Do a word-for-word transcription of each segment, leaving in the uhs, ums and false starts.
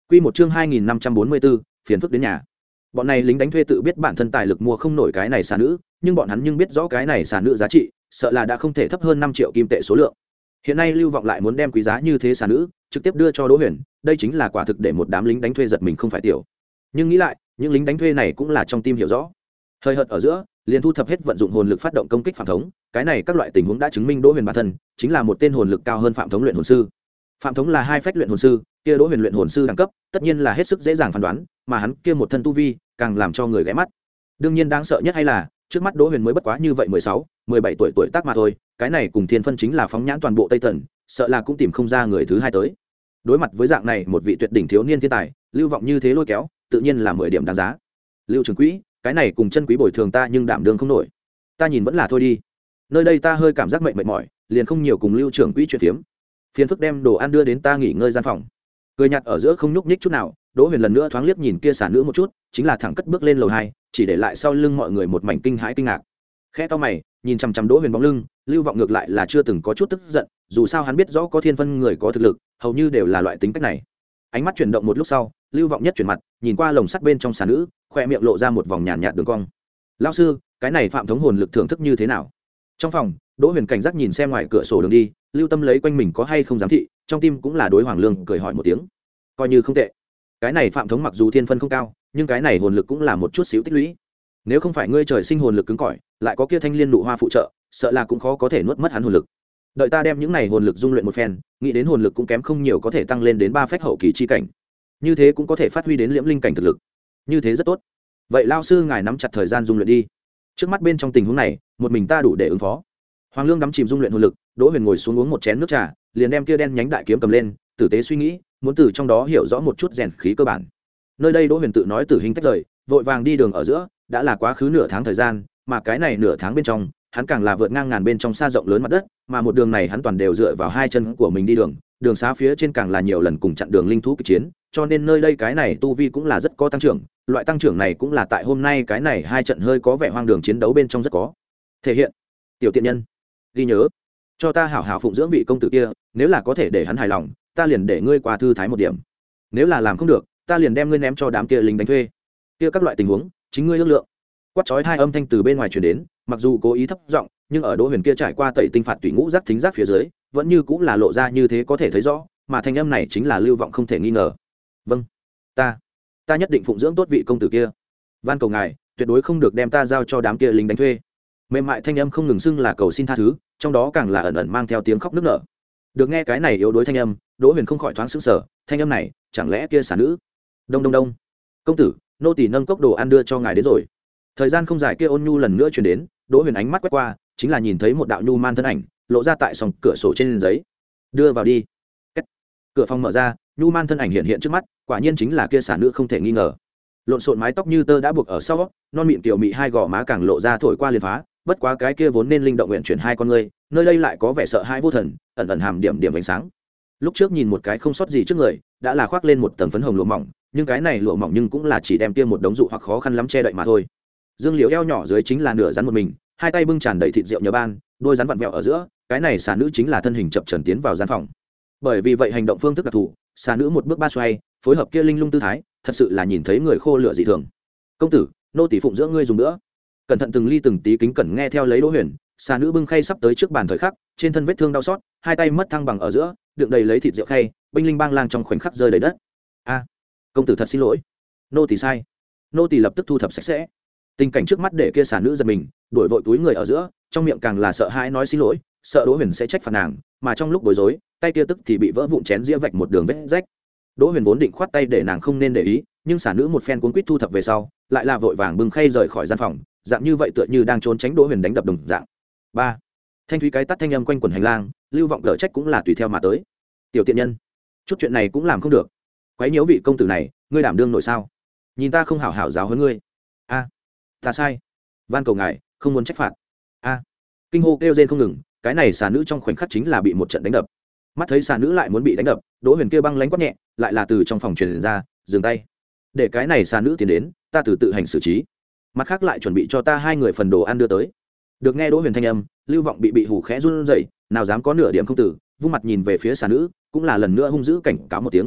Quy một chương hai nghìn năm trăm bốn mươi bốn, phiền phức đến nhà. Bọn này lính đánh thuê tự biết bản thân tài lực mua không nổi cái này xà nữ, nhưng bọn hắn nhưng biết rõ cái này xà nữ giá trị, sợ là đã không thể thấp hơn năm triệu kim tệ số lượng. Hiện nay Lưu Vọng lại muốn đem quý giá như thế xà nữ trực tiếp đưa cho Đỗ Huyền, đây chính là quả thực để một đám lính đánh thuê giật mình không phải tiểu. Nhưng nghĩ lại, những lính đánh thuê này cũng là trong tim hiểu rõ. Hơi hợt ở giữa, liền thu thập hết vận dụng hồn lực phát động công kích phạm thống, cái này các loại tình huống đã chứng minh Đỗ Huyền bản thân chính là một tên hồn lực cao hơn phạm thống luyện hồn sư. Phạm thống là hai phách luyện hồn sư, kia Đỗ Huyền luyện hồn sư đẳng cấp, tất nhiên là hết sức dễ dàng phán đoán, mà hắn kia một thân tu vi, càng làm cho người ghé mắt. Đương nhiên đáng sợ nhất hay là, trước mắt Đỗ Huyền mới bất quá như vậy mười sáu, mười bảy tuổi tuổi tác mà thôi, cái này cùng Thiên Phân chính là phóng nhãn toàn bộ Tây Tần, sợ là cũng tìm không ra người thứ hai tới. Đối mặt với dạng này một vị tuyệt đỉnh thiếu niên thiên tài, Lưu Vọng như thế lôi kéo, tự nhiên là mười điểm đáng giá. Lưu trưởng quỹ, cái này cùng chân quý bồi thường ta nhưng đảm đương không nổi. Ta nhìn vẫn là thôi đi. Nơi đây ta hơi cảm giác mệt mệt mỏi, liền không nhiều cùng Lưu trưởng quỹ chuyện phiếm. Phiền phức đem đồ ăn đưa đến ta nghỉ ngơi gian phòng. Cười nhạt ở giữa không nhúc nhích chút nào, Đỗ Huyền lần nữa thoáng liếc nhìn kia xả nữ một chút, chính là thẳng cất bước lên lầu hai, chỉ để lại sau lưng mọi người một mảnh kinh hãi kinh ngạc. Khẽ cau mày, nhìn chằm chằm Đỗ Huyền bóng lưng, Lưu Vọng ngược lại là chưa từng có chút tức giận, dù sao hắn biết rõ có Thiên Phân người có thực lực, hầu như đều là loại tính cách này. Ánh mắt chuyển động một lúc sau, Lưu Vọng nhất chuyển mặt, nhìn qua lồng sắt bên trong xả nữ, khoe miệng lộ ra một vòng nhàn nhạt đường cong. Lão sư, cái này phạm thống hồn lực thưởng thức như thế nào? Trong phòng, Đỗ Huyền cảnh giác nhìn xem ngoài cửa sổ đường đi, lưu tâm lấy quanh mình có hay không giám thị, trong tim cũng là đối Hoàng Lương cười hỏi một tiếng, coi như không tệ. Cái này phạm thống mặc dù thiên phân không cao, nhưng cái này hồn lực cũng là một chút xíu tích lũy. Nếu không phải ngươi trời sinh hồn lực cứng cỏi, lại có kia thanh liên nụ hoa phụ trợ, sợ là cũng khó có thể nuốt mất hắn hồn lực. Đợi ta đem những này hồn lực dung luyện một phen, nghĩ đến hồn lực cũng kém không nhiều có thể tăng lên đến ba phách hậu kỳ chi cảnh. Như thế cũng có thể phát huy đến liễm linh cảnh thực lực. Như thế rất tốt. Vậy lão sư ngài nắm chặt thời gian dung luyện đi. Trước mắt bên trong tình huống này, một mình ta đủ để ứng phó. Hoàng Lương đắm chìm dung luyện hồn lực, Đỗ Huyền ngồi xuống uống một chén nước trà, liền đem kia đen nhánh đại kiếm cầm lên, tử tế suy nghĩ, muốn từ trong đó hiểu rõ một chút rèn khí cơ bản. Nơi đây Đỗ Huyền tự nói tử hình tách rời, vội vàng đi đường ở giữa, đã là quá khứ nửa tháng thời gian, mà cái này nửa tháng bên trong, hắn càng là vượt ngang ngàn bên trong xa rộng lớn mặt đất, mà một đường này hắn toàn đều dựa vào hai chân của mình đi đường, đường xá phía trên càng là nhiều lần cùng chặn đường linh thú kịch chiến, cho nên nơi đây cái này tu vi cũng là rất có tăng trưởng, loại tăng trưởng này cũng là tại hôm nay cái này hai trận hơi có vẻ hoang đường chiến đấu bên trong rất có thể hiện. Tiểu tiện nhân, ghi nhớ, cho ta hảo hảo phụng dưỡng vị công tử kia, nếu là có thể để hắn hài lòng, ta liền để ngươi qua thư thái một điểm, nếu là làm không được, ta liền đem ngươi ném cho đám kia lính đánh thuê. Kia các loại tình huống, chính ngươi ước lượng. Quát chói hai âm thanh từ bên ngoài truyền đến, mặc dù cố ý thấp giọng, nhưng ở Đỗ Huyền kia trải qua tẩy tinh phạt tùy ngũ giác thính giác phía dưới, vẫn như cũng là lộ ra như thế có thể thấy rõ, mà thanh âm này chính là Lưu Vọng không thể nghi ngờ. Vâng, ta, ta nhất định phụng dưỡng tốt vị công tử kia. Van cầu ngài, tuyệt đối không được đem ta giao cho đám kia lính đánh thuê. Mềm mại thanh âm không ngừng xưng là cầu xin tha thứ, trong đó càng là ẩn ẩn mang theo tiếng khóc nức nở. Được nghe cái này yếu đuối thanh âm, Đỗ Huyền không khỏi thoáng sững sờ, thanh âm này, chẳng lẽ kia xả nữ? Đông đông đông. Công tử, nô tỳ nâng cốc đồ ăn đưa cho ngài đến rồi. Thời gian không dài kia ôn nhu lần nữa truyền đến, Đỗ Huyền ánh mắt quét qua, chính là nhìn thấy một đạo nhu man thân ảnh, lộ ra tại sòng cửa sổ trên giấy. Đưa vào đi. Kết. Cửa phòng mở ra, nhu man thân ảnh hiện hiện trước mắt, quả nhiên chính là kia xả nữ không thể nghi ngờ. Lộn xộn mái tóc như tơ đã buộc ở sau, non mịn tiểu mị hai gò má càng lộ ra thổi qua liền phá, bất quá cái kia vốn nên linh động nguyện chuyển hai con ngươi, nơi đây lại có vẻ sợ hãi vô thần, ẩn ẩn hàm điểm điểm ánh sáng. Lúc trước nhìn một cái không sót gì trước người, đã là khoác lên một tầng phấn hồng lụa mỏng, nhưng cái này lụa mỏng nhưng cũng là chỉ đem kia một đống dụ hoặc khó khăn lắm che đậy mà thôi. Dương Liễu eo nhỏ dưới chính là nửa rắn một mình, hai tay bưng tràn đầy thịt rượu nhờ ban, đôi rắn vặn vẹo ở giữa, cái này xà nữ chính là thân hình chập chờn tiến vào gian phòng. Bởi vì vậy hành động phương thức đặc thù, xà nữ một bước ba xoay, phối hợp kia linh lung tư thái, thật sự là nhìn thấy người khô lửa dị thường. Công tử, nô tỳ phụng dưỡng ngươi dùng nữa. Cẩn thận từng ly từng tí kính cẩn nghe theo lấy Đỗ Huyền, xà nữ bưng khay sắp tới trước bàn thời khắc, trên thân vết thương đau xót, hai tay mất thăng bằng ở giữa, đựng đầy lấy thịt rượu khay, binh linh bang lang trong khoảnh khắc rơi đầy đất. A, công tử thật xin lỗi, nô tỳ sai. Nô tỳ lập tức thu thập sạch sẽ. Tình cảnh trước mắt để kia xà nữ giật mình, đuổi vội túi người ở giữa, trong miệng càng là sợ hãi nói xin lỗi, sợ Đỗ Huyền sẽ trách phạt nàng, mà trong lúc bối rối, tay kia tức thì bị vỡ vụn chén dĩa vạch một đường vết rách. Đỗ Huyền vốn định khoát tay để nàng không nên để ý, nhưng xà nữ một phen cuốn quýt thu thập về sau, lại là vội vàng bưng khay rời khỏi gian phòng, dạng như vậy tựa như đang trốn tránh Đỗ Huyền đánh đập đồng dạng. Ba, thanh thúy cái tắt thanh âm quanh quẩn hành lang, Lưu Vọng cở trách cũng là tùy theo mà tới. Tiểu tiện nhân, chút chuyện này cũng làm không được, quấy nhiễu vị công tử này, ngươi đảm đương nổi sao? Nhìn ta không hảo hảo giáo huấn ngươi. A, ta sai, van cầu ngài, không muốn trách phạt. A, kinh hô kêu rên không ngừng, cái này xà nữ trong khoảnh khắc chính là bị một trận đánh đập. Mắt thấy xà nữ lại muốn bị đánh đập, Đỗ Huyền kia băng lãnh quát nhẹ, lại là từ trong phòng truyền ra, dừng tay. Để cái này xà nữ tiến đến, ta từ tự hành xử trí. Mặt khác lại chuẩn bị cho ta hai người phần đồ ăn đưa tới. Được nghe Đỗ Huyền thanh âm, Lưu Vọng bị bị hù khẽ run rẩy, nào dám có nửa điểm không tử, vung mặt nhìn về phía xà nữ, cũng là lần nữa hung dữ cảnh cáo một tiếng.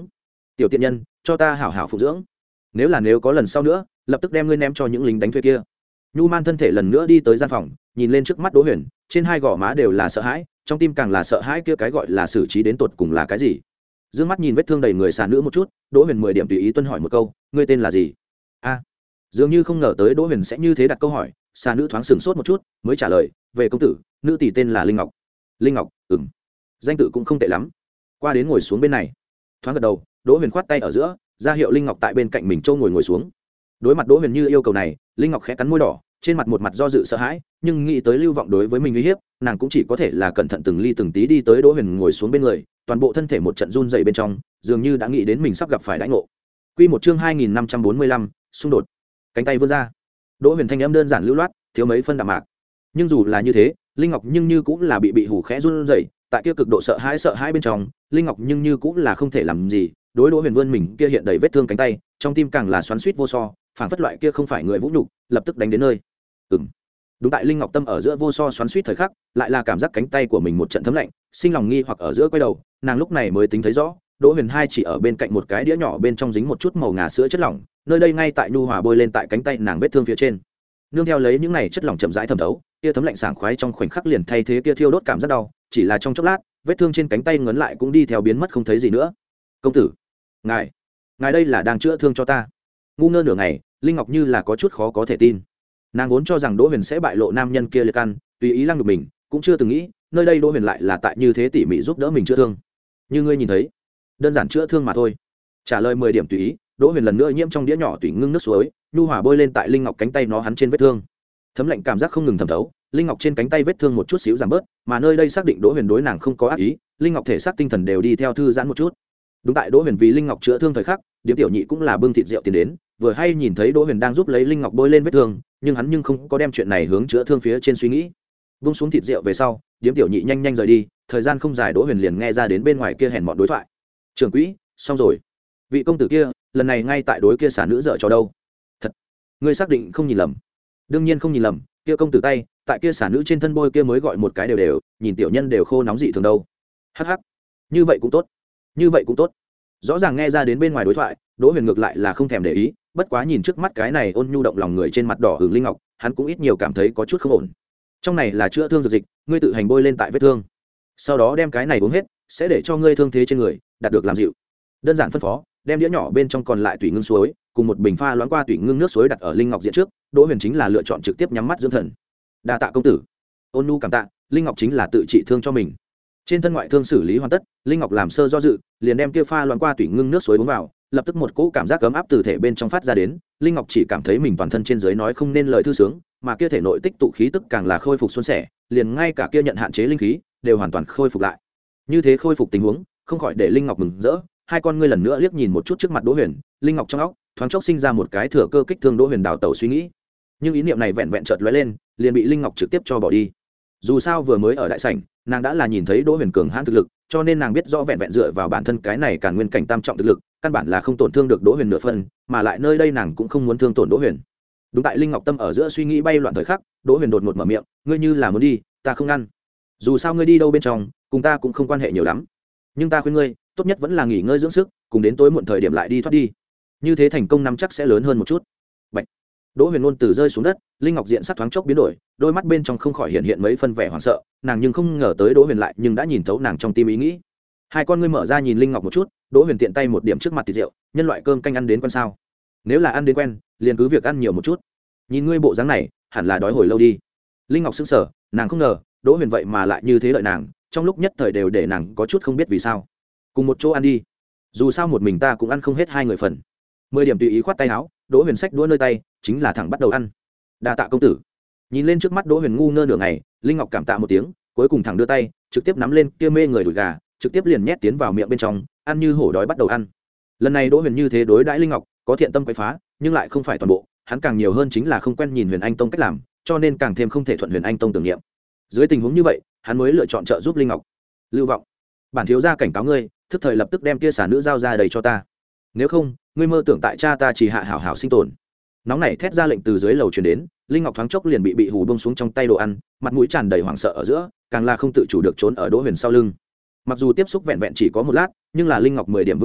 tiểu tiện nhân, cho ta hảo hảo phụ dưỡng, nếu là nếu có lần sau nữa lập tức đem ngươi ném cho những lính đánh thuê kia. Nhu Man thân thể lần nữa đi tới gian phòng, nhìn lên trước mắt Đỗ Huyền, trên hai gò má đều là sợ hãi, trong tim càng là sợ hãi kia cái gọi là xử trí đến tột cùng là cái gì. Dương mắt nhìn vết thương đầy người xà nữ một chút, Đỗ Huyền mười điểm tùy ý tuân hỏi một câu, ngươi tên là gì? A. À, dường như không ngờ tới Đỗ Huyền sẽ như thế đặt câu hỏi, xà nữ thoáng sửng sốt một chút, mới trả lời, về công tử, nữ tỷ tên là Linh Ngọc. Linh Ngọc, ừm, danh tự cũng không tệ lắm. Qua đến ngồi xuống bên này. Thoáng gật đầu, Đỗ Huyền khoát tay ở giữa, ra hiệu Linh Ngọc tại bên cạnh mình châu ngồi ngồi xuống. Đối mặt Đỗ Huyền như yêu cầu này, Linh Ngọc khẽ cắn môi đỏ, trên mặt một mặt do dự sợ hãi, nhưng nghĩ tới Lưu Vọng đối với mình uy hiếp, nàng cũng chỉ có thể là cẩn thận từng ly từng tí đi tới Đỗ Huyền ngồi xuống bên người, toàn bộ thân thể một trận run rẩy bên trong, dường như đã nghĩ đến mình sắp gặp phải đãi ngộ. Quy một chương hai nghìn năm trăm bốn mươi lăm, xung đột. Cánh tay vươn ra. Đỗ Huyền thanh âm đơn giản lưu loát, thiếu mấy phân đạm mạc. Nhưng dù là như thế, Linh Ngọc nhưng như cũng là bị bị hù khẽ run rẩy, tại kia cực độ sợ hãi sợ hãi bên trong, Linh Ngọc nhưng như cũng là không thể làm gì, đối Đỗ Huyền vươn mình kia hiện đầy vết thương cánh tay, trong tim càng là xoắn xuýt vô so, phảng phất loại kia không phải người vũ nhục, lập tức đánh đến nơi. Ừm. Đúng tại Linh Ngọc tâm ở giữa vô so xoắn xuýt thời khắc, lại là cảm giác cánh tay của mình một trận thấm lạnh, sinh lòng nghi hoặc ở giữa quay đầu, nàng lúc này mới tính thấy rõ, Đỗ Huyền hai chỉ ở bên cạnh một cái đĩa nhỏ bên trong dính một chút màu ngà sữa chất lỏng, nơi đây ngay tại nhu hòa bôi lên tại cánh tay nàng vết thương phía trên. Nương theo lấy những này chất lỏng chậm rãi thẩm thấu, kia thấm lạnh sảng khoái trong khoảnh khắc liền thay thế kia thiêu đốt cảm giác đau, chỉ là trong chốc lát, vết thương trên cánh tay ngấn lại cũng đi theo biến mất không thấy gì nữa. Công tử, ngài, ngài đây là đang chữa thương cho ta? Ngu ngơ nửa ngày, Linh Ngọc như là có chút khó có thể tin. Nàng vốn cho rằng Đỗ Huyền sẽ bại lộ nam nhân kia liệt căn, tùy ý lăng đục mình, cũng chưa từng nghĩ nơi đây Đỗ Huyền lại là tại như thế tỉ mỉ giúp đỡ mình chữa thương. Như ngươi nhìn thấy, đơn giản chữa thương mà thôi. Trả lời mười điểm tùy ý, Đỗ Huyền lần nữa nhiễm trong đĩa nhỏ tùy ngưng nước suối, nhu hòa bôi lên tại Linh Ngọc cánh tay nó hắn trên vết thương. Thấm lạnh cảm giác không ngừng thẩm thấu, Linh Ngọc trên cánh tay vết thương một chút xíu giảm bớt, mà nơi đây xác định Đỗ Huyền đối nàng không có ác ý, Linh Ngọc thể xác tinh thần đều đi theo thư giãn một chút. Đúng tại Đỗ Huyền vì Linh Ngọc chữa thương thời khắc, Điếm Tiểu Nhị cũng là bưng thịt rượu tiền đến, vừa hay nhìn thấy Đỗ Huyền đang giúp lấy Linh Ngọc bôi lên vết thương, nhưng hắn nhưng không có đem chuyện này hướng chữa thương phía trên suy nghĩ. Vung xuống thịt rượu về sau, Điếm Tiểu Nhị nhanh nhanh rời đi, thời gian không dài Đỗ Huyền liền nghe ra đến bên ngoài kia hèn mọn đối thoại. Trưởng quỹ, xong rồi. Vị công tử kia, lần này ngay tại đối kia xả nữ dở cho đâu? Thật, ngươi xác định không nhìn lầm? Đương nhiên không nhìn lầm, kia công tử tay, tại kia xả nữ trên thân bôi kia mới gọi một cái đều đều, nhìn tiểu nhân đều khô nóng dị thường đâu. Hắc hắc. Như vậy cũng tốt. Như vậy cũng tốt. Rõ ràng nghe ra đến bên ngoài đối thoại, Đỗ Huyền ngược lại là không thèm để ý, bất quá nhìn trước mắt cái này ôn nhu động lòng người trên mặt đỏ hưởng Linh Ngọc, hắn cũng ít nhiều cảm thấy có chút không ổn. Trong này là chữa thương dược dịch, ngươi tự hành bôi lên tại vết thương, sau đó đem cái này uống hết, sẽ để cho ngươi thương thế trên người đạt được làm dịu. Đơn giản phân phó, đem đĩa nhỏ bên trong còn lại tủy ngưng suối cùng một bình pha loãng qua tủy ngưng nước suối đặt ở Linh Ngọc diện trước, Đỗ Huyền chính là lựa chọn trực tiếp nhắm mắt dưỡng thần. Đa tạ công tử. Ôn nhu cảm tạ, Linh Ngọc chính là tự trị thương cho mình. Trên thân ngoại thương xử lý hoàn tất, Linh Ngọc làm sơ do dự, liền đem kia pha loãng qua tủy ngưng nước suối uống vào, lập tức một cỗ cảm giác ấm áp từ thể bên trong phát ra đến, Linh Ngọc chỉ cảm thấy mình toàn thân trên dưới nói không nên lời thư sướng, mà kia thể nội tích tụ khí tức càng là khôi phục suôn sẻ, liền ngay cả kia nhận hạn chế linh khí đều hoàn toàn khôi phục lại. Như thế khôi phục tình huống, không khỏi để Linh Ngọc mừng rỡ, hai con ngươi lần nữa liếc nhìn một chút trước mặt Đỗ Huyền, Linh Ngọc trong óc thoáng chốc sinh ra một cái thừa cơ kích thương Đỗ Huyền đào tẩu suy nghĩ, nhưng ý niệm này vẹn vẹn chợt lóe lên, liền bị Linh Ngọc trực tiếp cho bỏ đi. Dù sao vừa mới ở đại sảnh, nàng đã là nhìn thấy Đỗ Huyền cường hãn thực lực, cho nên nàng biết rõ vẹn vẹn dựa vào bản thân cái này Càn Nguyên cảnh tam trọng thực lực, căn bản là không tổn thương được Đỗ Huyền nửa phần, mà lại nơi đây nàng cũng không muốn thương tổn Đỗ Huyền. Đúng tại Linh Ngọc tâm ở giữa suy nghĩ bay loạn thời khắc, Đỗ Huyền đột ngột mở miệng, ngươi như là muốn đi, ta không ngăn. Dù sao ngươi đi đâu bên trong, cùng ta cũng không quan hệ nhiều lắm, nhưng ta khuyên ngươi, tốt nhất vẫn là nghỉ ngơi dưỡng sức, cùng đến tối muộn thời điểm lại đi thoát đi, như thế thành công nắm chắc sẽ lớn hơn một chút. Bạch. Đỗ Huyền ngôn từ rơi xuống đất, Linh Ngọc diện sắc thoáng chốc biến đổi, đôi mắt bên trong không khỏi hiện hiện mấy phân vẻ hoảng sợ, nàng nhưng không ngờ tới Đỗ Huyền lại nhưng đã nhìn thấu nàng trong tim ý nghĩ. Hai con ngươi mở ra nhìn Linh Ngọc một chút, Đỗ Huyền tiện tay một điểm trước mặt thịt rượu, nhân loại cơm canh ăn đến quen sao? Nếu là ăn đến quen, liền cứ việc ăn nhiều một chút. Nhìn ngươi bộ dáng này, hẳn là đói hồi lâu đi. Linh Ngọc sững sờ, nàng không ngờ, Đỗ Huyền vậy mà lại như thế lợi nàng, trong lúc nhất thời đều để nàng có chút không biết vì sao. Cùng một chỗ ăn đi, dù sao một mình ta cũng ăn không hết hai người phần. Mười điểm tùy ý khoát tay áo, Đỗ Huyền xách đũa nơi tay, chính là thẳng bắt đầu ăn. Đa tạ công tử. Nhìn lên trước mắt Đỗ Huyền ngu ngơ nửa ngày, Linh Ngọc cảm tạ một tiếng, cuối cùng thẳng đưa tay, trực tiếp nắm lên kia mê người đùi gà, trực tiếp liền nhét tiến vào miệng bên trong, ăn như hổ đói bắt đầu ăn. Lần này Đỗ Huyền như thế đối đãi Linh Ngọc, có thiện tâm quấy phá, nhưng lại không phải toàn bộ, hắn càng nhiều hơn chính là không quen nhìn Huyền Anh Tông cách làm, cho nên càng thêm không thể thuận Huyền Anh Tông tưởng niệm. Dưới tình huống như vậy, hắn mới lựa chọn trợ giúp Linh Ngọc. Lưu Vọng, bản thiếu gia cảnh cáo ngươi, thức thời lập tức đem kia xả nữ giao ra đầy cho ta, nếu không ngươi mơ tưởng tại cha ta chỉ hạ hảo hảo sinh tồn. Nóng nảy thét ra lệnh từ dưới lầu truyền đến, Linh Ngọc thoáng chốc liền bị bị hù bông xuống trong tay đồ ăn, mặt mũi tràn đầy hoảng sợ ở giữa, càng là không tự chủ được trốn ở Đỗ Huyền sau lưng. Mặc dù tiếp xúc vẹn vẹn chỉ có một lát, nhưng là Linh Ngọc mười điểm vững tin,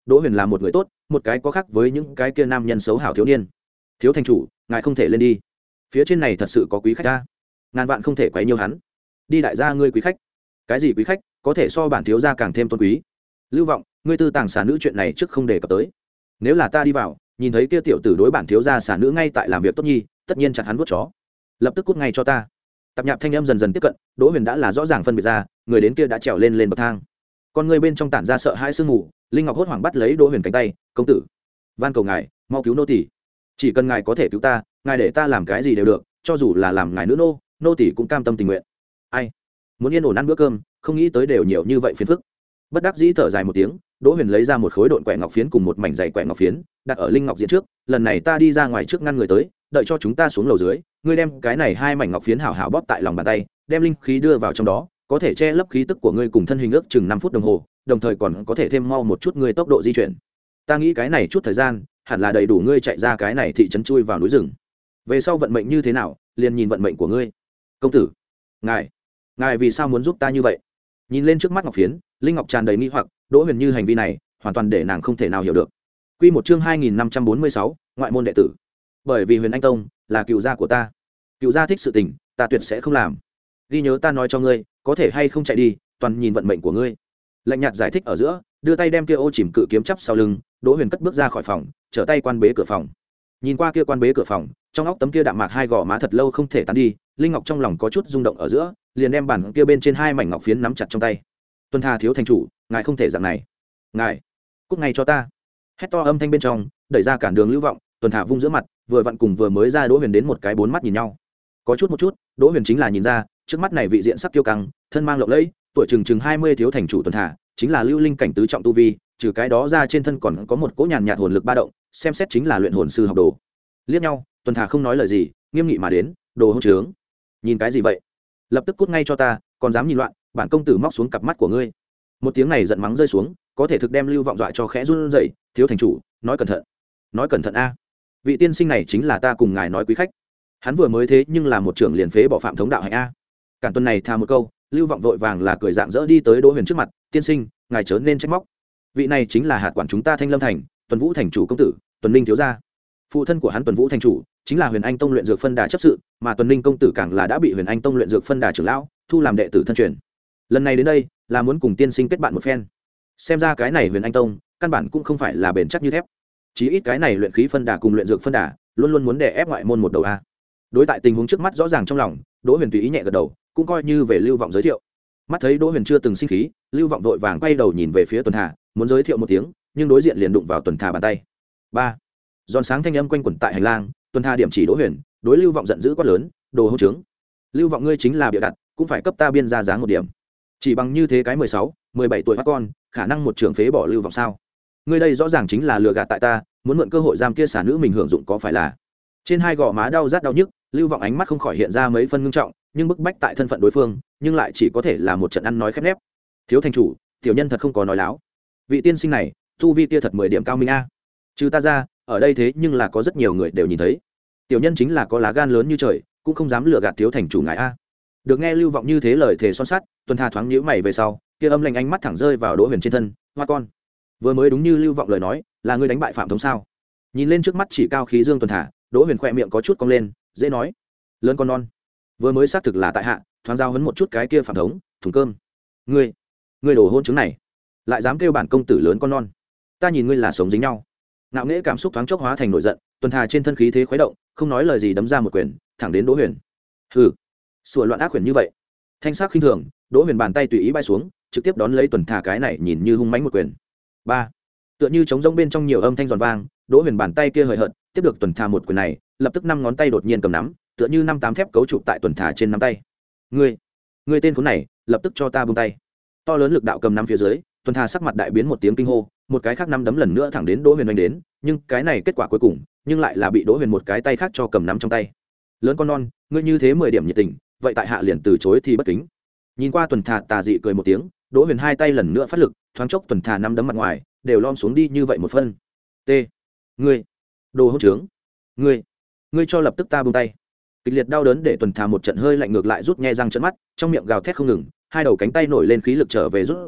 đỗ huyền là một người tốt, một cái có khác với những cái kia nam nhân xấu hảo thiếu niên. Thiếu thành chủ, ngài không thể lên đi, phía trên này thật sự có quý khách ta, ngàn vạn không thể quấy nhiêu hắn. Đi đại gia ngươi quý khách. Cái gì quý khách, có thể so bản thiếu gia càng thêm tôn quý. Lưu Vọng, ngươi tư tàng xả nữ chuyện này trước không đề cập tới, nếu là ta đi vào nhìn thấy kia tiểu tử đối bản thiếu gia xả nữ ngay tại làm việc tốt nhi, tất nhiên chặt hắn vuốt chó, lập tức cút ngay cho ta. Tạp nhạp thanh âm dần dần tiếp cận, đỗ huyền đã là rõ ràng phân biệt ra người đến kia đã trèo lên lên bậc thang, con người bên trong tản ra sợ hãi sương mù. Linh Ngọc hốt hoảng bắt lấy đỗ huyền cánh tay, công tử, van cầu ngài mau cứu nô tỷ, chỉ cần ngài có thể cứu ta, ngài để ta làm cái gì đều được, cho dù là làm ngài nữ nô, nô tỷ cũng cam tâm tình nguyện. Ai muốn yên ổn ăn bữa cơm, không nghĩ tới đều nhiều như vậy phiền phức. Bất đắc dĩ thở dài một tiếng, đỗ huyền lấy ra một khối độn quẻ ngọc phiến cùng một mảnh dày quẻ ngọc phiến đặt ở Linh Ngọc diện trước. Lần này ta đi ra ngoài trước ngăn người tới, đợi cho chúng ta xuống lầu dưới, ngươi đem cái này hai mảnh ngọc phiến hảo hảo bóp tại lòng bàn tay, đem linh khí đưa vào trong đó, có thể che lấp khí tức của ngươi cùng thân hình ước chừng năm phút đồng hồ, đồng thời còn có thể thêm mau một chút ngươi tốc độ di chuyển. Ta nghĩ cái này chút thời gian hẳn là đầy đủ ngươi chạy ra cái này thị trấn chui vào núi rừng. Về sau vận mệnh như thế nào, liền nhìn vận mệnh của ngươi. Công tử, ngài ngài vì sao muốn giúp ta như vậy? Nhìn lên trước mắt ngọc phiến, Linh Ngọc tràn đầy nghi hoặc, đỗ huyền như hành vi này hoàn toàn để nàng không thể nào hiểu được. Quy một chương hai nghìn năm trăm bốn mươi sáu, ngoại môn đệ tử. Bởi vì Huyền Anh Tông là cựu gia của ta, cựu gia thích sự tình, ta tuyệt sẽ không làm. Ghi nhớ ta nói cho ngươi, có thể hay không chạy đi, toàn nhìn vận mệnh của ngươi. Lạnh nhạt giải thích ở giữa, đưa tay đem kia ô chìm cự kiếm chắp sau lưng, đỗ huyền cất bước ra khỏi phòng, trở tay quan bế cửa phòng. Nhìn qua kia quan bế cửa phòng, trong óc tấm kia đạm mạc hai gò má thật lâu không thể tán đi, Linh Ngọc trong lòng có chút rung động ở giữa, liền đem bản kia bên trên hai mảnh ngọc phiến nắm chặt trong tay. Tuân Tha thiếu thành chủ, ngài không thể dạng này, ngài cút ngay cho ta. Hét to âm thanh bên trong đẩy ra cản đường Lưu Vọng, Tuân Tha vung giữa mặt, vừa vặn cùng vừa mới ra đỗ huyền đến một cái bốn mắt nhìn nhau. Có chút một chút, đỗ huyền chính là nhìn ra trước mắt này vị diện sắc kiêu căng, thân mang lộng lẫy, tuổi chừng chừng hai mươi thiếu thành chủ Tuân Tha chính là lưu linh cảnh tứ trọng tu vi, trừ cái đó ra trên thân còn có một cỗ nhàn nhạt hồn lực ba động, xem xét chính là luyện hồn sư học đồ. Liếc nhau, Tuân Tha không nói lời gì, nghiêm nghị mà đến, đồ hỗn trướng, nhìn cái gì vậy, lập tức cút ngay cho ta, còn dám nhìn loạn, bản công tử móc xuống cặp mắt của ngươi. Một tiếng này giận mắng rơi xuống, có thể thực đem Lưu Vọng dọa cho khẽ run rẩy. Thiếu thành chủ, nói cẩn thận, nói cẩn thận a, vị tiên sinh này chính là ta cùng ngài nói quý khách, hắn vừa mới thế nhưng là một trưởng liền phế bỏ phạm thống đạo hạnh a. Cản tuần này tha một câu, Lưu Vọng vội vàng là cười dạng dỡ đi tới đỗ huyền trước mặt, tiên sinh, ngài chớ nên trách móc, vị này chính là hạt quản chúng ta Thanh Lâm thành Tuần Vũ thành chủ công tử Tuần Ninh thiếu gia. Phụ thân của hắn Tuần Vũ thành chủ chính là Huyền Anh Tông luyện dược phân đà chấp sự, mà Tuần Ninh công tử càng là đã bị Huyền Anh Tông luyện dược phân đà trưởng lão thu làm đệ tử thân truyền. Lần này đến đây là muốn cùng tiên sinh kết bạn một phen. Xem ra cái này Huyền Anh Tông căn bản cũng không phải là bền chắc như thép, chí ít cái này luyện khí phân đà cùng luyện dược phân đà luôn luôn muốn đè ép ngoại môn một đầu a. Đối tại tình huống trước mắt rõ ràng trong lòng, Đỗ Huyền tùy ý nhẹ gật đầu, cũng coi như về Lưu Vọng giới thiệu. Mắt thấy Đỗ Huyền chưa từng sinh khí, Lưu Vọng vội vàng quay đầu nhìn về phía Tuần Thà, muốn giới thiệu một tiếng, nhưng đối diện liền đụng vào Tuần Thà bàn tay. Ba, giòn sáng thanh âm quanh quẩn tại hành lang, Tuần Thà điểm chỉ Đỗ Huyền, đối Lưu Vọng giận dữ quát lớn, đồ hỗn trướng, Lưu Vọng ngươi chính là bịa đặt, cũng phải cấp ta biên ra dáng một điểm. Chỉ bằng như thế cái mười sáu, mười bảy tuổi các con, khả năng một trường phế bỏ Lưu Vọng sao? Ngươi đây rõ ràng chính là lừa gạt tại ta, muốn mượn cơ hội giam kia xả nữ mình hưởng dụng có phải là? Trên hai gò má đau rát đau nhức, Lưu Vọng ánh mắt không khỏi hiện ra mấy phân ngưng trọng, nhưng bức bách tại thân phận đối phương, nhưng lại chỉ có thể là một trận ăn nói khép nép. Thiếu thành chủ, tiểu nhân thật không có nói láo. Vị tiên sinh này, tu vi kia thật mười điểm cao minh a. Trừ ta ra, ở đây thế nhưng là có rất nhiều người đều nhìn thấy. Tiểu nhân chính là có lá gan lớn như trời, cũng không dám lừa gạt thiếu thành chủ ngài a. Được nghe Lưu Vọng như thế lời thề son sắt, Tuần Thà thoáng nhíu mày về sau, kia âm lạnh ánh mắt thẳng rơi vào Đỗ Huyền trên thân, hoa con. Vừa mới đúng như Lưu Vọng lời nói, là ngươi đánh bại Phạm Thống sao? Nhìn lên trước mắt chỉ cao khí dương Tuần Thà, Đỗ Huyền khỏe miệng có chút cong lên, dễ nói. Lớn con non. Vừa mới xác thực là tại hạ, thoáng giao hấn một chút cái kia Phạm Thống, thùng cơm. Ngươi, ngươi đồ hôn chứng này, lại dám kêu bản công tử lớn con non. Ta nhìn ngươi là sống dính nhau. Ngạo nghễ cảm xúc thoáng chốc hóa thành nổi giận, Tuần Thà trên thân khí thế khuấy động, không nói lời gì đấm ra một quyền, thẳng đến Đỗ Huyền. Hừ, sủa loạn ác quyền như vậy. Thanh sắc khinh thường, Đỗ Huyền bàn tay tùy ý bay xuống, trực tiếp đón lấy Tuần Thà cái này nhìn như hung mãnh một quyền. Ba, tựa như trống rỗng bên trong nhiều âm thanh giòn vang, Đỗ Huyền bàn tay kia hời hợt, tiếp được Tuần Thà một quyền này, lập tức năm ngón tay đột nhiên cầm nắm, tựa như năm tám thép cấu trụ tại Tuần Thà trên nắm tay. Ngươi, ngươi tên khốn này, lập tức cho ta buông tay. To lớn lực đạo cầm nắm phía dưới, Tuần Thà sắc mặt đại biến một tiếng kinh hô, một cái khác năm đấm lần nữa thẳng đến Đỗ Huyền đánh đến, nhưng cái này kết quả cuối cùng, nhưng lại là bị Đỗ Huyền một cái tay khác cho cầm nắm trong tay. Lớn con non, ngươi như thế mười điểm nhiệt tình, vậy tại hạ liền từ chối thì bất kính. Nhìn qua Tuần Thà tà dị cười một tiếng, Đỗ Huyền hai tay lần nữa phát lực, thoáng chốc Tuần Thà năm đấm mặt ngoài đều lom xuống đi như vậy một phân. T, ngươi, đồ hỗn trướng, ngươi, ngươi cho lập tức ta buông tay. Kịch liệt đau đớn để Tuần Thà một trận hơi lạnh ngược lại rút nhe răng trợn mắt, trong miệng gào thét không ngừng, hai đầu cánh tay nổi lên khí lực trở về rút ra,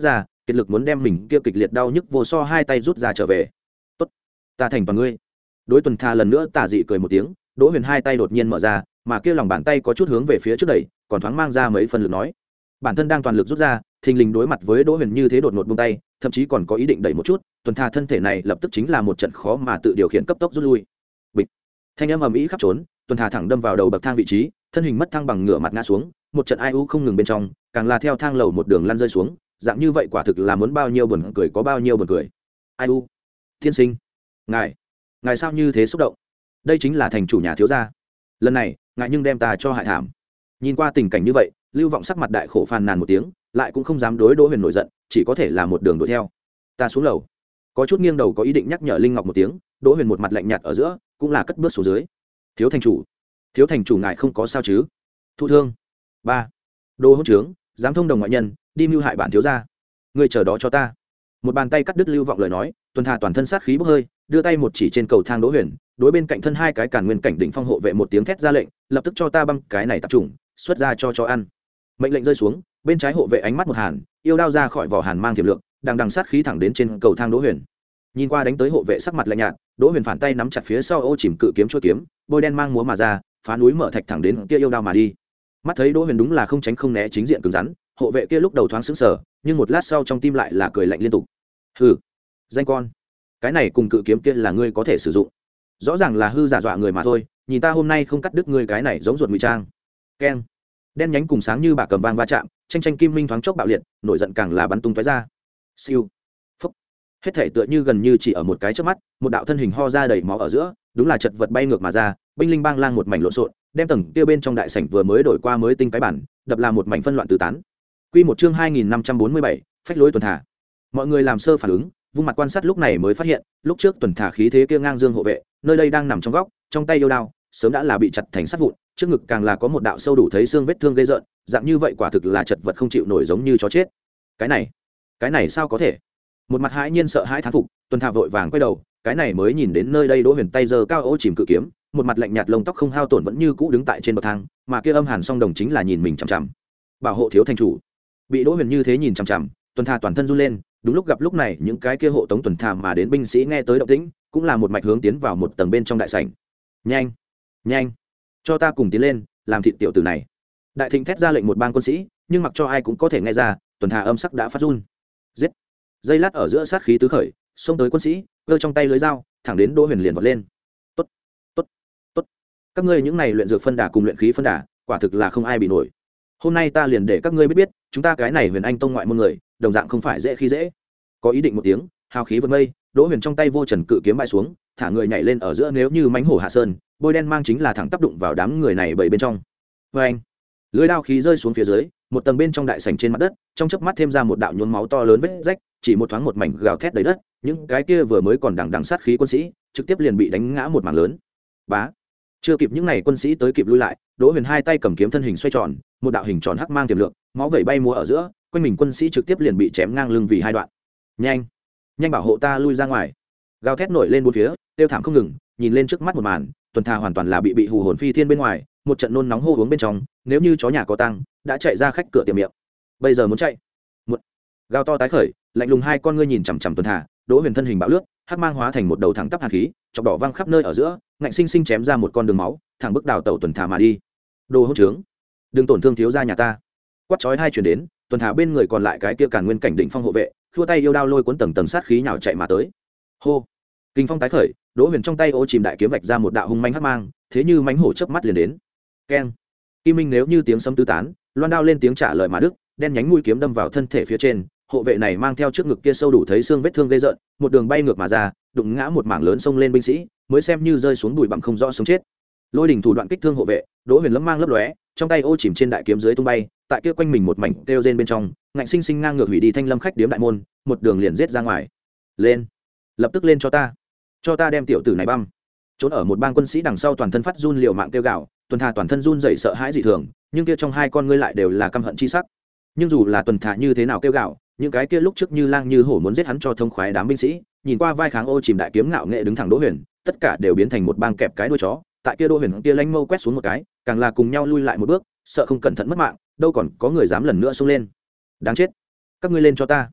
kiệt lực muốn đem mình kia kịch liệt đau nhức vô so hai tay rút ra trở về. Tốt, ta thành toàn ngươi. Đối tuần thà lần nữa tà dị cười một tiếng, Đỗ Huyền hai tay đột nhiên mở ra, mà kia lòng bàn tay có chút hướng về phía trước đẩy, còn thoáng mang ra mấy phần lực nói. Bản thân đang toàn lực rút ra, thình lình đối mặt với Đỗ Huyền như thế đột ngột buông tay, thậm chí còn có ý định đẩy một chút, tuần thà thân thể này lập tức chính là một trận khó mà tự điều khiển cấp tốc rút lui. Bịch. Thanh âm ầm ĩ khắp trốn, tuần thà thẳng đâm vào đầu bậc thang vị trí, thân hình mất thăng bằng ngửa mặt ngã xuống, một trận ai u không ngừng bên trong, càng là theo thang lầu một đường lăn rơi xuống, dạng như vậy quả thực là muốn bao nhiêu buồn cười có bao nhiêu buồn cười. Ai u, tiên sinh, ngài, ngài sao như thế xúc động? Đây chính là thành chủ nhà thiếu gia. Lần này, ngài nhưng đem ta cho hại thảm. Nhìn qua tình cảnh như vậy, Lưu Vọng sắc mặt đại khổ phàn nàn một tiếng, lại cũng không dám đối Đỗ Huyền nổi giận, chỉ có thể là một đường đuổi theo. Ta xuống lầu. Có chút nghiêng đầu có ý định nhắc nhở Linh Ngọc một tiếng, Đỗ Huyền một mặt lạnh nhạt ở giữa, cũng là cất bước xuống dưới. Thiếu thành chủ, thiếu thành chủ ngài không có sao chứ? Thụ thương. Ba. Đồ hỗn trướng, dám thông đồng ngoại nhân, đi mưu hại bản thiếu gia. Ngươi chờ đó cho ta. Một bàn tay cắt đứt Lưu Vọng lời nói, tuần thà toàn thân sát khí bốc hơi, đưa tay một chỉ trên cầu thang Đỗ Huyền, đối bên cạnh thân hai cái càn nguyên cảnh đỉnh phong hộ vệ một tiếng thét ra lệnh, lập tức cho ta băm cái này tập trung, xuất ra cho cho ăn. Mệnh lệnh rơi xuống, bên trái hộ vệ ánh mắt một hàn, yêu đao ra khỏi vỏ hàn mang tiềm lượng, đang đằng sát khí thẳng đến trên cầu thang Đỗ Huyền. Nhìn qua đánh tới hộ vệ sắc mặt lạnh nhạt, Đỗ Huyền phản tay nắm chặt phía sau ô chìm cự kiếm chuôi kiếm, bôi đen mang múa mà ra, phá núi mở thạch thẳng đến kia yêu đao mà đi. Mắt thấy Đỗ Huyền đúng là không tránh không né chính diện cứng rắn, hộ vệ kia lúc đầu thoáng sững sờ, nhưng một lát sau trong tim lại là cười lạnh liên tục. Hừ, danh con, cái này cùng cự kiếm kia là ngươi có thể sử dụng. Rõ ràng là hư giả dọa người mà thôi, nhìn ta hôm nay không cắt đứt ngươi cái này giống ruột ngụy trang. Keng. Đen nhánh cùng sáng như bạc cầm vang va chạm, tranh tranh kim minh thoáng chốc bạo liệt, nổi giận càng là bắn tung tóe ra. Siêu. Phốc. Hết thể tựa như gần như chỉ ở một cái chớp mắt, một đạo thân hình ho ra đầy máu ở giữa, đúng là chật vật bay ngược mà ra, binh linh bang lang một mảnh lộn xộn, đem tầng kia bên trong đại sảnh vừa mới đổi qua mới tinh cái bản, đập là một mảnh phân loạn tứ tán. Quy một chương hai nghìn năm trăm bốn mươi bảy, phách lối tuần thả. Mọi người làm sơ phản ứng, vung mặt quan sát lúc này mới phát hiện, lúc trước tuần thả khí thế kia ngang dương hộ vệ, nơi đây đang nằm trong góc, trong tay yêu đao, sớm đã là bị chặt thành sắt vụn, trước ngực càng là có một đạo sâu đủ thấy xương vết thương gây rợn, dạng như vậy quả thực là chật vật không chịu nổi giống như chó chết. Cái này, cái này sao có thể? Một mặt hãi nhiên sợ hãi thán phục, tuần thả vội vàng quay đầu, cái này mới nhìn đến nơi đây Đỗ Huyền tay giơ cao ô chìm cự kiếm, một mặt lạnh nhạt lông tóc không hao tổn vẫn như cũ đứng tại trên bậc thang, mà kia âm hàn song đồng chính là nhìn mình chằm chằm. Bảo hộ thiếu thành chủ. Bị Đỗ Huyền như thế nhìn chằm chằm, tuần thả toàn thân run lên, đúng lúc gặp lúc này những cái kia hộ tống tuần thả mà đến binh sĩ nghe tới động tĩnh, cũng là một mạch hướng tiến vào một tầng bên trong đại sảnh. Nhanh, nhanh, cho ta cùng tiến lên, làm thịt tiểu tử này. Đại thịnh thét ra lệnh một bang quân sĩ, nhưng mặc cho ai cũng có thể nghe ra, tuần thả âm sắc đã phát run. Giết. Dây lát ở giữa sát khí tứ khởi, xông tới quân sĩ, giơ trong tay lưới dao, thẳng đến Đỗ Huyền liền vọt lên. Tốt, tốt, tốt. Các ngươi những này luyện dược phân đà cùng luyện khí phân đà, quả thực là không ai bị nổi. Hôm nay ta liền để các ngươi biết biết, chúng ta cái này Huyền Anh tông ngoại môn người, đồng dạng không phải dễ khi dễ. Có ý định một tiếng, hào khí vượt mây, Đỗ Huyền trong tay vô trần cự kiếm bãi xuống, thả người nhảy lên ở giữa nếu như mãnh hổ hạ sơn, bôi đen mang chính là thẳng tác đụng vào đám người này bảy bên trong. Và anh, lưới đao khí rơi xuống phía dưới, một tầng bên trong đại sảnh trên mặt đất, trong chớp mắt thêm ra một đạo nhuốm máu to lớn vết rách, chỉ một thoáng một mảnh gào thét đầy đất, những cái kia vừa mới còn đằng đằng sát khí quân sĩ, trực tiếp liền bị đánh ngã một mảng lớn. Bá, chưa kịp những này quân sĩ tới kịp lui lại, Đỗ Huyền hai tay cầm kiếm thân hình xoay tròn, một đạo hình tròn hắc mang tiềm lượng, máu vẩy bay múa ở giữa, quanh mình quân sĩ trực tiếp liền bị chém ngang lưng vì hai đoạn. Nhanh, nhanh bảo hộ ta lui ra ngoài. Gào thét nổi lên bốn phía, tiêu thảm không ngừng, nhìn lên trước mắt một màn, tuần thà hoàn toàn là bị bị hù hồn phi thiên bên ngoài, một trận nôn nóng hô uống bên trong, nếu như chó nhà có tăng, đã chạy ra khách cửa tiệm miệng. Bây giờ muốn chạy. Một gào to tái khởi, lạnh lùng hai con ngươi nhìn chằm chằm tuần thà, Đỗ Huyền thân hình bạo lướt, hắc mang hóa thành một đầu thẳng tắp hàn khí, chọc đỏ văng khắp nơi ở giữa, ngạnh sinh sinh chém ra một con đường máu, thẳng bước đào tẩu tuần thà mà đi. Đồ hỗn trướng, đừng tổn thương thiếu gia nhà ta. Quát chói hai truyền đến, tuần thà bên người còn lại cái kia càn nguyên cảnh đỉnh phong hộ vệ, khua tay yêu đao lôi cuốn tầng tầng sát khí nhào chạy mà tới. Hô, kinh phong tái khởi, Đỗ Huyền trong tay ô chìm đại kiếm vạch ra một đạo hung manh hắc mang, thế như mãnh hổ chớp mắt liền đến. Keng, kim minh nếu như tiếng sấm tứ tán, loan đao lên tiếng trả lời mà đức, đen nhánh mũi kiếm đâm vào thân thể phía trên, hộ vệ này mang theo trước ngực kia sâu đủ thấy xương vết thương gây rợn, một đường bay ngược mà ra, đụng ngã một mảng lớn xông lên binh sĩ, mới xem như rơi xuống bụi bặm không rõ sống chết. Lôi đỉnh thủ đoạn kích thương hộ vệ, Đỗ Huyền lấm mang lấp lóe, trong tay ô chìm trên đại kiếm dưới tung bay, tại kia quanh mình một mảnh kêu rên bên trong, ngạnh sinh sinh ngang ngược hủy đi thanh lâm khách điếm đại môn, một đường liền giết ra ngoài. Lên, lập tức lên cho ta, cho ta đem tiểu tử này băm. Trốn ở một bang quân sĩ đằng sau toàn thân phát run liều mạng kêu gào, tuần thà toàn thân run rẩy sợ hãi dị thường, nhưng kia trong hai con ngươi lại đều là căm hận chi sắc. Nhưng dù là tuần thà như thế nào kêu gào, những cái kia lúc trước như lang như hổ muốn giết hắn cho thông khoái đám binh sĩ, nhìn qua vai kháng ô chìm đại kiếm ngạo nghệ đứng thẳng Đỗ Huyền, tất cả đều biến thành một bang kẹp cái đuôi chó. Tại kia Đỗ Huyền kia lanh mâu quét xuống một cái, càng là cùng nhau lui lại một bước, sợ không cẩn thận mất mạng, đâu còn có người dám lần nữa xông lên. Đáng chết, các ngươi lên cho ta.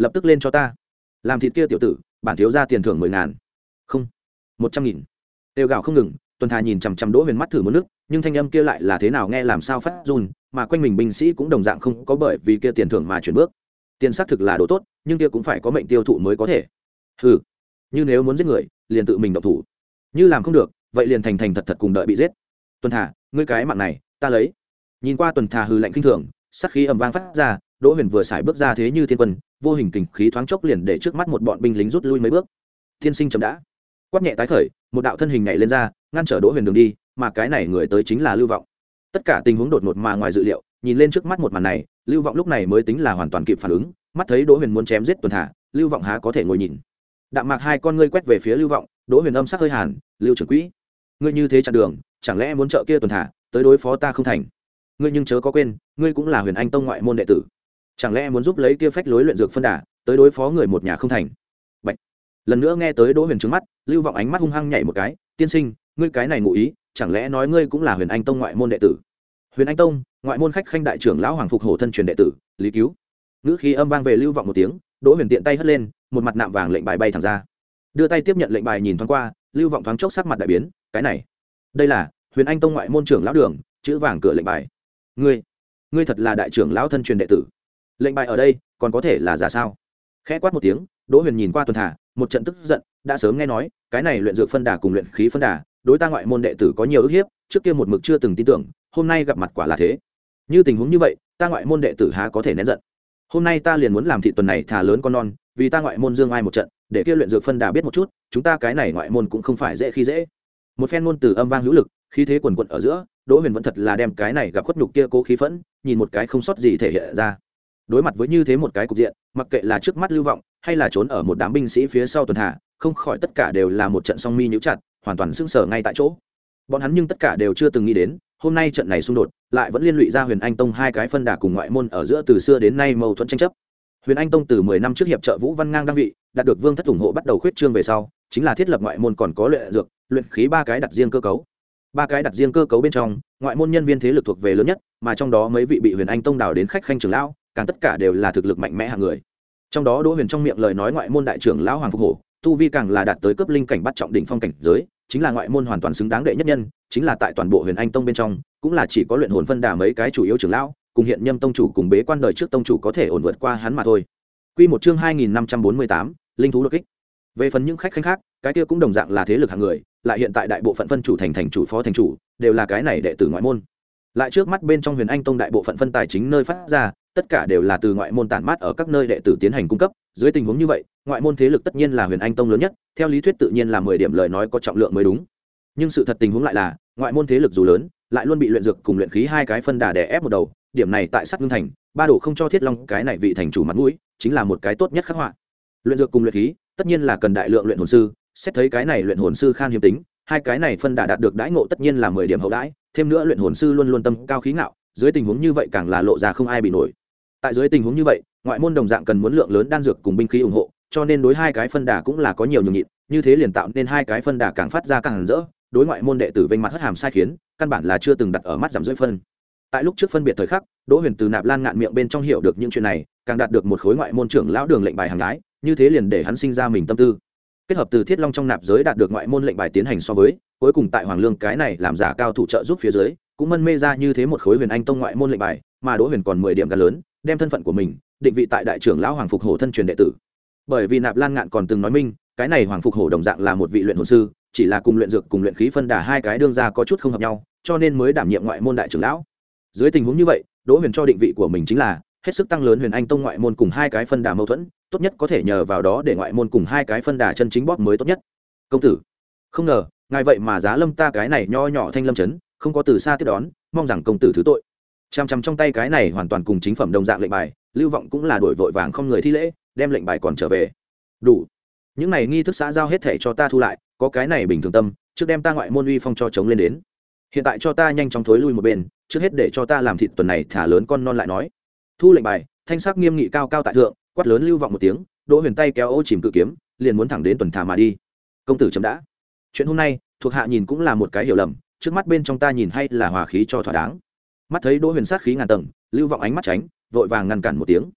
lập tức lên cho ta. Làm thịt kia tiểu tử, bản thiếu ra tiền thưởng mười ngàn. Không, một trăm nghìn. Tiêu gạo không ngừng, Tuần Thà nhìn chằm chằm Đỗ Huyền mắt thử một nước, nhưng thanh âm kia lại là thế nào nghe làm sao phát run, mà quanh mình binh sĩ cũng đồng dạng không có bởi vì kia tiền thưởng mà chuyển bước. Tiền xác thực là đồ tốt, nhưng kia cũng phải có mệnh tiêu thụ mới có thể. Hừ, như nếu muốn giết người, liền tự mình động thủ. Như làm không được, vậy liền thành thành thật thật cùng đợi bị giết. Tuần Thà, ngươi cái mạng này, ta lấy. Nhìn qua Tuần Thà hừ lạnh kinh thường, sát khí ầm vang phát ra, Đỗ Huyền vừa xài bước ra thế như thiên quân, vô hình kình khí thoáng chốc liền để trước mắt một bọn binh lính rút lui mấy bước. Thiên sinh chậm đã. Quát nhẹ tái khởi, một đạo thân hình nhảy lên ra, ngăn trở Đỗ Huyền đường đi, mà cái này người tới chính là Lưu Vọng. Tất cả tình huống đột ngột mà ngoài dự liệu, nhìn lên trước mắt một màn này, Lưu Vọng lúc này mới tính là hoàn toàn kịp phản ứng, mắt thấy Đỗ Huyền muốn chém giết Tuần Thà, Lưu Vọng há có thể ngồi nhìn. Đạm Mạc hai con ngươi quét về phía Lưu Vọng, Đỗ Huyền âm sắc hơi hàn, "Lưu trưởng quỹ, ngươi như thế chặn đường, chẳng lẽ muốn trợ kia Tuần Thà tới đối phó ta không thành? Ngươi nhưng chớ có quên, ngươi cũng là Huyền Anh Tông ngoại môn đệ tử, chẳng lẽ muốn giúp lấy kia phách lối luyện dược phân đà tới đối phó người một nhà không thành?" Bạch. Lần nữa nghe tới Đỗ Huyền trừng mắt, Lưu Vọng ánh mắt hung hăng nhảy một cái, "Tiên sinh, ngươi cái này ngụ ý, chẳng lẽ nói ngươi cũng là Huyền Anh Tông ngoại môn đệ tử?" Huyền Anh Tông, ngoại môn khách khanh đại trưởng lão Hoàng Phục Hổ thân truyền đệ tử, Lý Cứu. Ngữ khí âm vang về Lưu Vọng một tiếng, Đỗ Huyền tiện tay hất lên, một mặt nạm vàng lệnh bài bay thẳng ra. Đưa tay tiếp nhận lệnh bài nhìn thoáng qua, Lưu Vọng thoáng chốc sắc mặt đại biến, cái này, đây là Huyền Anh Tông ngoại môn trưởng lão đường, chữ vàng cửa lệnh bài. Ngươi, ngươi thật là đại trưởng lão thân truyền đệ tử? Lệnh bài ở đây, còn có thể là giả sao? Khẽ quát một tiếng, Đỗ Huyền nhìn qua Tuần Thà, một trận tức giận, đã sớm nghe nói, cái này luyện dược phân đà cùng luyện khí phân đà, đối ta ngoại môn đệ tử có nhiều ức hiếp, trước kia một mực chưa từng tin tưởng, hôm nay gặp mặt quả là thế. Như tình huống như vậy, ta ngoại môn đệ tử há có thể nén giận. Hôm nay ta liền muốn làm thị tuần này thà lớn con non, vì ta ngoại môn dương ai một trận, để kia luyện dược phân đà biết một chút, chúng ta cái này ngoại môn cũng không phải dễ khi dễ. Một phen ngôn từ âm vang hữu lực, khí thế quần quật ở giữa, Đỗ Huyền vẫn thật là đem cái này gặp khuất nhục kia cố khí phẫn, nhìn một cái không sót gì thể hiện ra. Đối mặt với như thế một cái cục diện, mặc kệ là trước mắt Lưu Vọng, hay là trốn ở một đám binh sĩ phía sau Tuần Thà, không khỏi tất cả đều là một trận song mi nhíu chặt, hoàn toàn sững sờ ngay tại chỗ. Bọn hắn nhưng tất cả đều chưa từng nghĩ đến, hôm nay trận này xung đột lại vẫn liên lụy ra Huyền Anh Tông hai cái phân đà cùng ngoại môn ở giữa từ xưa đến nay mâu thuẫn tranh chấp. Huyền Anh Tông từ mười năm trước hiệp trợ Vũ Văn Ngang đăng vị, đạt được Vương thất ủng hộ bắt đầu khuyết trương về sau, chính là thiết lập ngoại môn còn có luyện dược, luyện khí ba cái đặt riêng cơ cấu. Ba cái đặt riêng cơ cấu bên trong, ngoại môn nhân viên thế lực thuộc về lớn nhất, mà trong đó mấy vị bị Huyền Anh Tông đào đến khách khanh trưởng lão, càng tất cả đều là thực lực mạnh mẽ hạng người. Trong đó Đỗ Huyền trong miệng lời nói ngoại môn đại trưởng lão Hoàng Phục Hổ, tu vi càng là đạt tới cấp linh cảnh bắt trọng đỉnh phong cảnh giới, chính là ngoại môn hoàn toàn xứng đáng đệ nhất nhân, chính là tại toàn bộ Huyền Anh Tông bên trong, cũng là chỉ có luyện hồn phân đà mấy cái chủ yếu trưởng lão, cùng hiện nhâm tông chủ cùng bế quan đời trước tông chủ có thể ổn vượt qua hắn mà thôi. Quy một chương hai nghìn năm trăm bốn mươi tám, linh thú đột kích. Về phần những khách khanh khác, cái kia cũng đồng dạng là thế lực hạng người, lại hiện tại đại bộ phận phân chủ thành thành chủ phó thành chủ, đều là cái này đệ tử ngoại môn. Lại trước mắt bên trong Huyền Anh Tông đại bộ phận phân tài chính nơi phát ra, tất cả đều là từ ngoại môn tản mát ở các nơi đệ tử tiến hành cung cấp, dưới tình huống như vậy, ngoại môn thế lực tất nhiên là Huyền Anh Tông lớn nhất, theo lý thuyết tự nhiên là mười điểm lời nói có trọng lượng mới đúng. Nhưng sự thật tình huống lại là, ngoại môn thế lực dù lớn, lại luôn bị luyện dược cùng luyện khí hai cái phân đà đè ép một đầu, điểm này tại Sắt Ngưng Thành, ba đồ không cho Thiết Long cái này vị thành chủ mặt mũi, chính là một cái tốt nhất khắc họa. Luyện dược cùng luyện khí, tất nhiên là cần đại lượng luyện hồn sư, xét thấy cái này luyện hồn sư khan hiếm tính, hai cái này phân đà đạt được đãi ngộ tất nhiên là mười điểm hậu đãi, thêm nữa luyện hồn sư luôn luôn tâm cao khí ngạo, dưới tình huống như vậy càng là lộ ra không ai bị nổi. Tại dưới tình huống như vậy, ngoại môn đồng dạng cần muốn lượng lớn đan dược cùng binh khí ủng hộ, cho nên đối hai cái phân đà cũng là có nhiều nhường nhịn, như thế liền tạo nên hai cái phân đà càng phát ra càng rỡ, đối ngoại môn đệ tử vênh mặt hất hàm sai khiến, căn bản là chưa từng đặt ở mắt giảm dưới phân. Tại lúc trước phân biệt thời khắc, Đỗ Huyền từ Nạp Lan Ngạn miệng bên trong hiểu được những chuyện này, càng đạt được một khối ngoại môn trưởng lão đường lệnh bài hàng gái, như thế liền để hắn sinh ra mình tâm tư. Kết hợp từ Thiết Long trong nạp giới đạt được ngoại môn lệnh bài tiến hành so với, cuối cùng tại Hoàng Lương cái này làm giả cao thủ trợ giúp phía dưới, cũng mân mê ra như thế một khối Huyền Anh Tông ngoại môn lệnh bài, mà Đỗ Huyền còn mười điểm gan lớn, đem thân phận của mình định vị tại đại trưởng lão Hoàng Phục Hổ thân truyền đệ tử. Bởi vì Nạp Lan Ngạn còn từng nói minh, cái này Hoàng Phục Hổ đồng dạng là một vị luyện hồn sư, chỉ là cùng luyện dược cùng luyện khí phân đà hai cái đương ra có chút không hợp nhau, cho nên mới đảm nhiệm ngoại môn đại trưởng lão. Dưới tình huống như vậy, Đỗ Huyền cho định vị của mình chính là hết sức tăng lớn Huyền Anh Tông ngoại môn cùng hai cái phân đà mâu thuẫn, tốt nhất có thể nhờ vào đó để ngoại môn cùng hai cái phân đà chân chính bóp mới tốt nhất. Công tử, không ngờ ngài vậy mà giá lâm ta cái này nho nhỏ Thanh Lâm trấn, không có từ xa tiếp đón, mong rằng công tử thứ tội. Chằm chằm trong tay cái này hoàn toàn cùng chính phẩm đồng dạng lệnh bài, Lưu Vọng cũng là đổi vội vàng không người thi lễ, đem lệnh bài còn trở về. Đủ, những này nghi thức xã giao hết thể cho ta thu lại, có cái này bình thường tâm, trước đem ta ngoại môn uy phong cho chống lên đến. Hiện tại cho ta nhanh chóng thối lui một bên, trước hết để cho ta làm thịt tuần này thả lớn con non lại nói. Thu lệnh bài, thanh sắc nghiêm nghị cao cao tại thượng, quát lớn Lưu Vọng một tiếng, Đỗ Huyền tay kéo ô chìm cự kiếm, liền muốn thẳng đến tuần thả mà đi. Công tử chấm đã. Chuyện hôm nay, thuộc hạ nhìn cũng là một cái hiểu lầm, trước mắt bên trong ta nhìn hay là hòa khí cho thỏa đáng. Mắt thấy Đỗ Huyền sát khí ngàn tầng, Lưu Vọng ánh mắt tránh, vội vàng ngăn cản một tiếng.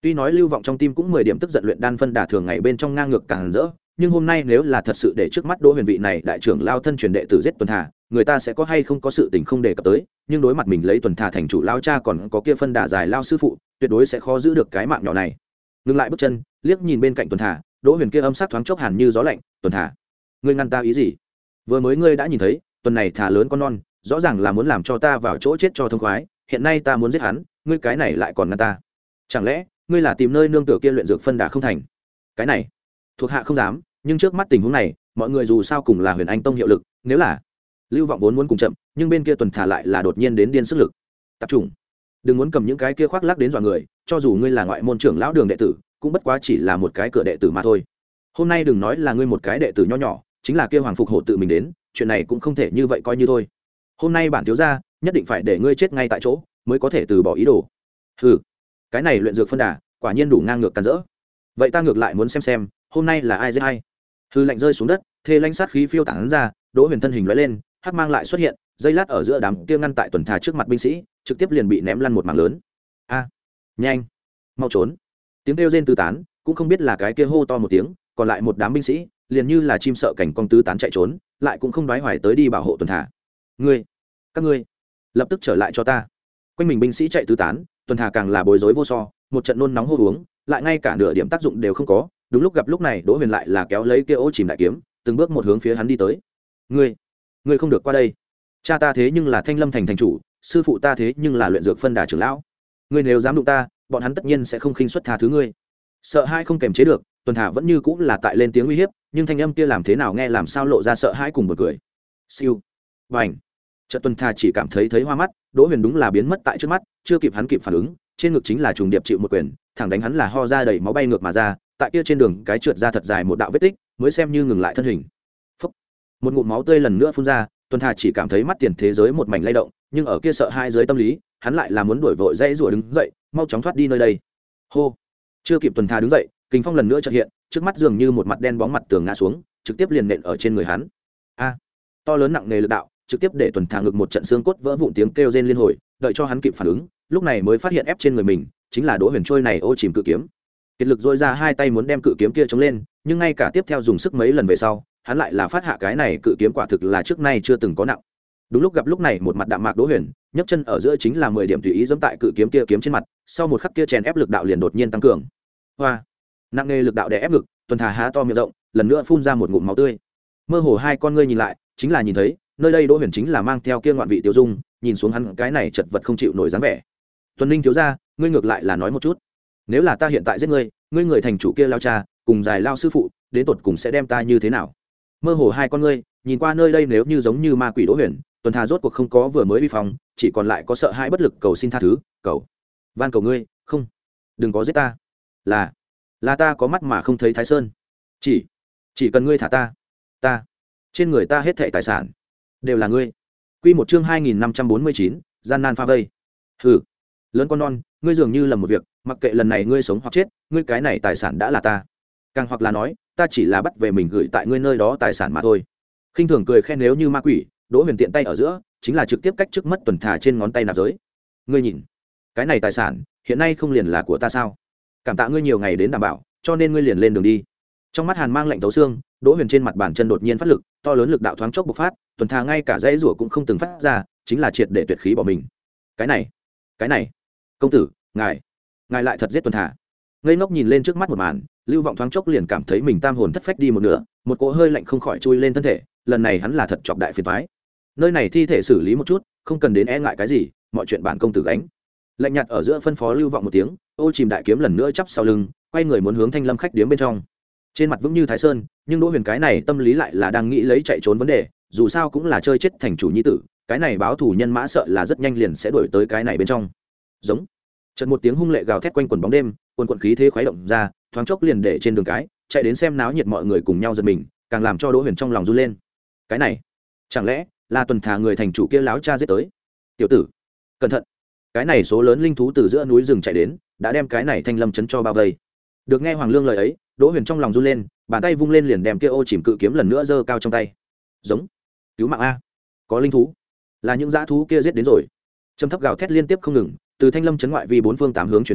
Tuy nói Lưu Vọng trong tim cũng mười điểm tức giận luyện đan phân đà thường ngày bên trong ngang ngược càng rỡ, nhưng hôm nay nếu là thật sự để trước mắt Đỗ Huyền vị này đại trưởng lao thân truyền đệ tử giết Tuần Thả, người ta sẽ có hay không có sự tình không đề cập tới, nhưng đối mặt mình lấy Tuần Thả thành chủ lao cha còn có kia phân đà dài lao sư phụ, tuyệt đối sẽ khó giữ được cái mạng nhỏ này. Ngừng lại bước chân, liếc nhìn bên cạnh Tuần Thả, Đỗ Huyền kia âm sắc thoáng chốc hàn như gió lạnh, "Tuần Thả, ngươi ngăn ta ý gì? Vừa mới ngươi đã nhìn thấy, tuần này thả lớn con non, rõ ràng là muốn làm cho ta vào chỗ chết cho thông khoái, hiện nay ta muốn giết hắn, ngươi cái này lại còn ngăn ta. Chẳng lẽ ngươi là tìm nơi nương tựa kia luyện dược phân đà không thành?" Cái này, thuộc hạ không dám, nhưng trước mắt tình huống này, mọi người dù sao cùng là Huyền Anh tông hiệu lực, nếu là Lưu Vọng vốn muốn cùng chậm, nhưng bên kia Tuần Thả lại là đột nhiên đến điên sức lực. Tập trung, đừng muốn cầm những cái kia khoác lác đến dọa người, cho dù ngươi là ngoại môn trưởng lão đường đệ tử, cũng bất quá chỉ là một cái cửa đệ tử mà thôi. Hôm nay đừng nói là ngươi một cái đệ tử nho nhỏ, chính là kia Hoàng Phục Hổ tự mình đến, chuyện này cũng không thể như vậy coi như thôi. Hôm nay bản thiếu gia nhất định phải để ngươi chết ngay tại chỗ, mới có thể từ bỏ ý đồ. Hừ, cái này luyện dược phân đà, quả nhiên đủ ngang ngược càn rỡ. Vậy ta ngược lại muốn xem xem, hôm nay là ai giết ai. Hư lạnh rơi xuống đất, thê lãnh sát khí phiêu tán ra, Đỗ Huyền thân hình lóe lên, hắc mang lại xuất hiện, dây lát ở giữa đám kia ngăn tại Tuần Thả trước mặt binh sĩ, trực tiếp liền bị ném lăn một mảng lớn. A, nhanh, mau trốn! Tiếng kêu rên tứ tán, cũng không biết là cái kia hô to một tiếng, còn lại một đám binh sĩ, liền như là chim sợ cảnh cong tứ tán chạy trốn, lại cũng không đoái hoài tới đi bảo hộ Tuần Thả. Ngươi, các ngươi, lập tức trở lại cho ta! Quanh mình binh sĩ chạy tứ tán, Tuần Thả càng là bối rối vô so, một trận nôn nóng hô uống, lại ngay cả nửa điểm tác dụng đều không có. Đúng lúc gặp lúc này, Đỗ Huyền lại là kéo lấy kia ô chìm đại kiếm, từng bước một hướng phía hắn đi tới. Ngươi, ngươi không được qua đây! Cha ta thế nhưng là Thanh Lâm thành thành chủ, sư phụ ta thế nhưng là luyện dược phân đà trưởng lão. Ngươi nếu dám đụng ta, bọn hắn tất nhiên sẽ không khinh suất tha thứ ngươi. Sợ hãi không kềm chế được, Tuần Thả vẫn như cũng là tại lên tiếng uy hiếp, nhưng thanh âm kia làm thế nào nghe làm sao lộ ra sợ hãi cùng bật cười. Siêu, vành, chợt Tuần Thả chỉ cảm thấy thấy hoa mắt, Đỗ Huyền đúng là biến mất tại trước mắt, chưa kịp hắn kịp phản ứng, trên ngực chính là trùng điệp chịu một quyền, thẳng đánh hắn là ho ra đầy máu bay ngược mà ra, tại kia trên đường cái trượt ra thật dài một đạo vết tích, mới xem như ngừng lại thân hình. Phúc, một ngụm máu tươi lần nữa phun ra, Tuần Thả chỉ cảm thấy mắt tiền thế giới một mảnh lay động, nhưng ở kia sợ hãi dưới tâm lý, hắn lại là muốn đuổi vội dãy rủa đứng dậy, mau chóng thoát đi nơi đây. Hô, chưa kịp Tuần Thả đứng dậy, kình phong lần nữa chợt hiện, trước mắt dường như một mặt đen bóng mặt tường ngã xuống, trực tiếp liền nện ở trên người hắn. A, to lớn nặng nề lực đạo, trực tiếp để Tuần Thả ngực một trận xương cốt vỡ vụn tiếng kêu rên liên hồi, đợi cho hắn kịp phản ứng, lúc này mới phát hiện ép trên người mình chính là Đỗ Huyền trôi này ô chìm cự kiếm. Kiệt lực dội ra hai tay muốn đem cự kiếm kia chống lên, nhưng ngay cả tiếp theo dùng sức mấy lần về sau, hắn lại là phát hạ cái này cự kiếm quả thực là trước nay chưa từng có nặng. Đúng lúc gặp lúc này một mặt đạm mạc Đỗ Huyền, nhấc chân ở giữa chính là mười điểm tùy ý giẫm tại cự kiếm kia kiếm trên mặt, sau một khắc kia chèn ép lực đạo liền đột nhiên tăng cường. Hoa, nặng nề lực đạo đè ép ngực, Tuần Thả há to miệng rộng, lần nữa phun ra một ngụm máu tươi. Mơ hồ hai con ngươi nhìn lại, chính là nhìn thấy, nơi đây Đỗ Huyền chính là mang theo kia ngoạn vị tiêu dung, nhìn xuống hắn cái này chật vật không chịu nổi dáng vẻ. Tuần Ninh thiếu gia, ngươi ngược lại là nói một chút, nếu là ta hiện tại giết ngươi, ngươi người thành chủ kia lao cha, cùng dài lao sư phụ, đến tột cùng sẽ đem ta như thế nào? Mơ hồ hai con ngươi nhìn qua nơi đây, nếu như giống như ma quỷ Đỗ Huyền, Tuần Thả rốt cuộc không có vừa mới vi phong, chỉ còn lại có sợ hãi bất lực cầu xin tha thứ, cầu, van cầu ngươi, không, đừng có giết ta, là, là ta có mắt mà không thấy Thái Sơn, chỉ, chỉ cần ngươi thả ta, ta, trên người ta hết thảy tài sản đều là ngươi. Quy một chương hai nghìn năm trăm bốn mươi chín, gian nan pha vây. Hừ, lớn con non, ngươi dường như lầm một việc, mặc kệ lần này ngươi sống hoặc chết, ngươi cái này tài sản đã là ta, càng hoặc là nói, ta chỉ là bắt về mình gửi tại ngươi nơi đó tài sản mà thôi. Khinh thường cười khen nếu như ma quỷ, Đỗ Huyền tiện tay ở giữa, chính là trực tiếp cách trước mất Tuần Thả trên ngón tay nạp giới. Ngươi nhìn, cái này tài sản, hiện nay không liền là của ta sao? Cảm tạ ngươi nhiều ngày đến đảm bảo, cho nên ngươi liền lên đường đi. Trong mắt hàn mang lạnh thấu xương, Đỗ Huyền trên mặt bàn chân đột nhiên phát lực, to lớn lực đạo thoáng chốc bộc phát, Tuần Thả ngay cả dãy rủa cũng không từng phát ra, chính là triệt để tuyệt khí bỏ mình. Cái này, cái này, công tử, ngài, ngài lại thật giết Tuần Thả. Ngây ngốc nhìn lên trước mắt một màn, Lưu Vọng thoáng chốc liền cảm thấy mình tam hồn thất phách đi một nửa, một cỗ hơi lạnh không khỏi chui lên thân thể, lần này hắn là thật chọc đại phiền toái. Nơi này thi thể xử lý một chút, không cần đến e ngại cái gì, mọi chuyện bản công tử gánh. Lạnh nhạt ở giữa phân phó Lưu Vọng một tiếng, ô chìm đại kiếm lần nữa chắp sau lưng, quay người muốn hướng Thanh Lâm khách điếm bên trong. Trên mặt vững như Thái Sơn, nhưng Đỗ Huyền cái này tâm lý lại là đang nghĩ lấy chạy trốn vấn đề, dù sao cũng là chơi chết thành chủ nhi tử, cái này báo thù nhân mã sợ là rất nhanh liền sẽ đuổi tới cái này bên trong. Giống. Chợt một tiếng hung lệ gào thét quanh quần bóng đêm, quần quần khí thế khuấy động ra, thoáng chốc liền để trên đường cái, chạy đến xem náo nhiệt mọi người cùng nhau giật mình, càng làm cho Đỗ Huyền trong lòng run lên. Cái này, chẳng lẽ là Tuần Thả người thành chủ kia láo cha giết tới? Tiểu tử, cẩn thận! Cái này số lớn linh thú từ giữa núi rừng chạy đến, đã đem cái này Thanh Lâm trấn cho bao vây. Được nghe Hoàng Lương lời ấy, Đỗ Huyền trong lòng run lên, bàn tay vung lên liền đem kia ô chìm cự kiếm lần nữa giơ cao trong tay. Giống, cứu mạng a! Có linh thú, là những dã thú kia giết đến rồi. Trầm thấp gào thét liên tiếp không ngừng, từ Thanh Lâm trấn ngoại vi bốn phương tám hướng truyền đến,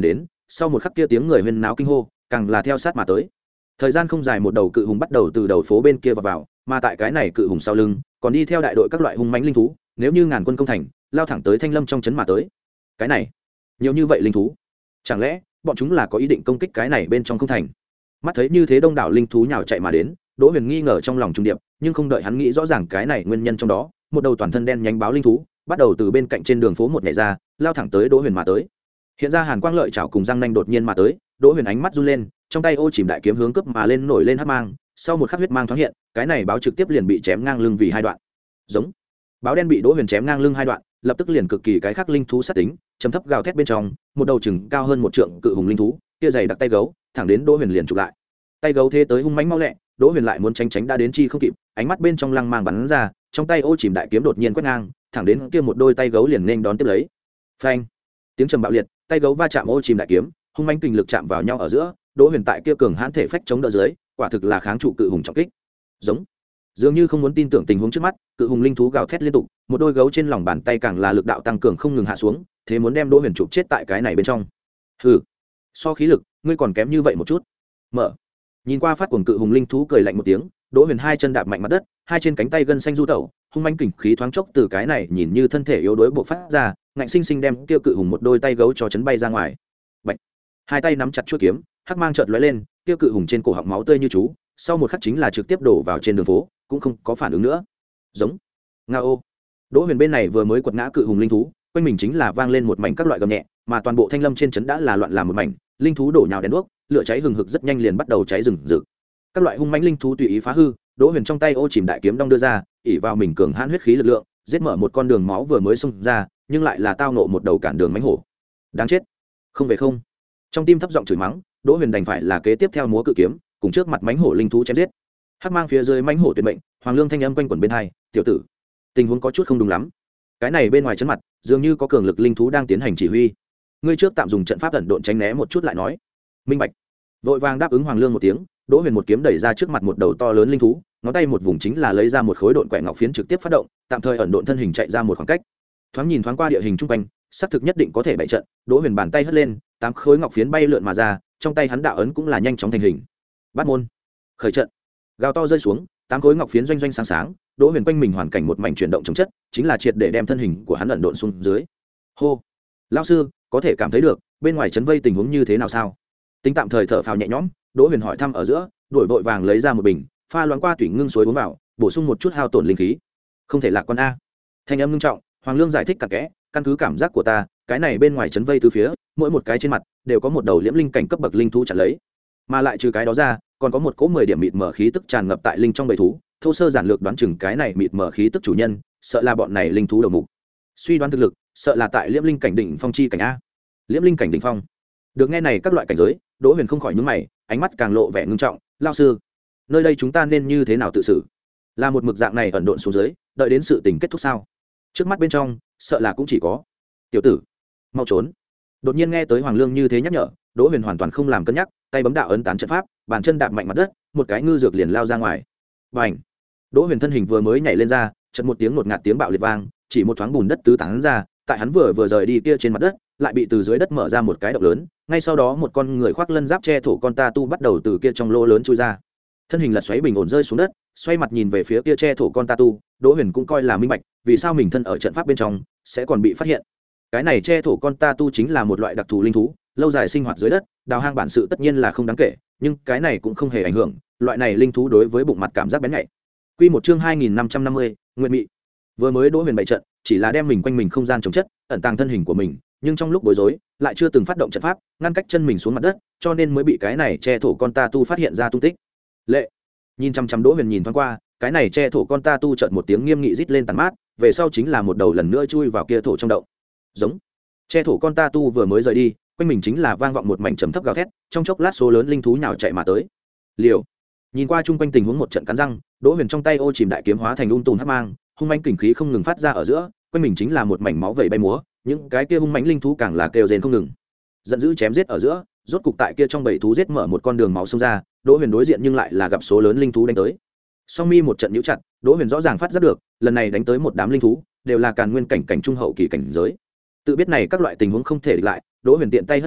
sau một khắc kia tiếng người huyên náo kinh hô càng là theo sát mà tới. Thời gian không dài, một đầu cự hùng bắt đầu từ đầu phố bên kia vào vào, mà tại cái này cự hùng sau lưng còn đi theo đại đội các loại hung mãnh linh thú, nếu như ngàn quân công thành, lao thẳng tới Thanh Lâm trong trấn mà tới. Cái này, nhiều như vậy linh thú, chẳng lẽ bọn chúng là có ý định công kích cái này bên trong không thành? Mắt thấy như thế đông đảo linh thú nhào chạy mà đến, Đỗ Huyền nghi ngờ trong lòng trung điệp, nhưng không đợi hắn nghĩ rõ ràng cái này nguyên nhân trong đó, một đầu toàn thân đen nhánh báo linh thú bắt đầu từ bên cạnh trên đường phố một nhảy ra, lao thẳng tới Đỗ Huyền mà tới. Hiện ra hàn quang lợi chảo cùng răng nanh đột nhiên mà tới, Đỗ Huyền ánh mắt run lên, trong tay ô chìm đại kiếm hướng cấp mà lên nổi lên hắc mang, sau một khắc huyết mang thoáng hiện, cái này báo trực tiếp liền bị chém ngang lưng vì hai đoạn. Giống. Báo đen bị Đỗ Huyền chém ngang lưng hai đoạn, lập tức liền cực kỳ cái khác linh thú sát tính, trầm thấp gào thét bên trong, một đầu chừng cao hơn một trượng cự hùng linh thú, kia dày đặc tay gấu, thẳng đến Đỗ Huyền liền chụp lại. Tay gấu thế tới hung mãnh mau lẹ, Đỗ Huyền lại muốn tránh tránh đã đến chi không kịp, ánh mắt bên trong lăng mang bắn ra, trong tay ô chìm đại kiếm đột nhiên quét ngang, thẳng đến kia một đôi tay gấu liền nên đón tiếp lấy. Phanh! Tiếng trầm bạo liệt, tay gấu va chạm ô chìm đại kiếm, hung mãnh kình lực chạm vào nhau ở giữa, Đỗ Huyền tại kia cường hãn thể phách chống đỡ dưới, quả thực là kháng trụ cự hùng trọng kích. Giống. Dường như không muốn tin tưởng tình huống trước mắt, cự hùng linh thú gào thét liên tục, một đôi gấu trên lòng bàn tay càng là lực đạo tăng cường không ngừng hạ xuống, thế muốn đem Đỗ Huyền chụp chết tại cái này bên trong. Hừ, so khí lực, ngươi còn kém như vậy một chút. Mở. Nhìn qua phát cuồng cự hùng linh thú cười lạnh một tiếng, Đỗ Huyền hai chân đạp mạnh mặt đất, hai trên cánh tay gân xanh du tẩu, hung mãnh kình khí thoáng chốc từ cái này nhìn như thân thể yếu đuối bộc phát ra, ngạnh sinh sinh đem kia cự hùng một đôi tay gấu cho chấn bay ra ngoài. Bạch. Hai tay nắm chặt chuôi kiếm, hắc mang chợt lóe lên, kia cự hùng trên cổ họng máu tươi như chú, sau một khắc chính là trực tiếp đổ vào trên đường phố, cũng không có phản ứng nữa. Giống. Ngao. Đỗ Huyền bên này vừa mới quật ngã cự hùng linh thú, quanh mình chính là vang lên một mảnh các loại gầm nhẹ, mà toàn bộ Thanh Lâm trên trấn đã là loạn làm một mảnh, linh thú đổ nhào đèn đuốc, lửa cháy hừng hực rất nhanh liền bắt đầu cháy rừng rực. Các loại hung mãnh linh thú tùy ý phá hư, Đỗ Huyền trong tay ô chìm đại kiếm đong đưa ra, ỷ vào mình cường hãn huyết khí lực lượng, giết mở một con đường máu vừa mới xông ra, nhưng lại là tao nộ một đầu cản đường mãnh hổ. Đáng chết. Không về không. Trong tim thấp giọng chửi mắng, Đỗ Huyền đành phải là kế tiếp theo múa cự kiếm, cùng trước mặt mãnh hổ linh thú chém giết. Hắc mang phía dưới mãnh hổ tuyệt mệnh, Hoàng Lương thanh âm quanh quẩn bên hai, "Tiểu tử, tình huống có chút không đúng lắm. Cái này bên ngoài chấn mặt, dường như có cường lực linh thú đang tiến hành chỉ huy. Ngươi trước tạm dùng trận pháp ẩn độn tránh né một chút lại nói." Minh bạch. Vội vàng đáp ứng Hoàng Lương một tiếng, Đỗ Huyền một kiếm đẩy ra trước mặt một đầu to lớn linh thú, ngón tay một vùng chính là lấy ra một khối độn quẻ ngọc phiến trực tiếp phát động, tạm thời ẩn độn thân hình chạy ra một khoảng cách. Thoáng nhìn thoáng qua địa hình chung quanh, xác thực nhất định có thể bày trận, Đỗ Huyền bàn tay hất lên, tám khối ngọc phiến bay lượn mà ra, trong tay hắn đạo ấn cũng là nhanh chóng thành hình. Bát môn, khởi trận. Gào to rơi xuống, tám khối ngọc phiến doanh doanh sáng sáng, Đỗ Huyền quanh mình hoàn cảnh một mảnh chuyển động chống chất, chính là triệt để đem thân hình của hắn ẩn độn xuống dưới. Hô, lão sư, có thể cảm thấy được bên ngoài trấn vây tình huống như thế nào sao? Tính tạm thời thở phào nhẹ nhõm, Đỗ Huyền hỏi thăm ở giữa, đổi vội vàng lấy ra một bình, pha loãng qua thủy ngưng suối uống vào, bổ sung một chút hao tổn linh khí. Không thể lạc quan a. Thanh âm ngưng trọng, Hoàng Lương giải thích cặn kẽ, căn cứ cảm giác của ta, cái này bên ngoài trấn vây từ phía, mỗi một cái trên mặt đều có một đầu liễm linh cảnh cấp bậc linh thú chặn lấy, mà lại trừ cái đó ra, còn có một cỗ mười điểm mịt mờ khí tức tràn ngập tại linh trong bầy thú. Thô sơ giản lược đoán chừng cái này mịt mờ khí tức chủ nhân, sợ là bọn này linh thú đầu mục. Suy đoán thực lực, sợ là tại liễm linh cảnh đỉnh phong chi cảnh a. Liễm linh cảnh đỉnh phong. Được nghe này các loại cảnh giới, Đỗ Huyền không khỏi nhướng mày, ánh mắt càng lộ vẻ ngưng trọng, "Lão sư, nơi đây chúng ta nên như thế nào tự xử? Là một mực dạng này ẩn độn xuống dưới, đợi đến sự tình kết thúc sao? Trước mắt bên trong, sợ là cũng chỉ có tiểu tử, mau trốn." Đột nhiên nghe tới Hoàng Lương như thế nhắc nhở, Đỗ Huyền hoàn toàn không làm cân nhắc, tay bấm đạo ấn tán trận pháp, bàn chân đạp mạnh mặt đất, một cái ngư dược liền lao ra ngoài. Bành! Đỗ Huyền thân hình vừa mới nhảy lên ra, chợt một tiếng ngột ngạt tiếng bạo liệt vang, chỉ một thoáng bùn đất tứ tán ra, tại hắn vừa vừa rời đi kia trên mặt đất, lại bị từ dưới đất mở ra một cái động lớn, ngay sau đó một con người khoác lân giáp che thổ con ta tu bắt đầu từ kia trong lỗ lớn chui ra. Thân hình lật xoáy bình ổn rơi xuống đất, xoay mặt nhìn về phía kia che thổ con ta tu, Đỗ Huyền cũng coi là minh bạch, vì sao mình thân ở trận pháp bên trong sẽ còn bị phát hiện. Cái này che thổ con ta tu chính là một loại đặc thù linh thú, lâu dài sinh hoạt dưới đất, đào hang bản sự tất nhiên là không đáng kể, nhưng cái này cũng không hề ảnh hưởng, loại này linh thú đối với bụng mặt cảm giác bén nhạy. Quy một chương hai nghìn năm trăm năm mươi, Nguyệt Mị. Vừa mới Đỗ Huyền bày trận, chỉ là đem mình quanh mình không gian chống chất, ẩn tàng thân hình của mình, nhưng trong lúc bối rối, lại chưa từng phát động trận pháp, ngăn cách chân mình xuống mặt đất, cho nên mới bị cái này che thổ con ta tu phát hiện ra tung tích. Lệ. Nhìn chăm chăm Đỗ Huyền nhìn thoáng qua, cái này che thổ con ta tu chợt một tiếng nghiêm nghị rít lên tàn mát, về sau chính là một đầu lần nữa chui vào kia thổ trong động. Giống. Che thổ con ta tu vừa mới rời đi, quanh mình chính là vang vọng một mảnh trầm thấp gào thét, trong chốc lát số lớn linh thú nhào chạy mà tới. Liều. Nhìn qua chung quanh tình huống một trận cắn răng, Đỗ Huyền trong tay ô chìm đại kiếm hóa thành ung tùm hắc mang, hung mãnh kình khí không ngừng phát ra ở giữa, quanh mình chính là một mảnh máu vẩy bay múa, những cái kia hung mãnh linh thú càng là kêu rên không ngừng. Giận dữ chém giết ở giữa, rốt cục tại kia trong bầy thú giết mở một con đường máu xông ra, Đỗ Huyền đối diện nhưng lại là gặp số lớn linh thú đánh tới. Song mi một trận nhíu chặt, Đỗ Huyền rõ ràng phát giác được, lần này đánh tới một đám linh thú, đều là càn nguyên cảnh cảnh trung hậu kỳ cảnh giới. Tự biết này các loại tình huống không thể địch lại, Đỗ Huyền tiện tay hất lên,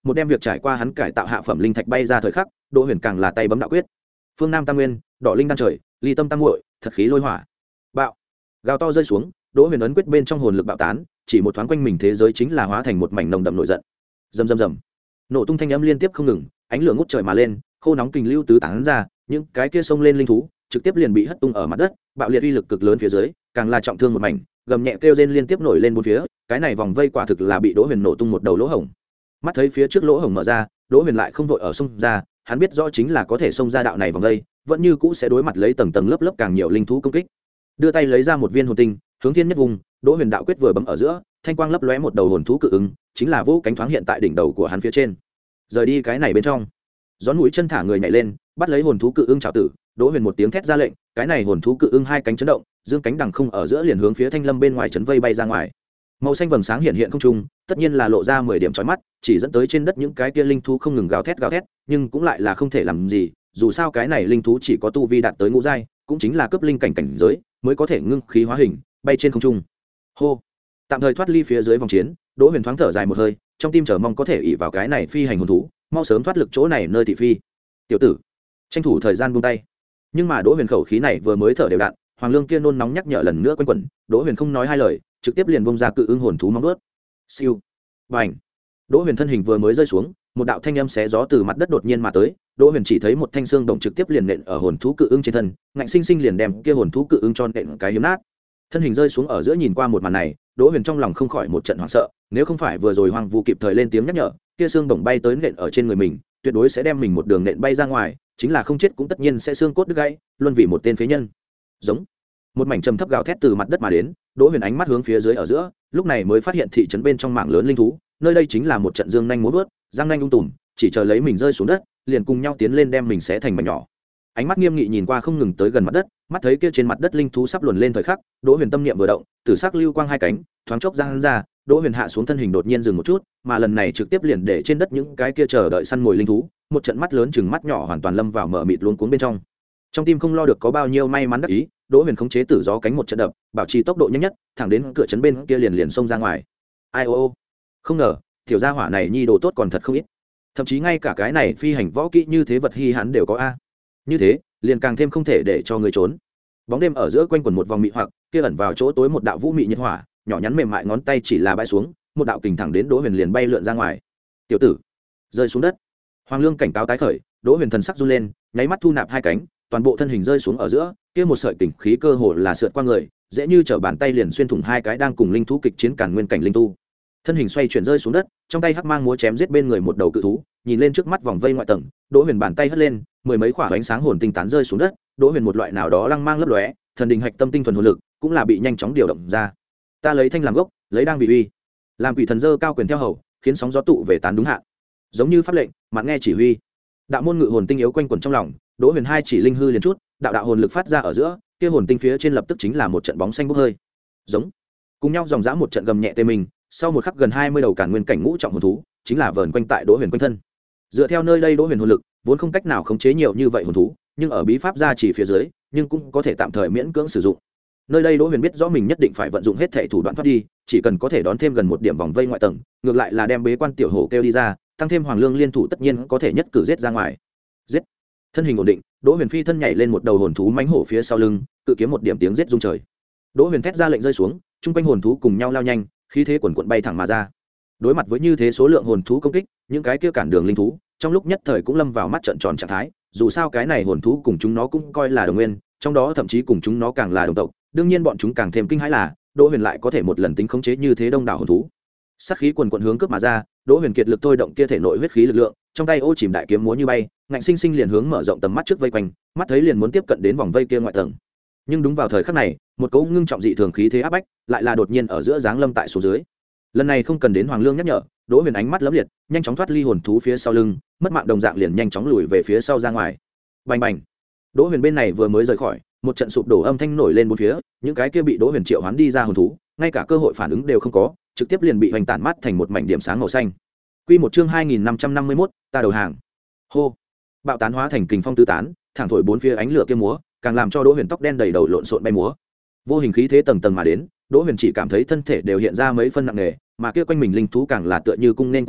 một đem việc trải qua hắn cải tạo hạ phẩm linh thạch bay ra thời khắc, Đỗ Huyền càng là tay bấm đạo quyết. Phương Nam Tam Nguyên, Đỏ Linh đan trời, Ly Tâm Tam muội, thật khí lôi hỏa. Bạo. Gào to rơi xuống, Đỗ Huyền ấn quyết bên trong hồn lực bạo tán, chỉ một thoáng quanh mình thế giới chính là hóa thành một mảnh nồng đậm nổi giận. Rầm rầm rầm. Nổ tung thanh âm liên tiếp không ngừng, ánh lửa ngút trời mà lên, khô nóng kình lưu tứ tán ra, những cái kia xông lên linh thú, trực tiếp liền bị hất tung ở mặt đất, bạo liệt uy lực cực lớn phía dưới, càng là trọng thương một mảnh, gầm nhẹ kêu rên liên tiếp nổi lên bốn phía, cái này vòng vây quả thực là bị Đỗ Huyền nổ tung một đầu lỗ hổng. Mắt thấy phía trước lỗ hổng mở ra, Đỗ Huyền lại không vội ở xông ra, hắn biết rõ chính là có thể xông ra đạo này vòng vây, vẫn như cũ sẽ đối mặt lấy tầng tầng lớp lớp càng nhiều linh thú công kích. Đưa tay lấy ra một viên hồn tinh, hướng thiên nhất vùng, Đỗ Huyền đạo quyết vừa bấm ở giữa, thanh quang lấp lóe một đầu hồn thú cự ứng, chính là vô cánh thoáng hiện tại đỉnh đầu của hắn phía trên. Rời đi cái này bên trong, gión mũi chân thả người nhảy lên, bắt lấy hồn thú cự ưng chảo tử. Đỗ Huyền một tiếng thét ra lệnh, cái này hồn thú cự ưng hai cánh chấn động, dương cánh đằng không ở giữa liền hướng phía thanh lâm bên ngoài chấn vây bay ra ngoài. Màu xanh vầng sáng hiện hiện không trung, tất nhiên là lộ ra mười điểm chói mắt, chỉ dẫn tới trên đất những cái kia linh thú không ngừng gào thét gào thét, nhưng cũng lại là không thể làm gì, dù sao cái này linh thú chỉ có tu vi đạt tới ngũ giai, cũng chính là cấp linh cảnh cảnh giới, mới có thể ngưng khí hóa hình, bay trên không trung. Hô. Tạm thời thoát ly phía dưới vòng chiến, Đỗ Huyền thoáng thở dài một hơi, trong tim chờ mong có thể ỷ vào cái này phi hành hồn thú, mau sớm thoát lực chỗ này nơi thị phi. Tiểu tử, tranh thủ thời gian buông tay. Nhưng mà Đỗ Huyền khẩu khí này vừa mới thở đều đặn, Hoàng Lương kia nôn nóng nhắc nhở lần nữa quanh quẩn, Đỗ Huyền không nói hai lời, trực tiếp liền bung ra cự ưng hồn thú móng vuốt. Siêu. Bành. Đỗ Huyền thân hình vừa mới rơi xuống, một đạo thanh âm xé gió từ mặt đất đột nhiên mà tới, Đỗ Huyền chỉ thấy một thanh xương đồng trực tiếp liền nện ở hồn thú cự ưng trên thân, ngạnh sinh sinh liền đem kia hồn thú cự ưng cho nện cái hiếm nát. Thân hình rơi xuống ở giữa nhìn qua một màn này, Đỗ Huyền trong lòng không khỏi một trận hoảng sợ, nếu không phải vừa rồi Hoàng Vũ kịp thời lên tiếng nhắc nhở, kia xương đồng bay tới nện ở trên người mình, tuyệt đối sẽ đem mình một đường nện bay ra ngoài, chính là không chết cũng tất nhiên sẽ xương cốt đứt gãy, luôn vì một tên phế nhân. Giống. Một mảnh trầm thấp gào thét từ mặt đất mà đến, Đỗ Huyền ánh mắt hướng phía dưới ở giữa, lúc này mới phát hiện thị trấn bên trong mảng lớn linh thú, nơi đây chính là một trận dương nhanh múa vớt, răng nanh ung tùm, chỉ chờ lấy mình rơi xuống đất, liền cùng nhau tiến lên đem mình xé thành mảnh nhỏ. Ánh mắt nghiêm nghị nhìn qua không ngừng tới gần mặt đất, mắt thấy kia trên mặt đất linh thú sắp luồn lên thời khắc, Đỗ Huyền tâm niệm vừa động, tử sắc lưu quang hai cánh, thoáng chốc giang ra, Đỗ Huyền hạ xuống thân hình đột nhiên dừng một chút, mà lần này trực tiếp liền để trên đất những cái kia chờ đợi săn mồi linh thú, một trận mắt lớn chừng mắt nhỏ hoàn toàn lâm vào mở mịt luống cuống bên trong. Trong tim không lo được có bao nhiêu may mắn đắc ý, Đỗ Huyền khống chế tử gió cánh một trận đập, bảo trì tốc độ nhanh nhất, thẳng đến cửa trấn bên kia liền liền xông ra ngoài. Ai ô ô, không ngờ, tiểu gia hỏa này nhi đồ tốt còn thật không ít. Thậm chí ngay cả cái này phi hành võ kỹ như thế vật hi hắn đều có a. Như thế, liền càng thêm không thể để cho người trốn. Bóng đêm ở giữa quanh quẩn một vòng mị hoặc, kia ẩn vào chỗ tối một đạo vũ mị nhiệt hỏa, nhỏ nhắn mềm mại ngón tay chỉ là bãi xuống, một đạo kình thẳng đến Đỗ Huyền liền bay lượn ra ngoài. Tiểu tử, rơi xuống đất. Hoàng Lương cảnh cáo tái khởi, Đỗ Huyền thần sắc run lên, nháy mắt thu nạp hai cánh, toàn bộ thân hình rơi xuống ở giữa, kia một sợi kình khí cơ hồ là sượt qua người, dễ như trở bàn tay liền xuyên thủng hai cái đang cùng linh thú kịch chiến càn nguyên cảnh linh tu. Thân hình xoay chuyển rơi xuống đất, trong tay hắc mang múa chém giết bên người một đầu cự thú, nhìn lên trước mắt vòng vây ngoại tầng, Đỗ Huyền bàn tay hất lên, mười mấy quả ánh sáng hồn tinh tán rơi xuống đất, Đỗ Huyền một loại nào đó lăng mang lấp lóe, thần đình hạch tâm tinh thuần hồn lực cũng là bị nhanh chóng điều động ra. Ta lấy thanh làm gốc, lấy đang vị uy, làm quỷ thần dơ cao quyền theo hầu, khiến sóng gió tụ về tán đúng hạn. Giống như pháp lệnh, mặt nghe chỉ huy. Đạo môn ngự hồn tinh yếu quanh quẩn trong lòng, Đỗ Huyền hai chỉ linh hư liền chút, đạo đạo hồn lực phát ra ở giữa, kia hồn tinh phía trên lập tức chính là một trận bóng xanh bốc hơi. Giống. Cùng nhau dòng dã một trận gầm nhẹ tê mình, sau một khắc gần hai mươi đầu càn nguyên cảnh ngũ trọng hồn thú, chính là vờn quanh tại Đỗ Huyền quanh thân. Dựa theo nơi đây Đỗ Huyền hồn lực, vốn không cách nào khống chế nhiều như vậy hồn thú, nhưng ở bí pháp gia chỉ phía dưới, nhưng cũng có thể tạm thời miễn cưỡng sử dụng. Nơi đây Đỗ Huyền biết rõ mình nhất định phải vận dụng hết thể thủ đoạn thoát đi, chỉ cần có thể đón thêm gần một điểm vòng vây ngoại tầng, ngược lại là đem bế quan tiểu hổ kêu đi ra, tăng thêm Hoàng Lương liên thủ tất nhiên có thể nhất cử giết ra ngoài. Giết. Thân hình ổn định, Đỗ Huyền phi thân nhảy lên một đầu hồn thú mãnh hổ phía sau lưng, cự kiếm một điểm tiếng giết rung trời. Đỗ Huyền thét ra lệnh rơi xuống, trung quanh hồn thú cùng nhau lao nhanh, khí thế quần quần bay thẳng mà ra. Đối mặt với như thế số lượng hồn thú công kích, những cái kia cản đường linh thú, trong lúc nhất thời cũng lâm vào mắt trợn tròn trạng thái, dù sao cái này hồn thú cùng chúng nó cũng coi là đồng nguyên, trong đó thậm chí cùng chúng nó càng là đồng tộc, đương nhiên bọn chúng càng thêm kinh hãi là Đỗ Huyền lại có thể một lần tính khống chế như thế đông đảo hồn thú. Sát khí quần quần hướng cướp mà ra, Đỗ Huyền kiệt lực thôi động kia thể nội huyết khí lực lượng, trong tay ô chìm đại kiếm múa như bay, ngạnh sinh sinh liền hướng mở rộng tầm mắt trước vây quanh, mắt thấy liền muốn tiếp cận đến vòng vây kia ngoại tầng. Nhưng đúng vào thời khắc này, một cỗ ngưng trọng dị thường khí thế áp bách, lại là đột nhiên ở giữa dáng lâm tại số dưới. Lần này không cần đến Hoàng Lương nhắc nhở, Đỗ Huyền ánh mắt lấm liệt, nhanh chóng thoát ly hồn thú phía sau lưng, mất mạng đồng dạng liền nhanh chóng lùi về phía sau ra ngoài. Bành bành. Đỗ Huyền bên này vừa mới rời khỏi, một trận sụp đổ âm thanh nổi lên bốn phía, những cái kia bị Đỗ Huyền triệu hoán đi ra hồn thú, ngay cả cơ hội phản ứng đều không có, trực tiếp liền bị hoành tản mát thành một mảnh điểm sáng màu xanh. Quy một chương hai nghìn năm trăm năm mươi mốt, ta đầu hàng. Hô. Bạo tán hóa thành kình phong tứ tán, thẳng thổi bốn phía ánh lửa kia múa, càng làm cho Đỗ Huyền tóc đen đầy đầu lộn xộn bay múa. Vô hình khí thế tầng tầng mà đến, Đỗ Huyền chỉ cảm thấy thân thể đều hiện ra mấy phân nặng nề, mà kia quanh mình linh thú càng là tựa như cung nên quân vương,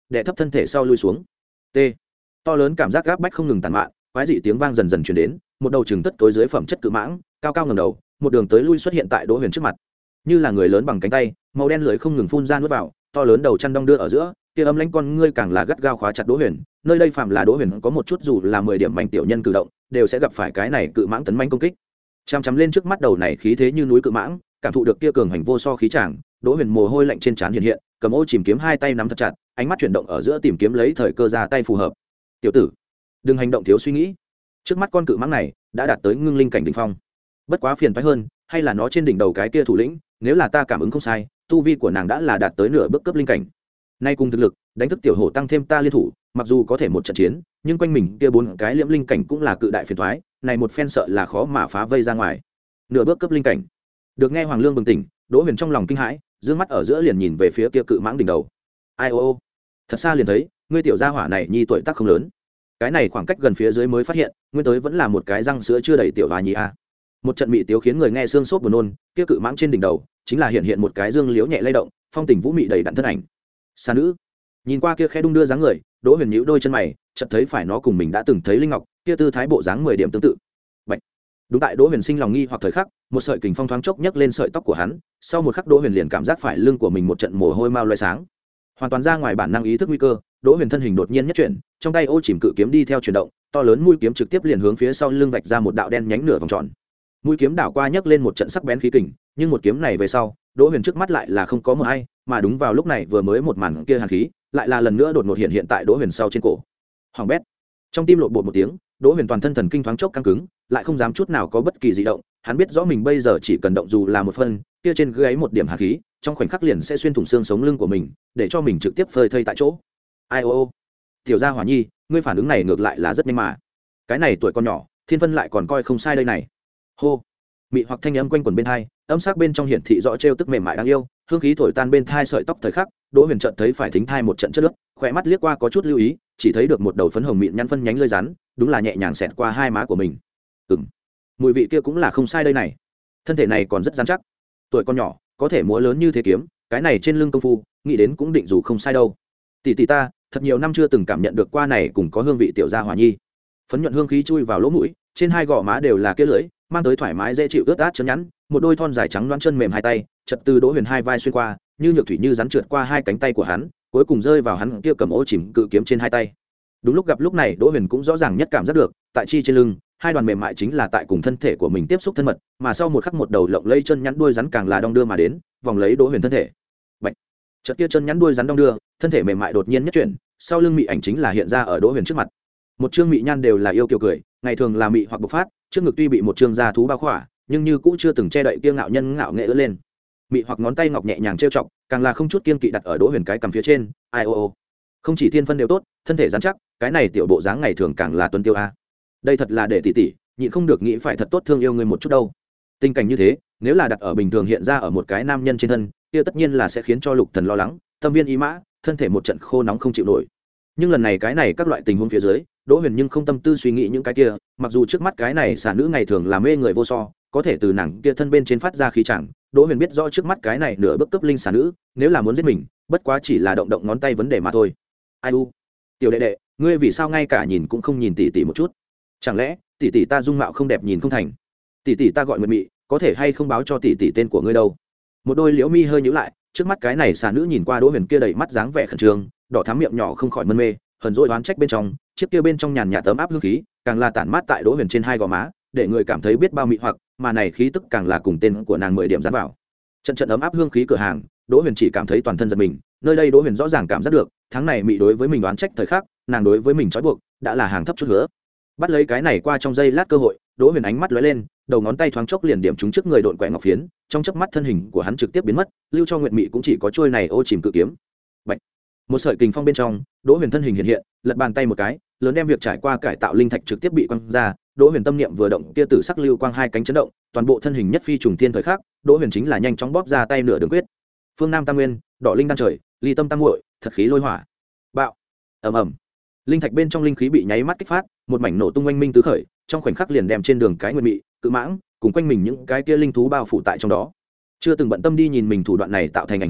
đè thấp thân thể sau lui xuống. T. To lớn cảm giác gáp bách không ngừng tàn mạn, quái dị tiếng vang dần dần truyền đến, một đầu trừng tất tối dưới phẩm chất cự mãng cao cao ngẩng đầu, một đường tới lui xuất hiện tại Đỗ Huyền trước mặt, như là người lớn bằng cánh tay, màu đen lưỡi không ngừng phun ra nuốt vào, to lớn đầu chăn đong đưa ở giữa, kia âm lãnh con ngươi càng là gắt gao khóa chặt Đỗ Huyền. Nơi đây phạm là Đỗ Huyền có một chút dù là mười điểm mạnh tiểu nhân cử động, đều sẽ gặp phải cái này cự mãng tấn mãnh công kích. Chằm chằm lên trước mắt đầu này khí thế như núi cự mãng, cảm thụ được kia cường hành vô so khí tràng, Đỗ Huyền mồ hôi lạnh trên trán hiện hiện, cầm ô chìm kiếm hai tay nắm thật chặt, ánh mắt chuyển động ở giữa tìm kiếm lấy thời cơ ra tay phù hợp. "Tiểu tử, đừng hành động thiếu suy nghĩ." Trước mắt con cự mãng này đã đạt tới ngưng linh cảnh đỉnh phong. Bất quá phiền toái hơn, hay là nó trên đỉnh đầu cái kia thủ lĩnh, nếu là ta cảm ứng không sai, tu vi của nàng đã là đạt tới nửa bước cấp linh cảnh. Nay cùng thực lực, đánh thức tiểu hổ tăng thêm ta liên thủ, mặc dù có thể một trận chiến, nhưng quanh mình kia bốn cái liễm linh cảnh cũng là cự đại phiền toái, này một phen sợ là khó mà phá vây ra ngoài. Nửa bước cấp linh cảnh. Được nghe Hoàng Lương bừng tỉnh, Đỗ Huyền trong lòng kinh hãi, dương mắt ở giữa liền nhìn về phía kia cự mãng đỉnh đầu. Ai ô ô, thật xa liền thấy, ngươi tiểu gia hỏa này nhi tuổi tác không lớn. Cái này khoảng cách gần phía dưới mới phát hiện, nguyên tới vẫn là một cái răng sữa chưa đầy tiểu hòa nhi a. Một trận mị tiếu khiến người nghe xương sốt buồn nôn, kia cự mãng trên đỉnh đầu chính là hiện hiện một cái dương liễu nhẹ lay động, phong tình vũ mị đầy đặn thân ảnh. Xà nữ. Nhìn qua kia khẽ đung đưa dáng người, Đỗ Huyền nhíu đôi chân mày, chợt thấy phải nó cùng mình đã từng thấy linh ngọc, kia tư thái bộ dáng mười điểm tương tự. Bạch. Đúng tại Đỗ Huyền sinh lòng nghi hoặc thời khắc, một sợi kình phong thoáng chốc nhấc lên sợi tóc của hắn, sau một khắc Đỗ Huyền liền cảm giác phải lưng của mình một trận mồ hôi mao loé sáng. Hoàn toàn ra ngoài bản năng ý thức nguy cơ, Đỗ Huyền thân hình đột nhiên nhất chuyển, trong tay ô chìm cự kiếm đi theo chuyển động, to lớn mũi kiếm trực tiếp liền hướng phía sau lưng vạch ra một đạo đen nhánh nửa vòng tròn. Mũi kiếm đảo qua nhấc lên một trận sắc bén khí kình, nhưng một kiếm này về sau, Đỗ Huyền trước mắt lại là không có một ai, mà đúng vào lúc này vừa mới một màn kia hàn khí, lại là lần nữa đột ngột hiện hiện tại Đỗ Huyền sau trên cổ. Hoàng bét. Trong tim lộn bột một tiếng, Đỗ Huyền toàn thân thần kinh thoáng chốc căng cứng, lại không dám chút nào có bất kỳ dị động, hắn biết rõ mình bây giờ chỉ cần động dù là một phân, kia trên gáy một điểm hàn khí, trong khoảnh khắc liền sẽ xuyên thủng xương sống lưng của mình, để cho mình trực tiếp phơi thây tại chỗ. Ai ô ô. Tiểu gia hỏa nhi, ngươi phản ứng này ngược lại là rất nhanh mà. Cái này tuổi con nhỏ, thiên phân lại còn coi không sai đây này. Hô. Mị hoặc thanh âm quanh quẩn bên hai, âm sắc bên trong hiển thị rõ trêu tức mềm mại đáng yêu, hương khí thổi tan bên thai sợi tóc thời khắc, Đỗ Huyền chợt thấy phải thính thai một trận chất nước, khỏe mắt liếc qua có chút lưu ý, chỉ thấy được một đầu phấn hồng mịn nhăn phân nhánh lưỡi rắn, đúng là nhẹ nhàng xẹt qua hai má của mình. Ừm, mùi vị kia cũng là không sai đây này. Thân thể này còn rất rắn chắc, tuổi con nhỏ, có thể múa lớn như thế kiếm, cái này trên lưng công phu, nghĩ đến cũng định dù không sai đâu. Tỷ tỷ ta, thật nhiều năm chưa từng cảm nhận được qua này cùng có hương vị tiểu gia hỏa nhi. Phấn nhuận hương khí chui vào lỗ mũi, trên hai gò má đều là kia lưỡi, mang tới thoải mái dễ chịu ướt át chân nhẵn, một đôi thon dài trắng loáng chân mềm hai tay, chợt từ Đỗ Huyền hai vai xuyên qua, như nhược thủy như rắn trượt qua hai cánh tay của hắn, cuối cùng rơi vào hắn kia cầm ô chìm cự kiếm trên hai tay. Đúng lúc gặp lúc này, Đỗ Huyền cũng rõ ràng nhất cảm giác được, tại chi trên lưng, hai đoàn mềm mại chính là tại cùng thân thể của mình tiếp xúc thân mật, mà sau một khắc một đầu lộng lây chân nhắn đuôi rắn càng là đong đưa mà đến, vòng lấy Đỗ Huyền thân thể. Bạch. Chợt kia chân nhắn đuôi rắn đong đưa, thân thể mềm mại đột nhiên nhất chuyển, sau lưng mị ảnh chính là hiện ra ở Đỗ Huyền trước mặt. Một trương mị nhan đều là yêu kiều cười, ngày thường là mị hoặc bộc phát, trước ngực tuy bị một trương da thú bao khỏa, nhưng như cũng chưa từng che đậy kia ngạo nhân ngạo nghệ ưỡn lên. Mị hoặc ngón tay ngọc nhẹ nhàng trêu chọc, càng là không chút kiên kỵ đặt ở Đỗ Huyền cái cằm phía trên. Ai ô ô. Không chỉ thiên phân đều tốt, thân thể rắn chắc, cái này tiểu bộ dáng ngày thường càng là tuấn tiêu a. Đây thật là để tỷ tỷ, nhịn không được nghĩ phải thật tốt thương yêu ngươi một chút đâu. Tình cảnh như thế, nếu là đặt ở bình thường hiện ra ở một cái nam nhân trên thân, kia tất nhiên là sẽ khiến cho Lục Thần lo lắng, tâm viên ý mã, thân thể một trận khô nóng không chịu nổi. Nhưng lần này cái này các loại tình huống phía dưới, Đỗ Huyền nhưng không tâm tư suy nghĩ những cái kia, mặc dù trước mắt cái này xà nữ ngày thường là mê người vô so, có thể từ nàng kia thân bên trên phát ra khí chẳng, Đỗ Huyền biết rõ trước mắt cái này nửa bước cấp linh xà nữ, nếu là muốn giết mình, bất quá chỉ là động động ngón tay vấn đề mà thôi. Ai u, tiểu đệ đệ, ngươi vì sao ngay cả nhìn cũng không nhìn tỷ tỷ một chút? Chẳng lẽ tỷ tỷ ta dung mạo không đẹp nhìn không thành? Tỷ tỷ ta gọi Nguyệt Mị, có thể hay không báo cho tỷ tỷ tên của ngươi đâu? Một đôi liễu mi hơi nhíu lại, trước mắt cái này xà nữ nhìn qua Đỗ Huyền kia đầy mắt dáng vẻ khẩn trương, đỏ thắm miệng nhỏ không khỏi mân mê, hờn dỗi oán trách bên trong, chiếc kia bên trong nhàn nhạt tấm áp hương khí, càng là tản mát tại Đỗ Huyền trên hai gò má, để người cảm thấy biết bao mị hoặc, mà này khí tức càng là cùng tên của nàng mười điểm dán vào. Trận trận ấm áp hương khí cửa hàng, Đỗ Huyền chỉ cảm thấy toàn thân giật mình, nơi đây Đỗ Huyền rõ ràng cảm giác được, tháng này mị đối với mình đoán trách thời khắc, nàng đối với mình trói buộc, đã là hàng thấp chút hứa. Bắt lấy cái này qua trong giây lát cơ hội, Đỗ Huyền ánh mắt lóe lên, đầu ngón tay thoáng chốc liền điểm trúng trước người độn quẹ ngọc phiến, trong chớp mắt thân hình của hắn trực tiếp biến mất, lưu cho Nguyệt Mị cũng chỉ có trôi này ô chìm cự kiếm. Bạch. Một sợi kình phong bên trong, Đỗ Huyền thân hình hiện hiện, lật bàn tay một cái, lớn đem việc trải qua cải tạo linh thạch trực tiếp bị quăng ra, Đỗ Huyền tâm niệm vừa động, kia tử sắc lưu quang hai cánh chấn động, toàn bộ thân hình nhất phi trùng thiên thời khắc, Đỗ Huyền chính là nhanh chóng bóp ra tay nửa đường quyết. Phương Nam Tam Nguyên, đỏ linh đan trời, ly tâm tam muội, thật khí lôi hỏa. Bạo. Ầm ầm. Linh thạch bên trong linh khí bị nháy mắt kích phát, một mảnh nổ tung oanh minh tứ khởi, trong khoảnh khắc liền đem trên đường cái Nguyệt Mị, cự mãng, cùng quanh mình những cái kia linh thú bao phủ tại trong đó. Chưa từng bận tâm đi nhìn mình thủ đoạn này tạo thành ảnh hưởng,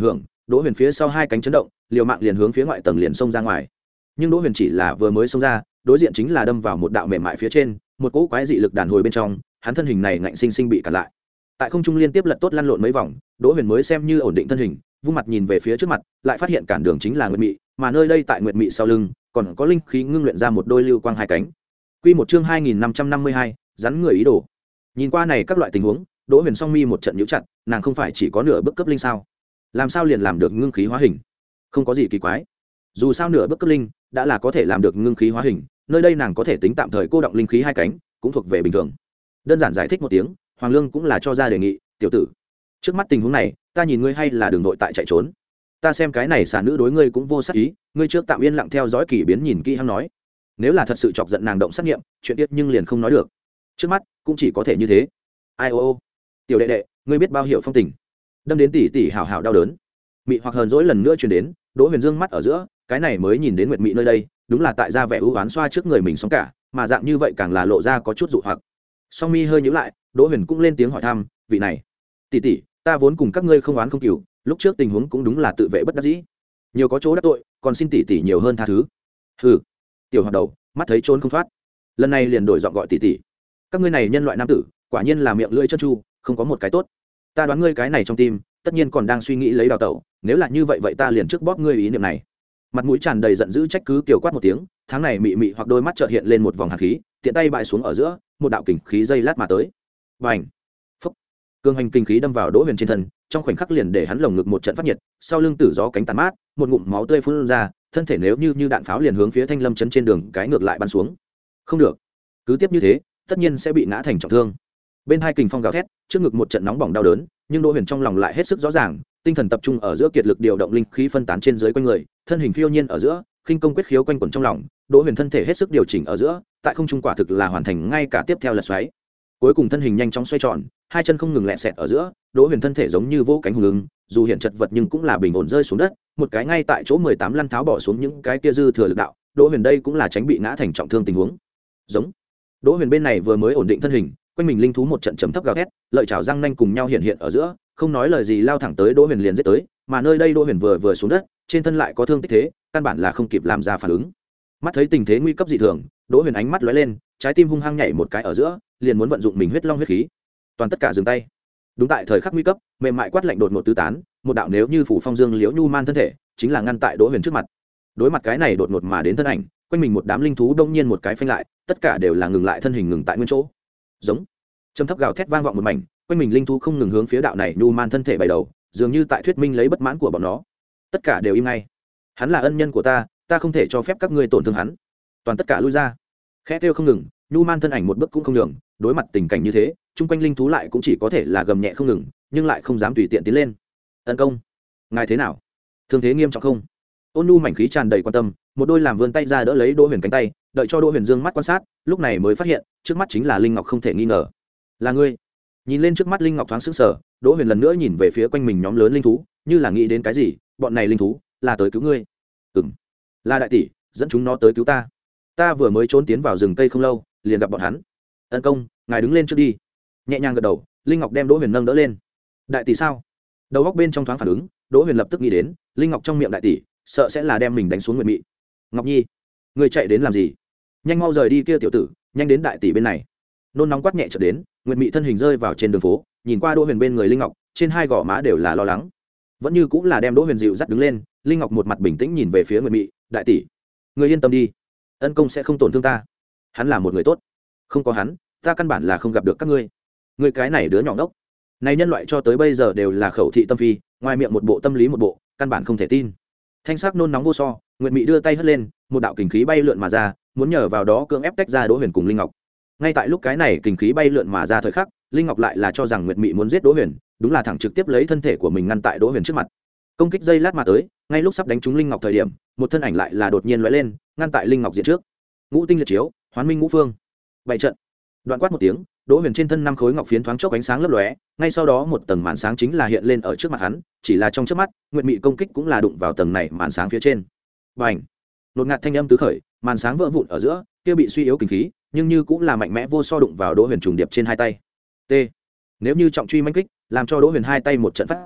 đỗ huyền phía sau hai cánh chấn động, liều mạng liền hướng phía ngoại tầng liền xông ra ngoài. Nhưng đỗ huyền chỉ là vừa mới xông ra, đối diện chính là đâm vào một đạo mềm mại phía trên, một cỗ quái dị lực đàn hồi bên trong, hắn thân hình này ngạnh sinh sinh bị cản lại. Tại không trung liên tiếp lật tốt lăn lộn mấy vòng, đỗ huyền mới xem như ổn định thân hình, vung mặt nhìn về phía trước mặt, lại phát hiện cản đường chính là nguyệt mị, mà nơi đây tại nguyệt mị sau lưng còn có linh khí ngưng luyện ra một đôi lưu quang hai cánh. Quy một chương hai nghìn năm trăm năm mươi hai, rắn người ý đồ. Nhìn qua này các loại tình huống, đỗ huyền song mi một trận nhíu chặt, nàng không phải chỉ có nửa bước cấp linh sao? Làm sao liền làm được ngưng khí hóa hình? Không có gì kỳ quái. Dù sao nửa bước cấp linh đã là có thể làm được ngưng khí hóa hình, nơi đây nàng có thể tính tạm thời cô động linh khí hai cánh, cũng thuộc về bình thường. Đơn giản giải thích một tiếng, Hoàng Lương cũng là cho ra đề nghị, tiểu tử, trước mắt tình huống này, ta nhìn ngươi hay là đường nội tại chạy trốn. Ta xem cái này xà nữ đối ngươi cũng vô sát ý, ngươi trước tạm yên lặng theo dõi kỳ biến nhìn kỹ hắn nói. Nếu là thật sự chọc giận nàng động sát nghiệm, chuyện tiết nhưng liền không nói được. Trước mắt cũng chỉ có thể như thế. Ai ô ô, tiểu đệ đệ, ngươi biết bao hiểu phong tình. Đâm đến tỷ tỷ hảo hảo đau đớn. Mị hoặc hờn dỗi lần nữa truyền đến, Đỗ Huyền dương mắt ở giữa, cái này mới nhìn đến Nguyệt Mị nơi đây, đúng là tại ra vẻ ưu oán xoa trước người mình sống cả, mà dạng như vậy càng là lộ ra có chút dụ hoặc. Song mi hơi nhíu lại, Đỗ Huyền cũng lên tiếng hỏi thăm, vị này, tỷ tỷ, ta vốn cùng các ngươi không oán không cừu, lúc trước tình huống cũng đúng là tự vệ bất đắc dĩ, nhiều có chỗ đắc tội, còn xin tỷ tỷ nhiều hơn tha thứ. Hừ, tiểu hoạt đầu, mắt thấy trốn không thoát, lần này liền đổi giọng gọi tỷ tỷ. Các ngươi này nhân loại nam tử, quả nhiên là miệng lưỡi chân chu, không có một cái tốt. Ta đoán ngươi cái này trong tim, tất nhiên còn đang suy nghĩ lấy đào tẩu, nếu là như vậy vậy ta liền trước bóp ngươi ý niệm này. Mặt mũi tràn đầy giận dữ trách cứ kiều quát một tiếng, tháng này mị mị hoặc đôi mắt chợt hiện lên một vòng hàn khí, tiện tay bại xuống ở giữa, một đạo kình khí dây lát mà tới. Bành! Phốc! Cương hành kình khí đâm vào Đỗ Huyền trên thân, trong khoảnh khắc liền để hắn lồng ngực một trận phát nhiệt, sau lưng tử gió cánh tàn mát, một ngụm máu tươi phun ra, thân thể nếu như như đạn pháo liền hướng phía Thanh Lâm trấn trên đường cái ngược lại bắn xuống. Không được, cứ tiếp như thế, tất nhiên sẽ bị ngã thành trọng thương. Bên hai kình phong gào thét, trước ngực một trận nóng bỏng đau đớn, nhưng Đỗ Huyền trong lòng lại hết sức rõ ràng, tinh thần tập trung ở giữa kiệt lực điều động linh khí phân tán trên dưới quanh người, thân hình phiêu nhiên ở giữa, khinh công quyết khiếu quanh quẩn trong lòng, Đỗ Huyền thân thể hết sức điều chỉnh ở giữa, tại không trung quả thực là hoàn thành ngay cả tiếp theo lật xoáy. Cuối cùng thân hình nhanh chóng xoay tròn, hai chân không ngừng lẹ sẹt ở giữa, Đỗ Huyền thân thể giống như vỗ cánh hùng lưng, dù hiện chật vật nhưng cũng là bình ổn rơi xuống đất, một cái ngay tại chỗ mười tám lăn tháo bỏ xuống những cái kia dư thừa lực đạo, Đỗ Huyền đây cũng là tránh bị ngã thành trọng thương tình huống. Giống. Đỗ Huyền bên này vừa mới ổn định thân hình, quanh mình linh thú một trận trầm thấp gào thét, lợi chảo răng nanh cùng nhau hiện hiện ở giữa, không nói lời gì lao thẳng tới Đỗ Huyền liền giết tới, mà nơi đây Đỗ Huyền vừa vừa xuống đất, trên thân lại có thương tích thế, căn bản là không kịp làm ra phản ứng. Mắt thấy tình thế nguy cấp dị thường, Đỗ Huyền ánh mắt lóe lên, trái tim hung hăng nhảy một cái ở giữa, liền muốn vận dụng mình huyết long huyết khí. Toàn tất cả dừng tay. Đúng tại thời khắc nguy cấp, mềm mại quát lạnh đột ngột tứ tán, một đạo nếu như phủ phong dương liễu nhu man thân thể, chính là ngăn tại Đỗ Huyền trước mặt. Đối mặt cái này đột ngột mà đến thân ảnh, quanh mình một đám linh thú đông nhiên một cái phanh lại, tất cả đều là ngừng lại thân hình ngừng tại nguyên chỗ. Giống. Trầm thấp gào thét vang vọng một mảnh, quanh mình linh thú không ngừng hướng phía đạo này nhu man thân thể bày đầu, dường như tại thuyết minh lấy bất mãn của bọn nó. Tất cả đều im ngay. Hắn là ân nhân của ta, ta không thể cho phép các ngươi tổn thương hắn. Toàn tất cả lui ra. Khẽ kêu không ngừng, nhu man thân ảnh một bước cũng không nhường, đối mặt tình cảnh như thế, chung quanh linh thú lại cũng chỉ có thể là gầm nhẹ không ngừng, nhưng lại không dám tùy tiện tiến lên. Ân công, ngài thế nào? Thương thế nghiêm trọng không? Ôn nhu mảnh khí tràn đầy quan tâm, một đôi làm vươn tay ra đỡ lấy Đỗ Huyền cánh tay, đợi cho Đỗ Huyền dương mắt quan sát, lúc này mới phát hiện, trước mắt chính là linh ngọc không thể nghi ngờ. Là ngươi? Nhìn lên trước mắt linh ngọc thoáng sững sờ, Đỗ Huyền lần nữa nhìn về phía quanh mình nhóm lớn linh thú, như là nghĩ đến cái gì, bọn này linh thú là tới cứu ngươi. Ừm, là đại tỷ dẫn chúng nó tới cứu ta. Ta vừa mới trốn tiến vào rừng cây không lâu, liền gặp bọn hắn. Ân công, ngài đứng lên trước đi. Nhẹ nhàng gật đầu, linh ngọc đem Đỗ Huyền nâng đỡ lên. Đại tỷ sao? Đầu góc bên trong thoáng phản ứng, Đỗ Huyền lập tức nghĩ đến, linh ngọc trong miệng đại tỷ, sợ sẽ là đem mình đánh xuống Nguyệt Mị. Ngọc Nhi, ngươi chạy đến làm gì? Nhanh mau rời đi kia tiểu tử, nhanh đến đại tỷ bên này. Nôn nóng quát nhẹ chợt đến, Nguyệt Mị thân hình rơi vào trên đường phố, nhìn qua Đỗ Huyền bên người linh ngọc, trên hai gò má đều là lo lắng. Vẫn như cũng là đem Đỗ Huyền dịu dắt đứng lên, linh ngọc một mặt bình tĩnh nhìn về phía Nguyệt Mị, đại tỷ, ngươi yên tâm đi, ân công sẽ không tổn thương ta, hắn là một người tốt, không có hắn, ta căn bản là không gặp được các ngươi. Ngươi cái này đứa nhỏ ngốc, này nhân loại cho tới bây giờ đều là khẩu thị tâm phi, ngoài miệng một bộ tâm lý một bộ, căn bản không thể tin. Thanh sắc nôn nóng vô so, Nguyệt Mị đưa tay hất lên, một đạo kình khí bay lượn mà ra, muốn nhờ vào đó cưỡng ép tách ra Đỗ Huyền cùng linh ngọc. Ngay tại lúc cái này kình khí bay lượn mà ra thời khắc, linh ngọc lại là cho rằng Nguyệt Mị muốn giết Đỗ Huyền, đúng là thẳng trực tiếp lấy thân thể của mình ngăn tại Đỗ Huyền trước mặt. Công kích dây lát mà tới, ngay lúc sắp đánh trúng linh ngọc thời điểm, một thân ảnh lại là đột nhiên lóe lên, ngăn tại linh ngọc diện trước. Ngũ tinh liệt chiếu, hoán minh ngũ phương. Bảy trận. Đoạn quát một tiếng, Đỗ Huyền trên thân năm khối ngọc phiến thoáng chốc ánh sáng lấp lóe, ngay sau đó một tầng màn sáng chính là hiện lên ở trước mặt hắn, chỉ là trong chớp mắt, Nguyệt Mị công kích cũng là đụng vào tầng này màn sáng phía trên. Bành! Đột ngạt thanh âm tứ khởi, màn sáng vỡ vụn ở giữa, kia bị suy yếu kinh khí, nhưng như cũng là mạnh mẽ vô so đụng vào Đỗ Huyền trùng điệp trên hai tay. T. Nếu như trọng truy mãnh kích, làm cho Đỗ Huyền hai tay một trận phát run,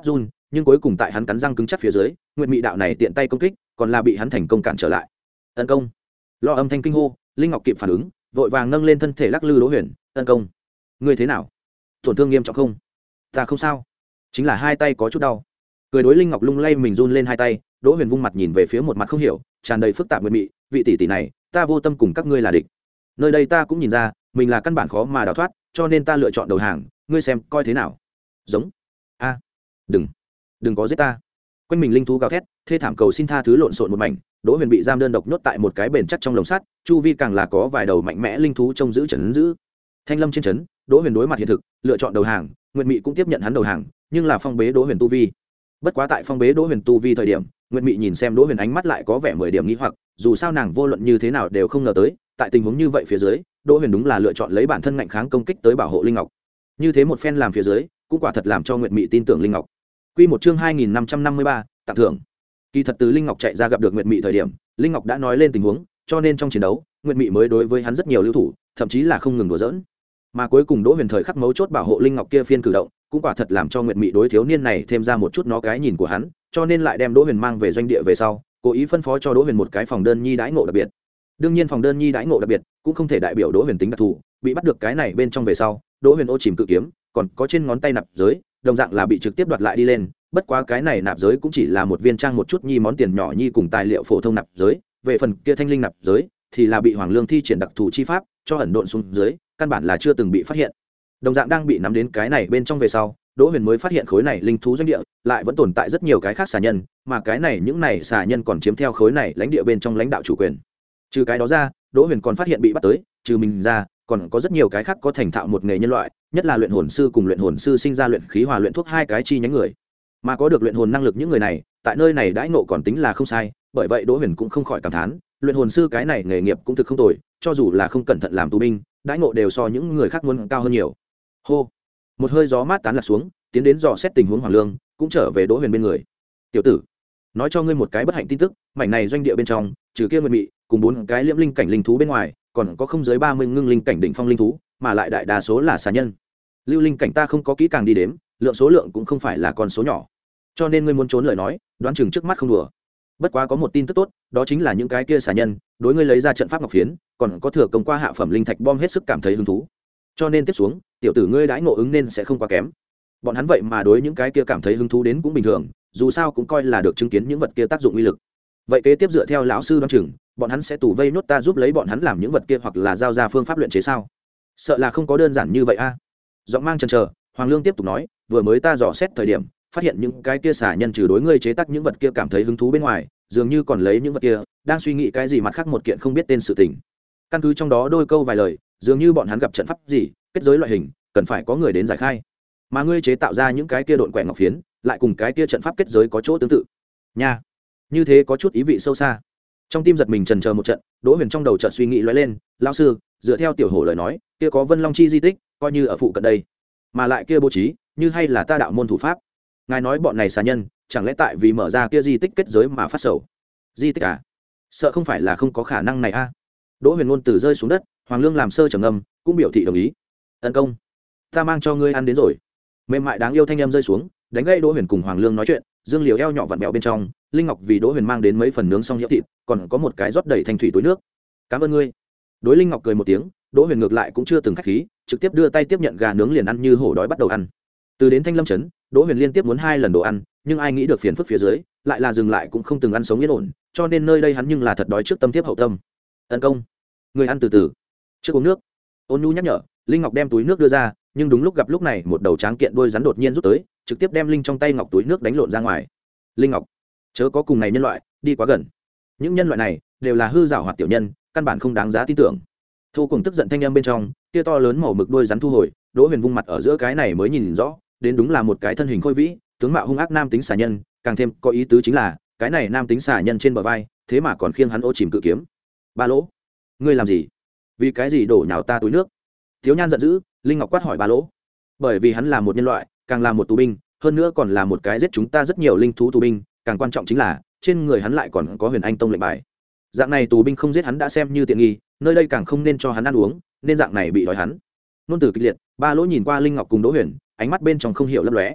nhưng cuối cùng tại hắn cắn răng cứng chắc phía dưới nguyệt mị đạo này tiện tay công kích còn là bị hắn thành công cản trở lại. Tấn công. Lo âm thanh kinh hô, linh ngọc kịp phản ứng, vội vàng nâng lên thân thể lắc lư Đỗ Huyền. Tấn công. Ngươi thế nào? Tổn thương nghiêm trọng không? Ta không sao, chính là hai tay có chút đau. Cười đối linh ngọc lung lay mình run lên hai tay. Đỗ Huyền vung mặt nhìn về phía một mặt không hiểu, tràn đầy phức tạp nguyệt mị, vị tỷ tỷ này, ta vô tâm cùng các ngươi là địch. Nơi đây ta cũng nhìn ra, mình là căn bản khó mà đào thoát, cho nên ta lựa chọn đầu hàng, ngươi xem coi thế nào. Giống. A. Đừng, đừng có giết ta. Quanh mình linh thú gào thét, thê thảm cầu xin tha thứ lộn xộn một mảnh. Đỗ Huyền bị giam đơn độc nhốt tại một cái bền chắc trong lồng sắt, chu vi càng là có vài đầu mạnh mẽ linh thú trông giữ trấn giữ. Thanh lâm trên trấn, Đỗ Huyền đối mặt hiện thực, lựa chọn đầu hàng, Nguyệt Mị cũng tiếp nhận hắn đầu hàng, nhưng là phong bế Đỗ Huyền tu vi. Bất quá tại phong bế Đỗ Huyền tu vi thời điểm, Nguyệt Mị nhìn xem Đỗ Huyền ánh mắt lại có vẻ mười điểm nghi hoặc, dù sao nàng vô luận như thế nào đều không ngờ tới, tại tình huống như vậy phía dưới, Đỗ Huyền đúng là lựa chọn lấy bản thân ngạnh kháng công kích tới bảo hộ linh ngọc. Như thế một phen làm phía dưới, cũng quả thật làm cho Nguyệt Mị tin tưởng linh ngọc. Quy một chương hai nghìn năm trăm năm mươi ba, tặng thưởng. Kỳ thật từ linh ngọc chạy ra gặp được Nguyệt Mị thời điểm, linh ngọc đã nói lên tình huống, cho nên trong chiến đấu, Nguyệt Mị mới đối với hắn rất nhiều lưu thủ, thậm chí là không ngừng đùa giỡn. Mà cuối cùng Đỗ Huyền thời khắc mấu chốt bảo hộ linh ngọc kia phiên cử động, cũng quả thật làm cho Nguyệt Mị đối thiếu niên này thêm ra một chút nó cái nhìn của hắn, cho nên lại đem Đỗ Huyền mang về doanh địa về sau, cố ý phân phó cho Đỗ Huyền một cái phòng đơn nhi đãi ngộ đặc biệt. Đương nhiên phòng đơn nhi đãi ngộ đặc biệt cũng không thể đại biểu Đỗ Huyền tính đặc thù, bị bắt được cái này bên trong về sau, Đỗ Huyền ô chìm cự kiếm, còn có trên ngón tay nạp giới, đồng dạng là bị trực tiếp đoạt lại đi lên, bất quá cái này nạp giới cũng chỉ là một viên trang một chút nhi món tiền nhỏ nhi cùng tài liệu phổ thông nạp giới, về phần kia thanh linh nạp giới thì là bị Hoàng Lương thi triển đặc thù chi pháp cho ẩn độn xuống dưới, căn bản là chưa từng bị phát hiện. Đồng dạng đang bị nắm đến cái này bên trong về sau, Đỗ Huyền mới phát hiện khối này linh thú doanh địa lại vẫn tồn tại rất nhiều cái khác xà nhân, mà cái này những này xà nhân còn chiếm theo khối này lãnh địa bên trong lãnh đạo chủ quyền. Trừ cái đó ra, Đỗ Huyền còn phát hiện bị bắt tới, trừ mình ra, còn có rất nhiều cái khác có thành thạo một nghề nhân loại, nhất là luyện hồn sư cùng luyện hồn sư sinh ra luyện khí hòa luyện thuốc hai cái chi nhánh người. Mà có được luyện hồn năng lực những người này, tại nơi này đãi ngộ còn tính là không sai, bởi vậy Đỗ Huyền cũng không khỏi cảm thán, luyện hồn sư cái này nghề nghiệp cũng thực không tồi, cho dù là không cẩn thận làm tù binh, đãi ngộ đều so những người khác muốn cao hơn nhiều. Hô, một hơi gió mát tán lạc xuống, tiến đến dò xét tình huống Hoàng Lương, cũng trở về Đỗ Huyền bên người. Tiểu tử, nói cho ngươi một cái bất hạnh tin tức, mảnh này doanh địa bên trong, trừ kia Nguyệt Mị cùng bốn cái liễm linh cảnh linh thú bên ngoài, còn có không dưới ba mươi ngưng linh cảnh đỉnh phong linh thú, mà lại đại đa số là xà nhân. Lưu linh cảnh ta không có kỹ càng đi đếm, lượng số lượng cũng không phải là con số nhỏ. Cho nên ngươi muốn trốn lời nói, đoán chừng trước mắt không đùa. Bất quá có một tin tức tốt, đó chính là những cái kia xà nhân, đối ngươi lấy ra trận pháp ngọc phiến, còn có thừa công qua hạ phẩm linh thạch bom hết sức cảm thấy hứng thú. Cho nên tiếp xuống, tiểu tử ngươi đãi ngộ ứng nên sẽ không quá kém. Bọn hắn vậy mà đối những cái kia cảm thấy hứng thú đến cũng bình thường, dù sao cũng coi là được chứng kiến những vật kia tác dụng uy lực. Vậy kế tiếp dựa theo lão sư đoán chừng, bọn hắn sẽ tù vây nốt ta giúp lấy bọn hắn làm những vật kia hoặc là giao ra phương pháp luyện chế sao? Sợ là không có đơn giản như vậy a. À? Giọng mang chần chờ, Hoàng Lương tiếp tục nói, vừa mới ta dò xét thời điểm, phát hiện những cái kia xả nhân trừ đối ngươi chế tác những vật kia cảm thấy hứng thú bên ngoài, dường như còn lấy những vật kia đang suy nghĩ cái gì mặt khác một kiện không biết tên sự tình. Căn cứ trong đó đôi câu vài lời, dường như bọn hắn gặp trận pháp gì, kết giới loại hình, cần phải có người đến giải khai. Mà ngươi chế tạo ra những cái kia độn quẻ ngọc phiến, lại cùng cái kia trận pháp kết giới có chỗ tương tự. Nha, như thế có chút ý vị sâu xa. Trong tim giật mình chần chờ một trận, Đỗ Huyền trong đầu chợt suy nghĩ lóe lên, lão sư, dựa theo tiểu hổ lời nói, kia có Vân Long chi di tích, coi như ở phụ cận đây, mà lại kia bố trí, như hay là ta đạo môn thủ pháp. Ngài nói bọn này xà nhân, chẳng lẽ tại vì mở ra kia di tích kết giới mà phát sầu? Di tích à? Sợ không phải là không có khả năng này a. À? Đỗ Huyền ngôn từ rơi xuống đất, Hoàng Lương làm sơ trầm ngâm, cũng biểu thị đồng ý. Ân công, ta mang cho ngươi ăn đến rồi. Mềm mại đáng yêu thanh em rơi xuống, đánh gây Đỗ Huyền cùng Hoàng Lương nói chuyện, dương liều eo nhỏ vặn vẹo bên trong, linh ngọc vì Đỗ Huyền mang đến mấy phần nướng xong hiệu thịt, còn có một cái rót đầy thanh thủy túi nước. Cảm ơn ngươi. Đối linh ngọc cười một tiếng, Đỗ Huyền ngược lại cũng chưa từng khách khí, trực tiếp đưa tay tiếp nhận gà nướng liền ăn như hổ đói bắt đầu ăn. Từ đến Thanh Lâm trấn, Đỗ Huyền liên tiếp muốn hai lần đồ ăn, nhưng ai nghĩ được phiền phức phía dưới, lại là dừng lại cũng không từng ăn sống yên ổn, cho nên nơi đây hắn nhưng là thật đói trước tâm tiếp hậu tâm. Ân công, người ăn từ từ, trước uống nước. Ôn Nhu nhắc nhở, linh ngọc đem túi nước đưa ra, nhưng đúng lúc gặp lúc này một đầu tráng kiện đuôi rắn đột nhiên rút tới, trực tiếp đem linh trong tay ngọc túi nước đánh lộn ra ngoài. Linh ngọc, chớ có cùng này nhân loại đi quá gần. Những nhân loại này đều là hư giả hoạt tiểu nhân, căn bản không đáng giá tin tưởng. Thu cùng tức giận thanh âm bên trong, tia to lớn màu mực đuôi rắn thu hồi, Đỗ Huyền vung mặt ở giữa cái này mới nhìn rõ, đến đúng là một cái thân hình khôi vĩ, tướng mạo hung ác nam tính xà nhân, càng thêm có ý tứ chính là, cái này nam tính xà nhân trên bờ vai, thế mà còn khiêng hắn ô chìm cự kiếm. Ba Lỗ, ngươi làm gì? Vì cái gì đổ nhào ta túi nước? Thiếu Nhan giận dữ, linh ngọc quát hỏi Ba Lỗ. Bởi vì hắn là một nhân loại, càng là một tù binh, hơn nữa còn là một cái giết chúng ta rất nhiều linh thú tù binh, càng quan trọng chính là, trên người hắn lại còn có Huyền Anh tông lệnh bài. Dạng này tù binh không giết hắn đã xem như tiện nghi, nơi đây càng không nên cho hắn ăn uống, nên dạng này bị đói hắn. Nôn tử kịch liệt, Ba Lỗ nhìn qua linh ngọc cùng Đỗ Huyền, ánh mắt bên trong không hiểu lấp lóe.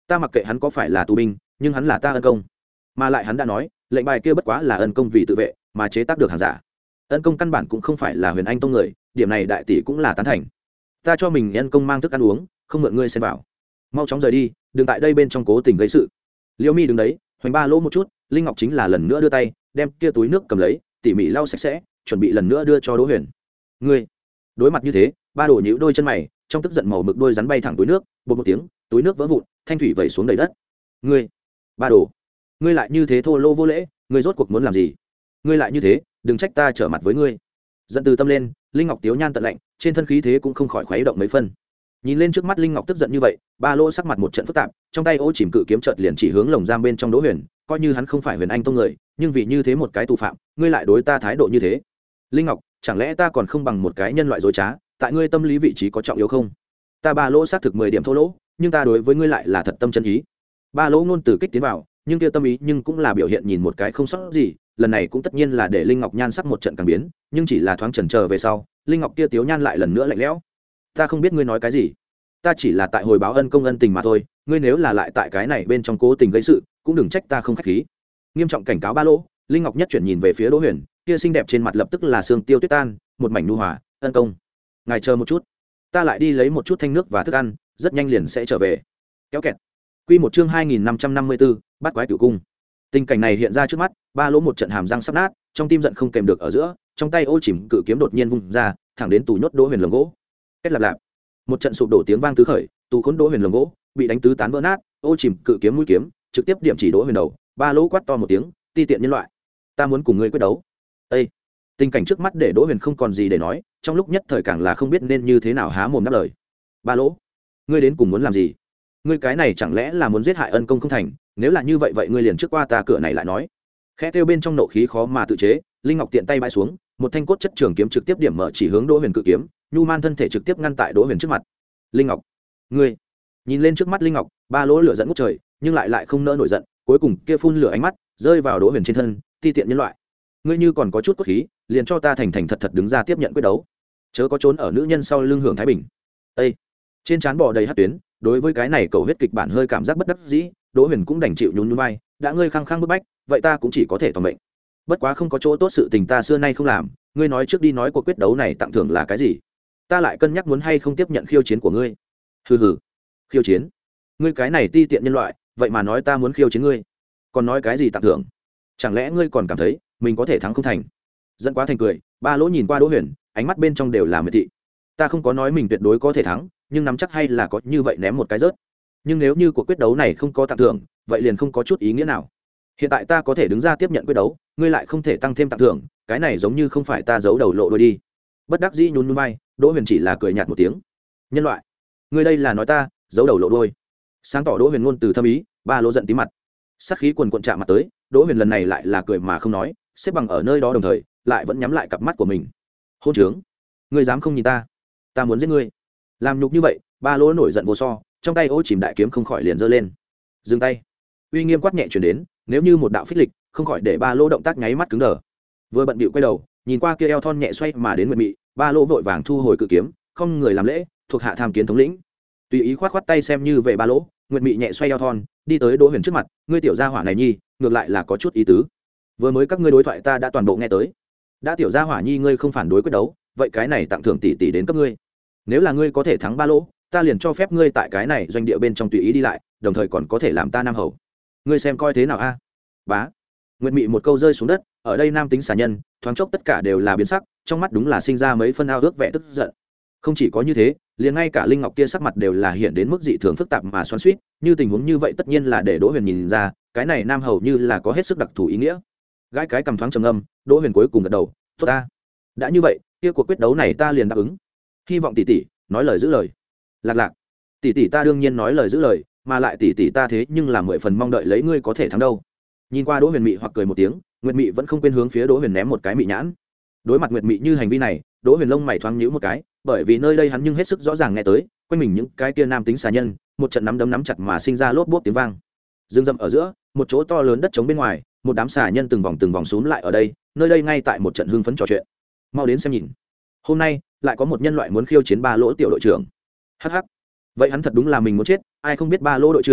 ta mặc kệ hắn có phải là tù binh, nhưng hắn là ta ân công, mà lại hắn đã nói lệnh bài kia bất quá là ân công vì tự vệ mà chế tác được hàng giả. Ân công căn bản cũng không phải là Huyền Anh tông người, điểm này đại tỷ cũng là tán thành. Ta cho mình ân công mang thức ăn uống, không mượn ngươi xen vào. Mau chóng rời đi, đừng tại đây bên trong cố tình gây sự. Liễu Mi đứng đấy, hoành ba lỗ một chút, Linh Ngọc chính là lần nữa đưa tay đem kia túi nước cầm lấy, tỉ mỉ lau sạch sẽ, chuẩn bị lần nữa đưa cho Đỗ Huyền. Ngươi, đối mặt như thế, ba đồ nhíu đôi chân mày, trong tức giận màu mực đôi rắn bay thẳng túi nước, bột một tiếng, túi nước vỡ vụn, thanh thủy vẩy xuống đầy đất. Ngươi, ba đồ, ngươi lại như thế thô lô vô lễ, ngươi rốt cuộc muốn làm gì? Ngươi lại như thế, đừng trách ta trở mặt với ngươi. Giận từ tâm lên, Linh Ngọc tiếu nhan tận lạnh, trên thân khí thế cũng không khỏi khuấy động mấy phân. Nhìn lên trước mắt Linh Ngọc tức giận như vậy, ba lỗ sắc mặt một trận phức tạp, trong tay ô chìm cự kiếm chợt liền chỉ hướng lồng giam bên trong Đỗ Huyền, coi như hắn không phải Huyền Anh tông người, nhưng vì như thế một cái tù phạm, ngươi lại đối ta thái độ như thế. Linh Ngọc, chẳng lẽ ta còn không bằng một cái nhân loại dối trá, tại ngươi tâm lý vị trí có trọng yếu không? Ta ba lỗ xác thực mười điểm thô lỗ, nhưng ta đối với ngươi lại là thật tâm chân ý. Ba lỗ ngôn từ kích tiến vào, nhưng kia tâm ý nhưng cũng là biểu hiện nhìn một cái không sót gì, lần này cũng tất nhiên là để Linh Ngọc nhan sắc một trận càng biến, nhưng chỉ là thoáng chần chờ về sau, Linh Ngọc kia tiếu nhan lại lần nữa lạnh lẽo. Ta không biết ngươi nói cái gì, ta chỉ là tại hồi báo ân công ân tình mà thôi, ngươi nếu là lại tại cái này bên trong cố tình gây sự, cũng đừng trách ta không khách khí. Nghiêm trọng cảnh cáo ba lỗ. Linh Ngọc nhất chuyển nhìn về phía Đỗ Huyền, kia xinh đẹp trên mặt lập tức là sương tiêu tuyết tan, một mảnh nhu hòa. Ân công, ngài chờ một chút, ta lại đi lấy một chút thanh nước và thức ăn, rất nhanh liền sẽ trở về. Kéo kẹt. Quy một chương hai nghìn năm trăm năm mươi bốn, bắt quái cửu cung. Tình cảnh này hiện ra trước mắt, ba lỗ một trận hàm răng sắp nát, trong tim giận không kèm được ở giữa, trong tay ô chìm cự kiếm đột nhiên vung ra, thẳng đến tù nhốt Đỗ Huyền lồng gỗ. Kết lạp lạp. Một trận sụp đổ tiếng vang tứ khởi, tù khốn Đỗ Huyền lồng gỗ bị đánh tứ tán vỡ nát, ô chìm cự kiếm mũi kiếm trực tiếp điểm chỉ Đỗ Huyền đầu, ba lỗ quát to một tiếng, ti tiện nhân loại, ta muốn cùng ngươi quyết đấu. Ê! Tình cảnh trước mắt để Đỗ Huyền không còn gì để nói, trong lúc nhất thời càng là không biết nên như thế nào há mồm đáp lời. Ba lỗ, ngươi đến cùng muốn làm gì? Ngươi cái này chẳng lẽ là muốn giết hại ân công không thành? Nếu là như vậy vậy ngươi liền trước qua ta cửa này lại nói. Khẽ kêu bên trong nộ khí khó mà tự chế, Linh Ngọc tiện tay bãi xuống, một thanh cốt chất trường kiếm trực tiếp điểm mở chỉ hướng Đỗ Huyền cự kiếm, nhu man thân thể trực tiếp ngăn tại Đỗ Huyền trước mặt. Linh Ngọc, ngươi! Nhìn lên trước mắt Linh Ngọc, ba lỗ lửa giận ngút trời, nhưng lại lại không nỡ nổi giận, cuối cùng kia phun lửa ánh mắt rơi vào Đỗ Huyền trên thân, ti tiện nhân loại, ngươi như còn có chút cốt khí, liền cho ta thành thành thật thật đứng ra tiếp nhận quyết đấu, chớ có trốn ở nữ nhân sau lưng hưởng thái bình. Ê! Trên trán bò đầy hắc tuyến, đối với cái này cầu huyết kịch bản hơi cảm giác bất đắc dĩ, Đỗ Huyền cũng đành chịu nhún nhún vai, đã ngươi khăng khăng bức bách, vậy ta cũng chỉ có thể toàn mệnh. Bất quá không có chỗ tốt sự tình ta xưa nay không làm, ngươi nói trước đi nói cuộc quyết đấu này tặng thưởng là cái gì, ta lại cân nhắc muốn hay không tiếp nhận khiêu chiến của ngươi. Hừ hừ, khiêu chiến? Ngươi cái này ti tiện nhân loại, vậy mà nói ta muốn khiêu chiến ngươi, còn nói cái gì tặng thưởng? Chẳng lẽ ngươi còn cảm thấy mình có thể thắng không thành? Dẫn quá thành cười, ba lỗ nhìn qua Đỗ Huyền, ánh mắt bên trong đều là miệt thị. Ta không có nói mình tuyệt đối có thể thắng, nhưng nắm chắc hay là có như vậy ném một cái rớt. Nhưng nếu như cuộc quyết đấu này không có tặng thưởng, vậy liền không có chút ý nghĩa nào. Hiện tại ta có thể đứng ra tiếp nhận quyết đấu, ngươi lại không thể tăng thêm tặng thưởng, cái này giống như không phải ta giấu đầu lộ đôi đi. Bất đắc dĩ nhún nhún vai, Đỗ Huyền chỉ là cười nhạt một tiếng. Nhân loại, ngươi đây là nói ta giấu đầu lộ đôi? Sáng tỏ Đỗ Huyền ngôn từ thâm ý, ba lỗ giận tí mặt, sát khí quần quần chạm mặt tới. Đỗ Huyền lần này lại là cười mà không nói, xếp bằng ở nơi đó đồng thời lại vẫn nhắm lại cặp mắt của mình. Hôn trướng, ngươi dám không nhìn ta, ta muốn giết ngươi. Làm nhục như vậy, ba lỗ nổi giận vô so, trong tay ô chìm đại kiếm không khỏi liền giơ lên. Dừng tay! Uy nghiêm quát nhẹ truyền đến, nếu như một đạo phích lịch, không khỏi để ba lỗ động tác nháy mắt cứng đờ. Vừa bận bịu quay đầu, nhìn qua kia eo thon nhẹ xoay mà đến Nguyệt Mị, ba lỗ vội vàng thu hồi cự kiếm, không người làm lễ, thuộc hạ tham kiến thống lĩnh. Tùy ý khoát khoát tay xem như về ba lỗ, Nguyệt Mị nhẹ xoay eo thon, đi tới Đỗ Huyền trước mặt, ngươi tiểu gia hỏa này nhi, ngược lại là có chút ý tứ. Vừa mới các ngươi đối thoại ta đã toàn bộ nghe tới. Đã tiểu gia hỏa nhi ngươi không phản đối quyết đấu, vậy cái này tặng thưởng tỷ tỷ đến cấp ngươi. Nếu là ngươi có thể thắng ba lỗ, ta liền cho phép ngươi tại cái này doanh địa bên trong tùy ý đi lại, đồng thời còn có thể làm ta nam hầu. Ngươi xem coi thế nào a? Bá. Nguyệt Mị một câu rơi xuống đất, ở đây nam tính xà nhân, thoáng chốc tất cả đều là biến sắc, trong mắt đúng là sinh ra mấy phân ao ước vẻ tức giận. Không chỉ có như thế, liền ngay cả Linh Ngọc kia sắc mặt đều là hiện đến mức dị thường phức tạp mà xoắn xuýt, như tình huống như vậy tất nhiên là để Đỗ Huyền nhìn ra, cái này nam hầu như là có hết sức đặc thù ý nghĩa. Gái cái cầm thoáng trầm âm, Đỗ Huyền cuối cùng gật đầu, tốt ta. Đã như vậy, kia cuộc quyết đấu này ta liền đáp ứng. Hy vọng tỷ tỷ nói lời giữ lời. Lạc Lạc, tỷ tỷ ta đương nhiên nói lời giữ lời, mà lại tỷ tỷ ta thế nhưng là mười phần mong đợi lấy ngươi có thể thắng đâu. Nhìn qua Đỗ Huyền Mị hoặc cười một tiếng, Nguyệt Mị vẫn không quên hướng phía Đỗ Huyền ném một cái mị nhãn. Đối mặt Nguyệt Mị như hành vi này, Đỗ Huyền lông mày thoáng nhíu một cái, bởi vì nơi đây hắn nhưng hết sức rõ ràng nghe tới, quanh mình những cái kia nam tính xà nhân, một trận nắm đấm nắm chặt mà sinh ra lốp bốp tiếng vang. Dương dậm ở giữa, một chỗ to lớn đất trống bên ngoài, một đám xà nhân từng vòng từng vòng xúm lại ở đây, nơi đây ngay tại một trận hưng phấn trò chuyện. Mau đến xem nhìn. Hôm nay lại có một nhân loại muốn khiêu chiến ba lỗ tiểu đội trưởng. Hắc hắc. Vậy hắn thật đúng là mình muốn chết, ai không biết ba lỗ đội trưởng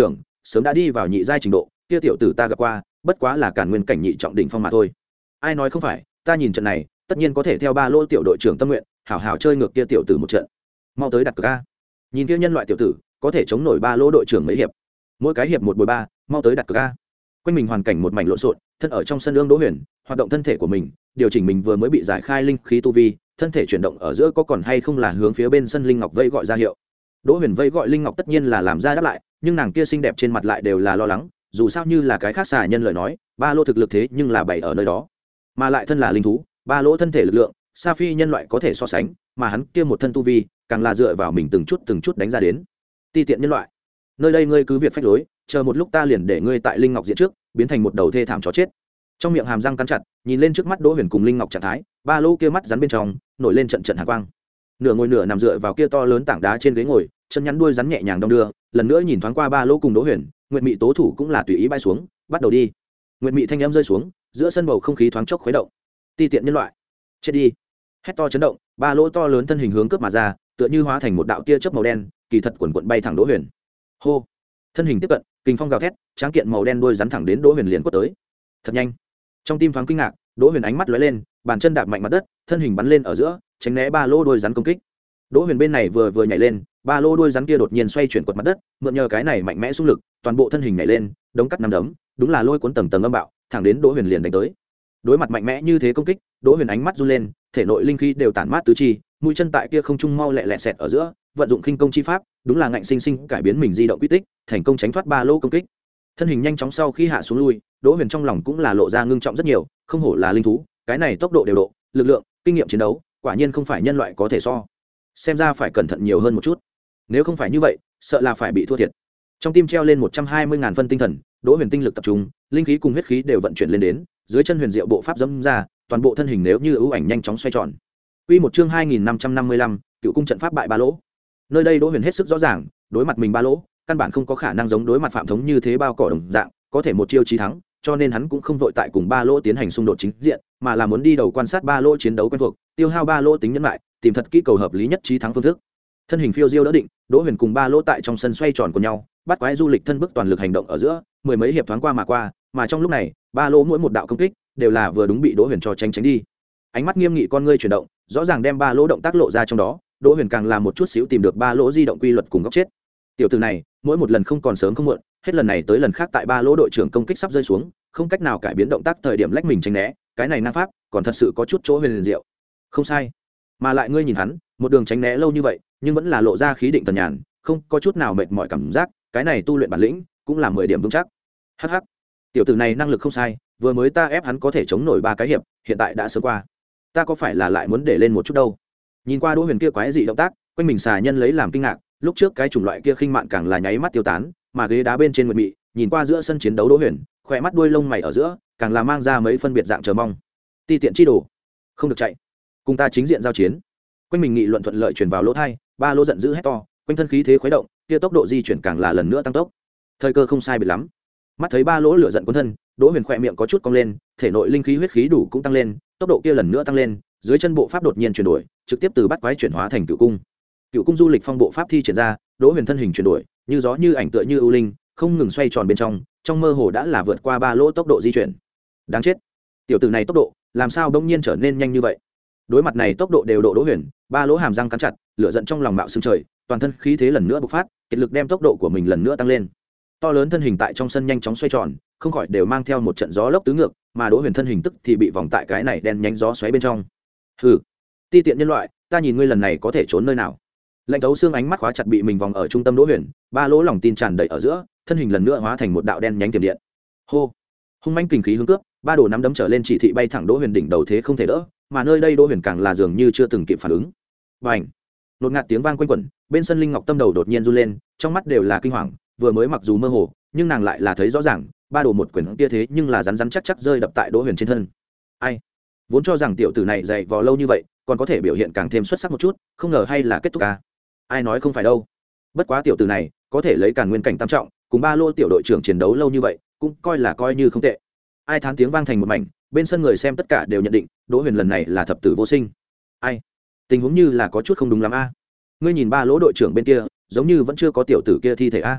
sớm đã đi vào nhị giai trình độ, kia tiểu tử ta gặp qua bất quá là càn nguyên cảnh nhị trọng đỉnh phong mà thôi. Ai nói không phải, ta nhìn trận này tất nhiên có thể theo ba lô tiểu đội trưởng tâm nguyện hảo hảo chơi ngược kia tiểu tử một trận. Mau tới đặt cược a. Nhìn kia nhân loại tiểu tử có thể chống nổi ba lô đội trưởng mấy hiệp, mỗi cái hiệp một bồi ba, mau tới đặt cược a. Quanh mình hoàn cảnh một mảnh lộn xộn, thân ở trong sân ương Đỗ Huyền hoạt động thân thể của mình, điều chỉnh mình vừa mới bị giải khai linh khí tu vi, thân thể chuyển động ở giữa có còn hay không là hướng phía bên sân linh ngọc vây gọi ra hiệu. Đỗ Huyền vây gọi linh ngọc tất nhiên là làm ra đáp lại, nhưng nàng kia xinh đẹp trên mặt lại đều là lo lắng, dù sao như là cái khác xà nhân lời nói, ba lô thực lực thế nhưng là bày ở nơi đó, mà lại thân là linh thú, ba lô thân thể lực lượng, sa phi nhân loại có thể so sánh, mà hắn kia một thân tu vi, càng là dựa vào mình từng chút từng chút đánh ra đến. Ti tiện nhân loại, nơi đây ngươi cứ việc phách lối, chờ một lúc ta liền để ngươi tại linh ngọc diện trước biến thành một đầu thê thảm chó chết. Trong miệng hàm răng cắn chặt, nhìn lên trước mắt Đỗ Huyền cùng linh ngọc trạng thái, ba lô kia mắt rắn bên trong nổi lên trận trận hàn quang, nửa ngồi nửa nằm dựa vào kia to lớn tảng đá trên ghế ngồi, chân nhắn đuôi rắn nhẹ nhàng đong đưa, lần nữa nhìn thoáng qua ba lô cùng Đỗ Huyền, Nguyệt Mị tố thủ cũng là tùy ý bay xuống, bắt đầu đi. Nguyệt Mị thanh âm rơi xuống, giữa sân bầu không khí thoáng chốc khuấy động. Ti tiện nhân loại, chết đi. Hét to chấn động, ba lô to lớn thân hình hướng cướp mà ra, tựa như hóa thành một đạo tia chớp màu đen, kỳ thật quần quần bay thẳng Đỗ Huyền. Hô. Thân hình tiếp cận, kình phong gào thét, tráng kiện màu đen đuôi rắn thẳng đến Đỗ Huyền liền quất tới. Thật nhanh. Trong tim thoáng kinh ngạc, Đỗ Huyền ánh mắt lóe lên, bàn chân đạp mạnh mặt đất, thân hình bắn lên ở giữa, tránh né ba lô đuôi rắn công kích. Đỗ Huyền bên này vừa vừa nhảy lên, ba lô đuôi rắn kia đột nhiên xoay chuyển quật mặt đất, mượn nhờ cái này mạnh mẽ xung lực, toàn bộ thân hình nhảy lên, đống cắt năm đấm, đúng là lôi cuốn tầng tầng âm bạo, thẳng đến Đỗ Huyền liền đánh tới. Đối mặt mạnh mẽ như thế công kích, Đỗ Huyền ánh mắt run lên, thể nội linh khí đều tản mát tứ chi, mũi chân tại kia không trung mau lẹ lẹ xẹt ở giữa, vận dụng khinh công chi pháp, đúng là ngạnh sinh sinh cải biến mình di động quy tích, thành công tránh thoát ba lô công kích. Thân hình nhanh chóng sau khi hạ xuống lui, Đỗ Huyền trong lòng cũng là lộ ra ngưng trọng rất nhiều, không hổ là linh thú, cái này tốc độ đều độ, lực lượng, kinh nghiệm chiến đấu, quả nhiên không phải nhân loại có thể so. Xem ra phải cẩn thận nhiều hơn một chút, nếu không phải như vậy, sợ là phải bị thua thiệt. Trong tim treo lên một trăm hai mươi ngàn phân tinh thần, Đỗ Huyền tinh lực tập trung, linh khí cùng huyết khí đều vận chuyển lên đến, dưới chân huyền diệu bộ pháp dẫm ra, toàn bộ thân hình nếu như ưu ảnh nhanh chóng xoay tròn. Quy một chương hai nghìn năm trăm năm mươi lăm, Cựu cung trận pháp bại ba lỗ. Nơi đây Đỗ Huyền hết sức rõ ràng, đối mặt mình ba lỗ, căn bản không có khả năng giống đối mặt Phạm Thống như thế bao cỏ đồng dạng, có thể một chiêu chí thắng, cho nên hắn cũng không vội tại cùng ba lỗ tiến hành xung đột chính diện, mà là muốn đi đầu quan sát ba lỗ chiến đấu quen thuộc, tiêu hao ba lỗ tính nhân lại, tìm thật kỹ cầu hợp lý nhất chí thắng phương thức. Thân hình phiêu diêu đỡ định, Đỗ Huyền cùng ba lỗ tại trong sân xoay tròn của nhau, bắt quái du lịch thân bước toàn lực hành động ở giữa, mười mấy hiệp thoáng qua mà qua, mà trong lúc này, ba lỗ mỗi một đạo công kích đều là vừa đúng bị Đỗ Huyền cho tránh tránh đi. Ánh mắt nghiêm nghị con ngươi chuyển động, rõ ràng đem ba lỗ động tác lộ ra trong đó, Đỗ Huyền càng làm một chút xíu tìm được ba lỗ di động quy luật cùng góc chết. Tiểu tử này, mỗi một lần không còn sớm không muộn, hết lần này tới lần khác tại ba lỗ đội trưởng công kích sắp rơi xuống, không cách nào cải biến động tác thời điểm lách mình tránh né, cái này năng pháp, còn thật sự có chút chỗ huyền diệu. Không sai, mà lại ngươi nhìn hắn, một đường tránh né lâu như vậy, nhưng vẫn là lộ ra khí định thần nhàn, không có chút nào mệt mỏi cảm giác, cái này tu luyện bản lĩnh, cũng là mười điểm vững chắc. Hắc hắc, tiểu tử này năng lực không sai, vừa mới ta ép hắn có thể chống nổi ba cái hiệp, hiện tại đã sớm qua. Ta có phải là lại muốn để lên một chút đâu? Nhìn qua Đỗ Huyền kia quái dị động tác, quanh mình xà nhân lấy làm kinh ngạc, lúc trước cái chủng loại kia khinh mạn càng là nháy mắt tiêu tán, mà ghế đá bên trên Nguyệt Mị, nhìn qua giữa sân chiến đấu Đỗ Huyền, khỏe mắt đuôi lông mày ở giữa, càng là mang ra mấy phân biệt dạng chờ mong. Ti tiện chi đồ, không được chạy, cùng ta chính diện giao chiến. Quanh mình nghị luận thuận lợi truyền vào lỗ tai, ba lỗ giận dữ hét to, quanh thân khí thế khuấy động, kia tốc độ di chuyển càng là lần nữa tăng tốc. Thời cơ không sai biệt lắm. Mắt thấy ba lỗ lửa giận cuốn thân, Đỗ Huyền khỏe miệng có chút cong lên, thể nội linh khí huyết khí đủ cũng tăng lên, tốc độ kia lần nữa tăng lên, dưới chân bộ pháp đột nhiên chuyển đổi, trực tiếp từ bắt quái chuyển hóa thành cựu cung. Cựu cung du lịch phong bộ pháp thi triển ra, Đỗ Huyền thân hình chuyển đổi, như gió như ảnh tựa như ưu linh, không ngừng xoay tròn bên trong, trong mơ hồ đã là vượt qua ba lỗ tốc độ di chuyển. Đáng chết, tiểu tử này tốc độ, làm sao bỗng nhiên trở nên nhanh như vậy? Đối mặt này tốc độ đều độ Đỗ Huyền, ba lỗ hàm răng cắn chặt, lửa giận trong lòng mạo xương trời, toàn thân khí thế lần nữa bộc phát, kiệt lực đem tốc độ của mình lần nữa tăng lên. To lớn thân hình tại trong sân nhanh chóng xoay tròn, không khỏi đều mang theo một trận gió lốc tứ ngược, mà Đỗ Huyền thân hình tức thì bị vòng tại cái này đen nhánh gió xoáy bên trong. Hừ, ti tiện nhân loại, ta nhìn ngươi lần này có thể trốn nơi nào? Lạnh thấu xương ánh mắt khóa chặt bị mình vòng ở trung tâm Đỗ Huyền, ba lỗ lòng tin tràn đầy ở giữa, thân hình lần nữa hóa thành một đạo đen nhánh tiềm điện. Hô, hung manh kinh khí hướng cướp, ba đồ nắm đấm trở lên chỉ thị bay thẳng Đỗ Huyền đỉnh đầu thế không thể đỡ, mà nơi đây Đỗ Huyền càng là dường như chưa từng kịp phản ứng. Bành! Nột ngạt tiếng vang quanh quẩn, bên sân Linh Ngọc tâm đầu đột nhiên run lên, trong mắt đều là kinh hoàng, vừa mới mặc dù mơ hồ, nhưng nàng lại là thấy rõ ràng, ba đồ một quyền kia thế nhưng là rắn rắn chắc chắc rơi đập tại Đỗ Huyền trên thân. Ai? Vốn cho rằng tiểu tử này dày vò lâu như vậy, còn có thể biểu hiện càng thêm xuất sắc một chút, không ngờ hay là kết thúc à? Ai nói không phải đâu. Bất quá tiểu tử này, có thể lấy Càn Nguyên cảnh tam trọng, cùng ba lô tiểu đội trưởng chiến đấu lâu như vậy, cũng coi là coi như không tệ. Ai thán tiếng vang thành một mảnh, bên sân người xem tất cả đều nhận định, Đỗ Huyền lần này là thập tử vô sinh. Ai? Tình huống như là có chút không đúng lắm a. Ngươi nhìn ba lỗ đội trưởng bên kia, giống như vẫn chưa có tiểu tử kia thi thể a.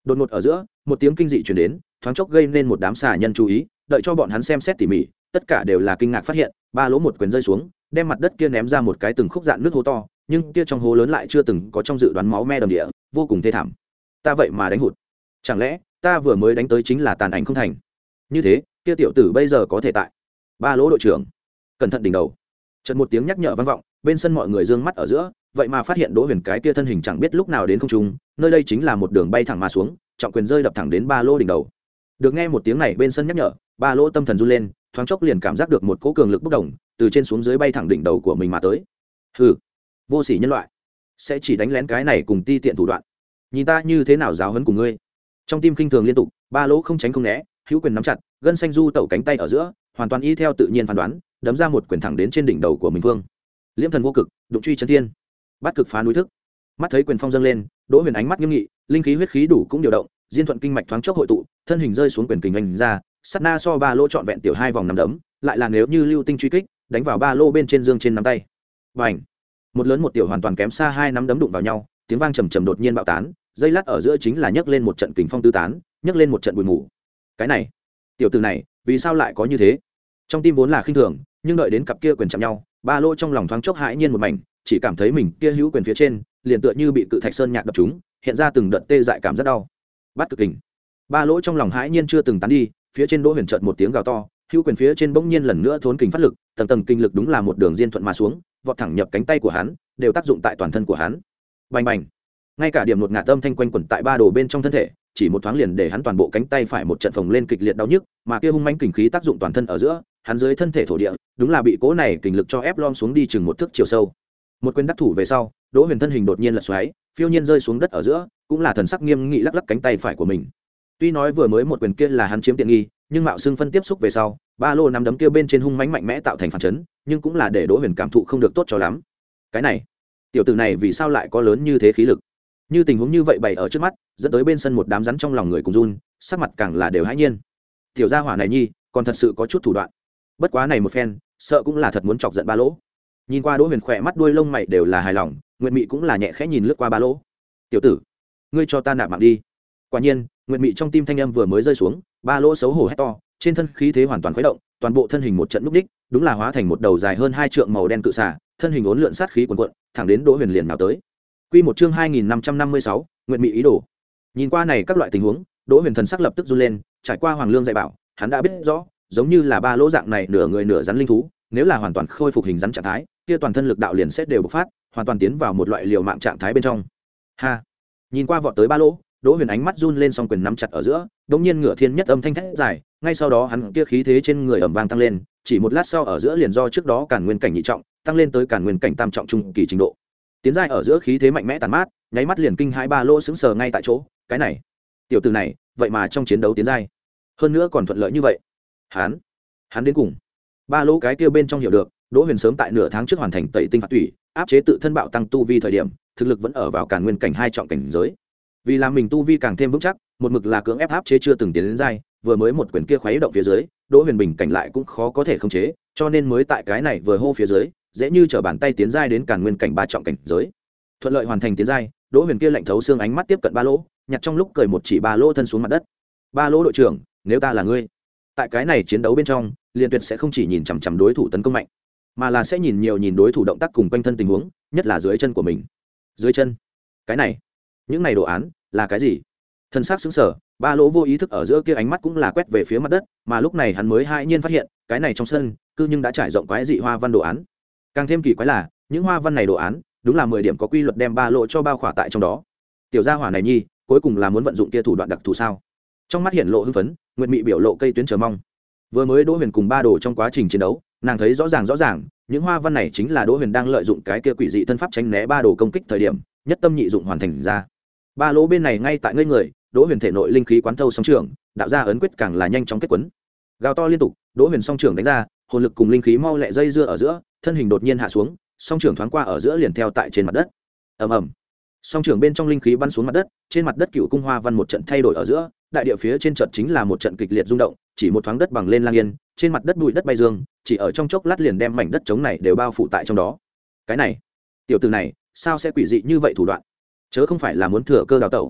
đột ngột ở giữa một tiếng kinh dị chuyển đến, thoáng chốc gây nên một đám xà nhân chú ý. Đợi cho bọn hắn xem xét tỉ mỉ, tất cả đều là kinh ngạc phát hiện ba lỗ một quyền rơi xuống, đem mặt đất kia ném ra một cái từng khúc dạn nước hố to, nhưng kia trong hố lớn lại chưa từng có trong dự đoán máu me đầm địa, vô cùng thê thảm. Ta vậy mà đánh hụt, chẳng lẽ ta vừa mới đánh tới chính là tàn ảnh không thành? Như thế kia tiểu tử bây giờ có thể tại. Ba lỗ đội trưởng, cẩn thận đỉnh đầu. Chợt một tiếng nhắc nhở vang vọng, bên sân mọi người dương mắt ở giữa, vậy mà phát hiện Đỗ Huyền cái kia thân hình chẳng biết lúc nào đến không trung, nơi đây chính là một đường bay thẳng mà xuống, trọng quyền rơi đập thẳng đến ba lỗ đỉnh đầu. Được nghe một tiếng này bên sân nhắc nhở, ba lỗ tâm thần run lên, thoáng chốc liền cảm giác được một cỗ cường lực bốc đồng từ trên xuống dưới bay thẳng đỉnh đầu của mình mà tới. Hừ, vô sỉ nhân loại, sẽ chỉ đánh lén cái này cùng ti tiện thủ đoạn, nhìn ta như thế nào giáo huấn cùng ngươi. Trong tim kinh thường liên tục, ba lỗ không tránh không né, hữu quyền nắm chặt, gân xanh du tẩu cánh tay ở giữa, hoàn toàn y theo tự nhiên phán đoán, đấm ra một quyền thẳng đến trên đỉnh đầu của mình vương. Liễm thần vô cực, đụng truy chân thiên, bắt cực phá núi thức. Mắt thấy quyền phong dâng lên, Đỗ Huyền ánh mắt nghiêm nghị, linh khí huyết khí đủ cũng điều động, diên thuận kinh mạch thoáng chốc hội tụ, thân hình rơi xuống quyền kình hành ra, sát na so ba lỗ trọn vẹn tiểu hai vòng nắm đấm, lại là nếu như lưu tinh truy kích, đánh vào ba lỗ bên trên dương trên nắm tay. Bành! Một lớn một tiểu hoàn toàn kém xa hai nắm đấm đụng vào nhau, tiếng vang trầm trầm đột nhiên bạo tán, dây lát ở giữa chính là nhấc lên một trận kình phong tứ tán, nhấc lên một trận bụi mù. Cái này, tiểu tử này, vì sao lại có như thế? Trong tim vốn là khinh thường, nhưng đợi đến cặp kia quyền chạm nhau, ba lỗ trong lòng thoáng chốc hãi nhiên một mảnh, chỉ cảm thấy mình kia hữu quyền phía trên liền tựa như bị cự thạch sơn nhạc đập trúng, hiện ra từng đợt tê dại cảm rất đau. Bắt cực kình. Ba lỗ trong lòng hãi nhiên chưa từng tán đi, phía trên Đỗ Huyền chợt một tiếng gào to, hữu quyền phía trên bỗng nhiên lần nữa thốn kình phát lực, tầng tầng kinh lực đúng là một đường diên thuận mà xuống, vọt thẳng nhập cánh tay của hắn, đều tác dụng tại toàn thân của hắn. Bành bành. Ngay cả điểm một ngạt âm thanh quanh quẩn tại ba đồ bên trong thân thể, chỉ một thoáng liền để hắn toàn bộ cánh tay phải một trận phồng lên kịch liệt đau nhức, mà kia hung mãnh kình khí tác dụng toàn thân ở giữa, hắn dưới thân thể thổ địa, đúng là bị cố này kình lực cho ép lom xuống đi chừng một thước chiều sâu. Một quyền đắc thủ về sau, Đỗ Huyền thân hình đột nhiên lật xoáy, phiêu nhiên rơi xuống đất ở giữa, cũng là thần sắc nghiêm nghị lắc lắc cánh tay phải của mình. Tuy nói vừa mới một quyền kia là hắn chiếm tiện nghi, nhưng mạo xương phân tiếp xúc về sau, ba lô nắm đấm kia bên trên hung mãnh mạnh mẽ tạo thành phản chấn, nhưng cũng là để Đỗ Huyền cảm thụ không được tốt cho lắm. Cái này, tiểu tử này vì sao lại có lớn như thế khí lực? Như tình huống như vậy bày ở trước mắt, dẫn tới bên sân một đám rắn trong lòng người cùng run, sắc mặt càng là đều hãi nhiên. Tiểu gia hỏa này nhi, còn thật sự có chút thủ đoạn. Bất quá này một phen, sợ cũng là thật muốn chọc giận ba lỗ. Nhìn qua Đỗ Huyền khỏe mắt đuôi lông mày đều là hài lòng, Nguyệt Mị cũng là nhẹ khẽ nhìn lướt qua ba lỗ. "Tiểu tử, ngươi cho ta nạp mạng đi." Quả nhiên, Nguyệt Mị trong tim thanh âm vừa mới rơi xuống, ba lỗ xấu hổ hét to, trên thân khí thế hoàn toàn khuấy động, toàn bộ thân hình một trận lúc đích, đúng là hóa thành một đầu dài hơn hai trượng màu đen cự xà, thân hình uốn lượn sát khí cuồn cuộn, thẳng đến Đỗ Huyền liền nào tới. Quy một chương hai nghìn năm trăm năm mươi sáu, Nguyệt Mị ý đồ. Nhìn qua này các loại tình huống, Đỗ Huyền thần sắc lập tức run lên, trải qua Hoàng Lương dạy bảo, hắn đã biết rõ, giống như là ba lỗ dạng này nửa người nửa rắn linh thú, nếu là hoàn toàn khôi phục hình rắn trạng thái, kia toàn thân lực đạo liền sẽ đều bộc phát, hoàn toàn tiến vào một loại liều mạng trạng thái bên trong. Ha. Nhìn qua vọt tới ba lỗ, Đỗ Huyền ánh mắt run lên, song quyền nắm chặt ở giữa, đột nhiên ngửa thiên nhất âm thanh thét dài, ngay sau đó hắn kia khí thế trên người ầm vang tăng lên, chỉ một lát sau ở giữa liền do trước đó Càn Nguyên cảnh nhị trọng, tăng lên tới Càn Nguyên cảnh tam trọng trung kỳ trình độ. Tiến giai ở giữa khí thế mạnh mẽ tàn mát, nháy mắt liền kinh hai ba lỗ sững sờ ngay tại chỗ, cái này, tiểu tử này, vậy mà trong chiến đấu tiến giai, hơn nữa còn thuận lợi như vậy. Hắn, hắn đến cùng. Ba lỗ cái kia bên trong hiểu được, Đỗ Huyền sớm tại nửa tháng trước hoàn thành tẩy tinh phạt tủy, áp chế tự thân bạo tăng tu vi thời điểm, thực lực vẫn ở vào Càn Nguyên cảnh hai trọng cảnh giới. Vì làm mình tu vi càng thêm vững chắc, một mực là cưỡng ép áp chế chưa từng tiến đến giai, vừa mới một quyền kia khuấy động phía dưới, Đỗ Huyền bình cảnh lại cũng khó có thể khống chế, cho nên mới tại cái này vừa hô phía dưới, dễ như trở bàn tay tiến giai đến Càn Nguyên cảnh ba trọng cảnh giới. Thuận lợi hoàn thành tiến giai, Đỗ Huyền kia lạnh thấu xương ánh mắt tiếp cận ba lỗ, nhặt trong lúc cười một chỉ ba lỗ thân xuống mặt đất. "Ba lỗ đội trưởng, nếu ta là ngươi, tại cái này chiến đấu bên trong, liền tuyệt sẽ không chỉ nhìn chằm chằm đối thủ tấn công mạnh, mà là sẽ nhìn nhiều nhìn đối thủ động tác cùng quanh thân tình huống, nhất là dưới chân của mình." Dưới chân? Cái này, những này đồ án là cái gì? Thân xác sững sờ, ba lỗ vô ý thức ở giữa kia ánh mắt cũng là quét về phía mặt đất, mà lúc này hắn mới hãi nhiên phát hiện, cái này trong sân, cư nhưng đã trải rộng quái dị hoa văn đồ án. Càng thêm kỳ quái là, những hoa văn này đồ án, đúng là mười điểm có quy luật đem ba lỗ cho bao khỏa tại trong đó. Tiểu gia hỏa này nhi, cuối cùng là muốn vận dụng kia thủ đoạn đặc thù sao? Trong mắt hiện lộ hưng phấn, Nguyệt Mị biểu lộ cây tuyến chờ mong. Vừa mới Đỗ Huyền cùng ba đồ trong quá trình chiến đấu, nàng thấy rõ ràng rõ ràng, những hoa văn này chính là Đỗ Huyền đang lợi dụng cái kia quỷ dị thân pháp tránh né ba đồ công kích thời điểm, nhất tâm nhị dụng hoàn thành ra. Ba lỗ bên này ngay tại ngây người, Đỗ Huyền thể nội linh khí quán thâu song trưởng, đạo ra ấn quyết càng là nhanh chóng kết quấn. Gào to liên tục, Đỗ Huyền song trưởng đánh ra, hồn lực cùng linh khí mau lẹ dây dưa ở giữa, thân hình đột nhiên hạ xuống, song trưởng thoáng qua ở giữa liền theo tại trên mặt đất. Ầm ầm. Song trưởng bên trong linh khí bắn xuống mặt đất, trên mặt đất cựu cung hoa văn một trận thay đổi ở giữa, đại địa phía trên trận chính là một trận kịch liệt rung động, chỉ một thoáng đất bằng lên lang yên, trên mặt đất bụi đất bay dương, chỉ ở trong chốc lát liền đem mảnh đất trống này đều bao phủ tại trong đó. Cái này, tiểu tử này, sao sẽ quỷ dị như vậy thủ đoạn? Chớ không phải là muốn thừa cơ đào tẩu?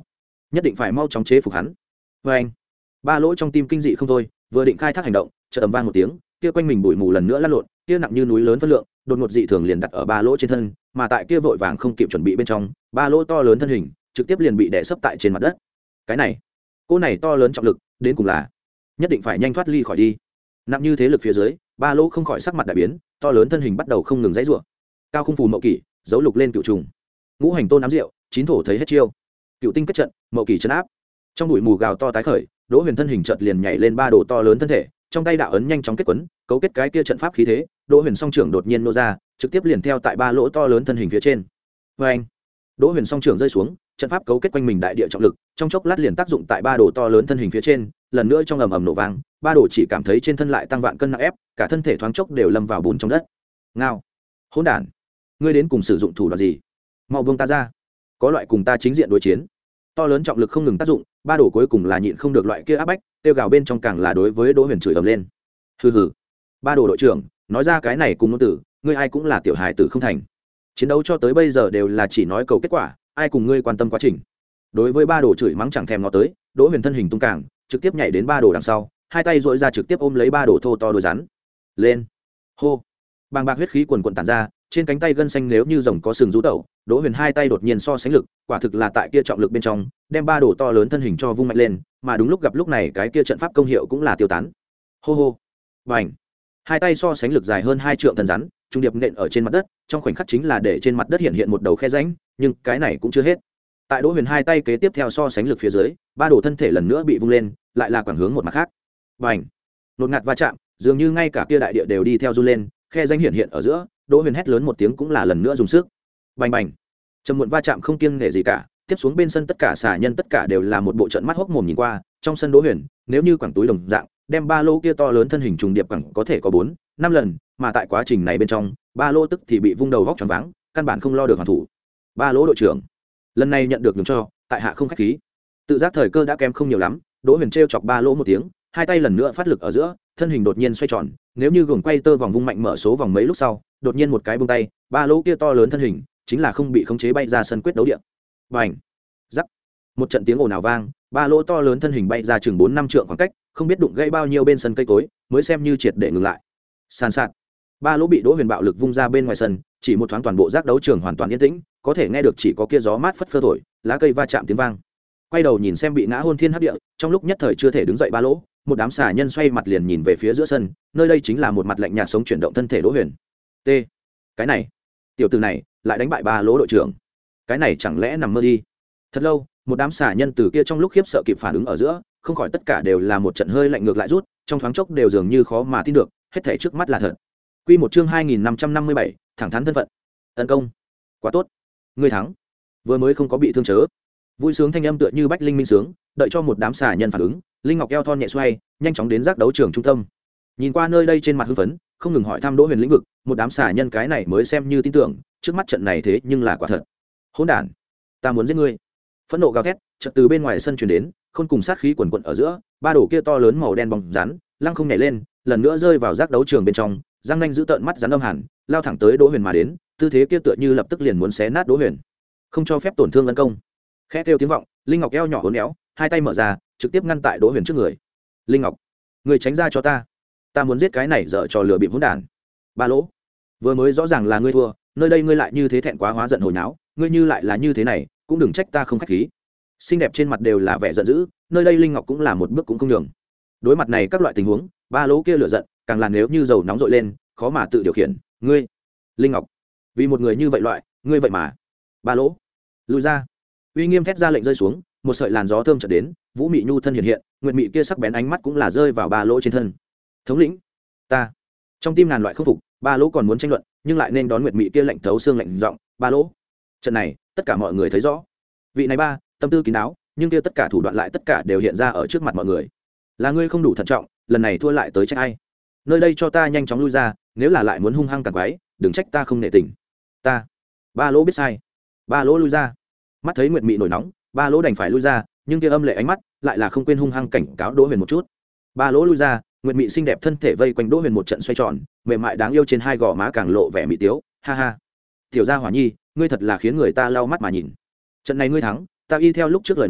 nhất định phải mau chóng chế phục hắn. Vê anh, ba lỗ trong tim kinh dị không thôi, vừa định khai thác hành động, chợt tầm vang một tiếng, kia quanh mình bụi mù lần nữa lăn lộn, kia nặng như núi lớn phân lượng, đột ngột dị thường liền đặt ở ba lỗ trên thân, mà tại kia vội vàng không kịp chuẩn bị bên trong, ba lỗ to lớn thân hình trực tiếp liền bị đè sấp tại trên mặt đất. Cái này, cô này to lớn trọng lực, đến cùng là nhất định phải nhanh thoát ly khỏi đi. Nặng như thế lực phía dưới, ba lỗ không khỏi sắc mặt đại biến, to lớn thân hình bắt đầu không ngừng giãy giụa. Cao khung phù mậu kỷ, dấu lục lên cựu trùng, ngũ hành tôn ám rượu, chín thổ thấy hết chiêu, cựu tinh kết trận, mậu kỷ trấn áp. Trong bụi mù gào to tái khởi, Đỗ Huyền thân hình chợt liền nhảy lên ba đồ to lớn thân thể, trong tay đạo ấn nhanh chóng kết quấn, cấu kết cái kia trận pháp khí thế, Đỗ Huyền song trưởng đột nhiên nô ra, trực tiếp liền theo tại ba lỗ to lớn thân hình phía trên. Và anh, Đỗ Huyền song trưởng rơi xuống, trận pháp cấu kết quanh mình đại địa trọng lực, trong chốc lát liền tác dụng tại ba đồ to lớn thân hình phía trên, lần nữa trong ầm ầm nổ vang, ba đồ chỉ cảm thấy trên thân lại tăng vạn cân nặng ép, cả thân thể thoáng chốc đều lâm vào bùn trong đất. Ngao, hỗn đản, ngươi đến cùng sử dụng thủ đoạn gì? Mau buông ta ra, có loại cùng ta chính diện đối chiến. To lớn trọng lực không ngừng tác dụng, ba đồ cuối cùng là nhịn không được loại kia áp bách, tiêu gào bên trong càng là đối với Đỗ Huyền chửi ầm lên. Hừ hừ, ba đồ đội trưởng, nói ra cái này cùng ngôn tử, ngươi ai cũng là tiểu hài tử không thành. Chiến đấu cho tới bây giờ đều là chỉ nói cầu kết quả, ai cùng ngươi quan tâm quá trình. Đối với ba đồ chửi mắng chẳng thèm ngó tới, Đỗ Huyền thân hình tung càng, trực tiếp nhảy đến ba đồ đằng sau, hai tay duỗi ra trực tiếp ôm lấy ba đồ thô to đôi rắn. Lên, hô, bàng bạc huyết khí quần quần tản ra, trên cánh tay gân xanh nếu như rồng có sừng rú tẩu, Đỗ Huyền hai tay đột nhiên so sánh lực, quả thực là tại kia trọng lực bên trong, đem ba đồ to lớn thân hình cho vung mạnh lên, mà đúng lúc gặp lúc này cái kia trận pháp công hiệu cũng là tiêu tán. Hô hô, bành, hai tay so sánh lực dài hơn hai trượng thần rắn, trung điệp nện ở trên mặt đất, trong khoảnh khắc chính là để trên mặt đất hiện hiện một đầu khe rãnh, nhưng cái này cũng chưa hết. Tại Đỗ Huyền hai tay kế tiếp theo so sánh lực phía dưới, ba đồ thân thể lần nữa bị vung lên, lại là quảng hướng một mặt khác. Bành, nột ngạt va chạm, dường như ngay cả kia đại địa đều đi theo run lên, khe rãnh hiện hiện ở giữa, Đỗ Huyền hét lớn một tiếng cũng là lần nữa dùng sức. Bành bành, trầm muộn va chạm không kiêng nể gì cả, tiếp xuống bên sân tất cả xà nhân tất cả đều là một bộ trận mắt hốc mồm nhìn qua, trong sân Đỗ Huyền, nếu như quẳng túi đồng dạng, đem ba lô kia to lớn thân hình trùng điệp quẳng có thể có bốn, năm lần, mà tại quá trình này bên trong, ba lô tức thì bị vung đầu vóc choáng váng, căn bản không lo được hoàn thủ. Ba lô đội trưởng, lần này nhận được nhường cho, tại hạ không khách khí. Tự giác thời cơ đã kém không nhiều lắm, Đỗ Huyền trêu chọc ba lô một tiếng, hai tay lần nữa phát lực ở giữa, thân hình đột nhiên xoay tròn, nếu như gồng quay tơ vòng vung mạnh mở số vòng mấy lúc sau, đột nhiên một cái buông tay, ba lô kia to lớn thân hình chính là không bị khống chế bay ra sân quyết đấu địa. Bành, rắc, một trận tiếng ồn ào vang, ba lô to lớn thân hình bay ra chừng bốn năm trượng khoảng cách, không biết đụng gãy bao nhiêu bên sân cây cối, mới xem như triệt để ngừng lại. Sàn sạt, ba lô bị Đỗ Huyền bạo lực vung ra bên ngoài sân, chỉ một thoáng toàn bộ giác đấu trường hoàn toàn yên tĩnh, có thể nghe được chỉ có kia gió mát phất phơ thổi, lá cây va chạm tiếng vang. Quay đầu nhìn xem bị ngã hôn thiên hấp địa, trong lúc nhất thời chưa thể đứng dậy ba lỗ, một đám xà nhân xoay mặt liền nhìn về phía giữa sân, nơi đây chính là một mặt lạnh nhạt sống chuyển động thân thể Đỗ Huyền. T, cái này, tiểu tử này lại đánh bại ba lỗ đội trưởng, cái này chẳng lẽ nằm mơ đi? Thật lâu, một đám xà nhân từ kia trong lúc khiếp sợ kịp phản ứng ở giữa, không khỏi tất cả đều là một trận hơi lạnh ngược lại rút, trong thoáng chốc đều dường như khó mà tin được, hết thảy trước mắt là thật. Quy một chương hai nghìn năm trăm năm mươi bảy, thẳng thắn thân phận. Tấn công, quá tốt, ngươi thắng, vừa mới không có bị thương chớ. Vui sướng thanh âm tựa như bách linh minh sướng, đợi cho một đám xà nhân phản ứng, linh ngọc eo thon nhẹ xoay, nhanh chóng đến giác đấu trường trung tâm. Nhìn qua nơi đây trên mặt hưng phấn, không ngừng hỏi thăm Đỗ Huyền lĩnh vực, một đám xà nhân cái này mới xem như tin tưởng, trước mắt trận này thế nhưng là quả thật. Hỗn đản, ta muốn giết ngươi! Phẫn nộ gào thét, chợt từ bên ngoài sân truyền đến, khôn cùng sát khí quần quần ở giữa, ba đồ kia to lớn màu đen bóng rắn, lăng không nhảy lên, lần nữa rơi vào giác đấu trường bên trong, răng nanh giữ tợn mắt rắn âm hàn, lao thẳng tới Đỗ Huyền mà đến, tư thế kia tựa như lập tức liền muốn xé nát Đỗ Huyền, không cho phép tổn thương tấn công. Khẽ kêu tiếng vọng, linh ngọc eo nhỏ uốn éo, hai tay mở ra, trực tiếp ngăn tại Đỗ Huyền trước người. Linh ngọc, người tránh ra cho ta, ta muốn giết cái này dở trò lừa bịp hỗn đản. Ba lỗ, vừa mới rõ ràng là ngươi thua, nơi đây ngươi lại như thế thẹn quá hóa giận hồi nháo, ngươi như lại là như thế này, cũng đừng trách ta không khách khí. Xinh đẹp trên mặt đều là vẻ giận dữ, nơi đây linh ngọc cũng là một bước cũng không nhường. Đối mặt này các loại tình huống, ba lỗ kia lửa giận, càng là nếu như dầu nóng dội lên, khó mà tự điều khiển. Ngươi, linh ngọc, vì một người như vậy loại, ngươi vậy mà. Ba lỗ, lùi ra. Uy nghiêm thét ra lệnh rơi xuống, một sợi làn gió thơm chợt đến, vũ mị nhu thân hiện hiện, nguyệt mị kia sắc bén ánh mắt cũng là rơi vào ba lỗ trên thân. Thống lĩnh, ta. Trong tim ngàn loại không phục, ba lỗ còn muốn tranh luận, nhưng lại nên đón nguyệt mị kia lạnh thấu xương lạnh giọng, ba lỗ. Trận này, tất cả mọi người thấy rõ. Vị này ba, tâm tư kín đáo, nhưng kia tất cả thủ đoạn lại tất cả đều hiện ra ở trước mặt mọi người. Là ngươi không đủ thận trọng, lần này thua lại tới trách ai? Nơi đây cho ta nhanh chóng lui ra, nếu là lại muốn hung hăng càng quái, đừng trách ta không nể tình. Ta. Ba lỗ biết sai. Ba lỗ lui ra. Mắt thấy nguyệt mị nổi nóng, ba lỗ đành phải lui ra, nhưng kia âm lệ ánh mắt lại là không quên hung hăng cảnh cáo Đỗ Huyền một chút. Ba lỗ lui ra, nguyệt mị xinh đẹp thân thể vây quanh Đỗ Huyền một trận xoay tròn, mềm mại đáng yêu trên hai gò má càng lộ vẻ mị tiếu, ha ha. Tiểu gia hỏa nhi, ngươi thật là khiến người ta lau mắt mà nhìn. Trận này ngươi thắng, ta y theo lúc trước lời nói,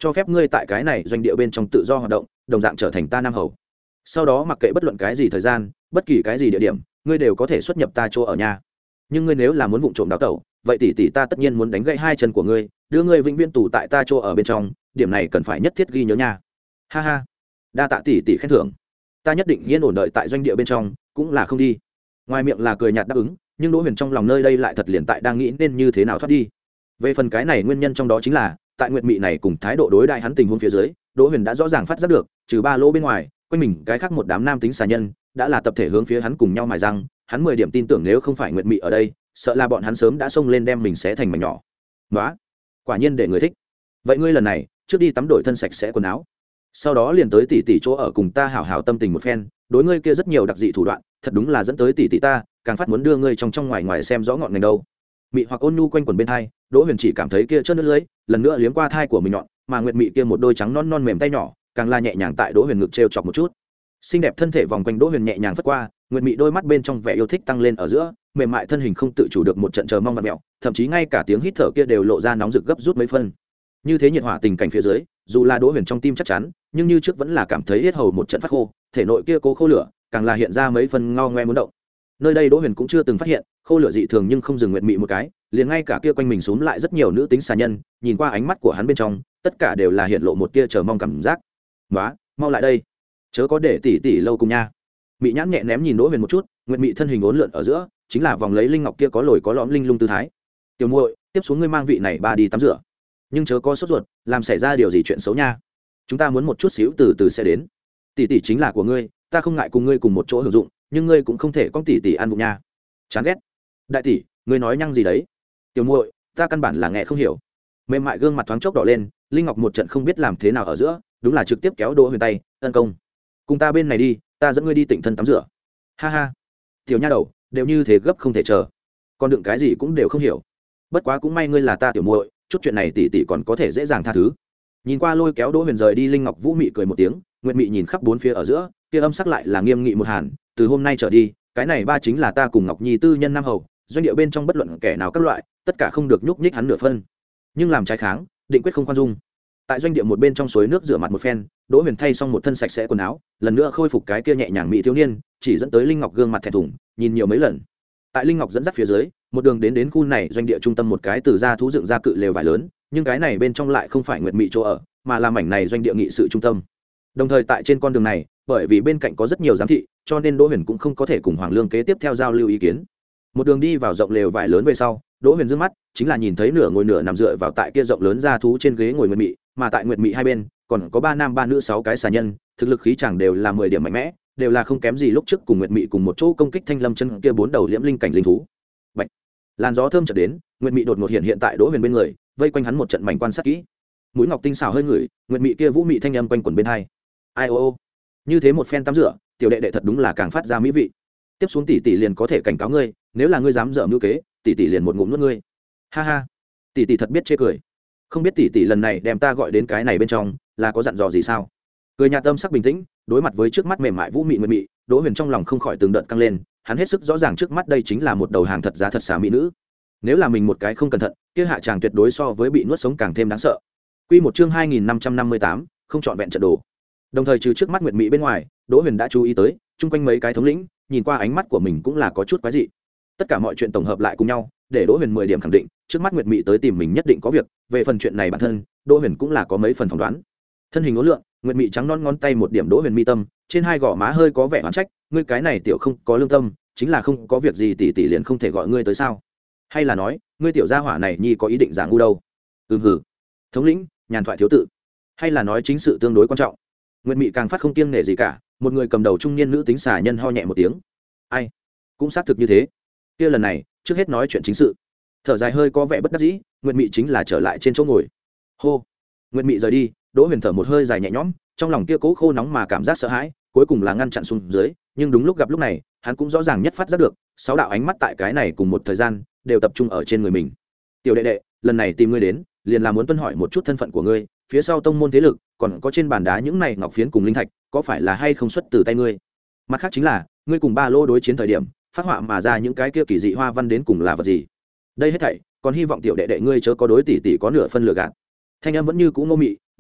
cho phép ngươi tại cái này doanh địa bên trong tự do hoạt động, đồng dạng trở thành ta nam hầu. Sau đó mặc kệ bất luận cái gì thời gian, bất kỳ cái gì địa điểm, ngươi đều có thể xuất nhập ta chỗ ở nhà. Nhưng ngươi nếu là muốn vụng trộm đào tẩu, vậy tỷ tỷ ta tất nhiên muốn đánh gãy hai chân của ngươi, đưa ngươi vĩnh viễn tù tại ta chỗ ở bên trong, điểm này cần phải nhất thiết ghi nhớ nha. Ha ha, đa tạ tỷ tỷ khen thưởng, ta nhất định yên ổn đợi tại doanh địa bên trong, cũng là không đi. Ngoài miệng là cười nhạt đáp ứng, nhưng Đỗ Huyền trong lòng nơi đây lại thật liền tại đang nghĩ nên như thế nào thoát đi. Về phần cái này nguyên nhân trong đó chính là, tại Nguyệt Mị này cùng thái độ đối đại hắn tình huống phía dưới, Đỗ Huyền đã rõ ràng phát giác được, trừ ba lỗ bên ngoài, quanh mình cái khác một đám nam tính xà nhân, đã là tập thể hướng phía hắn cùng nhau mài răng, hắn mười điểm tin tưởng nếu không phải Nguyệt Mị ở đây, sợ là bọn hắn sớm đã xông lên đem mình xé thành mảnh nhỏ. Đó, quả nhiên để người thích. Vậy ngươi lần này, trước đi tắm đổi thân sạch sẽ quần áo, sau đó liền tới tỷ tỷ chỗ ở cùng ta hảo hảo tâm tình một phen, đối ngươi kia rất nhiều đặc dị thủ đoạn, thật đúng là dẫn tới tỷ tỷ ta, càng phát muốn đưa ngươi trong trong ngoài ngoài xem rõ ngọn ngành đâu. Mị hoặc ôn nhu quanh quần bên thai, Đỗ Huyền chỉ cảm thấy kia chớp nước lưới, lần nữa liếm qua thai của mình nhọn, mà Nguyệt Mị kia một đôi trắng non non mềm tay nhỏ, càng là nhẹ nhàng tại Đỗ Huyền ngực trêu chọc một chút. Xinh đẹp thân thể vòng quanh Đỗ Huyền nhẹ nhàng phất qua, Nguyệt Mị đôi mắt bên trong vẻ yêu thích tăng lên ở giữa, mềm mại thân hình không tự chủ được một trận chờ mong vặn mèo, thậm chí ngay cả tiếng hít thở kia đều lộ ra nóng rực gấp rút mấy phân. Như thế nhiệt hỏa tình cảnh phía dưới, dù là Đỗ Huyền trong tim chắc chắn, nhưng như trước vẫn là cảm thấy yết hầu một trận phát khô, thể nội kia cố khô lửa, càng là hiện ra mấy phần ngao ngoe muốn động. Nơi đây Đỗ Huyền cũng chưa từng phát hiện, khô lửa dị thường nhưng không dừng Nguyệt Mị một cái, liền ngay cả kia quanh mình xúm lại rất nhiều nữ tính xà nhân, nhìn qua ánh mắt của hắn bên trong, tất cả đều là hiện lộ một tia chờ mong cảm giác. "Nóa, mau lại đây, chớ có để tỷ tỷ lâu cùng nha." Mị nhãn nhẹ ném nhìn Đỗ Huyền một chút, Nguyệt Mị thân hình uốn lượn ở giữa, chính là vòng lấy linh ngọc kia có lồi có lõm linh lung tư thái. "Tiểu muội, tiếp xuống ngươi mang vị này ba đi tắm rửa, nhưng chớ có sốt ruột, làm xảy ra điều gì chuyện xấu nha. Chúng ta muốn một chút xíu từ từ sẽ đến. Tỷ tỷ chính là của ngươi, ta không ngại cùng ngươi cùng một chỗ hưởng dụng, nhưng ngươi cũng không thể con tỷ tỷ ăn vụng nha." Chán ghét. "Đại tỷ, ngươi nói nhăng gì đấy?" "Tiểu muội, ta căn bản là nghe không hiểu." Mềm mại gương mặt thoáng chốc đỏ lên, linh ngọc một trận không biết làm thế nào ở giữa, đúng là trực tiếp kéo Đỗ Huyền tay, "Ân công, cùng ta bên này đi, ta dẫn ngươi đi tịnh thân tắm rửa." "Ha ha, tiểu nha đầu, đều như thế gấp không thể chờ, còn đựng cái gì cũng đều không hiểu. Bất quá cũng may ngươi là ta tiểu muội, chút chuyện này tỷ tỷ còn có thể dễ dàng tha thứ." Nhìn qua lôi kéo Đỗ Huyền rời đi, linh ngọc vũ mị cười một tiếng, Nguyệt Mị nhìn khắp bốn phía ở giữa, kia âm sắc lại là nghiêm nghị một hàn, "Từ hôm nay trở đi, cái này ba chính là ta cùng Ngọc Nhi tư nhân nam hầu, doanh địa bên trong bất luận kẻ nào các loại, tất cả không được nhúc nhích hắn nửa phân. Nhưng làm trái kháng, định quyết không khoan dung." Tại doanh địa một bên trong suối nước rửa mặt một phen, Đỗ Huyền thay xong một thân sạch sẽ quần áo, lần nữa khôi phục cái kia nhẹ nhàng mỹ thiếu niên, chỉ dẫn tới linh ngọc gương mặt thẹn thùng, nhìn nhiều mấy lần. Tại linh ngọc dẫn dắt phía dưới, một đường đến đến khu này doanh địa trung tâm một cái từ ra thú dựng ra cự lều vải lớn, nhưng cái này bên trong lại không phải Nguyệt Mị chỗ ở, mà là mảnh này doanh địa nghị sự trung tâm. Đồng thời tại trên con đường này, bởi vì bên cạnh có rất nhiều giám thị, cho nên Đỗ Huyền cũng không có thể cùng Hoàng Lương kế tiếp theo giao lưu ý kiến. Một đường đi vào rộng lều vải lớn về sau, Đỗ Huyền dương mắt, chính là nhìn thấy nửa ngồi nửa nằm dựa vào tại kia rộng lớn ra thú trên ghế ngồi Nguyệt Mị, mà tại Nguyệt Mị hai bên, còn có ba nam ba nữ sáu cái xà nhân, thực lực khí chẳng đều là mười điểm mạnh mẽ, đều là không kém gì lúc trước cùng Nguyệt Mị cùng một chỗ công kích Thanh Lâm chân kia bốn đầu liễm linh cảnh linh thú. Bạch. Làn gió thơm chợt đến, Nguyệt Mị đột ngột hiện hiện tại Đỗ Huyền bên người, vây quanh hắn một trận mảnh quan sát kỹ. Mũi ngọc tinh xảo hơi ngửi, Nguyệt Mị kia vũ mị thanh âm quanh quẩn bên hai. Ai ô ô. Như thế một phen tắm rửa, tiểu đệ đệ thật đúng là càng phát ra mỹ vị. Tiếp xuống tỷ tỷ liền có thể cảnh cáo ngươi, nếu là ngươi dám dở mưu kế, tỷ tỷ liền một ngụm nuốt ngươi. Ha ha. Tỷ tỷ thật biết chê cười. Không biết tỷ tỷ lần này đem ta gọi đến cái này bên trong, là có dặn dò gì sao? Cười nhạt tâm sắc bình tĩnh, đối mặt với trước mắt mềm mại vũ mị Nguyệt Mị, Đỗ Huyền trong lòng không khỏi từng đợt căng lên, hắn hết sức rõ ràng trước mắt đây chính là một đầu hàng thật giá thật xà mỹ nữ. Nếu là mình một cái không cẩn thận, kia hạ chàng tuyệt đối so với bị nuốt sống càng thêm đáng sợ. Quy một chương hai nghìn năm trăm năm mươi tám, không chọn vẹn trận đồ. Đồng thời trừ trước mắt Nguyệt Mị bên ngoài, Đỗ Huyền đã chú ý tới, chung quanh mấy cái thống lĩnh, nhìn qua ánh mắt của mình cũng là có chút quái dị. Tất cả mọi chuyện tổng hợp lại cùng nhau, để Đỗ Huyền mười điểm khẳng định, trước mắt Nguyệt Mị tới tìm mình nhất định có việc, về phần chuyện này bản thân, Đỗ Huyền cũng là có mấy phần phỏng đoán. Thân hình uốn lượn, Nguyệt Mị trắng non ngón tay một điểm Đỗ Huyền mi tâm, trên hai gò má hơi có vẻ oán trách, ngươi cái này tiểu không có lương tâm, chính là không có việc gì tỷ tỷ liền không thể gọi ngươi tới sao? Hay là nói, ngươi tiểu gia hỏa này nhi có ý định giả ngu đâu? Ừm hử. Thống lĩnh, nhàn thoại thiếu tự. Hay là nói chính sự tương đối quan trọng? Nguyệt Mị càng phát không kiêng nể gì cả, một người cầm đầu trung niên nữ tính xà nhân ho nhẹ một tiếng. Ai? Cũng xác thực như thế. Kia lần này, trước hết nói chuyện chính sự. Thở dài hơi có vẻ bất đắc dĩ, Nguyệt Mị chính là trở lại trên chỗ ngồi. Hô. Nguyệt Mị rời đi, Đỗ Huyền thở một hơi dài nhẹ nhõm, trong lòng kia cố khô nóng mà cảm giác sợ hãi, cuối cùng là ngăn chặn xuống dưới, nhưng đúng lúc gặp lúc này, hắn cũng rõ ràng nhất phát giác được, sáu đạo ánh mắt tại cái này cùng một thời gian, đều tập trung ở trên người mình. Tiểu đệ đệ, lần này tìm ngươi đến, liền là muốn tuân hỏi một chút thân phận của ngươi, phía sau tông môn thế lực, còn có trên bàn đá những này ngọc phiến cùng linh thạch, có phải là hay không xuất từ tay ngươi? Mặt khác chính là, ngươi cùng Ba Lô đối chiến thời điểm, phát họa mà ra những cái kia kỳ dị hoa văn đến cùng là vật gì? Đây hết thảy, còn hy vọng tiểu đệ đệ ngươi chớ có đối tỷ tỷ có nửa phân lừa gạt. Thanh âm vẫn như cũ ngô mị,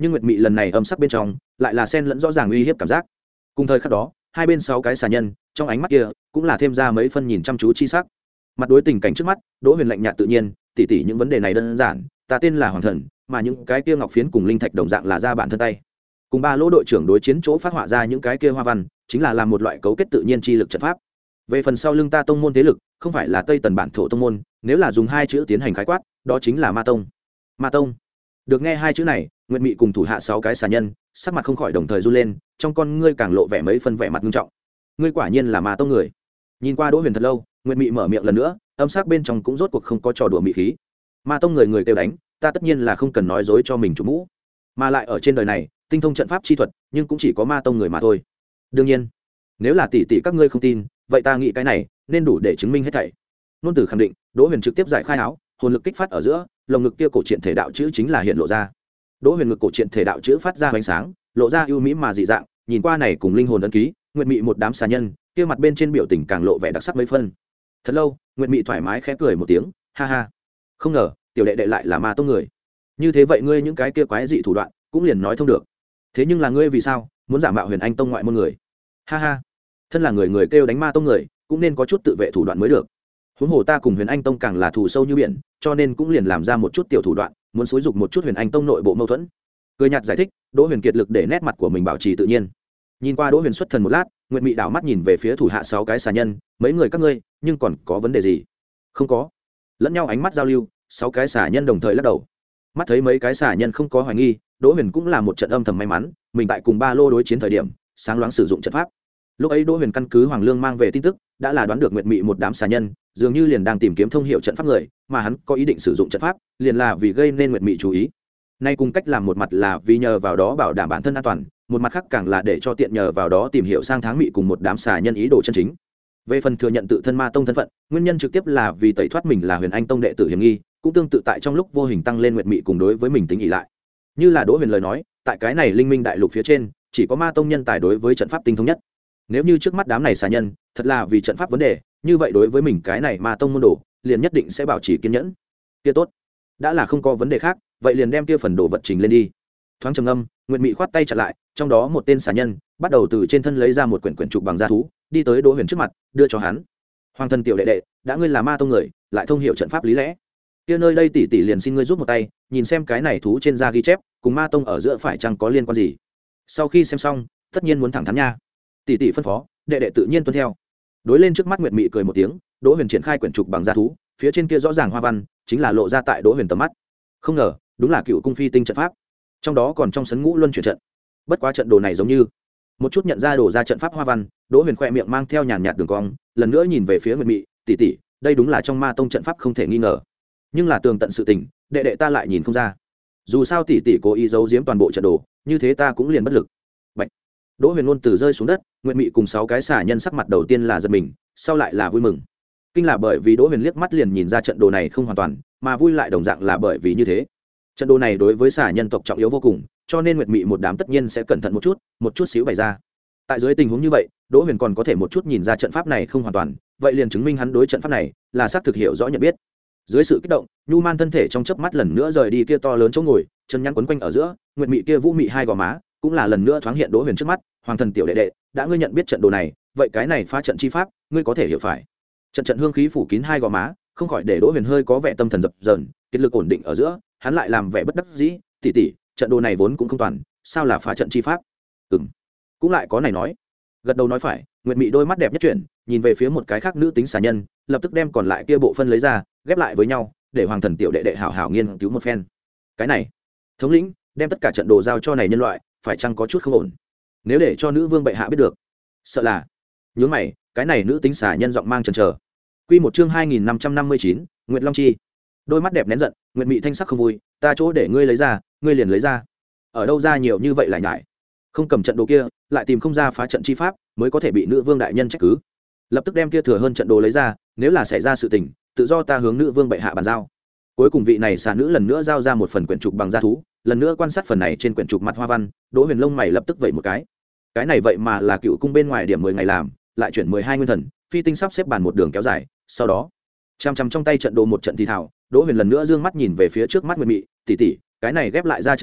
nhưng nguyệt mị lần này âm sắc bên trong lại là sen lẫn rõ ràng uy hiếp cảm giác. Cùng thời khắc đó hai bên sáu cái xà nhân trong ánh mắt kia cũng là thêm ra mấy phân nhìn chăm chú chi sắc. Mặt đối tình cảnh trước mắt, Đỗ Huyền lạnh nhạt tự nhiên, tỉ tỉ những vấn đề này đơn giản, ta tên là Hoàng Thần, mà những cái kia ngọc phiến cùng linh thạch đồng dạng là ra bản thân tay. Cùng ba lỗ đội trưởng đối chiến chỗ phát họa ra những cái kia hoa văn, chính là làm một loại cấu kết tự nhiên chi lực trận pháp. Về phần sau lưng ta tông môn thế lực, không phải là Tây Tần bản thổ tông môn, nếu là dùng hai chữ tiến hành khái quát, đó chính là Ma tông. Ma tông. Được nghe hai chữ này, Nguyệt Mị cùng thủ hạ sáu cái xà nhân, sắc mặt không khỏi đồng thời run lên, trong con ngươi càng lộ vẻ mấy phân vẻ mặt nghiêm trọng. Ngươi quả nhiên là Ma tông người. Nhìn qua Đỗ Huyền thật lâu, Nguyệt Mị mở miệng lần nữa, âm sắc bên trong cũng rốt cuộc không có trò đùa mị khí. Ma tông người người kêu đánh, ta tất nhiên là không cần nói dối cho mình chủ mũ, mà lại ở trên đời này, tinh thông trận pháp chi thuật, nhưng cũng chỉ có Ma tông người mà thôi. Đương nhiên, nếu là tỷ tỷ các ngươi không tin, vậy ta nghĩ cái này nên đủ để chứng minh hết thảy. Nôn tử khẳng định, Đỗ Huyền trực tiếp giải khai áo, hồn lực kích phát ở giữa, lồng ngực kia cổ truyện thể đạo chữ chính là hiện lộ ra. Đỗ Huyền ngực cổ truyện thể đạo chữ phát ra ánh sáng, lộ ra ưu mỹ mà dị dạng, nhìn qua này cùng linh hồn ấn ký, Nguyệt Mị một đám xà nhân, kia mặt bên trên biểu tình càng lộ vẻ đặc sắc mấy phân. Thật lâu, Nguyệt Mị thoải mái khẽ cười một tiếng, ha ha. Không ngờ, tiểu đệ đệ lại là Ma tông người. Như thế vậy ngươi những cái kia quái dị thủ đoạn, cũng liền nói thông được. Thế nhưng là ngươi vì sao muốn giả mạo Huyền Anh tông ngoại môn người? Ha ha. Thân là người người kêu đánh Ma tông người, cũng nên có chút tự vệ thủ đoạn mới được. Huống hồ ta cùng Huyền Anh tông càng là thù sâu như biển, cho nên cũng liền làm ra một chút tiểu thủ đoạn, muốn xúi dục một chút Huyền Anh tông nội bộ mâu thuẫn. Cười nhạt giải thích, Đỗ Huyền kiệt lực để nét mặt của mình bảo trì tự nhiên. Nhìn qua Đỗ Huyền xuất thần một lát, Nguyệt Mị đảo mắt nhìn về phía thủ hạ sáu cái xà nhân, mấy người các ngươi, nhưng còn có vấn đề gì? Không có. Lẫn nhau ánh mắt giao lưu, sáu cái xà nhân đồng thời lắc đầu. Mắt thấy mấy cái xà nhân không có hoài nghi, Đỗ Huyền cũng là một trận âm thầm may mắn, mình tại cùng Ba Lô đối chiến thời điểm, sáng loáng sử dụng trận pháp. Lúc ấy Đỗ Huyền căn cứ Hoàng Lương mang về tin tức, đã là đoán được Nguyệt Mị một đám xà nhân, dường như liền đang tìm kiếm thông hiệu trận pháp người, mà hắn có ý định sử dụng trận pháp, liền là vì gây nên Nguyệt Mị chú ý. Nay cùng cách làm một mặt là vì nhờ vào đó bảo đảm bản thân an toàn, một mặt khác càng là để cho tiện nhờ vào đó tìm hiểu sang tháng Mị cùng một đám xà nhân ý đồ chân chính. Về phần thừa nhận tự thân Ma tông thân phận, nguyên nhân trực tiếp là vì tẩy thoát mình là Huyền Anh tông đệ tử hiểm nghi, cũng tương tự tại trong lúc vô hình tăng lên Nguyệt Mị cùng đối với mình tính ỷ lại. Như là Đỗ Huyền lời nói, tại cái này linh minh đại lục phía trên, chỉ có Ma tông nhân tài đối với trận pháp tinh thông nhất. Nếu như trước mắt đám này xà nhân, thật là vì trận pháp vấn đề, như vậy đối với mình cái này Ma tông môn đồ, liền nhất định sẽ bảo trì kiên nhẫn. Kia tốt, đã là không có vấn đề khác, vậy liền đem kia phần đồ vật trình lên đi. Thoáng trầm ngâm, Nguyệt Mị khoát tay chặn lại, trong đó một tên xà nhân bắt đầu từ trên thân lấy ra một quyển quyển trục bằng da thú, đi tới Đỗ Huyền trước mặt, đưa cho hắn. Hoàng thân tiểu đệ đệ, đã ngươi là Ma tông người, lại thông hiểu trận pháp lý lẽ, kia nơi đây tỷ tỷ liền xin ngươi giúp một tay, nhìn xem cái này thú trên da ghi chép, cùng Ma tông ở giữa phải chăng có liên quan gì. Sau khi xem xong, tất nhiên muốn thẳng thắn nha. Tỷ tỷ phân phó, đệ đệ tự nhiên tuân theo. Đối lên trước mắt Nguyệt Mị cười một tiếng, Đỗ Huyền triển khai quyển trục bằng da thú, phía trên kia rõ ràng hoa văn, chính là lộ ra tại Đỗ Huyền tầm mắt. Không ngờ, đúng là cựu cung phi tinh trận pháp, trong đó còn trong sấn ngũ luân chuyển trận. Bất quá trận đồ này giống như một chút nhận ra đổ ra trận pháp hoa văn, Đỗ Huyền khẽ miệng mang theo nhàn nhạt đường cong, lần nữa nhìn về phía Nguyệt Mị, tỷ tỷ, đây đúng là trong Ma tông trận pháp không thể nghi ngờ. Nhưng là tường tận sự tình, đệ đệ ta lại nhìn không ra. Dù sao tỷ tỷ cố ý giấu giếm toàn bộ trận đồ, như thế ta cũng liền bất lực. Bạch. Đỗ Huyền luôn từ rơi xuống đất, Nguyệt Mị cùng sáu cái xà nhân sắc mặt đầu tiên là giật mình, sau lại là vui mừng. Kinh là bởi vì Đỗ Huyền liếc mắt liền nhìn ra trận đồ này không hoàn toàn, mà vui lại đồng dạng là bởi vì như thế. Trận đồ này đối với xà nhân tộc trọng yếu vô cùng, cho nên Nguyệt Mị một đám tất nhiên sẽ cẩn thận một chút, một chút xíu bày ra. Tại dưới tình huống như vậy, Đỗ Huyền còn có thể một chút nhìn ra trận pháp này không hoàn toàn, vậy liền chứng minh hắn đối trận pháp này là xác thực hiểu rõ nhận biết. Dưới sự kích động, nhu man thân thể trong chớp mắt lần nữa rời đi kia to lớn chỗ ngồi, chân nhăn quấn quanh ở giữa, Nguyệt Mị kia vũ mị hai gò má, cũng là lần nữa thoáng hiện Đỗ Huyền trước mắt. Hoàng thần tiểu đệ đệ, đã ngươi nhận biết trận đồ này, vậy cái này phá trận chi pháp, ngươi có thể hiểu phải. Trận trận hương khí phủ kín hai gò má, không khỏi để Đỗ Huyền hơi có vẻ tâm thần dập dờn, kết lực ổn định ở giữa, hắn lại làm vẻ bất đắc dĩ, tỷ tỷ, trận đồ này vốn cũng không toàn, sao là phá trận chi pháp? Ừm, cũng lại có này nói. Gật đầu nói phải, Nguyệt Mị đôi mắt đẹp nhất chuyển, nhìn về phía một cái khác nữ tính xà nhân, lập tức đem còn lại kia bộ phân lấy ra, ghép lại với nhau, để Hoàng thần tiểu đệ đệ hảo hảo nghiên cứu một phen. Cái này, thống lĩnh, đem tất cả trận đồ giao cho này nhân loại, phải chăng có chút không ổn? Nếu để cho nữ vương bệ hạ biết được, sợ là nhướng mày, cái này nữ tính xà nhân giọng mang chần chờ. Quy một chương hai nghìn năm trăm năm mươi chín, Nguyệt Long chi. Đôi mắt đẹp nén giận, Nguyệt Mị thanh sắc không vui, ta chỗ để ngươi lấy ra, ngươi liền lấy ra. Ở đâu ra nhiều như vậy lại nhải? Không cầm trận đồ kia, lại tìm không ra phá trận chi pháp, mới có thể bị nữ vương đại nhân trách cứ. Lập tức đem kia thừa hơn trận đồ lấy ra, nếu là xảy ra sự tình, tự do ta hướng nữ vương bệ hạ bàn giao. Cuối cùng vị này xà nữ lần nữa giao ra một phần quyển trục bằng da thú, lần nữa quan sát phần này trên quyển trục mặt hoa văn, Đỗ Huyền lông mày lập tức vẩy một cái. Cái này vậy mà là cựu cung bên ngoài điểm mười ngày làm, lại chuyển mười hai nguyên thần, phi tinh sắp xếp bàn một đường kéo dài, sau đó, chằm chằm trong tay trận đồ một trận thì thảo, Đỗ Huyền lần nữa dương mắt nhìn về phía trước mắt Nguyệt Mị, tỷ tỷ, cái này ghép lại ra trận đồ,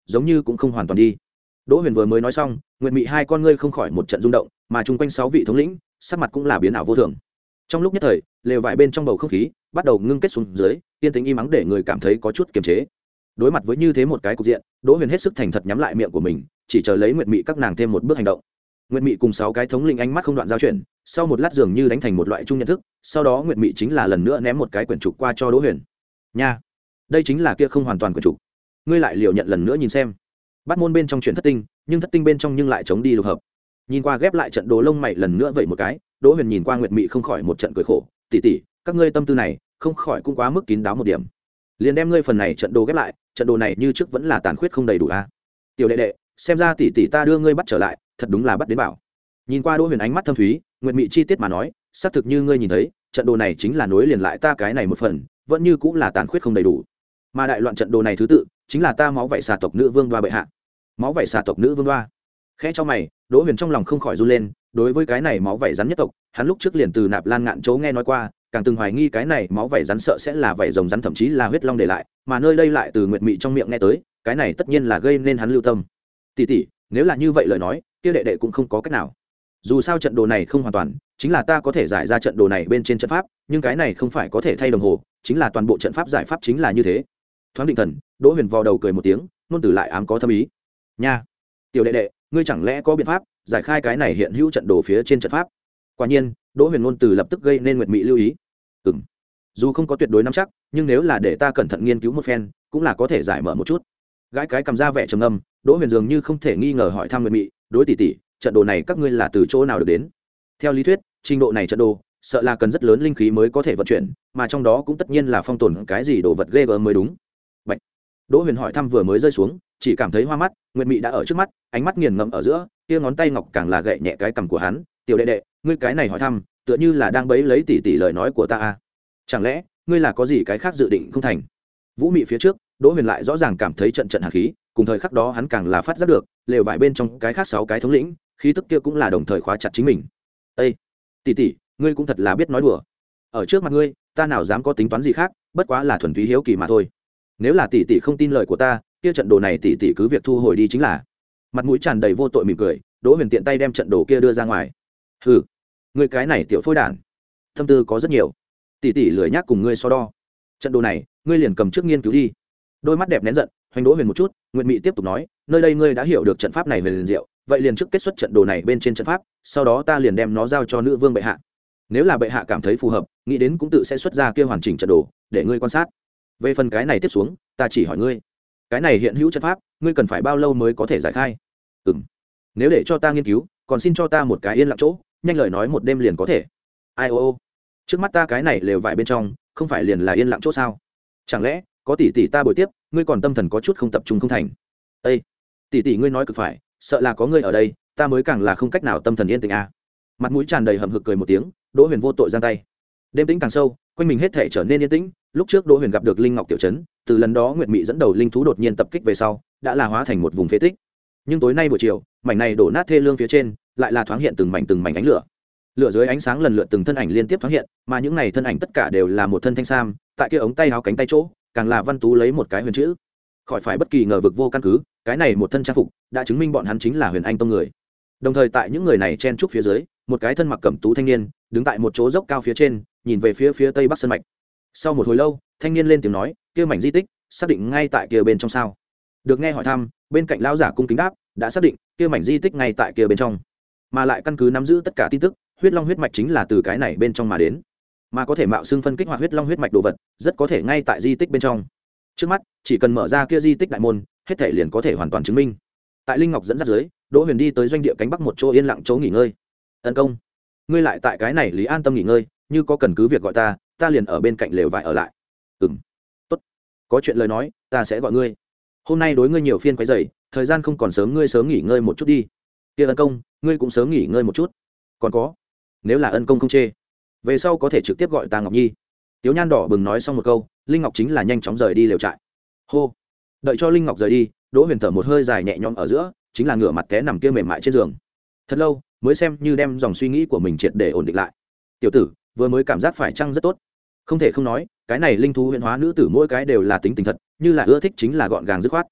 giống như cũng không hoàn toàn đi. Đỗ Huyền vừa mới nói xong, Nguyệt Mị hai con ngươi không khỏi một trận rung động, mà chung quanh sáu vị thống lĩnh sắc mặt cũng là biến ảo vô thường. Trong lúc nhất thời, lều vải bên trong bầu không khí bắt đầu ngưng kết xuống dưới, yên tĩnh im ắng để người cảm thấy có chút kiềm chế. Đối mặt với như thế một cái cục diện, Đỗ Huyền hết sức thành thật nhắm lại miệng của mình, chỉ chờ lấy Nguyệt Mị các nàng thêm một bước hành động. Nguyệt Mị cùng sáu cái thống lĩnh ánh mắt không đoạn giao chuyển, sau một lát dường như đánh thành một loại chung nhận thức, sau đó Nguyệt Mị chính là lần nữa ném một cái quyển trục qua cho Đỗ Huyền. Nha, đây chính là kia không hoàn toàn quyển trục. Ngươi lại liều nhận lần nữa nhìn xem. Bắt môn bên trong chuyển thất tinh, nhưng thất tinh bên trong nhưng lại chống đi lục hợp. Nhìn qua ghép lại trận đồ lông mày lần nữa vậy một cái, Đỗ Huyền nhìn qua Nguyệt Mị không khỏi một trận cười khổ, tỷ tỷ, các ngươi tâm tư này, không khỏi cũng quá mức kín đáo một điểm. Liền đem ngươi phần này trận đồ ghép lại, trận đồ này như trước vẫn là tàn khuyết không đầy đủ a. Tiểu đệ đệ, xem ra tỷ tỷ ta đưa ngươi bắt trở lại, thật đúng là bắt đến bảo. Nhìn qua Đỗ Huyền ánh mắt thâm thúy, Nguyệt Mị chi tiết mà nói, xác thực như ngươi nhìn thấy, trận đồ này chính là nối liền lại ta cái này một phần, vẫn như cũng là tàn khuyết không đầy đủ. Mà đại loạn trận đồ này thứ tự, chính là ta máu vảy xà tộc nữ vương đoa bệ hạ. Máu vảy xà tộc nữ vương đoa. Khẽ cho mày, Đỗ Huyền trong lòng không khỏi run lên, đối với cái này máu vảy rắn nhất tộc, hắn lúc trước liền từ Nạp Lan Ngạn Chấu nghe nói qua, càng từng hoài nghi cái này máu vảy rắn sợ sẽ là vảy rồng rắn thậm chí là huyết long để lại, mà nơi đây lại từ Nguyệt Mị trong miệng nghe tới, cái này tất nhiên là gây nên hắn lưu tâm. Tỷ tỷ, nếu là như vậy lời nói, kia đệ đệ cũng không có cách nào. Dù sao trận đồ này không hoàn toàn, chính là ta có thể giải ra trận đồ này bên trên trận pháp, nhưng cái này không phải có thể thay đồng hồ, chính là toàn bộ trận pháp giải pháp chính là như thế. Thoáng định thần, Đỗ Huyền vò đầu cười một tiếng, ngôn từ lại ám có thâm ý. Nha, tiểu đệ đệ, ngươi chẳng lẽ có biện pháp giải khai cái này hiện hữu trận đồ phía trên trận pháp? Quả nhiên, Đỗ Huyền ngôn từ lập tức gây nên Nguyệt Mị lưu ý. Ừm, dù không có tuyệt đối nắm chắc, nhưng nếu là để ta cẩn thận nghiên cứu một phen, cũng là có thể giải mở một chút. Gái cái cầm ra vẻ trầm ngâm, Đỗ Huyền dường như không thể nghi ngờ hỏi thăm Nguyệt Mị, đối tỷ tỷ, trận đồ này các ngươi là từ chỗ nào được đến? Theo lý thuyết, trình độ này trận đồ, sợ là cần rất lớn linh khí mới có thể vận chuyển, mà trong đó cũng tất nhiên là phong tồn cái gì đồ vật ghê gớm mới đúng. Bạch. Đỗ Huyền hỏi thăm vừa mới rơi xuống, chỉ cảm thấy hoa mắt, Nguyệt Mị đã ở trước mắt, ánh mắt nghiền ngẫm ở giữa, kia ngón tay ngọc càng là gậy nhẹ cái cằm của hắn, "Tiểu đệ đệ, ngươi cái này hỏi thăm, tựa như là đang bấy lấy tỷ tỷ lời nói của ta à? Chẳng lẽ, ngươi là có gì cái khác dự định không thành?" Vũ Mị phía trước, Đỗ Huyền lại rõ ràng cảm thấy trận trận hàn khí, cùng thời khắc đó hắn càng là phát giác được, lều vải bên trong cái khác sáu cái thống lĩnh, khí tức kia cũng là đồng thời khóa chặt chính mình. "Ê, tỷ tỷ, ngươi cũng thật là biết nói đùa. Ở trước mặt ngươi, ta nào dám có tính toán gì khác, bất quá là thuần túy hiếu kỳ mà thôi. Nếu là tỷ tỷ không tin lời của ta, kia trận đồ này tỷ tỷ cứ việc thu hồi đi chính là." Mặt mũi tràn đầy vô tội mỉm cười, Đỗ Huyền tiện tay đem trận đồ kia đưa ra ngoài. "Hừ, ngươi cái này tiểu phôi đản, tâm tư có rất nhiều. Tỷ tỷ lười nhác cùng ngươi so đo. Trận đồ này, ngươi liền cầm trước nghiên cứu đi." Đôi mắt đẹp nén giận, hoành Đỗ Huyền một chút, Nguyệt Mị tiếp tục nói, "Nơi đây ngươi đã hiểu được trận pháp này về liền diệu, vậy liền trước kết xuất trận đồ này bên trên trận pháp, sau đó ta liền đem nó giao cho nữ vương bệ hạ. Nếu là bệ hạ cảm thấy phù hợp, nghĩ đến cũng tự sẽ xuất ra kia hoàn chỉnh trận đồ để ngươi quan sát. Về phần cái này tiếp xuống, ta chỉ hỏi ngươi, cái này hiện hữu trận pháp, ngươi cần phải bao lâu mới có thể giải khai?" "Ừm, nếu để cho ta nghiên cứu, còn xin cho ta một cái yên lặng chỗ, nhanh lời nói một đêm liền có thể." "Ai ô ô, trước mắt ta cái này lều vải bên trong, không phải liền là yên lặng chỗ sao? Chẳng lẽ có tỷ tỷ ta bồi tiếp, ngươi còn tâm thần có chút không tập trung không thành?" "Ê, tỷ tỷ ngươi nói cực phải, sợ là có ngươi ở đây, ta mới càng là không cách nào tâm thần yên tĩnh a." Mặt mũi tràn đầy hậm hực cười một tiếng, Đỗ Huyền vô tội giang tay. Đêm tĩnh càng sâu, quanh mình hết thể trở nên yên tĩnh. Lúc trước Đỗ Huyền gặp được linh ngọc tiểu trấn, từ lần đó Nguyệt Mị dẫn đầu linh thú đột nhiên tập kích về sau, đã là hóa thành một vùng phế tích. Nhưng tối nay buổi chiều, mảnh này đổ nát thê lương phía trên, lại là thoáng hiện từng mảnh từng mảnh ánh lửa. Lửa dưới ánh sáng lần lượt từng thân ảnh liên tiếp thoáng hiện, mà những này thân ảnh tất cả đều là một thân thanh sam, tại kia ống tay áo cánh tay chỗ, càng là văn tú lấy một cái huyền chữ. Khỏi phải bất kỳ ngờ vực vô căn cứ, cái này một thân trang phục đã chứng minh bọn hắn chính là Huyền Anh tông người. Đồng thời tại những người này chen trúc phía dưới, một cái thân mặc cẩm tú thanh niên đứng tại một chỗ dốc cao phía trên, nhìn về phía phía tây bắc sơn mạch. Sau một hồi lâu, thanh niên lên tiếng nói, kia mảnh di tích xác định ngay tại kia bên trong sao? Được nghe hỏi thăm, bên cạnh lão giả cung kính đáp, đã xác định, kia mảnh di tích ngay tại kia bên trong, mà lại căn cứ nắm giữ tất cả tin tức, huyết long huyết mạch chính là từ cái này bên trong mà đến, mà có thể mạo xưng phân kích hoạt huyết long huyết mạch đồ vật, rất có thể ngay tại di tích bên trong. Trước mắt, chỉ cần mở ra kia di tích đại môn, hết thể liền có thể hoàn toàn chứng minh. Tại linh ngọc dẫn dắt dưới, Đỗ Huyền đi tới doanh địa cánh bắc một chỗ yên lặng chỗ nghỉ ngơi. "Tấn công, ngươi lại tại cái này lý an tâm nghỉ ngơi, như có cần cứ việc gọi ta, ta liền ở bên cạnh lều vải ở lại." "Ừm, tốt, có chuyện lời nói, ta sẽ gọi ngươi. Hôm nay đối ngươi nhiều phiên quấy rầy, thời gian không còn sớm, ngươi sớm nghỉ ngơi một chút đi. Kia ân công, ngươi cũng sớm nghỉ ngơi một chút. Còn có, nếu là ân công không chê, về sau có thể trực tiếp gọi ta Ngọc Nhi." Tiếu Nhan đỏ bừng nói xong một câu, linh ngọc chính là nhanh chóng rời đi lều trại. Hô, đợi cho linh ngọc rời đi, Đỗ Huyền thở một hơi dài nhẹ nhõm ở giữa, chính là ngửa mặt té nằm kia mềm mại trên giường. Thật lâu mới xem như đem dòng suy nghĩ của mình triệt để ổn định lại. Tiểu tử vừa mới cảm giác phải chăng rất tốt. Không thể không nói, cái này linh thú huyền hóa nữ tử mỗi cái đều là tính tình thật, như là ưa thích chính là gọn gàng dứt khoát.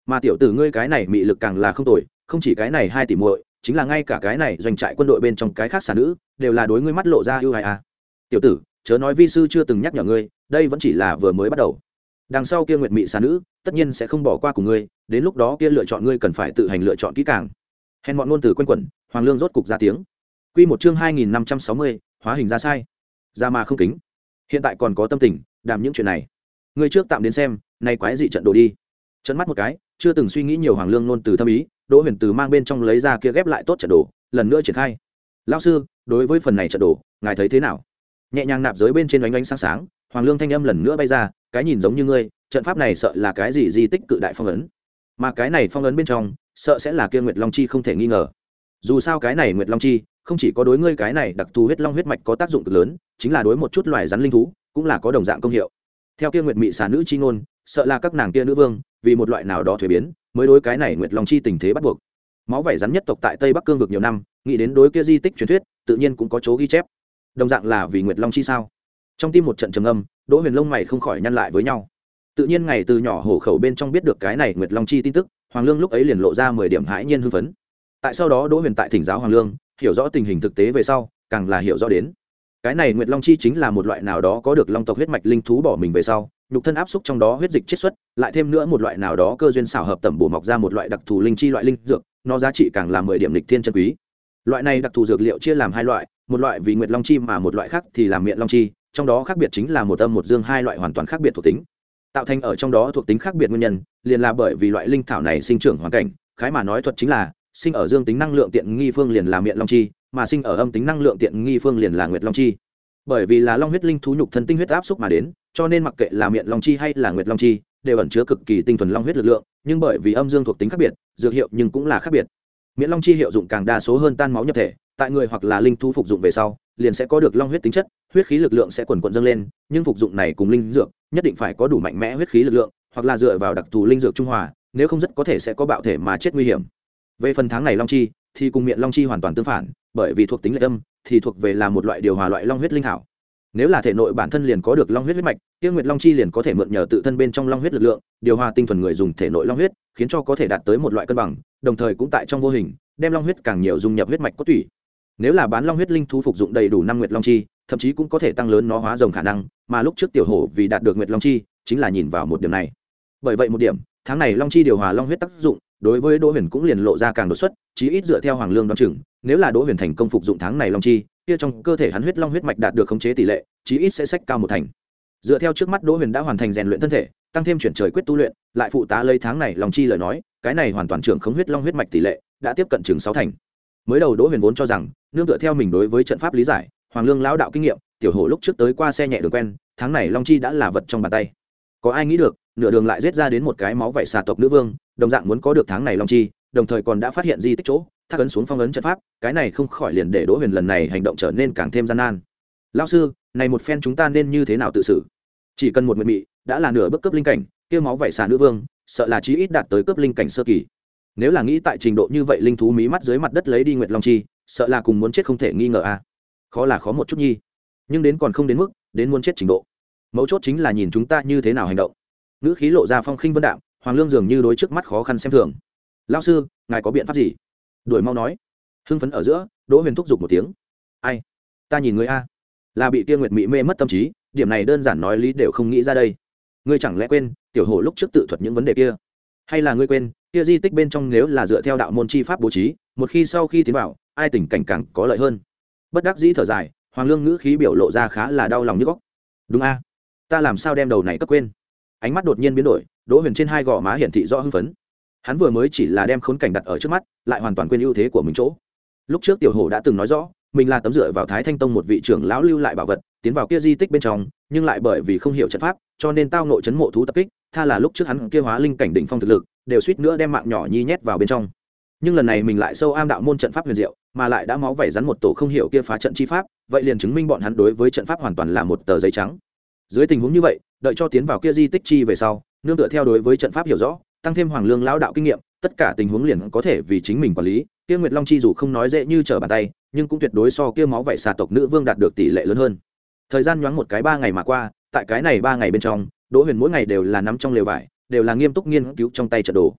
mà tiểu tử ngươi cái này mị lực càng là không tồi, không chỉ cái này hai tỷ muội, chính là ngay cả cái này doanh trại quân đội bên trong cái khác xà nữ đều là đối ngươi mắt lộ ra ưu ái à. Tiểu tử, chớ nói vi sư chưa từng nhắc nhở ngươi, đây vẫn chỉ là vừa mới bắt đầu. Đằng sau kia nguyệt mị xà nữ tất nhiên sẽ không bỏ qua cùng ngươi, đến lúc đó kia lựa chọn ngươi cần phải tự hành lựa chọn kỹ càng. Hèn mọn ngôn từ quen quẩn, Hoàng Lương rốt cục ra tiếng. Quy một chương hai nghìn năm trăm sáu mươi, hóa hình ra sai, ra mà không kính. Hiện tại còn có tâm tình đàm những chuyện này. Ngươi trước tạm đến xem, này quái dị trận đồ đi. Trấn mắt một cái, chưa từng suy nghĩ nhiều Hoàng Lương ngôn từ thâm ý, Đỗ Huyền từ mang bên trong lấy ra kia ghép lại tốt trận đồ, lần nữa triển khai. Lão sư, đối với phần này trận đồ, ngài thấy thế nào? Nhẹ nhàng nạp giới bên trên ánh ánh sáng sáng, Hoàng Lương thanh âm lần nữa bay ra, cái nhìn giống như ngươi, trận pháp này sợ là cái gì di tích cự đại phong ấn, mà cái này phong ấn bên trong sợ sẽ là kia Nguyệt Long chi không thể nghi ngờ. Dù sao cái này Nguyệt Long chi không chỉ có đối ngươi cái này đặc thù huyết long huyết mạch có tác dụng cực lớn, chính là đối một chút loài rắn linh thú cũng là có đồng dạng công hiệu. Theo kia Nguyệt Mị xà nữ chi ngôn, sợ là các nàng kia nữ vương vì một loại nào đó thuế biến mới đối cái này Nguyệt Long chi tình thế bắt buộc. Máu vảy rắn nhất tộc tại Tây Bắc Cương vực nhiều năm, nghĩ đến đối kia di tích truyền thuyết, tự nhiên cũng có chỗ ghi chép. Đồng dạng là vì Nguyệt Long chi sao? Trong tim một trận trầm âm, Đỗ Huyền lông mày không khỏi nhăn lại với nhau. Tự nhiên ngày từ nhỏ hổ khẩu bên trong biết được cái này Nguyệt Long chi tin tức, Hoàng Lương lúc ấy liền lộ ra mười điểm hãi nhiên hưng phấn. Tại sau đó Đỗ Huyền tại thỉnh giáo Hoàng Lương, hiểu rõ tình hình thực tế về sau, càng là hiểu rõ đến cái này Nguyệt Long chi chính là một loại nào đó có được long tộc huyết mạch linh thú bỏ mình về sau, nhục thân áp xúc trong đó huyết dịch chiết xuất, lại thêm nữa một loại nào đó cơ duyên xảo hợp tẩm bổ mọc ra một loại đặc thù linh chi loại linh dược, nó giá trị càng là mười điểm lịch thiên chân quý. Loại này đặc thù dược liệu chia làm hai loại, một loại vì Nguyệt Long chi mà một loại khác thì là Miện Long chi, trong đó khác biệt chính là một âm một dương hai loại hoàn toàn khác biệt thuộc tính. Tạo thành ở trong đó thuộc tính khác biệt nguyên nhân, liền là bởi vì loại linh thảo này sinh trưởng hoàn cảnh, khái mà nói thuật chính là sinh ở dương tính năng lượng tiện nghi phương liền là Miện Long chi, mà sinh ở âm tính năng lượng tiện nghi phương liền là Nguyệt Long chi. Bởi vì là long huyết linh thú nhục thân tinh huyết áp xúc mà đến, cho nên mặc kệ là Miện Long chi hay là Nguyệt Long chi, đều ẩn chứa cực kỳ tinh thuần long huyết lực lượng, nhưng bởi vì âm dương thuộc tính khác biệt, dược hiệu nhưng cũng là khác biệt. Miện Long chi hiệu dụng càng đa số hơn tan máu nhập thể, tại người hoặc là linh thú phục dụng về sau, liền sẽ có được long huyết tính chất, huyết khí lực lượng sẽ quần quần dâng lên, nhưng phục dụng này cùng linh dược, nhất định phải có đủ mạnh mẽ huyết khí lực lượng, hoặc là dựa vào đặc thù linh dược trung hòa, nếu không rất có thể sẽ có bạo thể mà chết nguy hiểm. Về phần tháng này long chi, thì cùng Miện Long chi hoàn toàn tương phản, bởi vì thuộc tính lệch âm, thì thuộc về là một loại điều hòa loại long huyết linh thảo. Nếu là thể nội bản thân liền có được long huyết huyết mạch, Tiêu Nguyệt Long chi liền có thể mượn nhờ tự thân bên trong long huyết lực lượng, điều hòa tinh thuần người dùng thể nội long huyết, khiến cho có thể đạt tới một loại cân bằng, đồng thời cũng tại trong vô hình, đem long huyết càng nhiều dung nhập huyết mạch cốt tủy. Nếu là bán long huyết linh thú phục dụng đầy đủ năm Nguyệt Long chi, thậm chí cũng có thể tăng lớn nó hóa rồng khả năng, mà lúc trước tiểu hổ vì đạt được Nguyệt Long chi, chính là nhìn vào một điểm này. Bởi vậy một điểm, tháng này long chi điều hòa long huyết tác dụng, đối với Đỗ Huyền cũng liền lộ ra càng đột xuất, chí ít dựa theo Hoàng Lương đoán chừng, nếu là Đỗ Huyền thành công phục dụng tháng này long chi, kia trong cơ thể hắn huyết long huyết mạch đạt được khống chế tỷ lệ, chí ít sẽ sách cao một thành. Dựa theo trước mắt Đỗ Huyền đã hoàn thành rèn luyện thân thể, tăng thêm chuyển trời quyết tu luyện, lại phụ tá lấy tháng này long chi lời nói, cái này hoàn toàn trưởng khống huyết long huyết mạch tỷ lệ đã tiếp cận chừng sáu thành. Mới đầu Đỗ Huyền vốn cho rằng, nương tựa theo mình đối với trận pháp lý giải, Hoàng Lương lão đạo kinh nghiệm, tiểu hổ lúc trước tới qua xe nhẹ đường quen, tháng này long chi đã là vật trong bàn tay. Có ai nghĩ được, nửa đường lại giết ra đến một cái máu vảy xà tộc nữ vương, đồng dạng muốn có được tháng này long chi, đồng thời còn đã phát hiện di tích chỗ, thác ấn xuống phong ấn trận pháp, cái này không khỏi liền để Đỗ Huyền lần này hành động trở nên càng thêm gian nan. Lão sư, này một phen chúng ta nên như thế nào tự xử? Chỉ cần một nguyện mị, đã là nửa bước cấp linh cảnh, kia máu vảy xà nữ vương, sợ là chí ít đạt tới cấp linh cảnh sơ kỳ. Nếu là nghĩ tại trình độ như vậy linh thú mí mắt dưới mặt đất lấy đi Nguyệt Long chi, sợ là cùng muốn chết không thể nghi ngờ a. À. Khó là khó một chút nhi, nhưng đến còn không đến mức, đến muốn chết trình độ. Mấu chốt chính là nhìn chúng ta như thế nào hành động. Ngữ khí lộ ra phong khinh vân đạm, Hoàng Lương dường như đối trước mắt khó khăn xem thường. Lão sư, ngài có biện pháp gì? Đuổi mau nói. Hưng phấn ở giữa, Đỗ Huyền thúc giục một tiếng. Ai? Ta nhìn ngươi a, là bị Tiên Nguyệt Mị mê mất tâm trí, điểm này đơn giản nói lý đều không nghĩ ra đây. Ngươi chẳng lẽ quên, tiểu hổ lúc trước tự thuật những vấn đề kia? Hay là ngươi quên, kia di tích bên trong nếu là dựa theo đạo môn chi pháp bố trí, một khi sau khi tiến vào, ai tình cảnh càng có lợi hơn? Bất đắc dĩ thở dài, Hoàng Lương ngữ khí biểu lộ ra khá là đau lòng nhức óc. Đúng a, ta làm sao đem đầu này cấp quên? Ánh mắt đột nhiên biến đổi, Đỗ Huyền trên hai gò má hiển thị rõ hưng phấn. Hắn vừa mới chỉ là đem khốn cảnh đặt ở trước mắt, lại hoàn toàn quên ưu thế của mình chỗ. Lúc trước tiểu hổ đã từng nói rõ, mình là tấm dựa vào Thái Thanh Tông một vị trưởng lão lưu lại bảo vật, tiến vào kia di tích bên trong, nhưng lại bởi vì không hiểu trận pháp, cho nên tao ngộ chấn mộ thú tập kích, tha là lúc trước hắn kia hóa linh cảnh đỉnh phong thực lực, đều suýt nữa đem mạng nhỏ nhi nhét vào bên trong. Nhưng lần này mình lại sâu am đạo môn trận pháp huyền diệu, mà lại đã máu vảy rắn một tổ không hiểu kia phá trận chi pháp, vậy liền chứng minh bọn hắn đối với trận pháp hoàn toàn là một tờ giấy trắng. Dưới tình huống như vậy, đợi cho tiến vào kia di tích chi về sau, nương tựa theo đối với trận pháp hiểu rõ, tăng thêm Hoàng Lương lão đạo kinh nghiệm, tất cả tình huống liền có thể vì chính mình quản lý. Kia Nguyệt Long chi dù không nói dễ như trở bàn tay, nhưng cũng tuyệt đối so kia máu vảy xà tộc nữ vương đạt được tỷ lệ lớn hơn. Thời gian nhoáng một cái ba ngày mà qua, tại cái này ba ngày bên trong, Đỗ Huyền mỗi ngày đều là nắm trong lều vải, đều là nghiêm túc nghiên cứu trong tay trận đồ.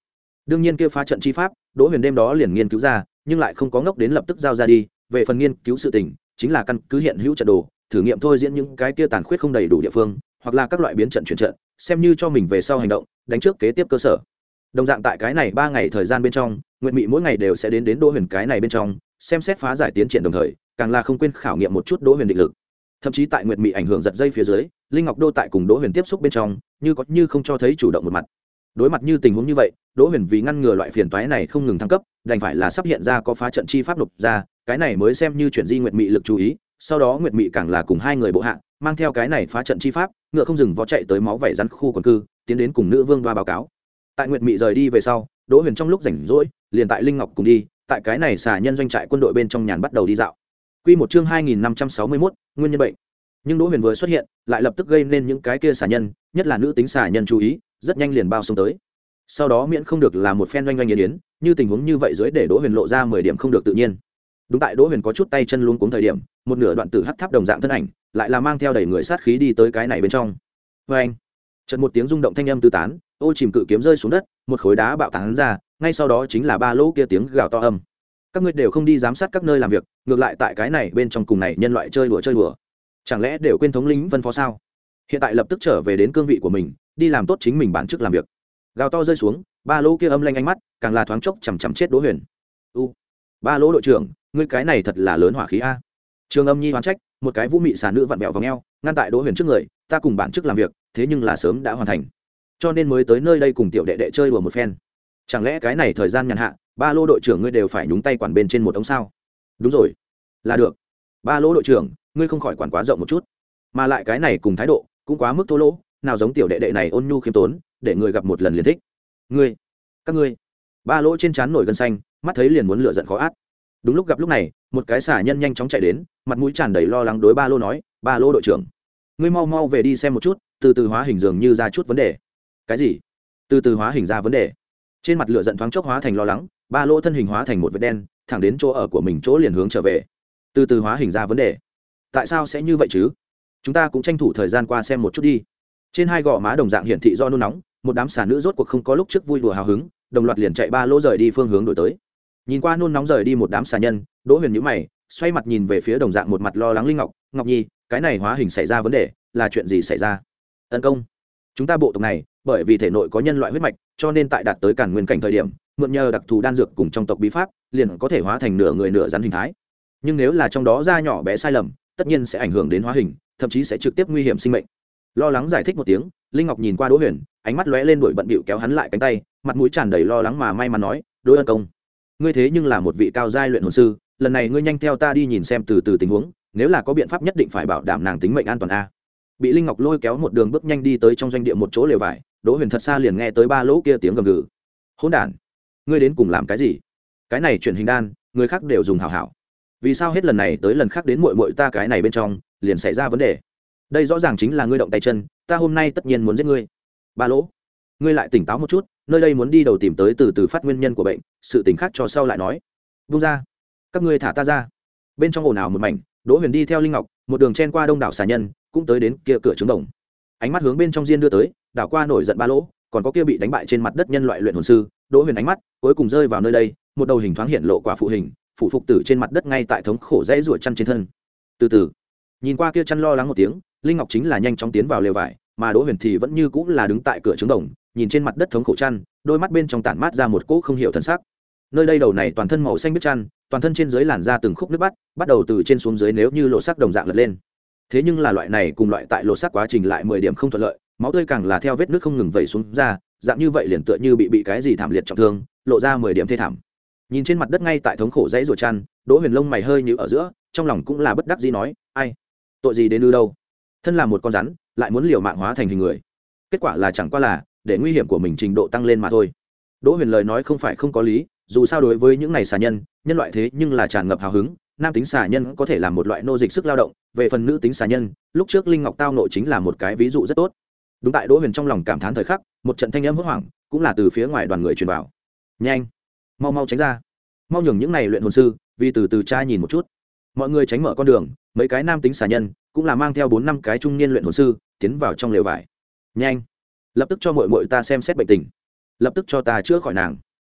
đương nhiên kia phá trận chi pháp Đỗ Huyền đêm đó liền nghiên cứu ra, nhưng lại không có ngốc đến lập tức giao ra đi. Về phần nghiên cứu sự tình, chính là căn cứ hiện hữu trận đồ, thử nghiệm thôi diễn những cái kia tàn khuyết không đầy đủ địa phương, hoặc là các loại biến trận chuyển trận, xem như cho mình về sau hành động đánh trước kế tiếp cơ sở. Đồng dạng tại cái này ba ngày thời gian bên trong, Nguyệt Mị mỗi ngày đều sẽ đến đến Đỗ Huyền cái này bên trong, xem xét phá giải tiến triển, đồng thời càng là không quên khảo nghiệm một chút Đỗ Huyền định lực. Thậm chí tại Nguyệt Mị ảnh hưởng giật dây phía dưới, Linh Ngọc Đô tại cùng Đỗ Huyền tiếp xúc bên trong, như có như không cho thấy chủ động một mặt. Đối mặt như tình huống như vậy, Đỗ Huyền vì ngăn ngừa loại phiền toái này không ngừng thăng cấp, đành phải là sắp hiện ra có phá trận chi pháp nộp ra, cái này mới xem như chuyển di Nguyệt Mị lực chú ý. Sau đó Nguyệt Mị càng là cùng hai người bộ hạ, mang theo cái này phá trận chi pháp, ngựa không dừng vó chạy tới máu vảy rắn khu quần cư, tiến đến cùng nữ vương đoa báo cáo. Tại Nguyệt Mị rời đi về sau, Đỗ Huyền trong lúc rảnh rỗi, liền tại Linh Ngọc cùng đi, tại cái này xà nhân doanh trại quân đội bên trong nhàn bắt đầu đi dạo. Quy một chương hai nghìn năm trăm sáu mươi mốt, nguyên nhân bệnh. Nhưng Đỗ Huyền vừa xuất hiện, lại lập tức gây nên những cái kia xà nhân, nhất là nữ tính xà nhân chú ý, rất nhanh liền bao xông tới. Sau đó miễn không được là một phen oanh oanh yến yến, như tình huống như vậy dưới để Đỗ Huyền lộ ra mười điểm không được tự nhiên. Đúng tại Đỗ Huyền có chút tay chân luống cuống thời điểm, một nửa đoạn tử hắc tháp đồng dạng thân ảnh, lại là mang theo đầy người sát khí đi tới cái này bên trong. Oeng! Chợt một tiếng rung động thanh âm tứ tán, ô chìm cự kiếm rơi xuống đất, một khối đá bạo tán ra, ngay sau đó chính là ba lỗ kia tiếng gào to âm. Các ngươi đều không đi giám sát các nơi làm việc, ngược lại tại cái này bên trong cùng này nhân loại chơi đùa chơi đùa. Chẳng lẽ đều quên thống lĩnh phân phó sao? Hiện tại lập tức trở về đến cương vị của mình, đi làm tốt chính mình bản chức làm việc. Gào to rơi xuống, ba lỗ kia âm lanh ánh mắt, càng là thoáng chốc chằm chằm chết Đỗ Huyền. U, ba lỗ đội trưởng, ngươi cái này thật là lớn hỏa khí a. Trường Âm Nhi hoán trách, một cái vũ mị xà nữ vặn vẹo vòng eo, ngăn tại Đỗ Huyền trước người, ta cùng bản chức làm việc, thế nhưng là sớm đã hoàn thành, cho nên mới tới nơi đây cùng tiểu đệ đệ chơi đùa một phen. Chẳng lẽ cái này thời gian nhàn hạ, ba lỗ đội trưởng ngươi đều phải nhúng tay quản bên trên một ống sao? Đúng rồi, là được. Ba lỗ đội trưởng, ngươi không khỏi quản quá rộng một chút, mà lại cái này cùng thái độ cũng quá mức thô lỗ, nào giống tiểu đệ đệ này ôn nhu khiêm tốn, để người gặp một lần liền thích. Ngươi, các ngươi. Ba lỗ trên trán nổi gân xanh, mắt thấy liền muốn lửa giận khó át. Đúng lúc gặp lúc này, một cái xà nhân nhanh chóng chạy đến, mặt mũi tràn đầy lo lắng đối ba lỗ nói, ba lỗ đội trưởng, ngươi mau mau về đi xem một chút, từ từ hóa hình dường như ra chút vấn đề. Cái gì? Từ từ hóa hình ra vấn đề? Trên mặt lửa giận thoáng chốc hóa thành lo lắng, ba lỗ thân hình hóa thành một vệt đen, thẳng đến chỗ ở của mình chỗ liền hướng trở về. Từ từ hóa hình ra vấn đề? Tại sao sẽ như vậy chứ? Chúng ta cũng tranh thủ thời gian qua xem một chút đi. Trên hai gò má đồng dạng hiển thị do nôn nóng, một đám xà nữ rốt cuộc không có lúc trước vui đùa hào hứng, đồng loạt liền chạy ba lỗ rời đi phương hướng đổi tới. Nhìn qua nôn nóng rời đi một đám xà nhân, Đỗ Huyền nhíu mày, xoay mặt nhìn về phía đồng dạng một mặt lo lắng Linh Ngọc, Ngọc Nhi, cái này hóa hình xảy ra vấn đề, là chuyện gì xảy ra? Ân công, chúng ta bộ tộc này, bởi vì thể nội có nhân loại huyết mạch, cho nên tại đạt tới cản nguyên cảnh thời điểm, mượn nhờ đặc thù đan dược cùng trong tộc bí pháp, liền có thể hóa thành nửa người nửa rắn hình thái. Nhưng nếu là trong đó da nhỏ bé sai lầm, tất nhiên sẽ ảnh hưởng đến hóa hình, thậm chí sẽ trực tiếp nguy hiểm sinh mệnh. Lo lắng giải thích một tiếng, Linh Ngọc nhìn qua Đỗ Huyền, ánh mắt lóe lên đuổi bận bịu kéo hắn lại cánh tay, mặt mũi tràn đầy lo lắng mà may mắn nói, "Đỗ ân công, ngươi thế nhưng là một vị cao giai luyện hồn sư, lần này ngươi nhanh theo ta đi nhìn xem từ từ tình huống, nếu là có biện pháp nhất định phải bảo đảm nàng tính mệnh an toàn a." Bị Linh Ngọc lôi kéo một đường bước nhanh đi tới trong doanh địa một chỗ lều vải, Đỗ Huyền thật xa liền nghe tới ba lỗ kia tiếng gầm gừ. "Hỗn đản, ngươi đến cùng làm cái gì? Cái này chuyển hình đan, người khác đều dùng hảo hảo, vì sao hết lần này tới lần khác đến muội muội ta cái này bên trong liền xảy ra vấn đề? Đây rõ ràng chính là ngươi động tay chân, ta hôm nay tất nhiên muốn giết ngươi." Ba lỗ, ngươi lại tỉnh táo một chút, nơi đây muốn đi đầu tìm tới từ từ phát nguyên nhân của bệnh, sự tình khác cho sau lại nói. Buông ra, các ngươi thả ta ra. Bên trong ồn ào một mảnh, Đỗ Huyền đi theo Linh Ngọc, một đường chen qua đông đảo xà nhân, cũng tới đến kia cửa trứng đồng. Ánh mắt hướng bên trong diên đưa tới, đảo qua nổi giận ba lỗ, còn có kia bị đánh bại trên mặt đất nhân loại luyện hồn sư. Đỗ Huyền ánh mắt cuối cùng rơi vào nơi đây, một đầu hình thoáng hiện lộ quả phụ hình, phụ phục tử trên mặt đất ngay tại thống khổ dãy ruột chăn trên thân. Từ từ, nhìn qua kia chăn lo lắng một tiếng, Linh Ngọc chính là nhanh chóng tiến vào lều vải, mà Đỗ Huyền thì vẫn như cũng là đứng tại cửa trứng đồng, nhìn trên mặt đất thống khổ chăn, đôi mắt bên trong tản mát ra một cỗ không hiểu thần sắc. Nơi đây đầu này toàn thân màu xanh biết chăn, toàn thân trên dưới làn da từng khúc nước bắt, bắt đầu từ trên xuống dưới nếu như lộ sắc đồng dạng lật lên. Thế nhưng là loại này cùng loại tại lộ sắc quá trình lại mười điểm không thuận lợi, máu tươi càng là theo vết nước không ngừng vẩy xuống ra, dạng như vậy liền tựa như bị bị cái gì thảm liệt trọng thương, lộ ra mười điểm thê thảm. Nhìn trên mặt đất ngay tại thống khổ dãy ruột chăn, Đỗ Huyền lông mày hơi nhíu ở giữa, trong lòng cũng là bất đắc dĩ nói, ai, tội gì đến ư đâu? Thân là một con rắn, lại muốn liều mạng hóa thành hình người, kết quả là chẳng qua là để nguy hiểm của mình trình độ tăng lên mà thôi. Đỗ Huyền lời nói không phải không có lý, dù sao đối với những này xà nhân, nhân loại thế nhưng là tràn ngập hào hứng, nam tính xà nhân có thể làm một loại nô dịch sức lao động, về phần nữ tính xà nhân, lúc trước Linh Ngọc tao nội chính là một cái ví dụ rất tốt. Đúng tại Đỗ Huyền trong lòng cảm thán thời khắc, một trận thanh âm hốt hoảng, cũng là từ phía ngoài đoàn người truyền vào. "Nhanh, mau mau tránh ra, mau nhường những này luyện hồn sư, vì từ từ tra nhìn một chút." Mọi người tránh mở con đường, mấy cái nam tính xà nhân cũng là mang theo bốn năm cái trung niên luyện hồn sư tiến vào trong lều vải. "Nhanh, lập tức cho muội muội ta xem xét bệnh tình, lập tức cho ta chữa khỏi nàng."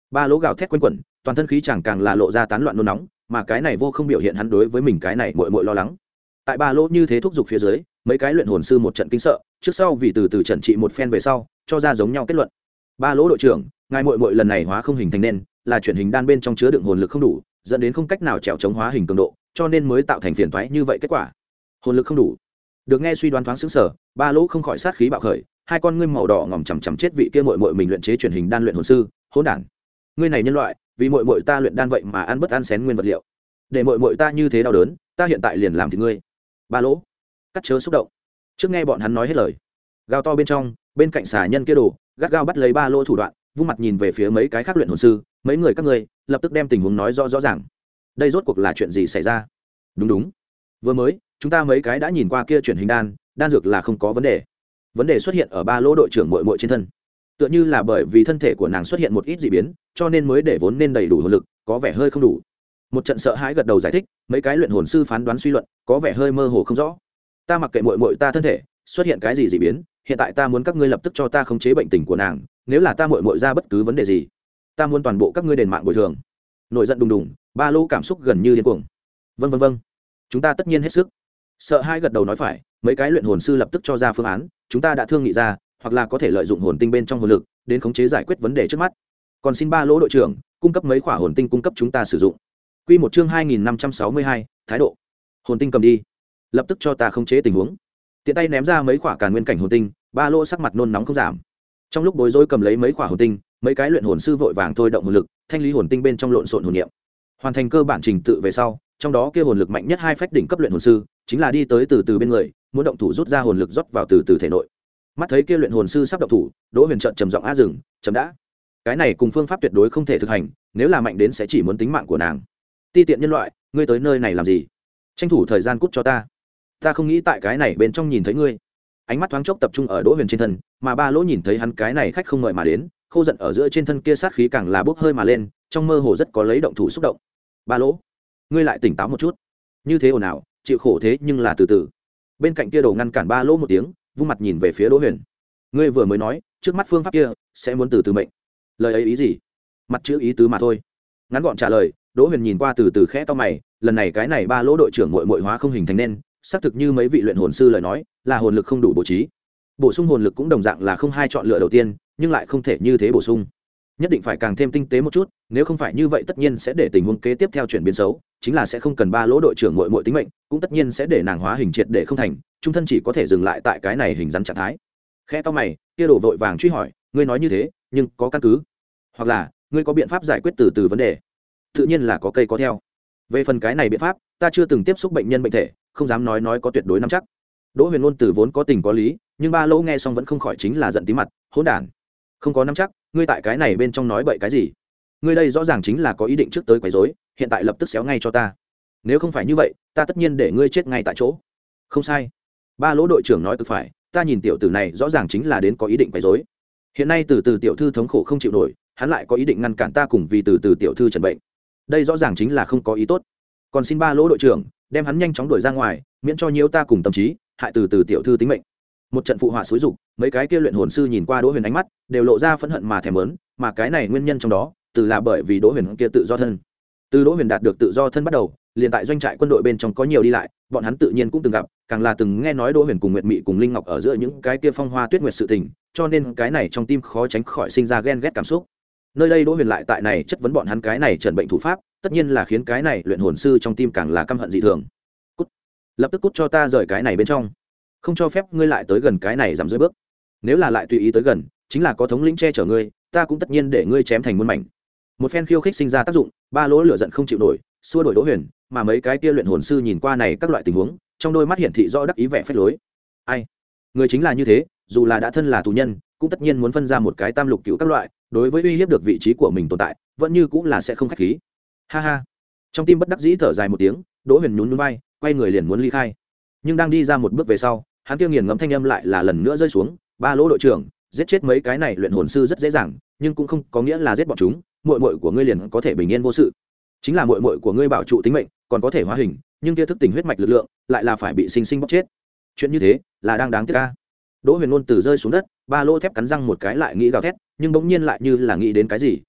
Ba lỗ gào thét quanh quẩn, toàn thân khí chẳng càng là lộ ra tán loạn nôn nóng, mà cái này vô không biểu hiện hắn đối với mình cái này muội muội lo lắng. Tại ba lỗ như thế thúc giục phía dưới, mấy cái luyện hồn sư một trận kinh sợ, trước sau vì từ từ trận trị một phen về sau, cho ra giống nhau kết luận. Ba lỗ đội trưởng, ngài muội muội lần này hóa không hình thành nên là chuyển hình đan bên trong chứa đựng hồn lực không đủ, dẫn đến không cách nào trèo chống hóa hình cường độ, cho nên mới tạo thành phiền toái như vậy kết quả. Hồn lực không đủ. Được nghe suy đoán thoáng sững sờ, ba lỗ không khỏi sát khí bạo khởi, hai con ngươi màu đỏ ngòm chằm chằm chết vị kia muội muội mình luyện chế chuyển hình đan luyện hồn sư, hỗn đản. Ngươi này nhân loại, vì muội muội ta luyện đan vậy mà ăn bất ăn xén nguyên vật liệu. Để muội muội ta như thế đau đớn, ta hiện tại liền làm thì ngươi. Ba lỗ, cắt chớ xúc động. Trước nghe bọn hắn nói hết lời, gào to bên trong, bên cạnh xà nhân kia đồ, gắt gao bắt lấy ba lỗ thủ đoạn, vung mặt nhìn về phía mấy cái khác luyện hồn sư, mấy người các ngươi, lập tức đem tình huống nói rõ rõ ràng. Đây rốt cuộc là chuyện gì xảy ra? Đúng đúng, vừa mới chúng ta mấy cái đã nhìn qua kia chuyển hình đan, đan dược là không có vấn đề. Vấn đề xuất hiện ở ba lỗ đội trưởng muội muội trên thân, tựa như là bởi vì thân thể của nàng xuất hiện một ít dị biến, cho nên mới để vốn nên đầy đủ hồn lực, có vẻ hơi không đủ. Một trận sợ hãi gật đầu giải thích, mấy cái luyện hồn sư phán đoán suy luận, có vẻ hơi mơ hồ không rõ. Ta mặc kệ muội muội ta thân thể xuất hiện cái gì dị biến, hiện tại ta muốn các ngươi lập tức cho ta khống chế bệnh tình của nàng, nếu là ta muội muội ra bất cứ vấn đề gì, ta muốn toàn bộ các ngươi đền mạng bồi thường. Nổi giận đùng đùng, ba lô cảm xúc gần như điên cuồng. Vâng vâng vâng, chúng ta tất nhiên hết sức. Sợ hãi gật đầu nói phải, mấy cái luyện hồn sư lập tức cho ra phương án, chúng ta đã thương nghị ra, hoặc là có thể lợi dụng hồn tinh bên trong hồn lực đến khống chế giải quyết vấn đề trước mắt. Còn xin ba lỗ đội trưởng cung cấp mấy khỏa hồn tinh cung cấp chúng ta sử dụng. Quy một chương hai nghìn năm trăm sáu mươi hai, thái độ. Hồn tinh cầm đi, lập tức cho ta khống chế tình huống. Tiện tay ném ra mấy khỏa càn nguyên cảnh hồn tinh, ba lỗ sắc mặt nôn nóng không giảm. Trong lúc bối rối cầm lấy mấy khỏa hồn tinh, mấy cái luyện hồn sư vội vàng thôi động hồn lực, thanh lý hồn tinh bên trong lộn xộn hồn niệm. Hoàn thành cơ bản trình tự về sau, trong đó kia hồn lực mạnh nhất hai phách đỉnh cấp luyện hồn sư, chính là đi tới từ từ bên người, muốn động thủ rút ra hồn lực rót vào từ từ thể nội. Mắt thấy kia luyện hồn sư sắp động thủ, Đỗ Huyền trợn trầm giọng á dừng, chấm đã. Cái này cùng phương pháp tuyệt đối không thể thực hành, nếu là mạnh đến sẽ chỉ muốn tính mạng của nàng. Ti tiện nhân loại, ngươi tới nơi này làm gì? Tranh thủ thời gian cút cho ta. Ta không nghĩ tại cái này bên trong nhìn thấy ngươi. Ánh mắt thoáng chốc tập trung ở Đỗ Huyền trên thân, mà ba lỗ nhìn thấy hắn cái này khách không mời mà đến, khô giận ở giữa trên thân kia sát khí càng là bốc hơi mà lên, trong mơ hồ rất có lấy động thủ xúc động. Ba lỗ, ngươi lại tỉnh táo một chút. Như thế ồn ào, chịu khổ thế nhưng là từ từ. Bên cạnh kia đồ ngăn cản ba lỗ một tiếng, vung mặt nhìn về phía Đỗ Huyền. Ngươi vừa mới nói, trước mắt phương pháp kia sẽ muốn từ từ mệnh. Lời ấy ý gì? Mặt chữ ý tứ mà thôi. Ngắn gọn trả lời, Đỗ Huyền nhìn qua từ từ khẽ to mày, lần này cái này ba lỗ đội trưởng muội muội hóa không hình thành nên, xác thực như mấy vị luyện hồn sư lời nói, là hồn lực không đủ bố trí. Bổ sung hồn lực cũng đồng dạng là không hai chọn lựa đầu tiên, nhưng lại không thể như thế bổ sung. Nhất định phải càng thêm tinh tế một chút, nếu không phải như vậy tất nhiên sẽ để tình huống kế tiếp theo chuyển biến xấu, chính là sẽ không cần ba lỗ đội trưởng muội muội tính mệnh, cũng tất nhiên sẽ để nàng hóa hình triệt để không thành, trung thân chỉ có thể dừng lại tại cái này hình rắn trạng thái. Khẽ to mày, kia đổ vội vàng truy hỏi, ngươi nói như thế, nhưng có căn cứ? Hoặc là, ngươi có biện pháp giải quyết từ từ vấn đề? Tự nhiên là có cây có theo. Về phần cái này biện pháp, ta chưa từng tiếp xúc bệnh nhân bệnh thể, không dám nói nói có tuyệt đối nắm chắc. Đỗ Huyền luôn từ vốn có tình có lý, nhưng ba lỗ nghe xong vẫn không khỏi chính là giận tí mặt, hỗn đản. Không có nắm chắc, ngươi tại cái này bên trong nói bậy cái gì? Ngươi đây rõ ràng chính là có ý định trước tới quấy rối, hiện tại lập tức xéo ngay cho ta. Nếu không phải như vậy, ta tất nhiên để ngươi chết ngay tại chỗ. Không sai. Ba lỗ đội trưởng nói cực phải, ta nhìn tiểu tử này rõ ràng chính là đến có ý định quấy rối. Hiện nay từ từ tiểu thư thống khổ không chịu nổi, hắn lại có ý định ngăn cản ta cùng vì từ từ tiểu thư trần bệnh. Đây rõ ràng chính là không có ý tốt. Còn xin ba lỗ đội trưởng đem hắn nhanh chóng đuổi ra ngoài, miễn cho nhiễu ta cùng tâm trí, hại từ từ tiểu thư tính mệnh. Một trận phụ họa xúi dục, mấy cái kia luyện hồn sư nhìn qua Đỗ Huyền ánh mắt đều lộ ra phẫn hận mà thèm muốn, mà cái này nguyên nhân trong đó, từ là bởi vì Đỗ Huyền kia tự do thân. Từ Đỗ Huyền đạt được tự do thân bắt đầu, liền tại doanh trại quân đội bên trong có nhiều đi lại, bọn hắn tự nhiên cũng từng gặp, càng là từng nghe nói Đỗ Huyền cùng Nguyệt Mị cùng Linh Ngọc ở giữa những cái kia phong hoa tuyết nguyệt sự tình, cho nên cái này trong tim khó tránh khỏi sinh ra ghen ghét cảm xúc. Nơi đây Đỗ Huyền lại tại này chất vấn bọn hắn cái này trần bệnh thủ pháp, tất nhiên là khiến cái này luyện hồn sư trong tim càng là căm hận dị thường. Cút, lập tức cút cho ta rời cái này bên trong, không cho phép ngươi lại tới gần cái này giảm dưới bước. Nếu là lại tùy ý tới gần, chính là có thống lĩnh che chở ngươi, ta cũng tất nhiên để ngươi chém thành muôn mảnh. Một phen khiêu khích sinh ra tác dụng, ba lỗ lửa giận không chịu nổi, xua đuổi Đỗ Huyền, mà mấy cái kia luyện hồn sư nhìn qua này các loại tình huống, trong đôi mắt hiển thị rõ đắc ý vẻ phách lối. Ai, người chính là như thế, dù là đã thân là tù nhân, cũng tất nhiên muốn phân ra một cái tam lục cửu các loại, đối với uy hiếp được vị trí của mình tồn tại, vẫn như cũng là sẽ không khách khí. Ha ha. Trong tim bất đắc dĩ thở dài một tiếng, Đỗ Huyền nhún nhún vai, quay người liền muốn ly khai. Nhưng đang đi ra một bước về sau, hắn kia nghiền ngẫm thanh âm lại là lần nữa rơi xuống, ba lỗ đội trưởng, giết chết mấy cái này luyện hồn sư rất dễ dàng, nhưng cũng không có nghĩa là giết bọn chúng, muội muội của ngươi liền có thể bình yên vô sự. Chính là muội muội của ngươi bảo trụ tính mệnh, còn có thể hóa hình, nhưng kia thức tỉnh huyết mạch lực lượng, lại là phải bị sinh sinh bóc chết. Chuyện như thế, là đang đáng tiếc a. Đỗ Huyền luôn từ rơi xuống đất, ba lỗ thép cắn răng một cái lại nghĩ gào thét, nhưng bỗng nhiên lại như là nghĩ đến cái gì,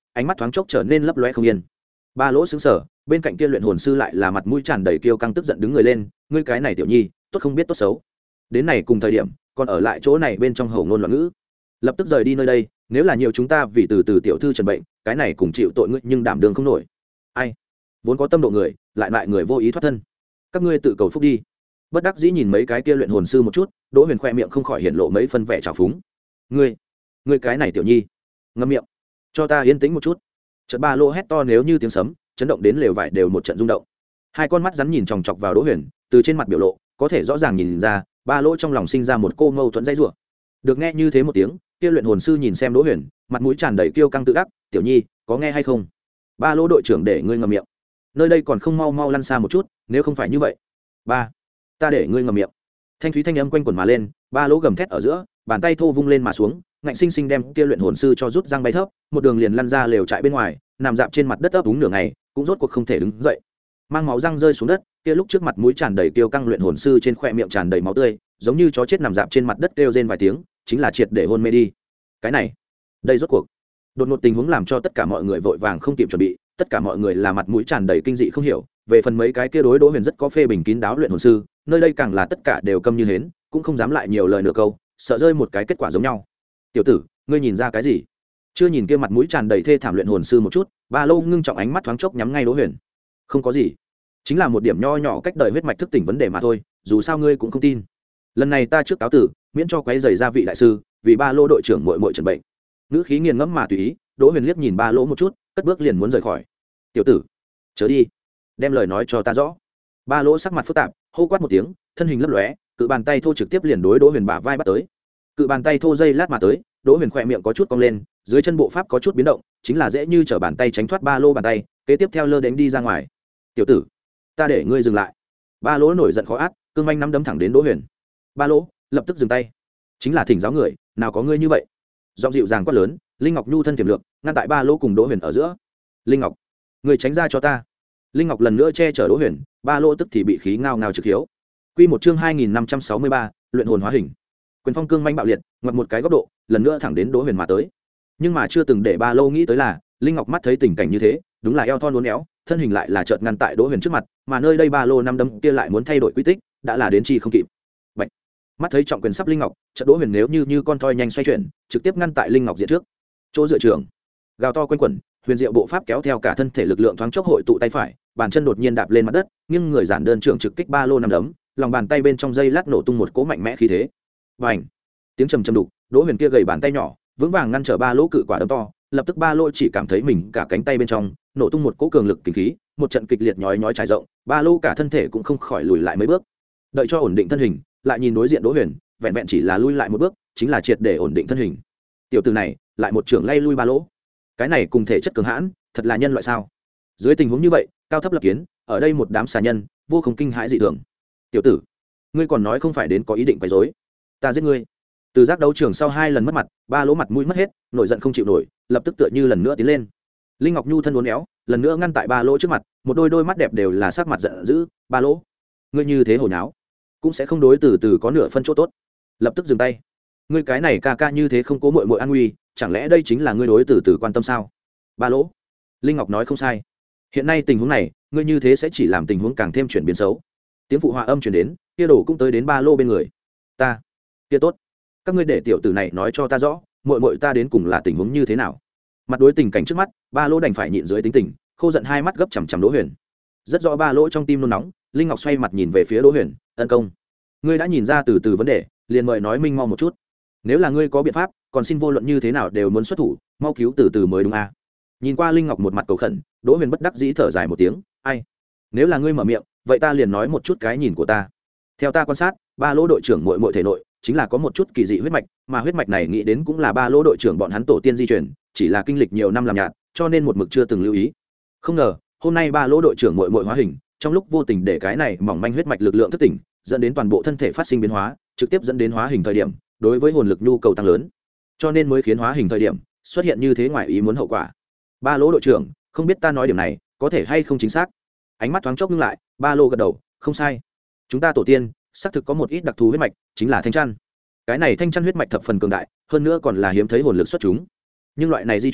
ánh mắt thoáng chốc trở nên lấp loe không yên. Ba lỗ xứng sở, bên cạnh kia luyện hồn sư lại là mặt mũi tràn đầy kiêu căng tức giận đứng người lên, ngươi cái này tiểu nhi tốt không biết tốt xấu, đến này cùng thời điểm còn ở lại chỗ này bên trong hầu ngôn loạn ngữ, lập tức rời đi nơi đây, nếu là nhiều chúng ta vì từ từ tiểu thư trần bệnh, cái này cùng chịu tội ngươi nhưng đảm đường không nổi. Ai vốn có tâm độ người lại lại người vô ý thoát thân, các ngươi tự cầu phúc đi. Bất đắc dĩ nhìn mấy cái kia luyện hồn sư một chút, Đỗ Huyền khoe miệng không khỏi hiện lộ mấy phân vẻ trào phúng. ngươi ngươi cái này tiểu nhi ngậm miệng cho ta yên tĩnh một chút. Trận ba lô hét to nếu như tiếng sấm, chấn động đến lều vải đều một trận rung động. Hai con mắt rắn nhìn chòng chọc vào Đỗ Huyền, từ trên mặt biểu lộ có thể rõ ràng nhìn ra ba lỗ trong lòng sinh ra một cô mâu thuẫn dây rủa. Được nghe như thế một tiếng, kia luyện hồn sư nhìn xem Đỗ Huyền, mặt mũi tràn đầy kiêu căng tự đắc, tiểu nhi có nghe hay không, ba lỗ đội trưởng để ngươi ngậm miệng, nơi đây còn không mau mau lăn xa một chút, nếu không phải như vậy ba ta để ngươi ngậm miệng. Thanh thúy thanh âm quanh quẩn mà lên, ba lỗ gầm thét ở giữa, bàn tay thô vung lên mà xuống, ngạnh sinh sinh đem kia luyện hồn sư cho rút răng bay thấp, một đường liền lăn ra lều trại bên ngoài, nằm dạp trên mặt đất ấp úng nửa ngày, cũng rốt cuộc không thể đứng dậy, mang máu răng rơi xuống đất. Kia lúc trước mặt mũi tràn đầy kiêu căng luyện hồn sư trên khóe miệng tràn đầy máu tươi, giống như chó chết nằm dạp trên mặt đất kêu rên vài tiếng, chính là triệt để hôn mê đi. Cái này, đây rốt cuộc. Đột ngột tình huống làm cho tất cả mọi người vội vàng không kịp chuẩn bị, tất cả mọi người là mặt mũi tràn đầy kinh dị không hiểu, về phần mấy cái kia đối Đỗ Huyền rất có phê bình kín đáo luyện hồn sư, nơi đây càng là tất cả đều câm như hến, cũng không dám lại nhiều lời nửa câu, sợ rơi một cái kết quả giống nhau. Tiểu tử, ngươi nhìn ra cái gì? Chưa nhìn kia mặt mũi tràn đầy thê thảm luyện hồn sư một chút, Ba Lâu ngưng trọng ánh mắt thoáng chốc nhắm ngay Đỗ Huyền. Không có gì, chính là một điểm nho nhỏ cách đời huyết mạch thức tỉnh vấn đề mà thôi, dù sao ngươi cũng không tin. Lần này ta trước cáo tử, miễn cho quấy rầy gia vị đại sư, vì Ba Lô đội trưởng muội muội trần bệnh. Nữ khí nghiền ngẫm mà tùy ý, Đỗ Huyền liếc nhìn Ba Lỗ một chút, cất bước liền muốn rời khỏi. Tiểu tử, chớ đi, đem lời nói cho ta rõ. Ba Lỗ sắc mặt phức tạp, hô quát một tiếng, thân hình lấp lóe, cự bàn tay thô trực tiếp liền đối Đỗ Huyền bả vai bắt tới. Cự bàn tay thô dây lát mà tới, Đỗ Huyền khỏe miệng có chút cong lên, dưới chân bộ pháp có chút biến động, chính là dễ như trở bàn tay tránh thoát Ba Lô bàn tay, kế tiếp theo lơ đánh đi ra ngoài. Tiểu tử, ta để ngươi dừng lại. Ba Lỗ nổi giận khó át, cương manh nắm đấm thẳng đến Đỗ Huyền. Ba Lỗ lập tức dừng tay, chính là thỉnh giáo người, nào có ngươi như vậy. Giọng dịu dàng quát lớn, Linh Ngọc nhu thân tiềm lược, ngăn tại Ba Lỗ cùng Đỗ Huyền ở giữa. Linh Ngọc, ngươi tránh ra cho ta. Linh Ngọc lần nữa che chở Đỗ Huyền, Ba Lỗ tức thì bị khí ngao ngao trực hiếu. Quy một chương hai nghìn năm trăm sáu mươi ba, luyện hồn hóa hình. Quyền phong cương manh bạo liệt, ngoặt một cái góc độ, lần nữa thẳng đến Đỗ Huyền mà tới. Nhưng mà chưa từng để Ba Lô nghĩ tới là, Linh Ngọc mắt thấy tình cảnh như thế, đúng là eo thon uốn éo, thân hình lại là chợt ngăn tại Đỗ Huyền trước mặt, mà nơi đây Ba Lô năm đấm kia lại muốn thay đổi quy tích, đã là đến chi không kịp. Bạch. Mắt thấy trọng quyền sắp Linh Ngọc, chợt Đỗ Huyền nếu như như con thoi nhanh xoay chuyển, trực tiếp ngăn tại Linh Ngọc diện trước. Chỗ dựa trưởng, gào to quanh quẩn, huyền diệu bộ pháp kéo theo cả thân thể lực lượng thoáng chốc hội tụ tay phải, bàn chân đột nhiên đạp lên mặt đất, nhưng người giản đơn trưởng trực kích Ba Lô năm đấm, lòng bàn tay bên trong dây lát nổ tung một cỗ mạnh mẽ khí thế. Bành! Tiếng trầm trầm đục, Đỗ Huyền kia gầy bàn tay nhỏ, vững vàng ngăn trở Ba Lô cự quả đấm to, lập tức Ba Lô chỉ cảm thấy mình cả cánh tay bên trong nổ tung một cỗ cường lực kinh khí, một trận kịch liệt nhói nhói trải rộng, Ba Lô cả thân thể cũng không khỏi lùi lại mấy bước. Đợi cho ổn định thân hình, lại nhìn đối diện Đỗ Huyền, vẹn vẹn chỉ là lui lại một bước, chính là triệt để ổn định thân hình. Tiểu tử này, lại một trưởng lay lui Ba Lô. Cái này cùng thể chất cường hãn, thật là nhân loại sao? Dưới tình huống như vậy, cao thấp lập kiến, ở đây một đám xà nhân, vô cùng kinh hãi dị thường. Tiểu tử, ngươi còn nói không phải đến có ý định quấy rối, ta giết ngươi. Từ giác đấu trường sau hai lần mất mặt, Ba Lỗ mặt mũi mất hết, nổi giận không chịu nổi, lập tức tựa như lần nữa tiến lên. Linh Ngọc nhu thân uốn éo, lần nữa ngăn tại Ba Lỗ trước mặt, một đôi đôi mắt đẹp đều là sắc mặt giận dữ. Ba Lỗ, ngươi như thế hồ nháo, cũng sẽ không đối từ từ có nửa phân chỗ tốt. Lập tức dừng tay. Ngươi cái này ca ca như thế không cố muội muội an nguy, chẳng lẽ đây chính là ngươi đối từ từ quan tâm sao? Ba Lỗ, Linh Ngọc nói không sai. Hiện nay tình huống này, ngươi như thế sẽ chỉ làm tình huống càng thêm chuyển biến xấu. Tiếng phụ họa âm truyền đến, kia đồ cũng tới đến Ba Lô bên người. Ta, kia tốt, các ngươi để tiểu tử này nói cho ta rõ, muội muội ta đến cùng là tình huống như thế nào. Mặt đối tình cảnh trước mắt, Ba Lô đành phải nhịn dưới tính tình, khô giận hai mắt gấp chằm chằm Đỗ Huyền. Rất rõ Ba Lô trong tim nôn nóng. Linh Ngọc xoay mặt nhìn về phía Đỗ Huyền, ân công, ngươi đã nhìn ra từ từ vấn đề, liền mời nói minh mau một chút. Nếu là ngươi có biện pháp, còn xin vô luận như thế nào đều muốn xuất thủ, mau cứu từ từ mới đúng a. À. Nhìn qua Linh Ngọc một mặt cầu khẩn, Đỗ Huyền bất đắc dĩ thở dài một tiếng, ai, nếu là ngươi mở miệng, vậy ta liền nói một chút cái nhìn của ta. Theo ta quan sát, Ba Lỗ đội trưởng muội muội thể nội chính là có một chút kỳ dị huyết mạch, mà huyết mạch này nghĩ đến cũng là Ba Lỗ đội trưởng bọn hắn tổ tiên di truyền, chỉ là kinh lịch nhiều năm làm nhạt, cho nên một mực chưa từng lưu ý. Không ngờ, hôm nay Ba Lỗ đội trưởng muội muội hóa hình, trong lúc vô tình để cái này mỏng manh huyết mạch lực lượng thức tỉnh, dẫn đến toàn bộ thân thể phát sinh biến hóa, trực tiếp dẫn đến hóa hình thời điểm, đối với hồn lực nhu cầu tăng lớn, cho nên mới khiến hóa hình thời điểm xuất hiện như thế ngoài ý muốn hậu quả. Ba Lỗ đội trưởng, không biết ta nói điểm này có thể hay không chính xác. Ánh mắt thoáng chốc ngưng lại, Ba Lô gật đầu, không sai. Chúng ta tổ tiên xác thực có một ít đặc thù huyết mạch, chính là thanh chăn. Cái này thanh chăn huyết mạch thập phần cường đại, hơn nữa còn là hiếm thấy hồn lực xuất chúng. Nhưng loại này di chuyển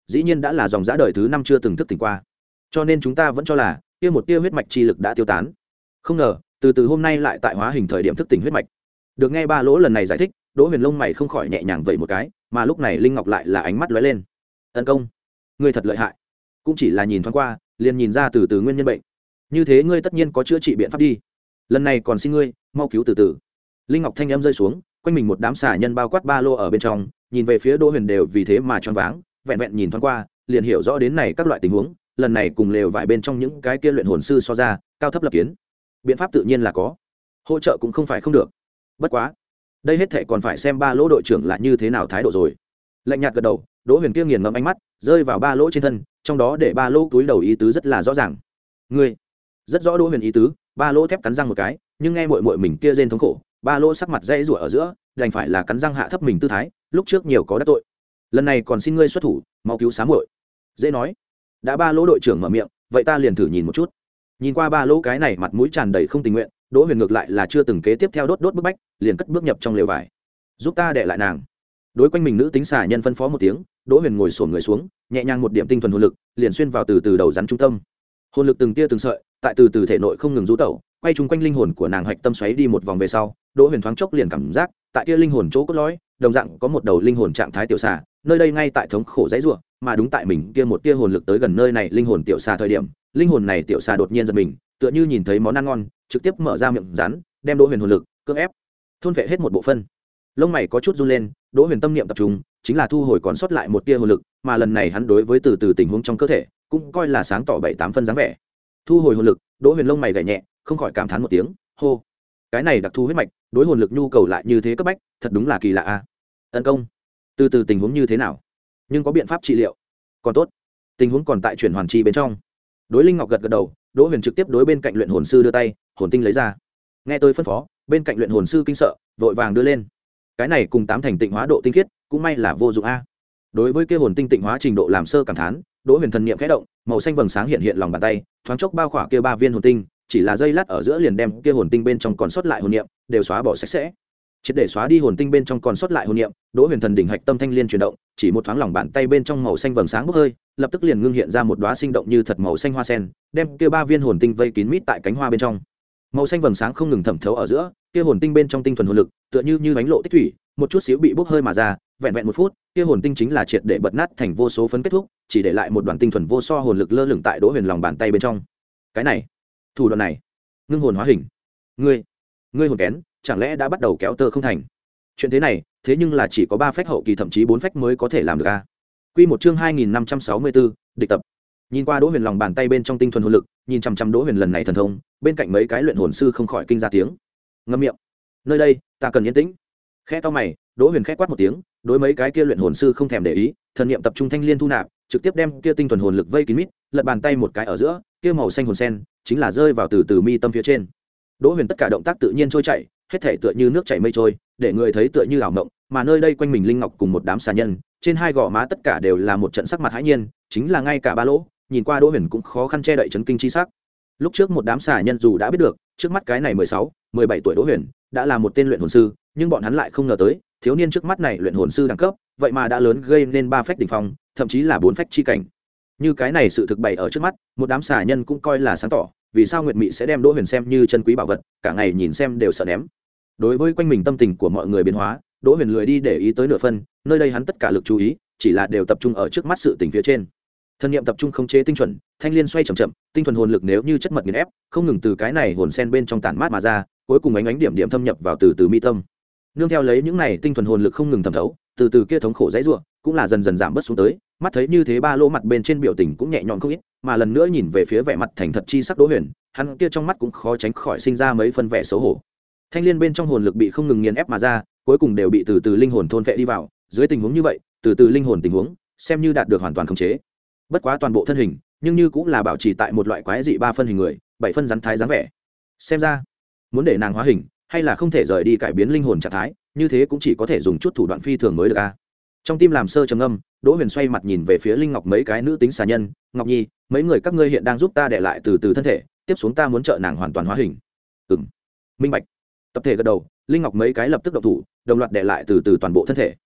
dĩ nhiên đã là dòng dã đời thứ năm chưa từng thức tỉnh qua, cho nên chúng ta vẫn cho là kia một tia huyết mạch chi lực đã tiêu tán. Không ngờ từ từ hôm nay lại tại hóa hình thời điểm thức tỉnh huyết mạch. Được nghe ba lỗ lần này giải thích, Đỗ Huyền lông mày không khỏi nhẹ nhàng vậy một cái, mà lúc này Linh Ngọc lại là ánh mắt lóe lên. Ân công, ngươi thật lợi hại, cũng chỉ là nhìn thoáng qua liền nhìn ra từ từ nguyên nhân bệnh, như thế ngươi tất nhiên có chữa trị biện pháp đi, lần này còn xin ngươi mau cứu từ từ. Linh Ngọc thanh âm rơi xuống, quanh mình một đám xà nhân bao quát ba lô ở bên trong, nhìn về phía Đỗ Huyền đều vì thế mà choáng váng, vẹn vẹn nhìn thoáng qua liền hiểu rõ đến này các loại tình huống, lần này cùng lều vải bên trong những cái kia luyện hồn sư so ra cao thấp lập kiến, biện pháp tự nhiên là có, hỗ trợ cũng không phải không được. Bất quá đây hết thệ còn phải xem ba lỗ đội trưởng là như thế nào thái độ rồi. Lạnh nhạt gật đầu, Đỗ Huyền kia nghiền ngẫm ánh mắt rơi vào ba lỗ trên thân, trong đó để ba lỗ túi đầu ý tứ rất là rõ ràng. Ngươi rất rõ Đỗ Huyền ý tứ, ba lỗ thép cắn răng một cái, nhưng nghe muội muội mình kia rên thống khổ, ba lỗ sắc mặt dãy rủa ở giữa, đành phải là cắn răng hạ thấp mình tư thái, lúc trước nhiều có đắc tội, lần này còn xin ngươi xuất thủ, mau cứu xá muội. Dễ nói, đã ba lỗ đội trưởng mở miệng, vậy ta liền thử nhìn một chút. Nhìn qua ba lỗ cái này mặt mũi tràn đầy không tình nguyện, Đỗ Huyền ngược lại là chưa từng kế tiếp theo đốt đốt bức bách, liền cất bước nhập trong lều vải, giúp ta đè lại nàng. Đối quanh mình nữ tính xà nhân phân phó một tiếng, Đỗ Huyền ngồi xổm người xuống, nhẹ nhàng một điểm tinh thuần hồn lực liền xuyên vào từ từ đầu rắn trung tâm. Hồn lực từng tia từng sợi tại từ từ thể nội không ngừng rú tẩu, quay chung quanh linh hồn của nàng hạch tâm xoáy đi một vòng về sau, Đỗ Huyền thoáng chốc liền cảm giác tại kia linh hồn chỗ cốt lõi đồng dạng có một đầu linh hồn trạng thái tiểu xà, nơi đây ngay tại thống khổ dãy rủa, mà đúng tại mình kia một tia hồn lực tới gần nơi này linh hồn tiểu xà thời điểm, linh hồn này tiểu xà đột nhiên giật mình, tựa như nhìn thấy món ăn ngon, trực tiếp mở ra miệng rắn, đem Đỗ Huyền hồn lực cưỡng ép thôn vệ hết một bộ phân. Lông mày có chút run lên, Đỗ Huyền tâm niệm tập trung, chính là thu hồi còn sót lại một tia hồn lực, mà lần này hắn đối với từ từ tình huống trong cơ thể cũng coi là sáng tỏ bảy tám phân dáng vẻ. Thu hồi hồn lực, Đỗ Huyền lông mày gảy nhẹ, không khỏi cảm thán một tiếng, hô, cái này đặc thù huyết mạch, đối hồn lực nhu cầu lại như thế cấp bách, thật đúng là kỳ lạ a. Ân công, từ từ tình huống như thế nào? Nhưng có biện pháp trị liệu? Còn tốt, tình huống còn tại chuyển hoàn chi bên trong. Đối Linh Ngọc gật gật đầu, Đỗ Huyền trực tiếp đối bên cạnh luyện hồn sư đưa tay, hồn tinh lấy ra. Nghe tôi phân phó, bên cạnh luyện hồn sư kinh sợ, vội vàng đưa lên. Cái này cùng tám thành tịnh hóa độ tinh khiết, cũng may là vô dụng a. Đối với kia hồn tinh tịnh hóa trình độ làm sơ cảm thán, Đỗ Huyền thần niệm khẽ động, màu xanh vầng sáng hiện hiện lòng bàn tay, thoáng chốc bao khỏa kia ba viên hồn tinh, chỉ là giây lát ở giữa liền đem kia hồn tinh bên trong còn sót lại hồn niệm đều xóa bỏ sạch sẽ. Triệt để xóa đi hồn tinh bên trong còn sót lại hồn niệm, Đỗ Huyền thần đỉnh hạch tâm thanh liên chuyển động, chỉ một thoáng lòng bàn tay bên trong màu xanh vầng sáng bốc hơi, lập tức liền ngưng hiện ra một đóa sinh động như thật màu xanh hoa sen, đem kia ba viên hồn tinh vây kín mít tại cánh hoa bên trong. Màu xanh vầng sáng không ngừng thẩm thấu ở giữa, kia hồn tinh bên trong tinh thuần hồn lực, tựa như như ánh lộ tích thủy, một chút xíu bị bốc hơi mà ra, vẹn vẹn một phút, kia hồn tinh chính là triệt để bật nát thành vô số phấn kết thúc, chỉ để lại một đoàn tinh thuần vô so hồn lực lơ lửng tại Đỗ Huyền lòng bàn tay bên trong. Cái này, thủ đoạn này, ngưng hồn hóa hình, ngươi, ngươi hồn kén, chẳng lẽ đã bắt đầu kéo tơ không thành? Chuyện thế này, thế nhưng là chỉ có ba phách hậu kỳ thậm chí bốn phách mới có thể làm được a. Quy một chương hai nghìn năm trăm sáu mươi bốn, địch tập. Nhìn qua Đỗ Huyền lòng bàn tay bên trong tinh thuần hồn lực, nhìn chằm chằm Đỗ Huyền lần này thần thông, bên cạnh mấy cái luyện hồn sư không khỏi kinh ra tiếng. Ngậm miệng. Nơi đây, ta cần yên tĩnh. Khẽ cau mày, Đỗ Huyền khẽ quát một tiếng, đối mấy cái kia luyện hồn sư không thèm để ý, thần niệm tập trung thanh liên thu nạp, trực tiếp đem kia tinh thuần hồn lực vây kín mít, lật bàn tay một cái ở giữa, kia màu xanh hồn sen chính là rơi vào từ từ mi tâm phía trên. Đỗ Huyền tất cả động tác tự nhiên trôi chảy, hết thể tựa như nước chảy mây trôi, để người thấy tựa như ảo mộng, mà nơi đây quanh mình Linh Ngọc cùng một đám xà nhân, trên hai gò má tất cả đều là một trận sắc mặt hãi nhiên, chính là ngay cả ba lỗ, nhìn qua Đỗ Huyền cũng khó khăn che đậy chấn kinh chi sắc. Lúc trước một đám xà nhân dù đã biết được, trước mắt cái này mười sáu, mười bảy tuổi Đỗ Huyền đã là một tên luyện hồn sư, nhưng bọn hắn lại không ngờ tới, thiếu niên trước mắt này luyện hồn sư đẳng cấp, vậy mà đã lớn gây nên ba phách đỉnh phong, thậm chí là bốn phách chi cảnh. Như cái này sự thực bày ở trước mắt, một đám xà nhân cũng coi là sáng tỏ, vì sao Nguyệt Mị sẽ đem Đỗ Huyền xem như chân quý bảo vật, cả ngày nhìn xem đều sợ ném. Đối với quanh mình tâm tình của mọi người biến hóa, Đỗ Huyền lười đi để ý tới nửa phân, nơi đây hắn tất cả lực chú ý chỉ là đều tập trung ở trước mắt sự tình phía trên. Thân niệm tập trung khống chế tinh chuẩn, thanh liên xoay chậm chậm, tinh thuần hồn lực nếu như chất mật nghiền ép, không ngừng từ cái này hồn sen bên trong tản mát mà ra, cuối cùng ánh ánh điểm điểm thâm nhập vào từ từ mi tâm. Nương theo lấy những này tinh thuần hồn lực không ngừng thẩm thấu, từ từ kia thống khổ dãy rủa cũng là dần dần giảm bớt xuống tới, mắt thấy như thế ba lỗ mặt bên trên biểu tình cũng nhẹ nhõm không ít, mà lần nữa nhìn về phía vẻ mặt thành thật chi sắc Đỗ Huyền, hắn kia trong mắt cũng khó tránh khỏi sinh ra mấy phân vẻ xấu hổ. Thanh liên bên trong hồn lực bị không ngừng nghiền ép mà ra, cuối cùng đều bị từ từ linh hồn thôn phệ đi vào, dưới tình huống như vậy, từ từ linh hồn tình huống xem như đạt được hoàn toàn khống chế. Bất quá toàn bộ thân hình, nhưng như cũng là bảo trì tại một loại quái dị ba phân hình người, bảy phân rắn thái dáng vẻ. Xem ra, muốn để nàng hóa hình, hay là không thể rời đi cải biến linh hồn trạng thái, như thế cũng chỉ có thể dùng chút thủ đoạn phi thường mới được a. Trong tim làm sơ trầm âm, Đỗ Huyền xoay mặt nhìn về phía Linh Ngọc mấy cái nữ tính xà nhân, "Ngọc Nhi, mấy người các ngươi hiện đang giúp ta đè lại từ từ thân thể, tiếp xuống ta muốn trợ nàng hoàn toàn hóa hình." Ừm. Minh bạch. Tập thể gật đầu, Linh Ngọc mấy cái lập tức động thủ, đồng loạt đè lại từ từ toàn bộ thân thể.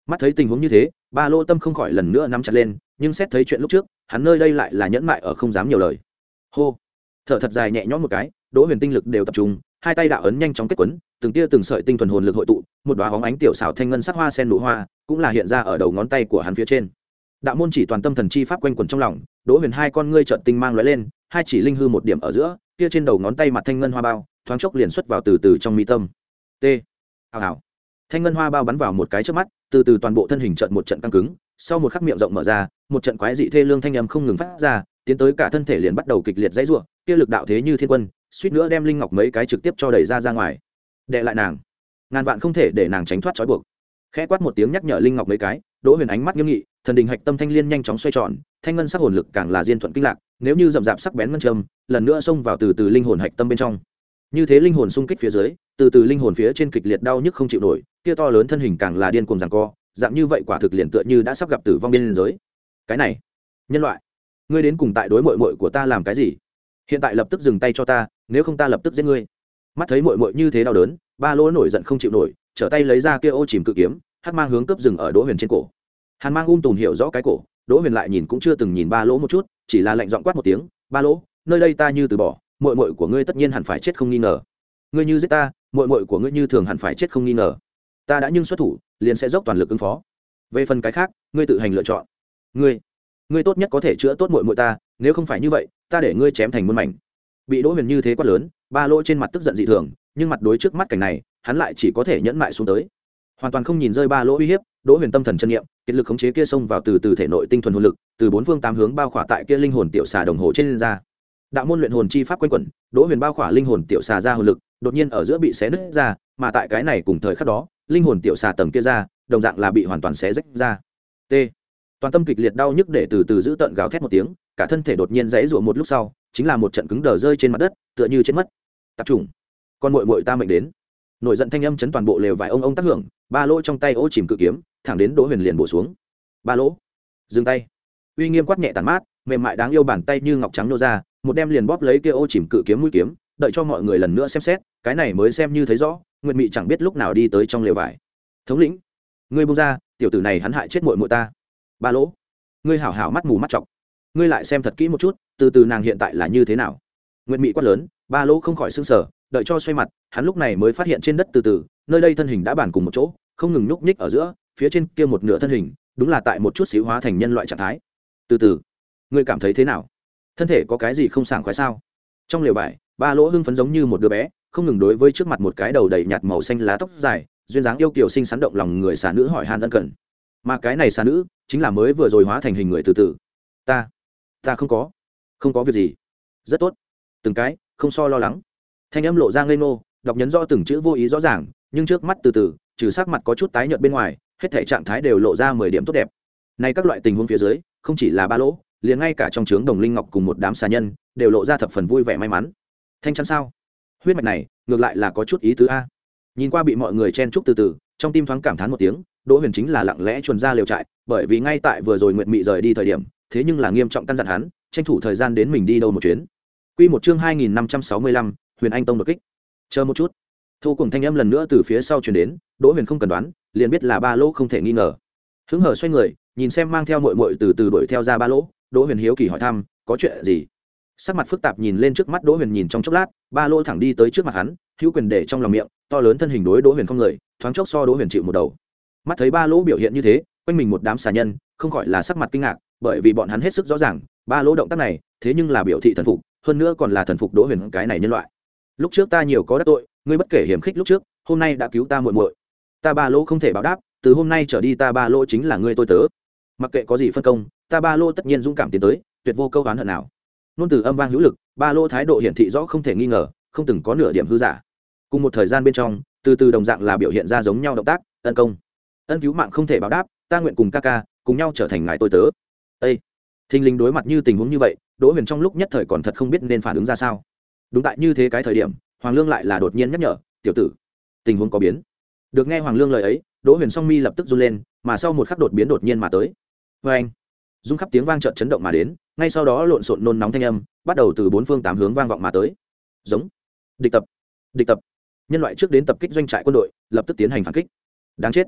Mắt thấy tình huống như thế, ba lô tâm không khỏi lần nữa nắm chặt lên, nhưng xét thấy chuyện lúc trước, hắn nơi đây lại là nhẫn mại ở không dám nhiều lời. Hô, thở thật dài nhẹ nhõm một cái, Đỗ Huyền tinh lực đều tập trung, hai tay đạo ấn nhanh chóng kết quấn, từng tia từng sợi tinh thuần hồn lực hội tụ, một đóa hóng ánh tiểu xảo thanh ngân sắc hoa sen nụ hoa, cũng là hiện ra ở đầu ngón tay của hắn phía trên. Đạo môn chỉ toàn tâm thần chi pháp quanh quẩn trong lòng, Đỗ Huyền hai con ngươi chợt tinh mang lóe lên, hai chỉ linh hư một điểm ở giữa, kia trên đầu ngón tay mặt thanh ngân hoa bao, thoáng chốc liền xuất vào từ từ trong mi tâm. T. Hào hào. Thanh ngân hoa bao bắn vào một cái trước mắt, từ từ toàn bộ thân hình trận một trận căng cứng, sau một khắc miệng rộng mở ra, một trận quái dị thê lương thanh âm không ngừng phát ra, tiến tới cả thân thể liền bắt đầu kịch liệt dãy rủa, kia lực đạo thế như thiên quân, suýt nữa đem linh ngọc mấy cái trực tiếp cho đẩy ra ra ngoài. Đệ lại nàng, ngàn vạn không thể để nàng tránh thoát trói buộc. Khẽ quát một tiếng nhắc nhở linh ngọc mấy cái, Đỗ Huyền ánh mắt nghiêm nghị, thần đình hạch tâm thanh liên nhanh chóng xoay tròn, thanh ngân sắc hồn lực càng là diên thuận kinh lạc, nếu như rậm rạp sắc bén ngân châm, lần nữa xông vào từ từ linh hồn hạch tâm bên trong. Như thế linh hồn xung kích phía dưới, từ từ linh hồn phía trên kịch liệt đau nhức không chịu nổi, kia to lớn thân hình càng là điên cuồng giằng co, dạng như vậy quả thực liền tựa như đã sắp gặp tử vong bên giới. Cái này, nhân loại, ngươi đến cùng tại đối muội muội của ta làm cái gì? Hiện tại lập tức dừng tay cho ta, nếu không ta lập tức giết ngươi. Mắt thấy muội muội như thế đau đớn, ba lỗ nổi giận không chịu nổi, trở tay lấy ra kia ô chìm cự kiếm, hắc mang hướng cướp dừng ở Đỗ Huyền trên cổ. Hàn mang um tùm hiểu rõ cái cổ, Đỗ Huyền lại nhìn cũng chưa từng nhìn ba lỗ một chút, chỉ là lạnh giọng quát một tiếng, ba lỗ, nơi đây ta như từ bỏ, muội muội của ngươi tất nhiên hẳn phải chết không nghi ngờ. Ngươi như giết ta, muội muội của ngươi như thường hẳn phải chết không nghi ngờ. Ta đã nhưng xuất thủ, liền sẽ dốc toàn lực ứng phó. Về phần cái khác, ngươi tự hành lựa chọn. Ngươi, ngươi tốt nhất có thể chữa tốt muội muội ta, nếu không phải như vậy, ta để ngươi chém thành muôn mảnh. Bị Đỗ Huyền như thế quát lớn, ba lỗ trên mặt tức giận dị thường, nhưng mặt đối trước mắt cảnh này, hắn lại chỉ có thể nhẫn mại xuống tới. Hoàn toàn không nhìn rơi ba lỗ uy hiếp, Đỗ Huyền tâm thần chân niệm, kết lực khống chế kia xông vào từ từ thể nội tinh thuần hồn lực, từ bốn phương tám hướng bao khỏa tại kia linh hồn tiểu xà đồng hồ trên lên ra. Đạo môn luyện hồn chi pháp quanh quẩn, Đỗ Huyền bao khỏa linh hồn tiểu xà ra hồn lực, đột nhiên ở giữa bị xé nứt ra, mà tại cái này cùng thời khắc đó, linh hồn tiểu xà tầng kia ra, đồng dạng là bị hoàn toàn xé rách ra. T. Toàn tâm kịch liệt đau nhức để từ từ giữ tận gào thét một tiếng, cả thân thể đột nhiên rẽ rụa một lúc sau, chính là một trận cứng đờ rơi trên mặt đất, tựa như chết mất. Tập trung. Con muội muội ta mệnh đến. Nổi giận thanh âm chấn toàn bộ lều vải ông ông tác hưởng, ba lỗ trong tay ô chìm cự kiếm, thẳng đến Đỗ Huyền liền bổ xuống. Ba lỗ, dừng tay. Uy nghiêm quát nhẹ tàn mát, mềm mại đáng yêu bàn tay như ngọc trắng nô ra, một đem liền bóp lấy kia ô chìm cự kiếm mũi kiếm, đợi cho mọi người lần nữa xem xét, cái này mới xem như thấy rõ, Nguyệt Mị chẳng biết lúc nào đi tới trong lều vải. Thống lĩnh, ngươi buông ra, tiểu tử này hắn hại chết muội muội ta. Ba lỗ, ngươi hảo hảo mắt mù mắt trọc, ngươi lại xem thật kỹ một chút, từ từ nàng hiện tại là như thế nào. Nguyệt Mị quát lớn, ba lỗ không khỏi sững sờ, đợi cho xoay mặt, hắn lúc này mới phát hiện trên đất từ từ, nơi đây thân hình đã bàn cùng một chỗ, không ngừng nhúc nhích ở giữa, phía trên kia một nửa thân hình, đúng là tại một chút xíu hóa thành nhân loại trạng thái. Từ từ, ngươi cảm thấy thế nào? Thân thể có cái gì không sảng khoái sao? Trong lều vải, ba lỗ hưng phấn giống như một đứa bé, không ngừng đối với trước mặt một cái đầu đầy nhạt màu xanh lá tóc dài, duyên dáng yêu kiều xinh xắn động lòng người xà nữ hỏi han ân cần. Mà cái này xà nữ, chính là mới vừa rồi hóa thành hình người từ từ. Ta, ta không có, không có việc gì, rất tốt. Từng cái, không so lo lắng. Thanh âm lộ ra ngây ngô, đọc nhấn rõ từng chữ vô ý rõ ràng, nhưng trước mắt từ từ, trừ sắc mặt có chút tái nhợt bên ngoài, hết thảy trạng thái đều lộ ra mười điểm tốt đẹp. Nay các loại tình huống phía dưới, không chỉ là ba lỗ, liền ngay cả trong trướng đồng linh ngọc cùng một đám xà nhân, đều lộ ra thập phần vui vẻ may mắn. Thanh chắn sao? Huyết mạch này, ngược lại là có chút ý tứ a. Nhìn qua bị mọi người chen chúc từ từ, trong tim thoáng cảm thán một tiếng, Đỗ Huyền chính là lặng lẽ chuồn ra lều trại, bởi vì ngay tại vừa rồi Nguyệt Mị rời đi thời điểm, thế nhưng là nghiêm trọng căn dặn hắn, tranh thủ thời gian đến mình đi đâu một chuyến. Quy một chương hai nghìn năm trăm sáu mươi lăm, Huyền Anh Tông đột kích. Chờ một chút. Thu cùng thanh âm lần nữa từ phía sau truyền đến, Đỗ Huyền không cần đoán, liền biết là ba lỗ không thể nghi ngờ. Hứng hở xoay người, nhìn xem mang theo muội muội từ từ đuổi theo ra ba lỗ, Đỗ Huyền hiếu kỳ hỏi thăm, có chuyện gì? Sắc mặt phức tạp nhìn lên trước mắt Đỗ Huyền nhìn trong chốc lát, ba lỗ thẳng đi tới trước mặt hắn, hữu quyền để trong lòng miệng, to lớn thân hình đối Đỗ Huyền không người, thoáng chốc so Đỗ Huyền chịu một đầu. Mắt thấy ba lỗ biểu hiện như thế, quanh mình một đám xà nhân, không khỏi là sắc mặt kinh ngạc, bởi vì bọn hắn hết sức rõ ràng, ba lỗ động tác này, thế nhưng là biểu thị thần phục, hơn nữa còn là thần phục Đỗ Huyền cái này nhân loại. Lúc trước ta nhiều có đắc tội, ngươi bất kể hiểm khích lúc trước, hôm nay đã cứu ta muội muội. Ta ba lỗ không thể báo đáp, từ hôm nay trở đi ta ba lỗ chính là ngươi tôi tớ. Mặc kệ có gì phân công, ta ba lỗ tất nhiên dũng cảm tiến tới, tuyệt vô câu oán hận nào. Nôn từ âm vang hữu lực, ba lỗ thái độ hiển thị rõ không thể nghi ngờ, không từng có nửa điểm hư giả. Cùng một thời gian bên trong, từ từ đồng dạng là biểu hiện ra giống nhau động tác, ân công, ân cứu mạng không thể báo đáp, ta nguyện cùng ca ca cùng nhau trở thành ngài tôi tớ. Ê, thình lình đối mặt như tình huống như vậy, Đỗ Huyền trong lúc nhất thời còn thật không biết nên phản ứng ra sao. Đúng tại như thế cái thời điểm, Hoàng Lương lại là đột nhiên nhắc nhở, tiểu tử, tình huống có biến. Được nghe Hoàng Lương lời ấy, Đỗ Huyền song mi lập tức run lên, mà sau một khắc đột biến đột nhiên mà tới. Và anh, rung khắp tiếng vang chợt chấn động mà đến, ngay sau đó lộn xộn nôn nóng thanh âm, bắt đầu từ bốn phương tám hướng vang vọng mà tới. Giống, địch tập, địch tập. Nhân loại trước đến tập kích doanh trại quân đội, lập tức tiến hành phản kích. Đáng chết.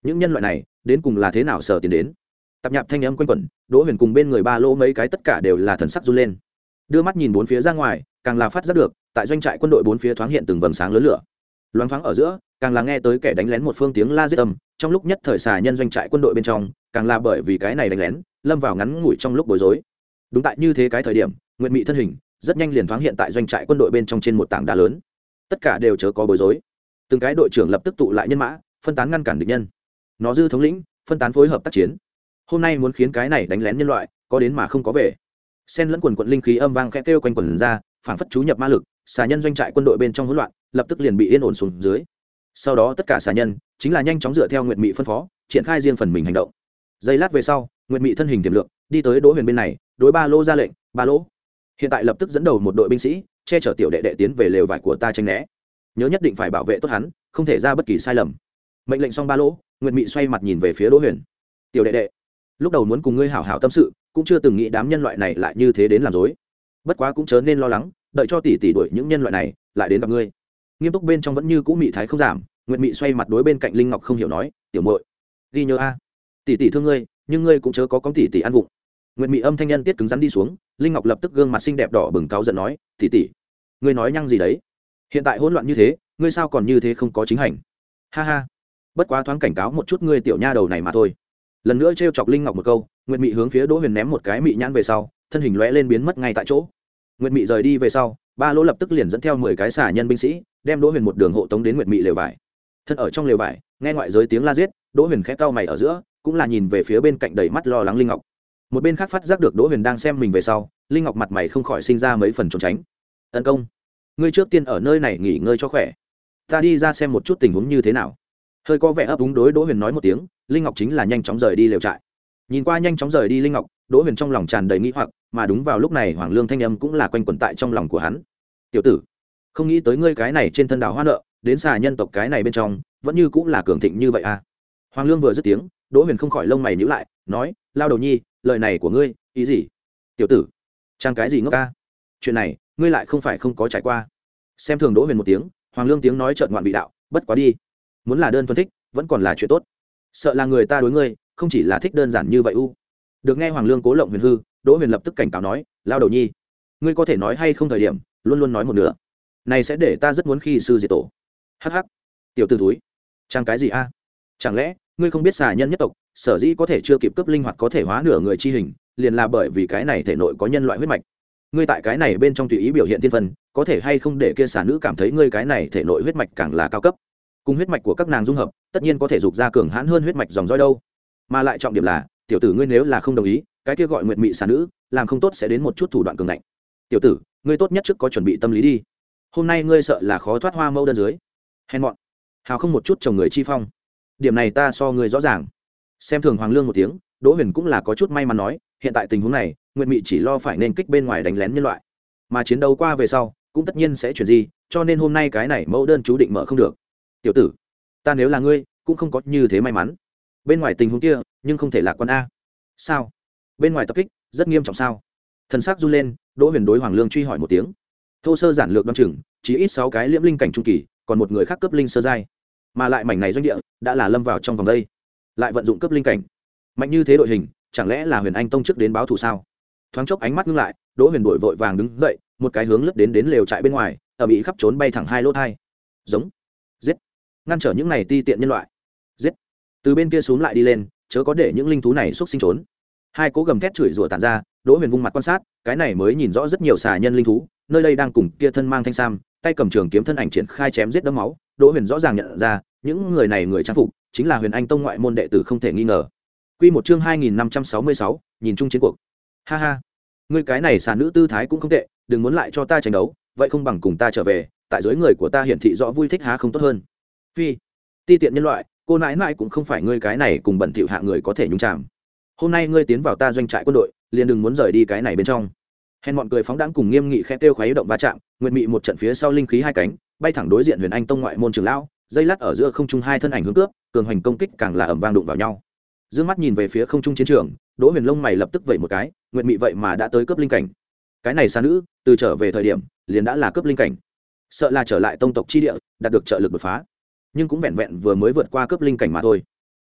những nhân loại này đến cùng là thế nào sở tiền đến? Tạp nhạp thanh âm quanh quẩn, Đỗ Huyền cùng bên người ba lỗ mấy cái tất cả đều là thần sắc run lên, đưa mắt nhìn bốn phía ra ngoài, càng là phát giác được tại doanh trại quân đội bốn phía thoáng hiện từng vầng sáng lớn lửa. Loáng thoáng ở giữa, càng là nghe tới kẻ đánh lén một phương tiếng la giết âm, trong lúc nhất thời xà nhân doanh trại quân đội bên trong, càng là bởi vì cái này đánh lén, lâm vào ngắn ngủi trong lúc bối rối. Đúng tại như thế cái thời điểm, Nguyệt Mị thân hình rất nhanh liền thoáng hiện tại doanh trại quân đội bên trong trên một tảng đá lớn. Tất cả đều chớ có bối rối. Từng cái đội trưởng lập tức tụ lại nhân mã, phân tán ngăn cản địch nhân. Nó dư thống lĩnh, phân tán phối hợp tác chiến. Hôm nay muốn khiến cái này đánh lén nhân loại, có đến mà không có về. Sen lẫn quần quần linh khí âm vang khẽ kêu quanh quần ra, phảng phất chú nhập ma lực, xà nhân doanh trại quân đội bên trong hỗn loạn, lập tức liền bị yên ổn xuống dưới. Sau đó tất cả xà nhân chính là nhanh chóng dựa theo Nguyệt Mị phân phó, triển khai riêng phần mình hành động. Giây lát về sau, Nguyệt Mị thân hình tiềm lượng, đi tới Đỗ Huyền bên này, đối Ba Lỗ ra lệnh, "Ba Lỗ, hiện tại lập tức dẫn đầu một đội binh sĩ, che chở tiểu đệ đệ tiến về lều vải của ta tránh né. Nhớ nhất định phải bảo vệ tốt hắn, không thể ra bất kỳ sai lầm." Mệnh lệnh xong Ba Lỗ, Nguyệt Mị xoay mặt nhìn về phía Đỗ Huyền. "Tiểu đệ đệ, lúc đầu muốn cùng ngươi hảo hảo tâm sự, cũng chưa từng nghĩ đám nhân loại này lại như thế đến làm dối. Bất quá cũng chớ nên lo lắng, đợi cho tỷ tỷ đuổi những nhân loại này lại đến gặp ngươi." Nghiêm túc bên trong vẫn như cũ mị thái không giảm, Nguyệt Mị xoay mặt đối bên cạnh Linh Ngọc không hiểu nói, "Tiểu muội, ghi nhớ a, tỷ tỷ thương ngươi, nhưng ngươi cũng chớ có cóng tỷ tỷ ăn vụng." Nguyệt Mị âm thanh nhân tiết cứng rắn đi xuống, Linh Ngọc lập tức gương mặt xinh đẹp đỏ bừng cáu giận nói, "Tỷ tỷ, ngươi nói nhăng gì đấy? Hiện tại hỗn loạn như thế, ngươi sao còn như thế không có chính hành? Ha ha, bất quá thoáng cảnh cáo một chút ngươi tiểu nha đầu này mà thôi." Lần nữa trêu chọc Linh Ngọc một câu, Nguyệt Mị hướng phía Đỗ Huyền ném một cái mị nhãn về sau, thân hình lóe lên biến mất ngay tại chỗ. Nguyệt Mị rời đi về sau, Ba Lỗ lập tức liền dẫn theo mười cái xà nhân binh sĩ, đem Đỗ Huyền một đường hộ tống đến Nguyệt Mị lều vải. Thân ở trong lều vải, nghe ngoại giới tiếng la giết, Đỗ Huyền khẽ cau mày ở giữa, cũng là nhìn về phía bên cạnh đầy mắt lo lắng Linh Ngọc. Một bên khác phát giác được Đỗ Huyền đang xem mình về sau, Linh Ngọc mặt mày không khỏi sinh ra mấy phần trốn tránh. "Ân công, ngươi trước tiên ở nơi này nghỉ ngơi cho khỏe, ta đi ra xem một chút tình huống như thế nào." Hơi có vẻ ấp úng đối Đỗ Huyền nói một tiếng, Linh Ngọc chính là nhanh chóng rời đi lều trại. Nhìn qua nhanh chóng rời đi Linh Ngọc, Đỗ Huyền trong lòng tràn đầy nghi hoặc, mà đúng vào lúc này Hoàng Lương thanh âm cũng là quanh quẩn tại trong lòng của hắn. "Tiểu tử, không nghĩ tới ngươi cái này trên thân đảo hoa nợ, đến xà nhân tộc cái này bên trong, vẫn như cũng là cường thịnh như vậy à?" Hoàng Lương vừa dứt tiếng, Đỗ Huyền không khỏi lông mày nhíu lại, nói, "Lao đầu nhi, lời này của ngươi, ý gì?" "Tiểu tử, trang cái gì ngốc ca? Chuyện này, ngươi lại không phải không có trải qua." Xem thường Đỗ Huyền một tiếng, Hoàng Lương tiếng nói chợt ngoạn vị đạo, "Bất quá đi, muốn là đơn thuần thích, vẫn còn là chuyện tốt. Sợ là người ta đối ngươi, không chỉ là thích đơn giản như vậy u." Được nghe Hoàng Lương cố lộng huyền hư, Đỗ Huyền lập tức cảnh cáo nói, "Lao đầu nhi, ngươi có thể nói hay không thời điểm, luôn luôn nói một nửa. Này sẽ để ta rất muốn khi sư diệt tổ." "Hắc hắc, tiểu tử túi, trang cái gì a? Chẳng lẽ ngươi không biết xà nhân nhất tộc, sở dĩ có thể chưa kịp cấp linh hoạt có thể hóa nửa người chi hình, liền là bởi vì cái này thể nội có nhân loại huyết mạch. Ngươi tại cái này bên trong tùy ý biểu hiện thiên phân, có thể hay không để kia xà nữ cảm thấy ngươi cái này thể nội huyết mạch càng là cao cấp, cùng huyết mạch của các nàng dung hợp, tất nhiên có thể dục ra cường hãn hơn huyết mạch dòng dõi đâu. Mà lại trọng điểm là, tiểu tử ngươi nếu là không đồng ý, cái kia gọi Nguyệt Mị xà nữ, làm không tốt sẽ đến một chút thủ đoạn cường đại. Tiểu tử, ngươi tốt nhất trước có chuẩn bị tâm lý đi. Hôm nay ngươi sợ là khó thoát hoa mâu đơn dưới. Hèn mọn, hào không một chút chồng người chi phong. Điểm này ta so ngươi rõ ràng." Xem thường Hoàng Lương một tiếng, Đỗ Huyền cũng là có chút may mắn nói, hiện tại tình huống này, Nguyệt Mị chỉ lo phải nên kích bên ngoài đánh lén nhân loại, mà chiến đấu qua về sau, cũng tất nhiên sẽ chuyển gì, cho nên hôm nay cái này mẫu đơn chú định mở không được. "Tiểu tử, ta nếu là ngươi, cũng không có như thế may mắn. Bên ngoài tình huống kia, nhưng không thể lạc quan a." "Sao? Bên ngoài tập kích, rất nghiêm trọng sao?" Thần sắc run lên, Đỗ Huyền đối Hoàng Lương truy hỏi một tiếng. Thô sơ giản lược đoán chừng, chỉ ít sáu cái liễm linh cảnh trung kỳ, còn một người khác cấp linh sơ giai. Mà lại mảnh này doanh địa đã là lâm vào trong vòng đây, lại vận dụng cấp linh cảnh, mạnh như thế đội hình, chẳng lẽ là Huyền Anh tông trước đến báo thù sao? Thoáng chốc ánh mắt ngưng lại, Đỗ Huyền đội vội vàng đứng dậy, một cái hướng lướt đến đến lều trại bên ngoài, ở bị khắp trốn bay thẳng hai lỗ thai. Giống, giết, ngăn trở những này ti tiện nhân loại. Giết. Từ bên kia xuống lại đi lên, chớ có để những linh thú này xuất sinh trốn. Hai cố gầm thét chửi rủa tản ra, Đỗ Huyền vung mặt quan sát, cái này mới nhìn rõ rất nhiều xà nhân linh thú, nơi đây đang cùng kia thân mang thanh sam, tay cầm trường kiếm thân ảnh triển khai chém giết đẫm máu. Đỗ Huyền rõ ràng nhận ra, những người này người trang phục chính là Huyền Anh tông ngoại môn đệ tử không thể nghi ngờ. Quy một chương hai nghìn năm trăm sáu mươi sáu, nhìn chung chiến cuộc. Ha ha, ngươi cái này xà nữ tư thái cũng không tệ, đừng muốn lại cho ta tranh đấu, vậy không bằng cùng ta trở về, tại dưới người của ta hiển thị rõ vui thích há không tốt hơn. Phi, ti tiện nhân loại, cô nãi nãi cũng không phải ngươi cái này cùng bẩn thỉu hạ người có thể nhúng chạm. Hôm nay ngươi tiến vào ta doanh trại quân đội, liền đừng muốn rời đi cái này bên trong. Hèn mọn cười phóng đãng cùng nghiêm nghị khẽ kêu khuấy động va chạm, Nguyệt Mị một trận phía sau linh khí hai cánh, bay thẳng đối diện Huyền Anh tông ngoại môn trưởng lão, dây lát ở giữa không trung hai thân ảnh hướng cướp, cường hành công kích càng là ầm vang đụng vào nhau. Dương mắt nhìn về phía không trung chiến trường, Đỗ Huyền lông mày lập tức vẩy một cái, Nguyệt Mị vậy mà đã tới cấp linh cảnh. Cái này xa nữ, từ trở về thời điểm, liền đã là cấp linh cảnh. Sợ là trở lại tông tộc chi địa, đạt được trợ lực đột phá, nhưng cũng vẹn vẹn vừa mới vượt qua cấp linh cảnh mà thôi.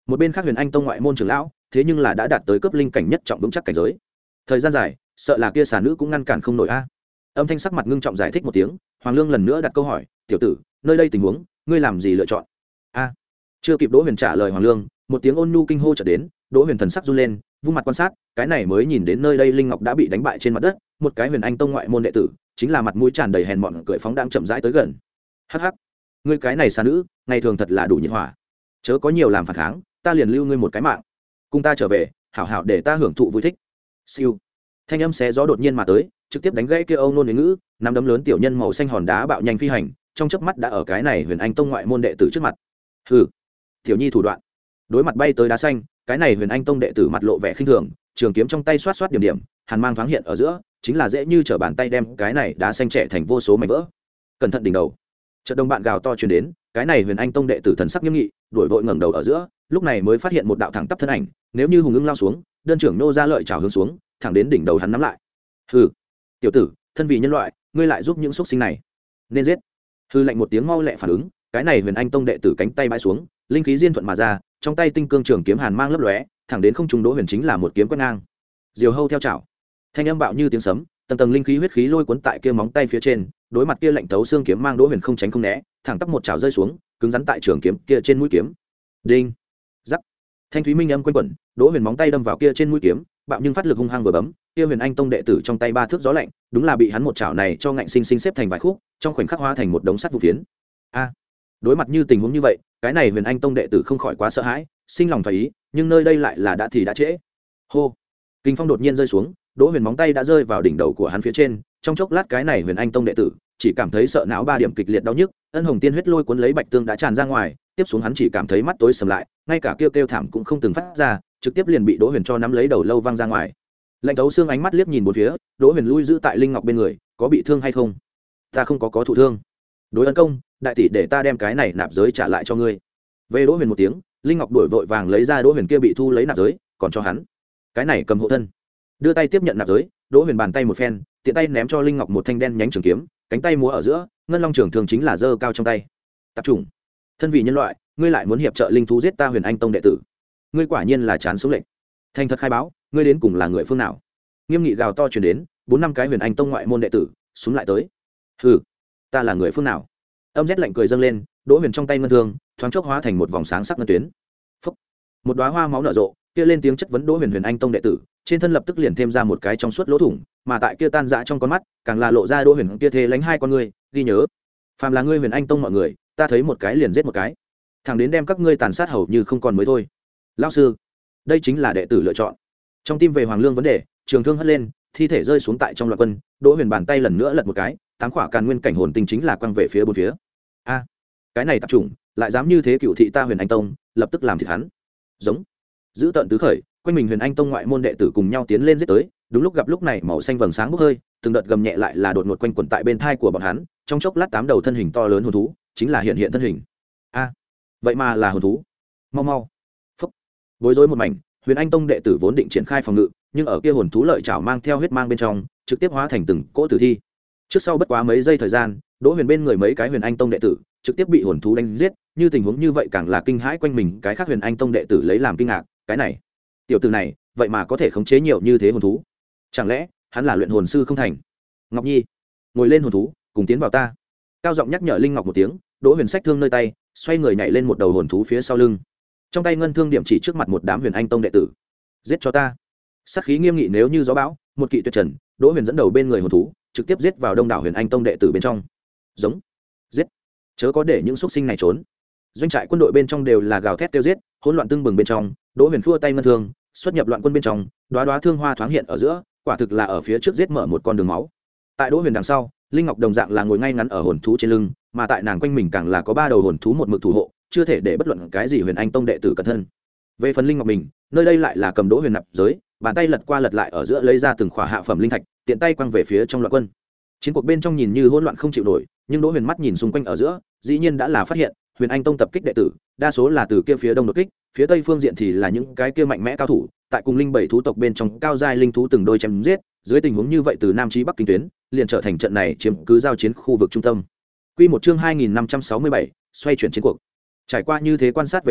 một bên khác huyền anh tông ngoại môn trưởng lão thế nhưng là đã đạt tới cấp linh cảnh nhất trọng vững chắc cảnh giới, thời gian dài sợ là kia xà nữ cũng ngăn cản không nổi a. Âm thanh sắc mặt ngưng trọng giải thích một tiếng. Hoàng Lương lần nữa đặt câu hỏi, tiểu tử, nơi đây tình huống ngươi làm gì lựa chọn? A. Chưa kịp Đỗ Huyền trả lời Hoàng Lương, một tiếng ôn nhu kinh hô chợt đến. Đỗ Huyền thần sắc run lên, vung mặt quan sát, cái này mới nhìn đến nơi đây linh ngọc đã bị đánh bại trên mặt đất, một cái huyền anh tông ngoại môn đệ tử, chính là mặt mũi tràn đầy hèn mọn cười phóng đang chậm rãi tới gần. Hắc hắc, ngươi cái này xà nữ, ngày thường thật là đủ nhiệt hỏa, chớ có nhiều làm phản kháng, ta liền lưu ngươi một cái mạng, cùng ta trở về, hảo hảo để ta hưởng thụ vui thích. Siêu, thanh âm xé gió đột nhiên mà tới, trực tiếp đánh gãy kia âu nôn đến ngữ, nắm đấm lớn tiểu nhân màu xanh hòn đá bạo nhanh phi hành, trong chớp mắt đã ở cái này huyền anh tông ngoại môn đệ tử trước mặt. Hừ, tiểu nhi thủ đoạn. Đối mặt bay tới đá xanh, cái này huyền anh tông đệ tử mặt lộ vẻ khinh thường, trường kiếm trong tay xoát xoát điểm điểm, hàn mang thoáng hiện ở giữa, chính là dễ như trở bàn tay đem cái này đá xanh trẻ thành vô số mảnh vỡ. Cẩn thận đỉnh đầu. Chợt đồng bạn gào to truyền đến, cái này huyền anh tông đệ tử thần sắc nghiêm nghị, đuổi vội ngẩng đầu ở giữa, lúc này mới phát hiện một đạo thẳng tắp thân ảnh, nếu như hùng ưng lao xuống, đơn trưởng nô ra lợi chảo hướng xuống, thẳng đến đỉnh đầu hắn nắm lại. Hừ, tiểu tử, thân vì nhân loại, ngươi lại giúp những xuất sinh này, nên giết. Hừ lạnh một tiếng mau lẹ phản ứng, cái này huyền anh tông đệ tử cánh tay bãi xuống, linh khí diên thuận mà ra, trong tay tinh cương trường kiếm hàn mang lấp lóe, thẳng đến không trung Đỗ Huyền chính là một kiếm quét ngang. Diều hâu theo chảo, thanh âm bạo như tiếng sấm, tầng tầng linh khí huyết khí lôi cuốn tại kia móng tay phía trên, đối mặt kia lạnh tấu xương kiếm mang Đỗ Huyền không tránh không né, thẳng tắp một chảo rơi xuống, cứng rắn tại trường kiếm kia trên mũi kiếm. Đinh, rắc, thanh thúy minh âm quanh quẩn, Đỗ Huyền móng tay đâm vào kia trên mũi kiếm, bạo nhưng phát lực hung hăng vừa bấm, kia huyền anh tông đệ tử trong tay ba thước gió lạnh, đúng là bị hắn một chảo này cho ngạnh sinh sinh xếp thành vài khúc, trong khoảnh khắc hóa thành một đống sắt vụ phiến. A, đối mặt như tình huống như vậy, cái này huyền anh tông đệ tử không khỏi quá sợ hãi, sinh lòng phải ý, nhưng nơi đây lại là đã thì đã trễ. Hô, kinh phong đột nhiên rơi xuống, Đỗ Huyền móng tay đã rơi vào đỉnh đầu của hắn phía trên, trong chốc lát cái này huyền anh tông đệ tử chỉ cảm thấy sợ não ba điểm kịch liệt đau nhức, ân hồng tiên huyết lôi cuốn lấy bạch tương đã tràn ra ngoài, tiếp xuống hắn chỉ cảm thấy mắt tối sầm lại, ngay cả kêu kêu thảm cũng không từng phát ra, trực tiếp liền bị Đỗ Huyền cho nắm lấy đầu lâu văng ra ngoài. Lạnh thấu xương ánh mắt liếc nhìn bốn phía, Đỗ Huyền lui giữ tại linh ngọc bên người, có bị thương hay không? Ta không có có thụ thương. Đối ân công, đại tỷ để ta đem cái này nạp giới trả lại cho ngươi. Về Đỗ Huyền một tiếng, linh ngọc đuổi vội vàng lấy ra Đỗ Huyền kia bị thu lấy nạp giới, còn cho hắn. Cái này cầm hộ thân. Đưa tay tiếp nhận nạp giới, Đỗ Huyền bàn tay một phen, tiện tay ném cho linh ngọc một thanh đen nhánh trường kiếm, cánh tay múa ở giữa, ngân long trường thường chính là giơ cao trong tay. Tập trung. Thân vì nhân loại, ngươi lại muốn hiệp trợ linh thú giết ta huyền anh tông đệ tử, ngươi quả nhiên là chán sống lệnh. Thành thật khai báo, ngươi đến cùng là người phương nào? Nghiêm nghị gào to truyền đến, bốn năm cái huyền anh tông ngoại môn đệ tử xuống lại tới. Hừ, ta là người phương nào? Âm rét lạnh cười dâng lên, Đỗ Huyền trong tay ngân thương thoáng chốc hóa thành một vòng sáng sắc ngân tuyến. Phúc. Một đóa hoa máu nở rộ, kia lên tiếng chất vấn Đỗ Huyền huyền anh tông đệ tử, trên thân lập tức liền thêm ra một cái trong suốt lỗ thủng, mà tại kia tan rã trong con mắt, càng là lộ ra Đỗ Huyền kia thê lánh hai con ngươi, ghi nhớ, phàm là ngươi huyền anh tông mọi người, ta thấy một cái liền giết một cái, thẳng đến đem các ngươi tàn sát hầu như không còn mới thôi. Lão sư, đây chính là đệ tử lựa chọn. Trong tim về Hoàng Lương vấn đề, trường thương hất lên, thi thể rơi xuống tại trong loạn quân, Đỗ Huyền bàn tay lần nữa lật một cái, tám quả càn nguyên cảnh hồn tinh chính là quăng về phía bốn phía. A, cái này tập trung, lại dám như thế cựu thị ta huyền anh tông, lập tức làm thịt hắn. Giống, giữ tận tứ khởi, quanh mình huyền anh tông ngoại môn đệ tử cùng nhau tiến lên giết tới, đúng lúc gặp lúc này màu xanh vầng sáng bốc hơi, từng đợt gầm nhẹ lại là đột ngột quanh quẩn tại bên thai của bọn hắn, trong chốc lát tám đầu thân hình to lớn hồn thú chính là hiện hiện thân hình. A, vậy mà là hồn thú. Mau mau. Phúc. Bối rối một mảnh, huyền anh tông đệ tử vốn định triển khai phòng ngự, nhưng ở kia hồn thú lợi chảo mang theo huyết mang bên trong, trực tiếp hóa thành từng cỗ tử thi. Trước sau bất quá mấy giây thời gian, Đỗ Huyền bên người mấy cái huyền anh tông đệ tử trực tiếp bị hồn thú đánh giết, như tình huống như vậy càng là kinh hãi quanh mình cái khác huyền anh tông đệ tử lấy làm kinh ngạc, cái này, tiểu tử này, vậy mà có thể khống chế nhiều như thế hồn thú, chẳng lẽ hắn là luyện hồn sư không thành? Ngọc Nhi, ngồi lên hồn thú, cùng tiến vào ta. Cao giọng nhắc nhở linh ngọc một tiếng, Đỗ Huyền xách thương nơi tay, xoay người nhảy lên một đầu hồn thú phía sau lưng, trong tay ngân thương điểm chỉ trước mặt một đám huyền anh tông đệ tử, giết cho ta. Sát khí nghiêm nghị nếu như gió bão, một kỵ tuyệt trần, Đỗ Huyền dẫn đầu bên người hồn thú, trực tiếp giết vào đông đảo huyền anh tông đệ tử bên trong. Giống, giết, chớ có để những xuất sinh này trốn. Doanh trại quân đội bên trong đều là gào thét kêu giết, hỗn loạn tương bừng bên trong, Đỗ Huyền khua tay ngân thương, xuất nhập loạn quân bên trong, đóa đóa thương hoa thoáng hiện ở giữa, quả thực là ở phía trước giết mở một con đường máu. Tại Đỗ Huyền đằng sau, linh ngọc đồng dạng là ngồi ngay ngắn ở hồn thú trên lưng, mà tại nàng quanh mình càng là có ba đầu hồn thú một mực thủ hộ, chưa thể để bất luận cái gì huyền anh tông đệ tử cẩn thân. Về phần linh ngọc mình, nơi đây lại là cầm Đỗ Huyền nạp giới, bàn tay lật qua lật lại ở giữa lấy ra từng khỏa hạ phẩm linh thạch, tiện tay quăng về phía trong loạn quân. Chiến cuộc bên trong nhìn như hỗn loạn không chịu nổi, nhưng Đỗ Huyền mắt nhìn xung quanh ở giữa, dĩ nhiên đã là phát hiện, huyền anh tông tập kích đệ tử, đa số là từ kia phía đông đột kích, phía tây phương diện thì là những cái kia mạnh mẽ cao thủ, tại cùng linh bảy thú tộc bên trong cao giai linh thú từng đôi chém giết, dưới tình huống như vậy từ nam chí bắc kinh tuyến, liền trở thành trận này chiếm cứ giao chiến khu vực trung tâm. Quy một chương hai nghìn năm trăm sáu mươi bảy, xoay chuyển chiến cuộc. Trải qua như thế quan sát về sau,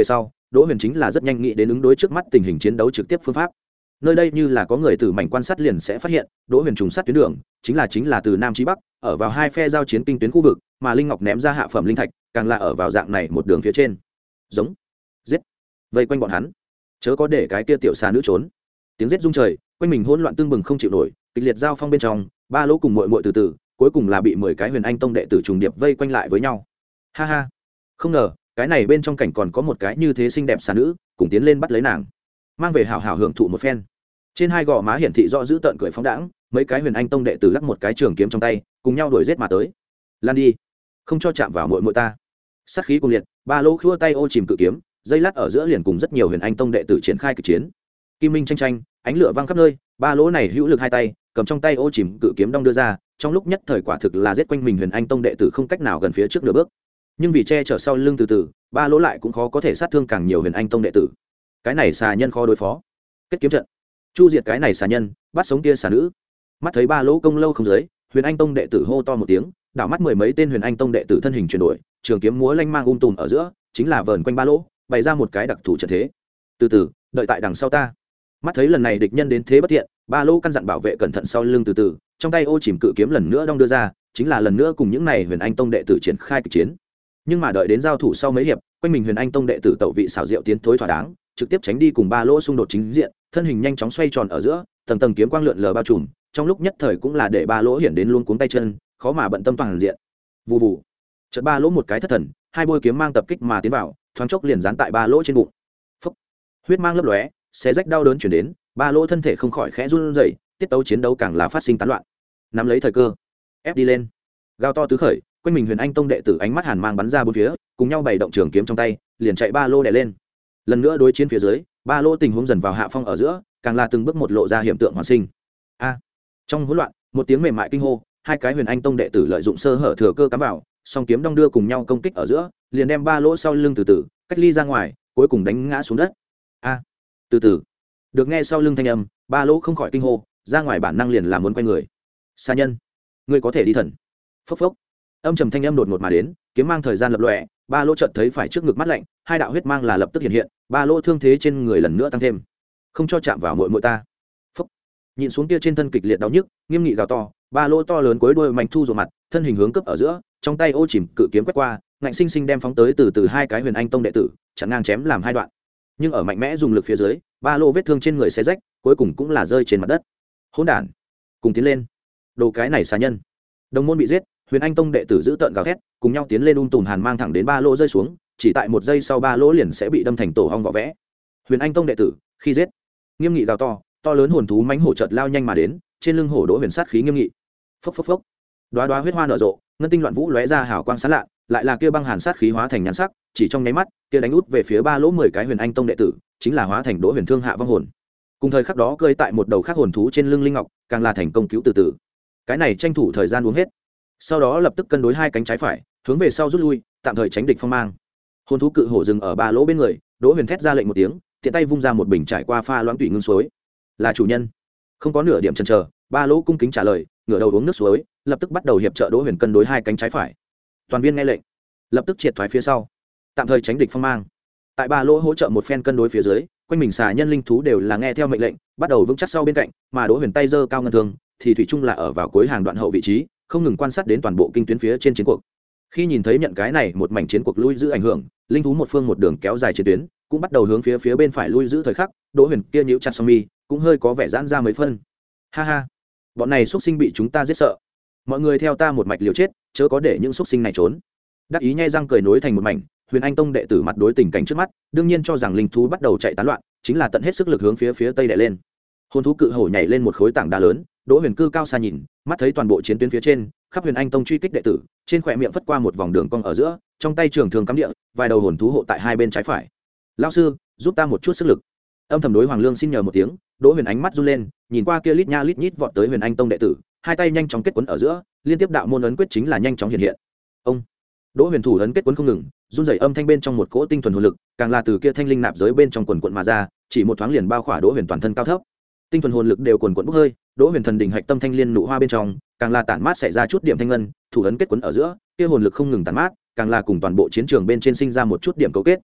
Đỗ Huyền chính là rất nhanh nghĩ đến ứng đối trước mắt tình hình chiến đấu trực tiếp phương pháp. Nơi đây như là có người từ mảnh quan sát liền sẽ phát hiện, Đỗ Huyền trùng sát tuyến đường, chính là chính là từ nam chí bắc, ở vào hai phe giao chiến kinh tuyến khu vực, mà Linh Ngọc ném ra hạ phẩm linh thạch, càng là ở vào dạng này một đường phía trên. Giống, giết, vây quanh bọn hắn, chớ có để cái kia tiểu xà nữ trốn. Tiếng giết rung trời, quanh mình hỗn loạn tương bừng không chịu nổi, kịch liệt giao phong bên trong, ba lỗ cùng muội muội từ từ, cuối cùng là bị mười cái Huyền Anh tông đệ tử trùng điệp vây quanh lại với nhau. Ha ha, không ngờ, cái này bên trong cảnh còn có một cái như thế xinh đẹp xà nữ, cùng tiến lên bắt lấy nàng, mang về hảo hảo hưởng thụ một phen. Trên hai gò má hiển thị rõ giữ tợn cười phóng đãng, mấy cái Huyền Anh tông đệ tử lắc một cái trường kiếm trong tay, cùng nhau đuổi giết mà tới. Lan đi, không cho chạm vào muội muội ta. Sát khí cuồng liệt, ba lỗ khua tay ô chìm cự kiếm, dây lát ở giữa liền cùng rất nhiều Huyền Anh tông đệ tử triển khai kịch chiến. Kim minh tranh tranh, ánh lửa vang khắp nơi, ba lỗ này hữu lực hai tay, cầm trong tay ô chìm cự kiếm đong đưa ra, trong lúc nhất thời quả thực là giết quanh mình Huyền Anh tông đệ tử không cách nào gần phía trước nửa bước. Nhưng vì che chở sau lưng từ từ, ba lỗ lại cũng khó có thể sát thương càng nhiều Huyền Anh tông đệ tử. Cái này xà nhân khó đối phó. Kết kiếm trận, chu diệt cái này xà nhân, bắt sống kia xà nữ. Mắt thấy ba lỗ công lâu không dưới, Huyền Anh tông đệ tử hô to một tiếng, đảo mắt mười mấy tên Huyền Anh tông đệ tử thân hình chuyển đổi, trường kiếm múa lanh mang um tùm ở giữa, chính là vờn quanh ba lỗ, bày ra một cái đặc thù trận thế. Từ từ, đợi tại đằng sau ta. Mắt thấy lần này địch nhân đến thế bất thiện, ba lỗ căn dặn bảo vệ cẩn thận sau lưng từ từ, trong tay ô chìm cự kiếm lần nữa đong đưa ra, chính là lần nữa cùng những này Huyền Anh tông đệ tử triển khai kịch chiến. Nhưng mà đợi đến giao thủ sau mấy hiệp, quanh mình Huyền Anh tông đệ tử tẩu vị xảo diệu tiến thối thỏa đáng, trực tiếp tránh đi cùng ba lỗ xung đột chính diện, thân hình nhanh chóng xoay tròn ở giữa, tầng tầng kiếm quang lượn lờ bao trùm, trong lúc nhất thời cũng là để ba lỗ hiển đến luôn cuống tay chân, khó mà bận tâm toàn diện. Vù vù, chợt ba lỗ một cái thất thần, hai bôi kiếm mang tập kích mà tiến vào, thoáng chốc liền dán tại ba lỗ trên bụng. Phốc, huyết mang lấp lóe, xé rách đau đớn chuyển đến, ba lỗ thân thể không khỏi khẽ run rẩy, tiết tấu chiến đấu càng là phát sinh tán loạn. Nắm lấy thời cơ, ép đi lên, gào to tứ khởi, quanh mình Huyền Anh tông đệ tử ánh mắt hàn mang bắn ra bốn phía, cùng nhau bày động trường kiếm trong tay, liền chạy ba lỗ đè lên. Lần nữa đối chiến phía dưới, ba lỗ tình huống dần vào hạ phong ở giữa, càng là từng bước một lộ ra hiện tượng hoàn sinh. A! Trong hỗn loạn, một tiếng mềm mại kinh hô, hai cái Huyền Anh tông đệ tử lợi dụng sơ hở thừa cơ cắm vào, song kiếm đong đưa cùng nhau công kích ở giữa, liền đem ba lỗ sau lưng từ từ cách ly ra ngoài, cuối cùng đánh ngã xuống đất. A! Từ từ. Được nghe sau lưng thanh âm, ba lỗ không khỏi kinh hô, ra ngoài bản năng liền là muốn quay người. Sa nhân, ngươi có thể đi thần. Phốc phốc. Âm trầm thanh âm đột ngột mà đến, kiếm mang thời gian lập lòe, ba lỗ chợt thấy phải trước ngực mắt lạnh, hai đạo huyết mang là lập tức hiện hiện, ba lỗ thương thế trên người lần nữa tăng thêm. Không cho chạm vào muội muội ta. Phốc. Nhìn xuống kia trên thân kịch liệt đau nhức, nghiêm nghị gào to, ba lỗ to lớn cuối đuôi mạnh thu rồ mặt, thân hình hướng cấp ở giữa, trong tay ô chìm cự kiếm quét qua, ngạnh sinh sinh đem phóng tới từ từ hai cái Huyền Anh tông đệ tử, chặn ngang chém làm hai đoạn. Nhưng ở mạnh mẽ dùng lực phía dưới, ba lỗ vết thương trên người xé rách, cuối cùng cũng là rơi trên mặt đất. Hỗn đản, cùng tiến lên. Đồ cái này xà nhân. Đồng môn bị giết, Huyền Anh tông đệ tử giữ tợn gào thét, cùng nhau tiến lên um tùm hàn mang thẳng đến ba lỗ rơi xuống, chỉ tại một giây sau ba lỗ liền sẽ bị đâm thành tổ hong vỏ vẽ. Huyền Anh tông đệ tử, khi giết, nghiêm nghị gào to, to lớn hồn thú mãnh hổ chợt lao nhanh mà đến, trên lưng hổ Đỗ Huyền sát khí nghiêm nghị. Phốc phốc phốc. Đóa đóa huyết hoa nở rộ, ngân tinh loạn vũ lóe ra hào quang sáng lạ, lại là kia băng hàn sát khí hóa thành nhãn sắc, chỉ trong nháy mắt, kia đánh út về phía ba lỗ mười cái Huyền Anh tông đệ tử, chính là hóa thành Đỗ Huyền thương hạ vong hồn. Cùng thời khắc đó cơi tại một đầu khác hồn thú trên lưng linh ngọc, càng là thành công cứu từ từ. Cái này tranh thủ thời gian uống hết. Sau đó lập tức cân đối hai cánh trái phải, hướng về sau rút lui, tạm thời tránh địch phong mang. Hồn thú cự hổ dừng ở ba lỗ bên người, Đỗ Huyền thét ra lệnh một tiếng, tiện tay vung ra một bình trải qua pha loãng tủy ngưng suối. Là chủ nhân. Không có nửa điểm chần chờ, ba lỗ cung kính trả lời, ngửa đầu uống nước suối, lập tức bắt đầu hiệp trợ Đỗ Huyền cân đối hai cánh trái phải. Toàn viên nghe lệnh, lập tức triệt thoái phía sau, tạm thời tránh địch phong mang. Tại ba lỗ hỗ trợ một phen cân đối phía dưới, quanh mình xà nhân linh thú đều là nghe theo mệnh lệnh, bắt đầu vững chắc sau bên cạnh, mà Đỗ Huyền tay giơ cao ngân thương, thì thủy chung là ở vào cuối hàng đoạn hậu vị trí, không ngừng quan sát đến toàn bộ kinh tuyến phía trên chiến cuộc. Khi nhìn thấy nhận cái này một mảnh chiến cuộc lui giữ ảnh hưởng, linh thú một phương một đường kéo dài chiến tuyến, cũng bắt đầu hướng phía phía bên phải lui giữ thời khắc, Đỗ Huyền kia nhíu chặt song mi, cũng hơi có vẻ giãn ra mấy phân. Ha ha, bọn này xuất sinh bị chúng ta giết sợ. Mọi người theo ta một mạch liều chết, chớ có để những xuất sinh này trốn. Đắc ý nhay răng cười nối thành một mảnh, Huyền Anh tông đệ tử mặt đối tình cảnh trước mắt, đương nhiên cho rằng linh thú bắt đầu chạy tán loạn, chính là tận hết sức lực hướng phía phía tây đè lên. Hồn thú cự hổ nhảy lên một khối tảng đá lớn, Đỗ Huyền cư cao xa nhìn, mắt thấy toàn bộ chiến tuyến phía trên, khắp Huyền Anh tông truy kích đệ tử, trên khóe miệng phất qua một vòng đường cong ở giữa, trong tay trường thường cắm địa, vài đầu hồn thú hộ tại hai bên trái phải. Lão sư, giúp ta một chút sức lực. Âm thầm đối Hoàng Lương xin nhờ một tiếng, Đỗ Huyền ánh mắt run lên, nhìn qua kia lít nha lít nhít vọt tới Huyền Anh tông đệ tử, hai tay nhanh chóng kết quấn ở giữa, liên tiếp đạo môn ấn quyết chính là nhanh chóng hiện hiện. Ông Đỗ Huyền thủ ấn kết quấn không ngừng, run rẩy âm thanh bên trong một cỗ tinh thuần hồn lực, càng là từ kia thanh linh nạp giới bên trong quần quần mà ra, chỉ một thoáng liền bao khỏa Đỗ Huyền toàn thân cao thấp. Tinh thuần hồn lực đều quần quần bốc hơi, Đỗ Huyền thần đỉnh hạch tâm thanh liên nụ hoa bên trong, càng là tản mát xảy ra chút điểm thanh ngân, thủ ấn kết quấn ở giữa, kia hồn lực không ngừng tản mát, càng là cùng toàn bộ chiến trường bên trên sinh ra một chút điểm cấu kết.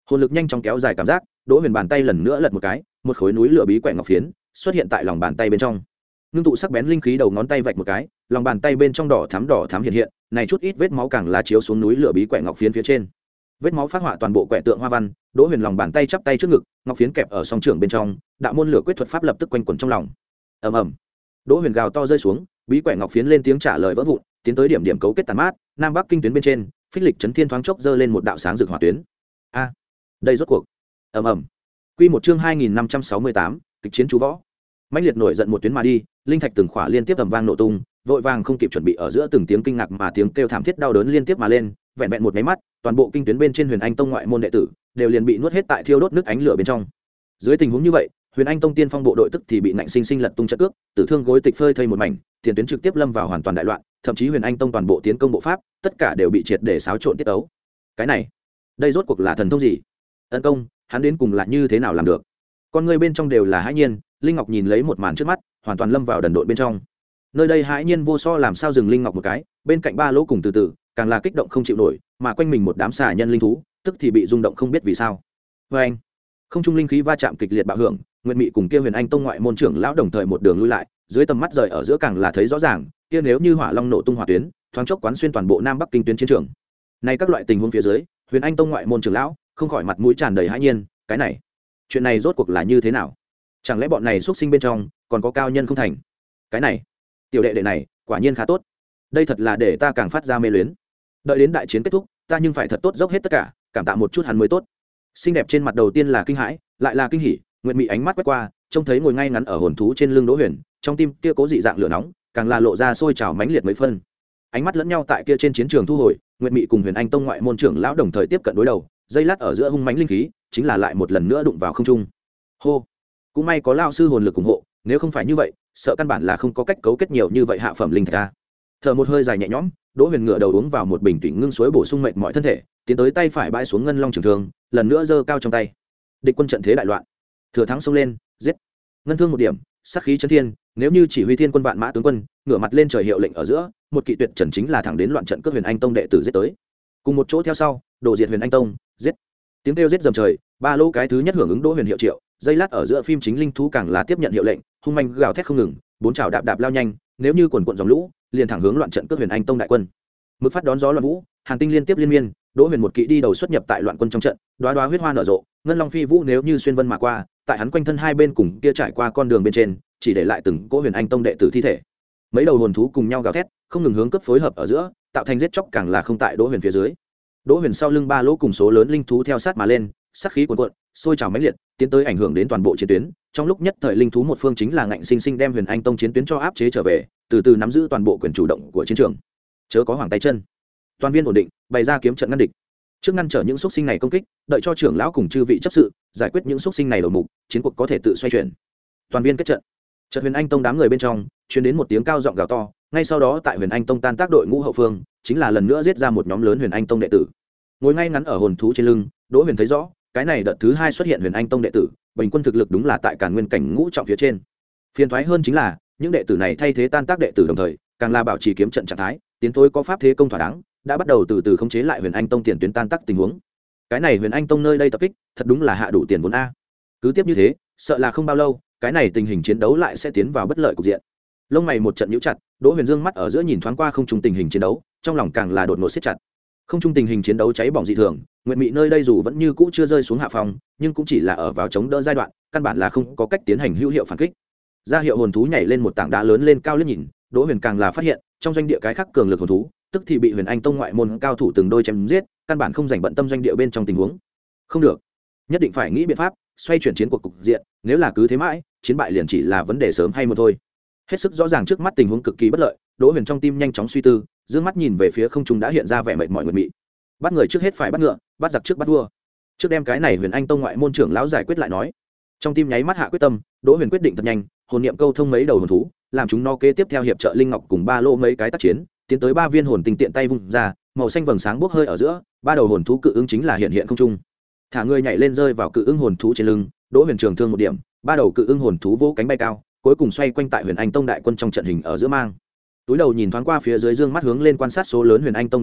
hồn lực nhanh chóng kéo dài cảm giác, Đỗ Huyền bàn tay lần nữa lật một cái, một khối núi lửa bí quẻ ngọc phiến xuất hiện tại lòng bàn tay bên trong. Ngưng tụ sắc bén linh khí đầu ngón tay vạch một cái, lòng bàn tay bên trong đỏ thắm đỏ thắm hiện hiện, này chút ít vết máu càng là chiếu xuống núi lửa bí quẻ ngọc phiến phía trên. Vết máu phát họa toàn bộ quẻ tượng hoa văn, Đỗ Huyền lòng bàn tay chắp tay trước ngực, ngọc phiến kẹp ở song trưởng bên trong, đạo môn lửa quyết thuật pháp lập tức quanh quẩn trong lòng. Ầm ầm. Đỗ Huyền gào to rơi xuống, bí quẻ ngọc phiến lên tiếng trả lời vỡ vụn, tiến tới điểm điểm cấu kết tàn mát, nam bắc kinh tuyến bên trên, phích lịch chấn thiên thoáng chốc giơ lên một đạo sáng rực hỏa tuyến. A, đây rốt cuộc. Ầm ầm. Quy một chương hai nghìn năm trăm sáu mươi tám, kịch chiến chú võ. Mãnh liệt nổi giận một tuyến mà đi, linh thạch từng khỏa liên tiếp tầm vang nổ tung, vội vàng không kịp chuẩn bị ở giữa từng tiếng kinh ngạc mà tiếng kêu thảm thiết đau đớn liên tiếp mà lên, vẹn vẹn một máy mắt, toàn bộ kinh tuyến bên trên Huyền Anh Tông ngoại môn đệ tử đều liền bị nuốt hết tại thiêu đốt nước ánh lửa bên trong. Dưới tình huống như vậy, Huyền Anh Tông tiên phong bộ đội tức thì bị nạnh sinh sinh lật tung trận cước, tử thương gối tịch phơi thây một mảnh, tiền tuyến trực tiếp lâm vào hoàn toàn đại loạn, thậm chí Huyền Anh Tông toàn bộ tiến công bộ pháp, tất cả đều bị triệt để xáo trộn tiết ấu. Cái này, đây rốt cuộc là thần thông gì? Ân công, hắn đến cùng là như thế nào làm được? Con người bên trong đều là hãi nhiên, Linh Ngọc nhìn lấy một màn trước mắt, hoàn toàn lâm vào đần độn bên trong. Nơi đây hãi nhiên vô so làm sao dừng Linh Ngọc một cái, bên cạnh ba lỗ cùng từ từ, càng là kích động không chịu nổi, mà quanh mình một đám xà nhân linh thú, tức thì bị rung động không biết vì sao. Và anh, không trung linh khí va chạm kịch liệt bạo hưởng, Nguyệt Mị cùng kia Huyền Anh Tông ngoại môn trưởng lão đồng thời một đường lui lại, dưới tầm mắt rời ở giữa càng là thấy rõ ràng, kia nếu như hỏa long nổ tung hỏa tuyến, thoáng chốc quán xuyên toàn bộ Nam Bắc kinh tuyến chiến trường. Này các loại tình huống phía dưới, Huyền Anh Tông ngoại môn trưởng lão không khỏi mặt mũi tràn đầy hãi nhiên, cái này, chuyện này rốt cuộc là như thế nào? Chẳng lẽ bọn này xuất sinh bên trong còn có cao nhân không thành? Cái này, tiểu đệ đệ này, quả nhiên khá tốt. Đây thật là để ta càng phát ra mê luyến. Đợi đến đại chiến kết thúc, ta nhưng phải thật tốt dốc hết tất cả, cảm tạ một chút hắn mới tốt. Xinh đẹp trên mặt đầu tiên là kinh hãi, lại là kinh hỉ, Nguyệt Mị ánh mắt quét qua, trông thấy ngồi ngay ngắn ở hồn thú trên lưng Đỗ Huyền, trong tim kia cố dị dạng lửa nóng, càng là lộ ra sôi trào mãnh liệt mấy phân. Ánh mắt lẫn nhau tại kia trên chiến trường thu hồi, Nguyệt Mị cùng Huyền Anh Tông ngoại môn trưởng lão đồng thời tiếp cận đối đầu, dây lát ở giữa hung mãnh linh khí, chính là lại một lần nữa đụng vào không trung. Hô, cũng may có lão sư hồn lực ủng hộ, nếu không phải như vậy, sợ căn bản là không có cách cấu kết nhiều như vậy hạ phẩm linh thạch a. Thở một hơi dài nhẹ nhõm, Đỗ Huyền ngửa đầu uống vào một bình thủy ngưng suối bổ sung mệt mỏi thân thể, tiến tới tay phải bãi xuống ngân long trường thương, lần nữa giơ cao trong tay. Địch quân trận thế đại loạn, thừa thắng xông lên, giết. Ngân thương một điểm, sát khí chấn thiên, nếu như chỉ huy thiên quân vạn mã tướng quân, ngửa mặt lên trời hiệu lệnh ở giữa, một kỵ tuyệt trần chính là thẳng đến loạn trận cướp Huyền Anh Tông đệ tử giết tới. Cùng một chỗ theo sau, đổ diệt Huyền Anh Tông, giết. Tiếng kêu giết dầm trời, ba lô cái thứ nhất hưởng ứng Đỗ Huyền hiệu triệu, dây lát ở giữa phim chính linh thú càng là tiếp nhận hiệu lệnh, hung manh gào thét không ngừng, bốn chảo đạp đạp lao nhanh, nếu như quần quần dòng lũ, liền thẳng hướng loạn trận cướp Huyền Anh Tông đại quân. Mực phát đón gió loạn vũ, hàn tinh liên tiếp liên miên, Đỗ Huyền một kỵ đi đầu xuất nhập tại loạn quân trong trận, đóa đóa huyết hoa nở rộ, ngân long phi vũ nếu như xuyên vân mà qua, tại hắn quanh thân hai bên cùng kia trải qua con đường bên trên, chỉ để lại từng cỗ Huyền Anh Tông đệ tử thi thể. Mấy đầu hồn thú cùng nhau gào thét, không ngừng hướng cấp phối hợp ở giữa, tạo thành giết chóc càng là không tại Đỗ Huyền phía dưới. Đỗ Huyền sau lưng ba lỗ cùng số lớn linh thú theo sát mà lên, sát khí cuồn cuộn, sôi trào mãnh liệt, tiến tới ảnh hưởng đến toàn bộ chiến tuyến. Trong lúc nhất thời linh thú một phương chính là ngạnh sinh sinh đem Huyền Anh Tông chiến tuyến cho áp chế trở về, từ từ nắm giữ toàn bộ quyền chủ động của chiến trường. Chớ có hoàng tay chân, toàn viên ổn định, bày ra kiếm trận ngăn địch. Trước ngăn trở những xúc sinh này công kích, đợi cho trưởng lão cùng chư vị chấp sự giải quyết những xúc sinh này đầu mục, chiến cuộc có thể tự xoay chuyển. Toàn viên kết trận. Chợt Huyền Anh Tông đám người bên trong truyền đến một tiếng cao giọng gào to, ngay sau đó tại Huyền Anh Tông tan tác đội ngũ hậu phương, chính là lần nữa giết ra một nhóm lớn Huyền Anh Tông đệ tử. Ngồi ngay ngắn ở hồn thú trên lưng, Đỗ Huyền thấy rõ, cái này đợt thứ hai xuất hiện Huyền Anh Tông đệ tử, bình quân thực lực đúng là tại Càn Nguyên cảnh ngũ trọng phía trên. Phiền toái hơn chính là, những đệ tử này thay thế tan tác đệ tử đồng thời, càng là bảo trì kiếm trận trạng thái, tiến thối có pháp thế công thỏa đáng, đã bắt đầu từ từ khống chế lại Huyền Anh Tông tiền tuyến tan tác tình huống. Cái này Huyền Anh Tông nơi đây tập kích, thật đúng là hạ đủ tiền vốn a. Cứ tiếp như thế, sợ là không bao lâu, cái này tình hình chiến đấu lại sẽ tiến vào bất lợi cục diện. Lông mày một trận nhíu chặt, Đỗ Huyền dương mắt ở giữa nhìn thoáng qua không trung tình hình chiến đấu, trong lòng càng là đột ngột siết chặt. Không trung tình hình chiến đấu cháy bỏng dị thường, Nguyệt Mị nơi đây dù vẫn như cũ chưa rơi xuống hạ phòng, nhưng cũng chỉ là ở vào chống đỡ giai đoạn, căn bản là không có cách tiến hành hữu hiệu phản kích. Ra hiệu hồn thú nhảy lên một tảng đá lớn lên cao liếc nhìn, Đỗ Huyền càng là phát hiện, trong doanh địa cái khác cường lực hồn thú, tức thì bị Huyền Anh Tông ngoại môn cao thủ từng đôi chém giết, căn bản không dành bận tâm doanh địa bên trong tình huống. Không được, nhất định phải nghĩ biện pháp xoay chuyển chiến cuộc cục diện, nếu là cứ thế mãi, chiến bại liền chỉ là vấn đề sớm hay muộn thôi. Hết sức rõ ràng trước mắt tình huống cực kỳ bất lợi, Đỗ Huyền trong tim nhanh chóng suy tư, dương mắt nhìn về phía không trung đã hiện ra vẻ mệt mỏi Nguyệt Mị. Bắt người trước hết phải bắt ngựa, bắt giặc trước bắt vua. Trước đem cái này Huyền Anh Tông ngoại môn trưởng lão giải quyết lại nói. Trong tim nháy mắt hạ quyết tâm, Đỗ Huyền quyết định thật nhanh, hồn niệm câu thông mấy đầu hồn thú, làm chúng nó kế tiếp theo hiệp trợ Linh Ngọc cùng ba lô mấy cái tác chiến, tiến tới ba viên hồn tinh tiện tay vung ra, màu xanh vầng sáng bốc hơi ở giữa, ba đầu hồn thú cự ứng chính là hiện hiện không trung. Thả người nhảy lên rơi vào cự ứng hồn thú trên lưng, Đỗ Huyền trường thương một điểm, ba đầu cự ứng hồn thú vỗ cánh bay cao, cuối cùng xoay quanh tại Huyền Anh Tông đại quân trong trận hình ở giữa mang. Túi đầu nhìn thoáng qua phía dưới dương mắt hướng lên quan sát số lớn Huyền Anh Tông đệ tử,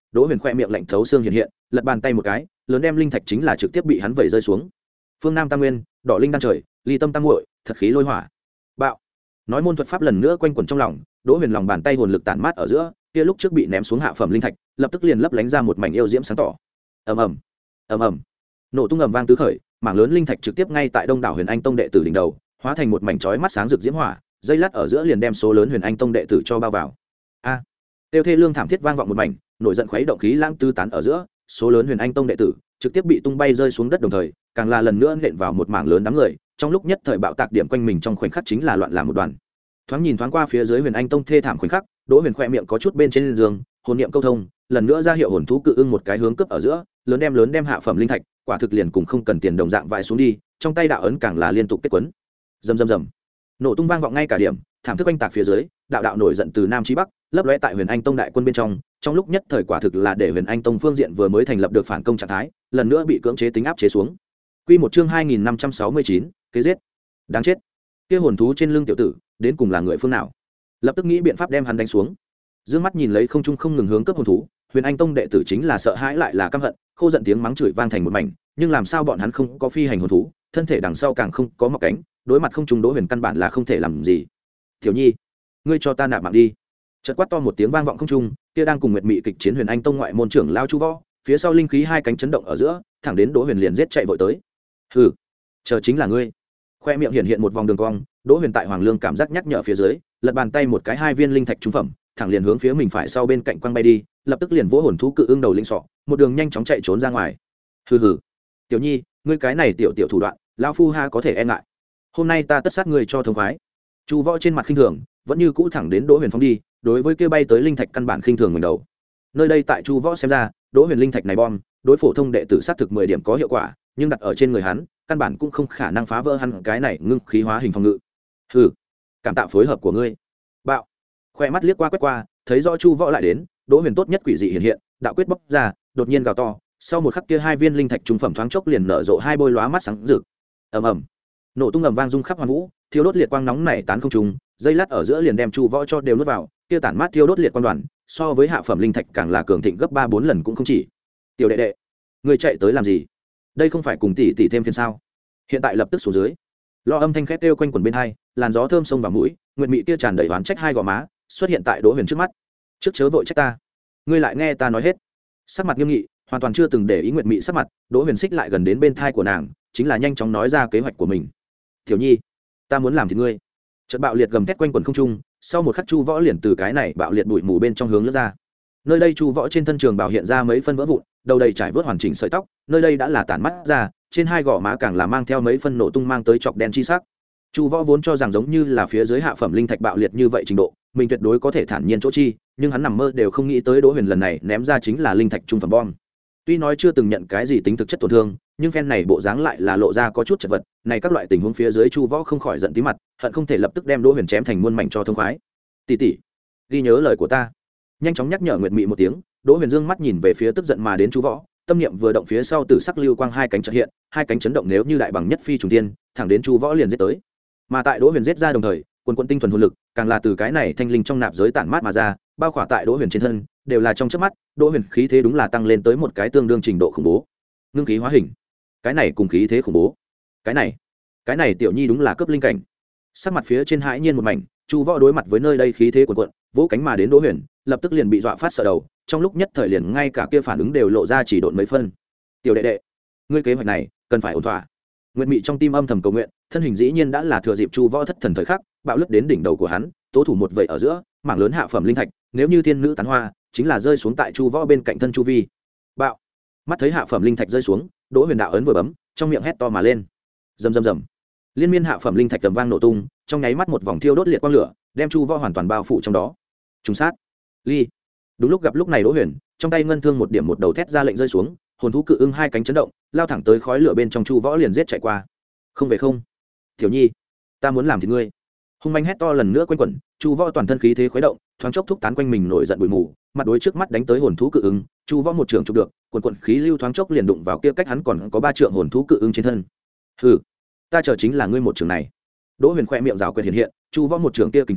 Đỗ Huyền khoe miệng lạnh thấu xương hiện hiện, lật bàn tay một cái, lớn đem linh thạch chính là trực tiếp bị hắn vẩy rơi xuống. Phương Nam Tam Nguyên, đỏ linh đan trời, ly tâm tam muội, thật khí lôi hỏa. Bạo. Nói môn thuật pháp lần nữa quanh quẩn trong lòng, Đỗ Huyền lòng bàn tay hồn lực tản mát ở giữa, kia lúc trước bị ném xuống hạ phẩm linh thạch, lập tức liền lấp lánh ra một mảnh yêu diễm sáng tỏ. Ầm ầm, ầm ầm. Nổ tung ầm vang tứ khởi, mảng lớn linh thạch trực tiếp ngay tại Đông đảo Huyền Anh Tông đệ tử đỉnh đầu, hóa thành một mảnh chói mắt sáng rực diễm hỏa, dây lát ở giữa liền đem số lớn Huyền Anh Tông đệ tử cho bao vào. A. Tiêu Thê Lương thảm thiết vang vọng một mảnh, nổi giận khuấy động khí lãng tứ tán ở giữa, số lớn Huyền Anh Tông đệ tử trực tiếp bị tung bay rơi xuống đất đồng thời, càng là lần nữa nện vào một mảng lớn đám người, trong lúc nhất thời bạo tạc điểm quanh mình trong khoảnh khắc chính là loạn làm một đoàn. Thoáng nhìn thoáng qua phía dưới Huyền Anh Tông thê thảm khoảnh khắc, Đỗ Huyền khẽ miệng có chút bên trên giường, hồn niệm câu thông, lần nữa ra hiệu hồn thú cự ưng một cái hướng cướp ở giữa, lớn đem lớn đem hạ phẩm linh thạch, quả thực liền cùng không cần tiền đồng dạng vãi xuống đi, trong tay đạo ấn càng là liên tục kết quấn. Rầm rầm rầm. Nổ tung vang vọng ngay cả điểm, thảm thức oanh tạc phía dưới, đạo đạo nổi giận từ nam chí bắc, lấp lóe tại Huyền Anh Tông đại quân bên trong, trong lúc nhất thời quả thực là để Huyền Anh Tông phương diện vừa mới thành lập được phản công trạng thái, lần nữa bị cưỡng chế tính áp chế xuống. Quy một chương hai nghìn năm trăm sáu mươi chín, kế giết. Đáng chết. Kia hồn thú trên lưng tiểu tử, đến cùng là người phương nào? Lập tức nghĩ biện pháp đem hắn đánh xuống. Dương mắt nhìn lấy không trung không ngừng hướng cướp hồn thú, Huyền Anh Tông đệ tử chính là sợ hãi lại là căm hận, khô giận tiếng mắng chửi vang thành một mảnh, nhưng làm sao bọn hắn không có phi hành hồn thú, thân thể đằng sau càng không có mọc cánh, đối mặt không trung Đỗ Huyền căn bản là không thể làm gì. Tiểu Nhi, ngươi cho ta nạp mạng đi. Chợt quát to một tiếng vang vọng không trung, kia đang cùng Nguyệt Mị kịch chiến Huyền Anh Tông ngoại môn trưởng lao Chu Võ, phía sau linh khí hai cánh chấn động ở giữa, thẳng đến Đỗ Huyền liền giết chạy vội tới. Hừ, chờ chính là ngươi. Khoe miệng hiện hiện một vòng đường cong, Đỗ Huyền tại Hoàng Lương cảm giác nhắc nhở phía dưới, lật bàn tay một cái hai viên linh thạch trung phẩm, thẳng liền hướng phía mình phải sau bên cạnh quăng bay đi, lập tức liền vỗ hồn thú cự ưng đầu linh sọ, một đường nhanh chóng chạy trốn ra ngoài. Hừ hừ, Tiểu Nhi, ngươi cái này tiểu tiểu thủ đoạn, lão phu ha có thể e ngại. Hôm nay ta tất sát ngươi cho thông khoái. Chu Võ trên mặt khinh thường, vẫn như cũ thẳng đến Đỗ Huyền phóng đi, đối với kia bay tới linh thạch căn bản khinh thường mình đầu. Nơi đây tại Chu Võ xem ra, Đỗ Huyền linh thạch này bom, đối phổ thông đệ tử sát thực mười điểm có hiệu quả, nhưng đặt ở trên người hắn, căn bản cũng không khả năng phá vỡ hắn cái này ngưng khí hóa hình phòng ngự. Hừ, cảm tạ phối hợp của ngươi. Bạo. Khoe mắt liếc qua quét qua, thấy rõ Chu Võ lại đến, Đỗ Huyền tốt nhất quỷ dị hiện hiện, đạo quyết bốc ra, đột nhiên gào to, sau một khắc kia hai viên linh thạch trung phẩm thoáng chốc liền nở rộ hai bôi lóa mắt sáng rực. Ầm ầm. Nổ tung ầm vang rung khắp hoàn vũ, thiêu đốt liệt quang nóng nảy tán không trung, dây lát ở giữa liền đem Chu Võ cho đều nuốt vào, kia tản mát thiêu đốt liệt quang đoàn, so với hạ phẩm linh thạch càng là cường thịnh gấp ba bốn lần cũng không chỉ. Tiểu đệ đệ, ngươi chạy tới làm gì? Đây không phải cùng tỷ tỷ thêm phiền sao? Hiện tại lập tức xuống dưới. Lo âm thanh khét kêu quanh quẩn bên hai, làn gió thơm xông vào mũi, Nguyệt Mị kia tràn đầy oán trách hai gò má, xuất hiện tại Đỗ Huyền trước mắt. Trước chớ vội trách ta, ngươi lại nghe ta nói hết. Sắc mặt nghiêm nghị, hoàn toàn chưa từng để ý Nguyệt Mị sắc mặt, Đỗ Huyền xích lại gần đến bên thai của nàng, chính là nhanh chóng nói ra kế hoạch của mình. Tiểu Nhi, ta muốn làm thì ngươi. Chợt bạo liệt gầm thét quanh quẩn không trung, sau một khắc Chu Võ liền từ cái này bạo liệt bụi mù bên trong hướng lướt ra. Nơi đây Chu Võ trên thân trường bào hiện ra mấy phân vỡ vụn, đầu đầy trải vớt hoàn chỉnh sợi tóc, nơi đây đã là tản mắt ra, trên hai gò má càng là mang theo mấy phân nổ tung mang tới chọc đen chi sắc. Chu Võ vốn cho rằng giống như là phía dưới hạ phẩm linh thạch bạo liệt như vậy trình độ, mình tuyệt đối có thể thản nhiên chỗ chi, nhưng hắn nằm mơ đều không nghĩ tới Đỗ Huyền lần này ném ra chính là linh thạch trung phẩm bom. Tuy nói chưa từng nhận cái gì tính thực chất tổn thương, nhưng phen này bộ dáng lại là lộ ra có chút chật vật, này các loại tình huống phía dưới Chu Võ không khỏi giận tí mặt, hận không thể lập tức đem Đỗ Huyền chém thành muôn mảnh cho thông khoái. Tỷ tỷ, ghi nhớ lời của ta. Nhanh chóng nhắc nhở Nguyệt Mị một tiếng, Đỗ Huyền dương mắt nhìn về phía tức giận mà đến Chu Võ, tâm niệm vừa động phía sau tử sắc lưu quang hai cánh chợt hiện, hai cánh chấn động nếu như đại bằng nhất phi trùng thiên, thẳng đến Chu Võ liền giết tới. Mà tại Đỗ Huyền giết ra đồng thời, quần quần tinh thuần hồn lực, càng là từ cái này thanh linh trong nạp giới tản mát mà ra, bao khỏa tại Đỗ Huyền trên thân, đều là trong chớp mắt, Đỗ Huyền khí thế đúng là tăng lên tới một cái tương đương trình độ khủng bố. Ngưng khí hóa hình, cái này cùng khí thế khủng bố. Cái này, cái này Tiểu Nhi đúng là cấp linh cảnh. Sắc mặt phía trên hãi nhiên một mảnh, Chu Võ đối mặt với nơi đây khí thế cuồn cuộn, vỗ cánh mà đến Đỗ Huyền, lập tức liền bị dọa phát sợ đầu, trong lúc nhất thời liền ngay cả kia phản ứng đều lộ ra chỉ độn mấy phân. Tiểu đệ đệ, ngươi kế hoạch này cần phải ổn thỏa. Nguyệt Mị trong tim âm thầm cầu nguyện, thân hình dĩ nhiên đã là thừa dịp Chu Võ thất thần thời khắc, bạo lướt đến đỉnh đầu của hắn, tố thủ một vậy ở giữa, mảng lớn hạ phẩm linh thạch, nếu như thiên nữ tán hoa, chính là rơi xuống tại Chu Võ bên cạnh thân Chu Vi. Bạo. Mắt thấy hạ phẩm linh thạch rơi xuống, Đỗ Huyền đạo ấn vừa bấm, trong miệng hét to mà lên. Rầm rầm rầm. Liên miên hạ phẩm linh thạch tầm vang nổ tung, trong nháy mắt một vòng thiêu đốt liệt quang lửa, đem Chu Võ hoàn toàn bao phủ trong đó. Trùng sát. Ly. Đúng lúc gặp lúc này Đỗ Huyền, trong tay ngân thương một điểm một đầu thét ra lệnh rơi xuống, hồn thú cự ưng hai cánh chấn động, lao thẳng tới khói lửa bên trong Chu Võ liền giết chạy qua. Không về không. Tiểu Nhi, ta muốn làm thì ngươi. Hung manh hét to lần nữa quanh quẩn, Chu Võ toàn thân khí thế khuấy động, thoáng chốc thúc tán quanh mình nổi giận bụi mù, mặt đối trước mắt đánh tới hồn thú cự ưng, Chu Võ một trường chụp được, quần quần khí lưu thoáng chốc liền đụng vào kia cách hắn còn có ba trượng hồn thú cự ưng trên thân. Hừ, ta chờ chính là ngươi một trường này. Đỗ Huyền khoe miệng rào quyệt hiện hiện, Chu Võ một trường kia kinh khí,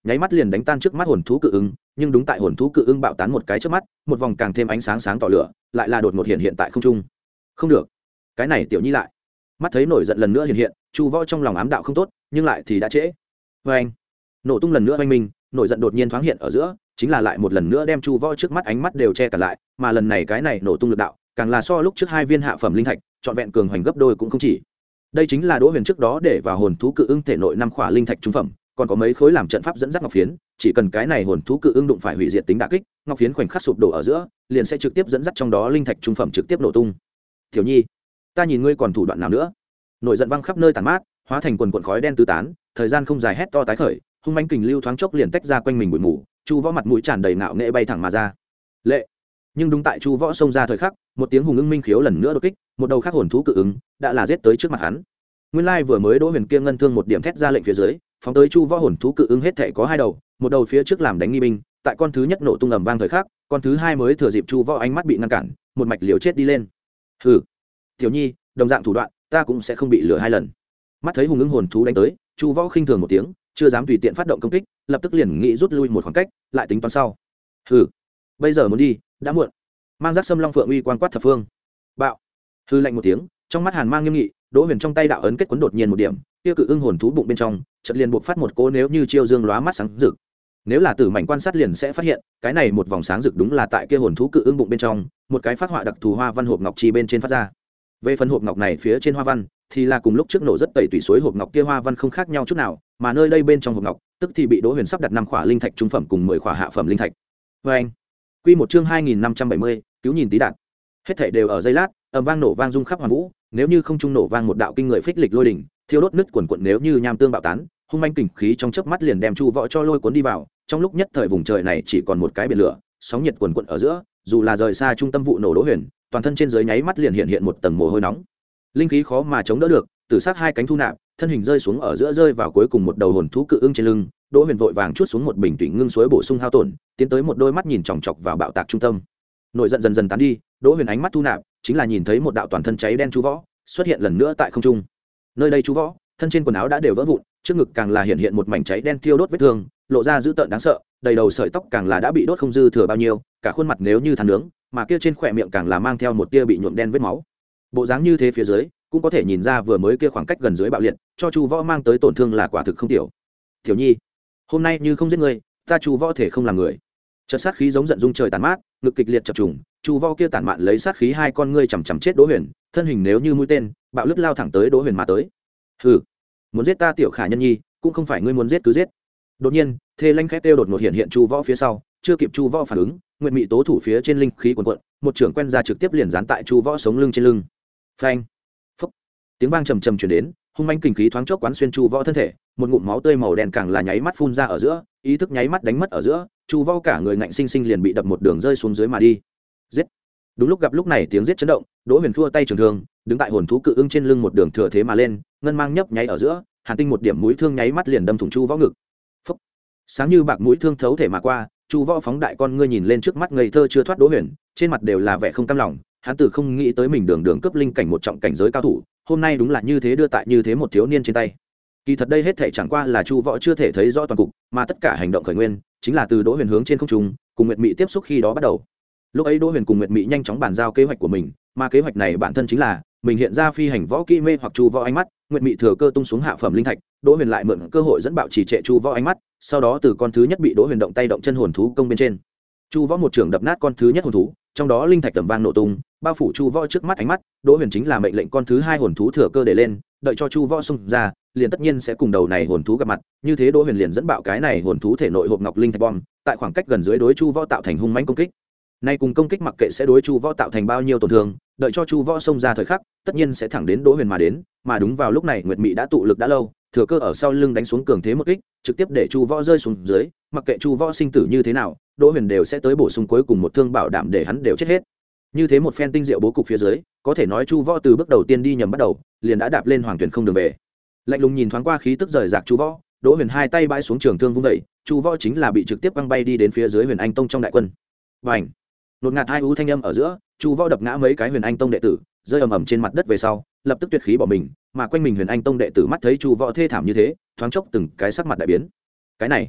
nháy mắt liền đánh tan trước mắt hồn thú cự ưng, nhưng đúng tại hồn thú cự ưng bạo tán một cái trước mắt, một vòng càng thêm ánh sáng sáng tỏ lửa lại là đột ngột hiện hiện tại không trung. Không được, cái này tiểu nhi lại. Mắt thấy nổi giận lần nữa hiện hiện, Chu Võ trong lòng ám đạo không tốt, nhưng lại thì đã trễ. Và anh, nổ tung lần nữa oanh minh, nổi giận đột nhiên thoáng hiện ở giữa, chính là lại một lần nữa đem Chu Võ trước mắt ánh mắt đều che cả lại, mà lần này cái này nổ tung lực đạo, càng là so lúc trước hai viên hạ phẩm linh thạch, trọn vẹn cường hoành gấp đôi cũng không chỉ. Đây chính là Đỗ Huyền trước đó để vào hồn thú cự ưng thể nội năm khỏa linh thạch trung phẩm, còn có mấy khối làm trận pháp dẫn dắt ngọc phiến, chỉ cần cái này hồn thú cự ưng đụng phải hủy diệt tính đả kích, ngọc phiến khoảnh khắc sụp đổ ở giữa, liền sẽ trực tiếp dẫn dắt trong đó linh thạch trung phẩm trực tiếp nổ tung. Tiểu Nhi, ta nhìn ngươi còn thủ đoạn nào nữa? Nổi giận văng khắp nơi tàn mát, hóa thành quần quần khói đen tứ tán, thời gian không dài hét to tái khởi, hung mãnh kình lưu thoáng chốc liền tách ra quanh mình bụi mù, Chu Võ mặt mũi tràn đầy ngạo nghễ bay thẳng mà ra. Lệ. Nhưng đúng tại Chu Võ xông ra thời khắc, một tiếng hùng ưng minh khiếu lần nữa đột kích, một đầu khác hồn thú cự ứng đã là giết tới trước mặt hắn. Nguyên lai vừa mới Đỗ Huyền kia ngân thương một điểm thét ra lệnh phía dưới, phóng tới Chu Võ hồn thú cự ứng hết thảy có hai đầu, một đầu phía trước làm đánh nghi binh, tại con thứ nhất nổ tung ầm vang thời khắc, con thứ hai mới thừa dịp Chu Võ ánh mắt bị ngăn cản, một mạch liều chết đi lên. Hừ, tiểu nhi, đồng dạng thủ đoạn, ta cũng sẽ không bị lừa hai lần. Mắt thấy hùng ưng hồn thú đánh tới, Chu Võ khinh thường một tiếng, chưa dám tùy tiện phát động công kích, lập tức liền nghĩ rút lui một khoảng cách, lại tính toán sau. Hừ, bây giờ muốn đi, đã muộn. Mang giác xâm long phượng uy quan quát thập phương. Bạo. Hư lạnh một tiếng, trong mắt hàn mang nghiêm nghị, Đỗ Huyền trong tay đạo ấn kết quấn đột nhiên một điểm, kia cự ưng hồn thú bụng bên trong, chợt liền buộc phát một cỗ nếu như chiêu dương lóa mắt sáng rực. Nếu là tử mảnh quan sát liền sẽ phát hiện, cái này một vòng sáng rực đúng là tại kia hồn thú cự ưng bụng bên trong, một cái phát họa đặc thù hoa văn hộp ngọc chi bên trên phát ra. Về phần hộp ngọc này phía trên hoa văn, thì là cùng lúc trước nổ rất tẩy tủy suối hộp ngọc kia hoa văn không khác nhau chút nào, mà nơi đây bên trong hộp ngọc, tức thì bị Đỗ Huyền sắp đặt năm khỏa linh thạch trung phẩm cùng mười khỏa hạ phẩm linh thạch. Và anh, quy một chương hai nghìn năm trăm bảy mươi, cứu nhìn tí đạt. Hết thảy đều ở giây lát, ầm vang nổ vang rung khắp hoàn vũ, nếu như không trung nổ vang một đạo kinh người phích lịch lôi đỉnh, thiêu đốt nứt quần quần nếu như nham tương bạo tán, hung manh kình khí trong chớp mắt liền đem Chu Võ cho lôi cuốn đi vào, trong lúc nhất thời vùng trời này chỉ còn một cái biển lửa, sóng nhiệt quần quần ở giữa, dù là rời xa trung tâm vụ nổ Đỗ Huyền, toàn thân trên dưới nháy mắt liền hiện hiện một tầng mồ hôi nóng. Linh khí khó mà chống đỡ được, tử sát hai cánh thu nạp, thân hình rơi xuống ở giữa rơi vào cuối cùng một đầu hồn thú cự ưng trên lưng, Đỗ Huyền vội vàng chuốt xuống một bình tủy ngưng suối bổ sung hao tổn, tiến tới một đôi mắt nhìn chòng chọc vào bạo tạc trung tâm. Nội giận dần dần tán đi, Đỗ Huyền ánh mắt thu nạp, chính là nhìn thấy một đạo toàn thân cháy đen Chu Võ xuất hiện lần nữa tại không trung. Nơi đây Chu Võ, thân trên quần áo đã đều vỡ vụn, trước ngực càng là hiện hiện một mảnh cháy đen thiêu đốt vết thương, lộ ra dữ tợn đáng sợ, đầy đầu sợi tóc càng là đã bị đốt không dư thừa bao nhiêu, cả khuôn mặt nếu như than nướng, mà kia trên khóe miệng càng là mang theo một tia bị nhuộm đen vết máu. Bộ dáng như thế phía dưới, cũng có thể nhìn ra vừa mới kia khoảng cách gần dưới bạo liệt, cho Chu Võ mang tới tổn thương là quả thực không tiểu. Tiểu Nhi, hôm nay như không giết ngươi, ta Chu Võ thể không làm người. Chợt sát khí giống giận dung trời tàn mát, ngực kịch liệt chập trùng, Chu Võ kia tản mạn lấy sát khí hai con ngươi chằm chằm chết Đỗ Huyền, thân hình nếu như mũi tên, bạo lướt lao thẳng tới Đỗ Huyền mà tới. Hừ, muốn giết ta tiểu khả nhân nhi, cũng không phải ngươi muốn giết cứ giết. Đột nhiên, thê lanh khét kêu đột ngột hiện hiện Chu Võ phía sau, chưa kịp Chu Võ phản ứng, nguyệt mị tố thủ phía trên linh khí cuồn cuộn, một trưởng quen ra trực tiếp liền dán tại Chu Võ sống lưng trên lưng. Phanh! Phốc! Tiếng vang trầm trầm truyền đến, hung manh kình khí thoáng chốc quán xuyên Chu Võ thân thể, một ngụm máu tươi màu đen càng là nháy mắt phun ra ở giữa, ý thức nháy mắt đánh mất ở giữa, Chu Võ cả người ngạnh sinh sinh liền bị đập một đường rơi xuống dưới mà đi. Giết! Đúng lúc gặp lúc này tiếng giết chấn động, Đỗ Huyền thua tay trường thương, đứng tại hồn thú cự ưng trên lưng một đường thừa thế mà lên, ngân mang nhấp nháy ở giữa, hàn tinh một điểm mũi thương nháy mắt liền đâm thủng Chu Võ ngực. Phốc! Sáng như bạc mũi thương thấu thể mà qua, Chu Võ phóng đại con ngươi nhìn lên trước mắt ngây thơ chưa thoát Đỗ Huyền, trên mặt đều là vẻ không cam lòng, hắn từ không nghĩ tới mình đường đường cấp linh cảnh một trọng cảnh giới cao thủ, hôm nay đúng là như thế đưa tại như thế một thiếu niên trên tay. Kỳ thật đây hết thảy chẳng qua là Chu Võ chưa thể thấy rõ toàn cục, mà tất cả hành động khởi nguyên chính là từ Đỗ Huyền hướng trên không trung, cùng Nguyệt Mị tiếp xúc khi đó bắt đầu. Lúc ấy Đỗ Huyền cùng Nguyệt Mị nhanh chóng bàn giao kế hoạch của mình, mà kế hoạch này bản thân chính là mình hiện ra phi hành võ kỹ mê hoặc Chu Võ ánh mắt, Nguyệt Mị thừa cơ tung xuống hạ phẩm linh thạch, Đỗ Huyền lại mượn cơ hội dẫn bạo chỉ trệ Chu Võ ánh mắt, sau đó từ con thứ nhất bị Đỗ Huyền động tay động chân hồn thú công bên trên. Chu Võ một trường đập nát con thứ nhất hồn thú, trong đó linh thạch tầm vang nổ tung, bao phủ Chu Võ trước mắt ánh mắt, Đỗ Huyền chính là mệnh lệnh con thứ hai hồn thú thừa cơ để lên, đợi cho Chu Võ xông ra, liền tất nhiên sẽ cùng đầu này hồn thú gặp mặt, như thế Đỗ Huyền liền dẫn bạo cái này hồn thú thể nội hộp ngọc linh thạch bom, tại khoảng cách gần dưới đối Chu Võ tạo thành hung mãnh công kích. Nay cùng công kích mặc kệ sẽ đối Chu Võ tạo thành bao nhiêu tổn thương, đợi cho Chu Võ xông ra thời khắc, tất nhiên sẽ thẳng đến Đỗ Huyền mà đến, mà đúng vào lúc này Nguyệt Mị đã tụ lực đã lâu, thừa cơ ở sau lưng đánh xuống cường thế một kích, trực tiếp để Chu Võ rơi xuống dưới, mặc kệ Chu Võ sinh tử như thế nào, Đỗ Huyền đều sẽ tới bổ sung cuối cùng một thương bảo đảm để hắn đều chết hết. Như thế một phen tinh diệu bố cục phía dưới, có thể nói Chu Võ từ bước đầu tiên đi nhầm bắt đầu, liền đã đạp lên hoàng tuyển không đường về. Lạnh lùng nhìn thoáng qua khí tức rời rạc Chu Võ, Đỗ Huyền hai tay bãi xuống trường thương vung dậy, Chu Võ chính là bị trực tiếp quăng bay đi đến phía dưới Huyền Anh Tông trong đại quân. Bành! Nột ngạt hai ú thanh âm ở giữa, Chu Võ đập ngã mấy cái Huyền Anh Tông đệ tử, rơi ầm ầm trên mặt đất về sau, lập tức tuyệt khí bỏ mình, mà quanh mình Huyền Anh Tông đệ tử mắt thấy Chu Võ thê thảm như thế, thoáng chốc từng cái sắc mặt đại biến. Cái này,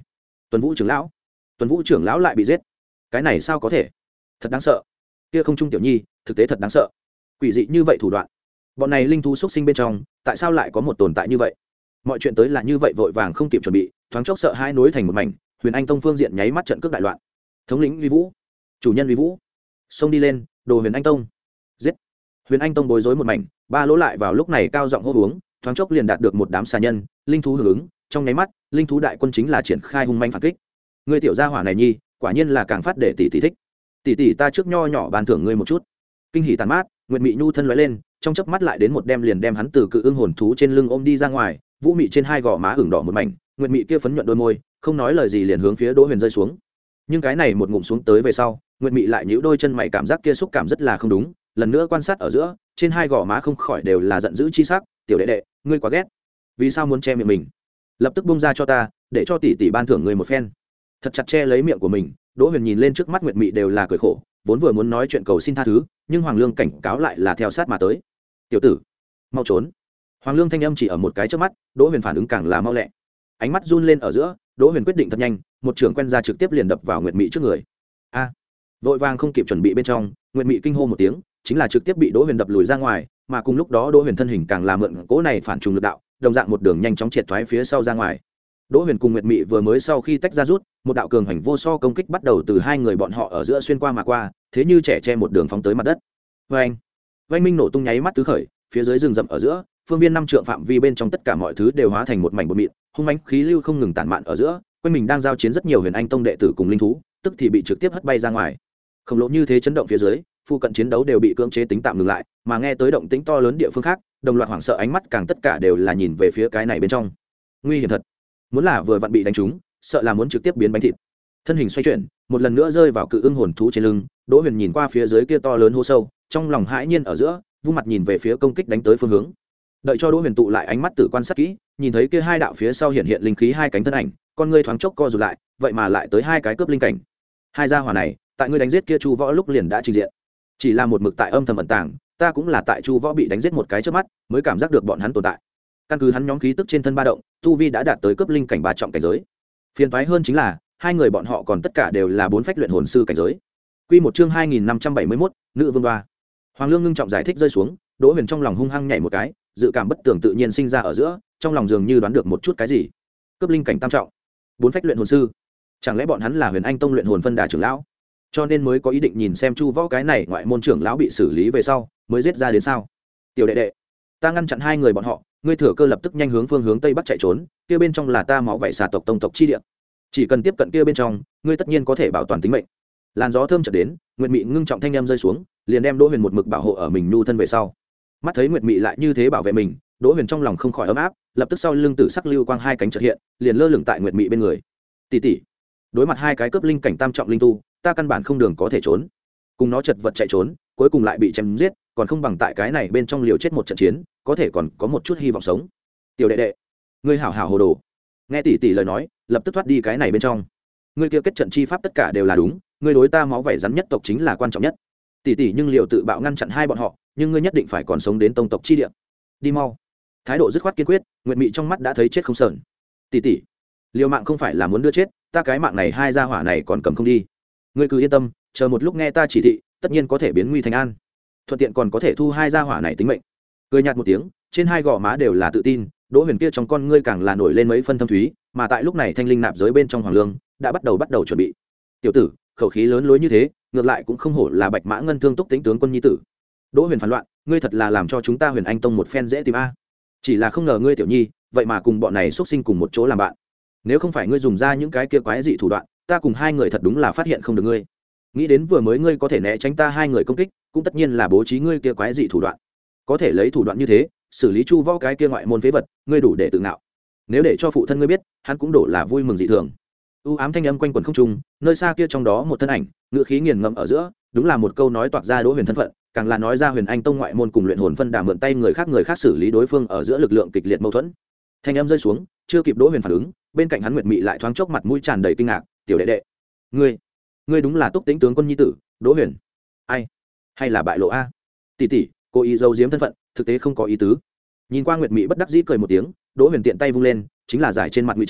Tuần Vũ trưởng lão, Tuần Vũ trưởng lão lại bị giết, cái này sao có thể? Thật đáng sợ. Kia không trung tiểu nhi, thực tế thật đáng sợ. Quỷ dị như vậy thủ đoạn, bọn này linh thú xuất sinh bên trong, tại sao lại có một tồn tại như vậy? Mọi chuyện tới là như vậy, vội vàng không kịp chuẩn bị, thoáng chốc sợ hai nối thành một mảnh. Huyền Anh Tông phương diện nháy mắt trận cướp đại loạn. Thống lĩnh uy vũ, chủ nhân uy vũ, xông đi lên, đồ Huyền Anh Tông, giết. Huyền Anh Tông bối rối một mảnh, ba lỗ lại vào lúc này cao giọng hô uống, thoáng chốc liền đạt được một đám xà nhân, linh thú hưởng ứng, trong nháy mắt, linh thú đại quân chính là triển khai hung manh phản kích. Ngươi tiểu gia hỏa này nhi, quả nhiên là càng phát để tỷ tỷ thích. Tỷ tỷ ta trước nho nhỏ ban thưởng ngươi một chút. Kinh hỉ tàn mát, Nguyệt Mị nhu thân lóe lên, trong chớp mắt lại đến một đem liền đem hắn từ cự ưng hồn thú trên lưng ôm đi ra ngoài, Vũ Mị trên hai gò má ửng đỏ một mảnh, Nguyệt Mị kia phấn nhuận đôi môi, không nói lời gì liền hướng phía Đỗ Huyền rơi xuống. Nhưng cái này một ngụm xuống tới về sau, Nguyệt Mị lại nhíu đôi chân mày, cảm giác kia xúc cảm rất là không đúng, lần nữa quan sát ở giữa, trên hai gò má không khỏi đều là giận dữ chi sắc, "Tiểu đệ đệ, ngươi quá ghét. Vì sao muốn che miệng mình? Lập tức buông ra cho ta, để cho tỷ tỷ ban thưởng ngươi một phen." Thật chặt che lấy miệng của mình, Đỗ Huyền nhìn lên trước mắt Nguyệt Mị đều là cười khổ, vốn vừa muốn nói chuyện cầu xin tha thứ, nhưng Hoàng Lương cảnh cáo lại là theo sát mà tới. "Tiểu tử, mau trốn." Hoàng Lương thanh âm chỉ ở một cái chớp mắt, Đỗ Huyền phản ứng càng là mau lẹ. Ánh mắt run lên ở giữa, Đỗ Huyền quyết định thật nhanh, một trường quen ra trực tiếp liền đập vào Nguyệt Mị trước người. A! Vội vàng không kịp chuẩn bị bên trong, Nguyệt Mị kinh hô một tiếng, chính là trực tiếp bị Đỗ Huyền đập lùi ra ngoài, mà cùng lúc đó Đỗ Huyền thân hình càng là mượn cỗ này phản trùng lực đạo, đồng dạng một đường nhanh chóng triệt thoái phía sau ra ngoài. Đỗ Huyền cùng Nguyệt Mị vừa mới sau khi tách ra rút, một đạo cường hành vô so công kích bắt đầu từ hai người bọn họ ở giữa xuyên qua mà qua, thế như trẻ che một đường phóng tới mặt đất. Oeng! Oanh minh nổ tung nháy mắt tứ khởi, phía dưới rừng rậm ở giữa, phương viên năm trượng phạm vi bên trong tất cả mọi thứ đều hóa thành một mảnh bột mịn, hung mãnh khí lưu không ngừng tản mạn ở giữa, quanh mình đang giao chiến rất nhiều Huyền Anh Tông đệ tử cùng linh thú, tức thì bị trực tiếp hất bay ra ngoài. Khổng lồ như thế chấn động phía dưới, phụ cận chiến đấu đều bị cưỡng chế tính tạm ngừng lại, mà nghe tới động tĩnh to lớn địa phương khác, đồng loạt hoảng sợ ánh mắt càng tất cả đều là nhìn về phía cái này bên trong. Nguy hiểm thật. Muốn là vừa vặn bị đánh trúng, sợ là muốn trực tiếp biến bánh thịt. Thân hình xoay chuyển, một lần nữa rơi vào cự ưng hồn thú trên lưng, Đỗ Huyền nhìn qua phía dưới kia to lớn hố sâu, trong lòng hãi nhiên ở giữa, vung mặt nhìn về phía công kích đánh tới phương hướng. Đợi cho Đỗ Huyền tụ lại ánh mắt tự quan sát kỹ, nhìn thấy kia hai đạo phía sau hiện hiện linh khí hai cánh thân ảnh, con ngươi thoáng chốc co rụt lại, vậy mà lại tới hai cái cướp linh cảnh. Hai gia hỏa này, tại ngươi đánh giết kia Chu Võ lúc liền đã trình diện. Chỉ là một mực tại âm thầm ẩn tàng, ta cũng là tại Chu Võ bị đánh giết một cái trước mắt, mới cảm giác được bọn hắn tồn tại. Căn cứ hắn nhóm khí tức trên thân ba động, tu vi đã đạt tới cấp linh cảnh ba trọng cảnh giới. Phiền toái hơn chính là, hai người bọn họ còn tất cả đều là bốn phách luyện hồn sư cảnh giới. Quy một chương hai nghìn năm trăm bảy mươi mốt, nữ vương đoa. Hoàng Lương ngưng trọng giải thích rơi xuống, Đỗ Huyền trong lòng hung hăng nhảy một cái, dự cảm bất tường tự nhiên sinh ra ở giữa, trong lòng dường như đoán được một chút cái gì. Cấp linh cảnh tam trọng, bốn phách luyện hồn sư, chẳng lẽ bọn hắn là Huyền Anh Tông luyện hồn phân đà trưởng lão, cho nên mới có ý định nhìn xem Chu Võ cái này ngoại môn trưởng lão bị xử lý về sau, mới giết ra đến sao? Tiểu đệ đệ, ta ngăn chặn hai người bọn họ, ngươi thừa cơ lập tức nhanh hướng phương hướng tây bắc chạy trốn, kia bên trong là ta máu vảy xà tộc tông tộc chi địa, chỉ cần tiếp cận kia bên trong, ngươi tất nhiên có thể bảo toàn tính mệnh. Làn gió thơm chợt đến, Nguyệt Mị ngưng trọng thanh em rơi xuống, liền đem Đỗ Huyền một mực bảo hộ ở mình nhu thân về sau. Mắt thấy Nguyệt Mị lại như thế bảo vệ mình, Đỗ Huyền trong lòng không khỏi ấm áp, lập tức sau lưng tử sắc lưu quang hai cánh chợt hiện, liền lơ lửng tại Nguyệt Mị bên người. Tỷ tỷ, đối mặt hai cái cướp linh cảnh tam trọng linh tu, ta căn bản không đường có thể trốn, cùng nó chật vật chạy trốn, cuối cùng lại bị chém giết, còn không bằng tại cái này bên trong liều chết một trận chiến, có thể còn có một chút hy vọng sống. Tiểu đệ đệ, ngươi hảo hảo hồ đồ. Nghe tỷ tỷ lời nói, lập tức thoát đi cái này bên trong. Ngươi kia kết trận chi pháp tất cả đều là đúng, ngươi đối ta máu vảy rắn nhất tộc chính là quan trọng nhất. Tỷ tỷ nhưng liều tự bạo ngăn chặn hai bọn họ, nhưng ngươi nhất định phải còn sống đến tông tộc chi địa. Đi mau. Thái độ dứt khoát kiên quyết, Nguyệt Mị trong mắt đã thấy chết không sờn. Tỷ tỷ, liều mạng không phải là muốn đưa chết, ta cái mạng này hai gia hỏa này còn cầm không đi. Ngươi cứ yên tâm, chờ một lúc nghe ta chỉ thị, tất nhiên có thể biến nguy thành an, thuận tiện còn có thể thu hai gia hỏa này tính mệnh. Cười nhạt một tiếng, trên hai gò má đều là tự tin, Đỗ Huyền kia trong con ngươi càng là nổi lên mấy phân thâm thúy, mà tại lúc này thanh linh nạp giới bên trong Hoàng Lương đã bắt đầu bắt đầu chuẩn bị. Tiểu tử, khẩu khí lớn lối như thế, ngược lại cũng không hổ là Bạch Mã Ngân Thương Túc Tĩnh tướng quân nhi tử. Đỗ Huyền phản loạn, ngươi thật là làm cho chúng ta Huyền Anh Tông một phen dễ tìm a. Chỉ là không ngờ ngươi tiểu nhi, vậy mà cùng bọn này xuất sinh cùng một chỗ làm bạn. Nếu không phải ngươi dùng ra những cái kia quái dị thủ đoạn, ta cùng hai người thật đúng là phát hiện không được ngươi. Nghĩ đến vừa mới ngươi có thể né tránh ta hai người công kích, cũng tất nhiên là bố trí ngươi kia quái dị thủ đoạn. Có thể lấy thủ đoạn như thế, xử lý Chu Võ cái kia ngoại môn phế vật, ngươi đủ để tự ngạo. Nếu để cho phụ thân ngươi biết, hắn cũng đổ là vui mừng dị thường. U ám thanh âm quanh quẩn không trung, nơi xa kia trong đó một thân ảnh, ngữ khí nghiền ngẫm ở giữa, đúng là một câu nói toạc ra Đỗ Huyền thân phận, càng là nói ra Huyền Anh Tông ngoại môn cùng luyện hồn phân đà mượn tay người khác người khác xử lý đối phương ở giữa lực lượng kịch liệt mâu thuẫn. Thanh âm rơi xuống, chưa kịp Đỗ Huyền phản ứng, bên cạnh hắn Nguyệt Mị lại thoáng chốc mặt mũi tràn đầy kinh ngạc, "Tiểu đệ đệ, ngươi, ngươi đúng là Túc Tĩnh tướng quân nhi tử, Đỗ Huyền?" "Ai? Hay là bại lộ a?" "Tỷ tỷ, cô ý giấu giếm thân phận, thực tế không có ý tứ." Nhìn qua Nguyệt Mị bất đắc dĩ cười một tiếng, Đỗ Huyền tiện tay vung lên, chính là giải trên mặt ngụy trang,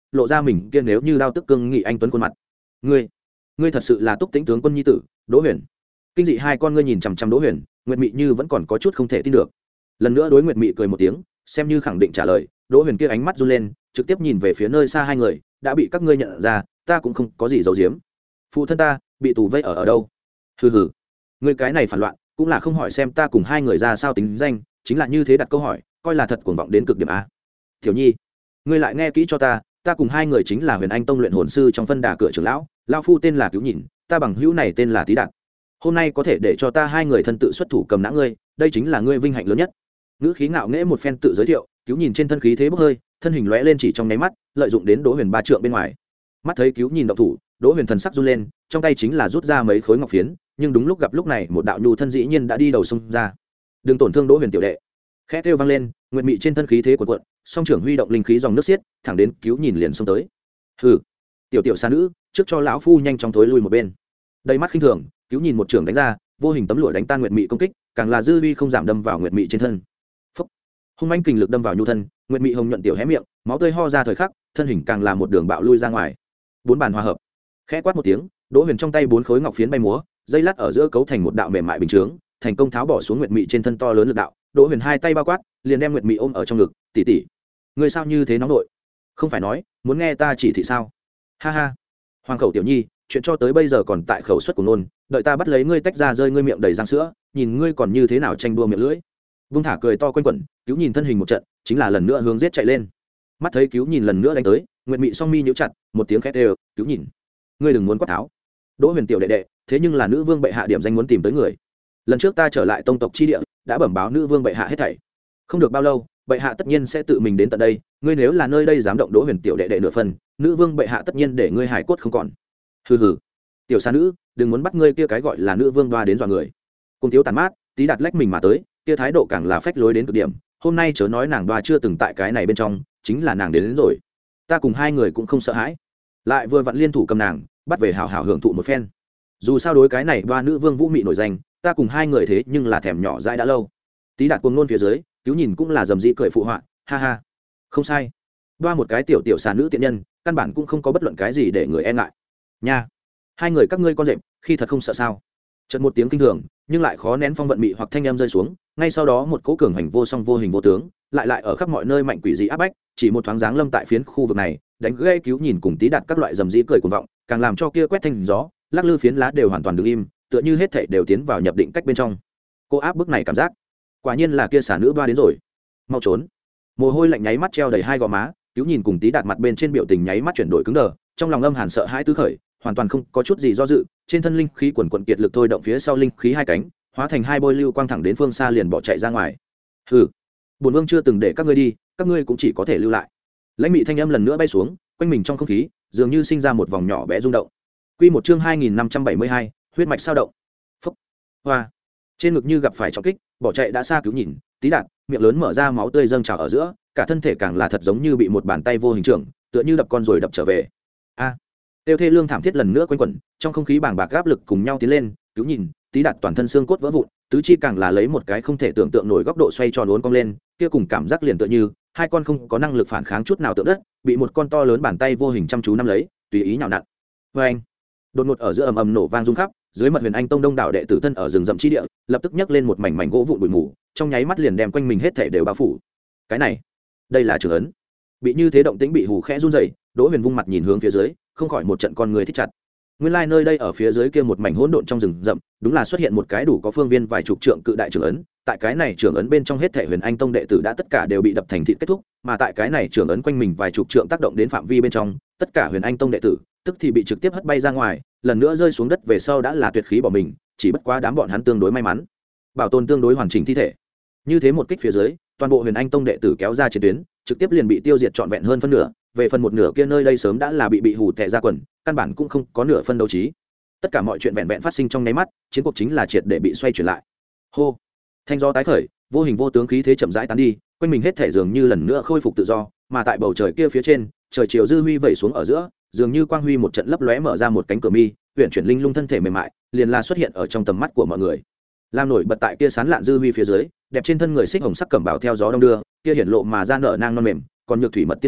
lộ ra mình kia nếu như đao tức cương nghị anh tuấn khuôn mặt. Ngươi, ngươi thật sự là Túc Tĩnh tướng quân nhi tử, Đỗ Huyền. Kinh dị hai con ngươi nhìn chằm chằm Đỗ Huyền, Nguyệt Mị Như vẫn còn có chút không thể tin được. Lần nữa đối Nguyệt Mị cười một tiếng, xem như khẳng định trả lời. Đỗ Huyền kia ánh mắt run lên, trực tiếp nhìn về phía nơi xa hai người, đã bị các ngươi nhận ra, ta cũng không có gì giấu giếm. Phụ thân ta bị tù vây ở ở đâu? Hừ hừ, ngươi cái này phản loạn, cũng là không hỏi xem ta cùng hai người ra sao tính danh, chính là như thế đặt câu hỏi, coi là thật cuồng vọng đến cực điểm a. Tiểu Nhi, ngươi lại nghe kỹ cho ta, ta cùng hai người chính là Huyền Anh Tông luyện hồn sư trong phân đà cửa trưởng lão, lão phu tên là Cứu Nhìn, ta bằng hữu này tên là Tý Đạt. Hôm nay có thể để cho ta hai người thân tự xuất thủ cầm nã ngươi, đây chính là ngươi vinh hạnh lớn nhất. Ngữ khí ngạo nghễ một phen tự giới thiệu, Cứu Nhìn trên thân khí thế bốc hơi, thân hình lóe lên chỉ trong nháy mắt, lợi dụng đến Đỗ Huyền ba trượng bên ngoài. Mắt thấy Cứu Nhìn động thủ, Đỗ Huyền thần sắc run lên, trong tay chính là rút ra mấy khối ngọc phiến, nhưng đúng lúc gặp lúc này một đạo nhu thân dĩ nhiên đã đi đầu xông ra. Đừng tổn thương Đỗ Huyền tiểu đệ. Khẽ kêu vang lên, Nguyệt Mị trên thân khí thế cuộn cuộn, song trưởng huy động linh khí dòng nước xiết, thẳng đến Cứu Nhìn liền xông tới. Hừ, tiểu tiểu xa nữ, trước cho lão phu nhanh chóng thối lui một bên. Đầy mắt khinh thường, Cứu Nhìn một trưởng đánh ra, vô hình tấm lụa đánh tan Nguyệt Mị công kích, càng là dư uy không giảm đâm vào Nguyệt Mị trên thân. Phốc, hung mãnh kình lực đâm vào nhu thân, Nguyệt Mị hồng nhuận tiểu hé miệng, máu tươi ho ra thời khắc, thân hình càng là một đường bạo lui ra ngoài. Bốn bàn hòa hợp, khẽ quát một tiếng, Đỗ Huyền trong tay bốn khối ngọc phiến bay múa, dây lát ở giữa cấu thành một đạo mềm mại bình chướng, thành công tháo bỏ xuống Nguyệt Mị trên thân to lớn lực đạo. Đỗ Huyền hai tay bao quát, liền đem Nguyệt Mị ôm ở trong ngực, "Tỷ tỷ, ngươi sao như thế nóng nội? Không phải nói muốn nghe ta chỉ thị sao?" Ha ha. Hoàng khẩu tiểu nhi, chuyện cho tới bây giờ còn tại khẩu suất của nôn, đợi ta bắt lấy ngươi tách ra rơi ngươi miệng đầy răng sữa, nhìn ngươi còn như thế nào tranh đua miệng lưỡi. Vung thả cười to quanh quẩn, Cứu Nhìn thân hình một trận, chính là lần nữa hướng giết chạy lên. Mắt thấy Cứu Nhìn lần nữa đánh tới, Nguyệt Mị song mi nhíu chặt, một tiếng khét đều, "Cứu Nhìn, ngươi đừng muốn quát tháo." Đỗ Huyền tiểu đệ đệ, thế nhưng là nữ vương bệ hạ điểm danh muốn tìm tới người. Lần trước ta trở lại tông tộc chi địa, đã bẩm báo nữ vương bệ hạ hết thảy. Không được bao lâu, bệ hạ tất nhiên sẽ tự mình đến tận đây, ngươi nếu là nơi đây dám động Đỗ Huyền tiểu đệ đệ nửa phần, nữ vương bệ hạ tất nhiên để ngươi hải cốt không còn. Hừ hừ, tiểu sa nữ, đừng muốn bắt ngươi kia cái gọi là nữ vương đoa đến dọa người. Cùng thiếu tàn mát, Tí Đạt lách mình mà tới, kia thái độ càng là phách lối đến cực điểm, hôm nay chớ nói nàng đoa chưa từng tại cái này bên trong, chính là nàng đến, đến rồi. Ta cùng hai người cũng không sợ hãi, lại vừa vặn liên thủ cầm nàng, bắt về hảo hảo hưởng thụ một phen. Dù sao đối cái này đoa nữ vương vũ mị nổi danh, ta cùng hai người thế nhưng là thèm nhỏ dãi đã lâu. Tí Đạt cuồng nôn phía dưới, Cứu Nhìn cũng là dầm dĩ cười phụ họa, ha ha, không sai, đoa một cái tiểu tiểu xà nữ tiện nhân, căn bản cũng không có bất luận cái gì để người e ngại nha. Hai người các ngươi con rệp, khi thật không sợ sao? Chợt một tiếng kinh thường, nhưng lại khó nén phong vận mị hoặc thanh âm rơi xuống, ngay sau đó một cỗ cường hành vô song vô hình vô tướng, lại lại ở khắp mọi nơi mạnh quỷ dị áp bách, chỉ một thoáng dáng lâm tại phiến khu vực này, đánh gây Cứu Nhìn cùng Tí Đạt các loại dầm dĩ cười cuồng vọng, càng làm cho kia quét thanh gió, lắc lư phiến lá đều hoàn toàn đứng im, tựa như hết thảy đều tiến vào nhập định cách bên trong. Cô áp bức này cảm giác, quả nhiên là kia xả nữ ba đến rồi. Mau trốn. Mồ hôi lạnh nháy mắt treo đầy hai gò má, Cứu Nhìn cùng Tí Đạt mặt bên trên biểu tình nháy mắt chuyển đổi cứng đờ, trong lòng âm hàn sợ hãi tứ khởi, hoàn toàn không có chút gì do dự, trên thân linh khí quần quần kiệt lực thôi động phía sau linh khí hai cánh, hóa thành hai bôi lưu quang thẳng đến phương xa liền bỏ chạy ra ngoài. Hừ, bổn vương chưa từng để các ngươi đi, các ngươi cũng chỉ có thể lưu lại. Lãnh mị thanh âm lần nữa bay xuống, quanh mình trong không khí dường như sinh ra một vòng nhỏ bé rung động. Quy một chương hai nghìn năm trăm bảy mươi hai, huyết mạch sao động. Phốc. Hoa. Trên ngực như gặp phải trọng kích, bỏ chạy đã xa Cứu Nhìn, Tí Đạt, miệng lớn mở ra máu tươi dâng trào ở giữa, cả thân thể càng là thật giống như bị một bàn tay vô hình trưởng, tựa như đập con rồi đập trở về. A. Tiêu thê lương thảm thiết lần nữa quanh quẩn, trong không khí bàng bạc áp lực cùng nhau tiến lên, Cứu Nhìn, Tí Đạt toàn thân xương cốt vỡ vụn, tứ chi càng là lấy một cái không thể tưởng tượng nổi góc độ xoay tròn uốn cong lên, kia cùng cảm giác liền tựa như hai con không có năng lực phản kháng chút nào tượng đất, bị một con to lớn bàn tay vô hình chăm chú nắm lấy, tùy ý nhào nặn. Và anh, đột ngột ở giữa ầm ầm nổ vang rung khắp, dưới mật Huyền Anh Tông đông đảo đệ tử thân ở rừng rậm chi địa, lập tức nhấc lên một mảnh mảnh gỗ vụn bụi mù, trong nháy mắt liền đem quanh mình hết thảy đều bao phủ. Cái này, đây là trưởng ấn. Bị như thế động tĩnh bị hù khẽ run rẩy, Đỗ Huyền vung mặt nhìn hướng phía dưới, không khỏi một trận con người thích chặt. Nguyên lai like nơi đây ở phía dưới kia một mảnh hỗn độn trong rừng rậm, đúng là xuất hiện một cái đủ có phương viên vài chục trượng cự đại trưởng ấn, tại cái này trưởng ấn bên trong hết thảy Huyền Anh Tông đệ tử đã tất cả đều bị đập thành thịt kết thúc, mà tại cái này trưởng ấn quanh mình vài chục trượng tác động đến phạm vi bên trong, tất cả Huyền Anh Tông đệ tử, tức thì bị trực tiếp hất bay ra ngoài, lần nữa rơi xuống đất về sau đã là tuyệt khí bỏ mình, chỉ bất quá đám bọn hắn tương đối may mắn, bảo tồn tương đối hoàn chỉnh thi thể. Như thế một kích phía dưới, toàn bộ Huyền Anh Tông đệ tử kéo ra chiến tuyến, trực tiếp liền bị tiêu diệt trọn vẹn hơn phân nửa, về phần một nửa kia nơi đây sớm đã là bị bị hù tè ra quần, căn bản cũng không có nửa phân đấu trí. Tất cả mọi chuyện vẹn vẹn phát sinh trong nháy mắt, chiến cuộc chính là triệt để bị xoay chuyển lại. Hô, thanh gió tái khởi, vô hình vô tướng khí thế chậm rãi tán đi, quanh mình hết thể dường như lần nữa khôi phục tự do, mà tại bầu trời kia phía trên, trời chiều dư huy vẩy xuống ở giữa, dường như quang huy một trận lấp lóe mở ra một cánh cửa mi, huyền chuyển linh lung thân thể mềm mại, liền là xuất hiện ở trong tầm mắt của mọi người. Làm nổi bật tại kia sán lạn dư huy phía dưới, đẹp trên thân người xích hồng sắc cẩm bào theo gió đông đưa, kia hiển lộ mà ra nở nang non mềm, còn nhược thủy mật tiên đạo,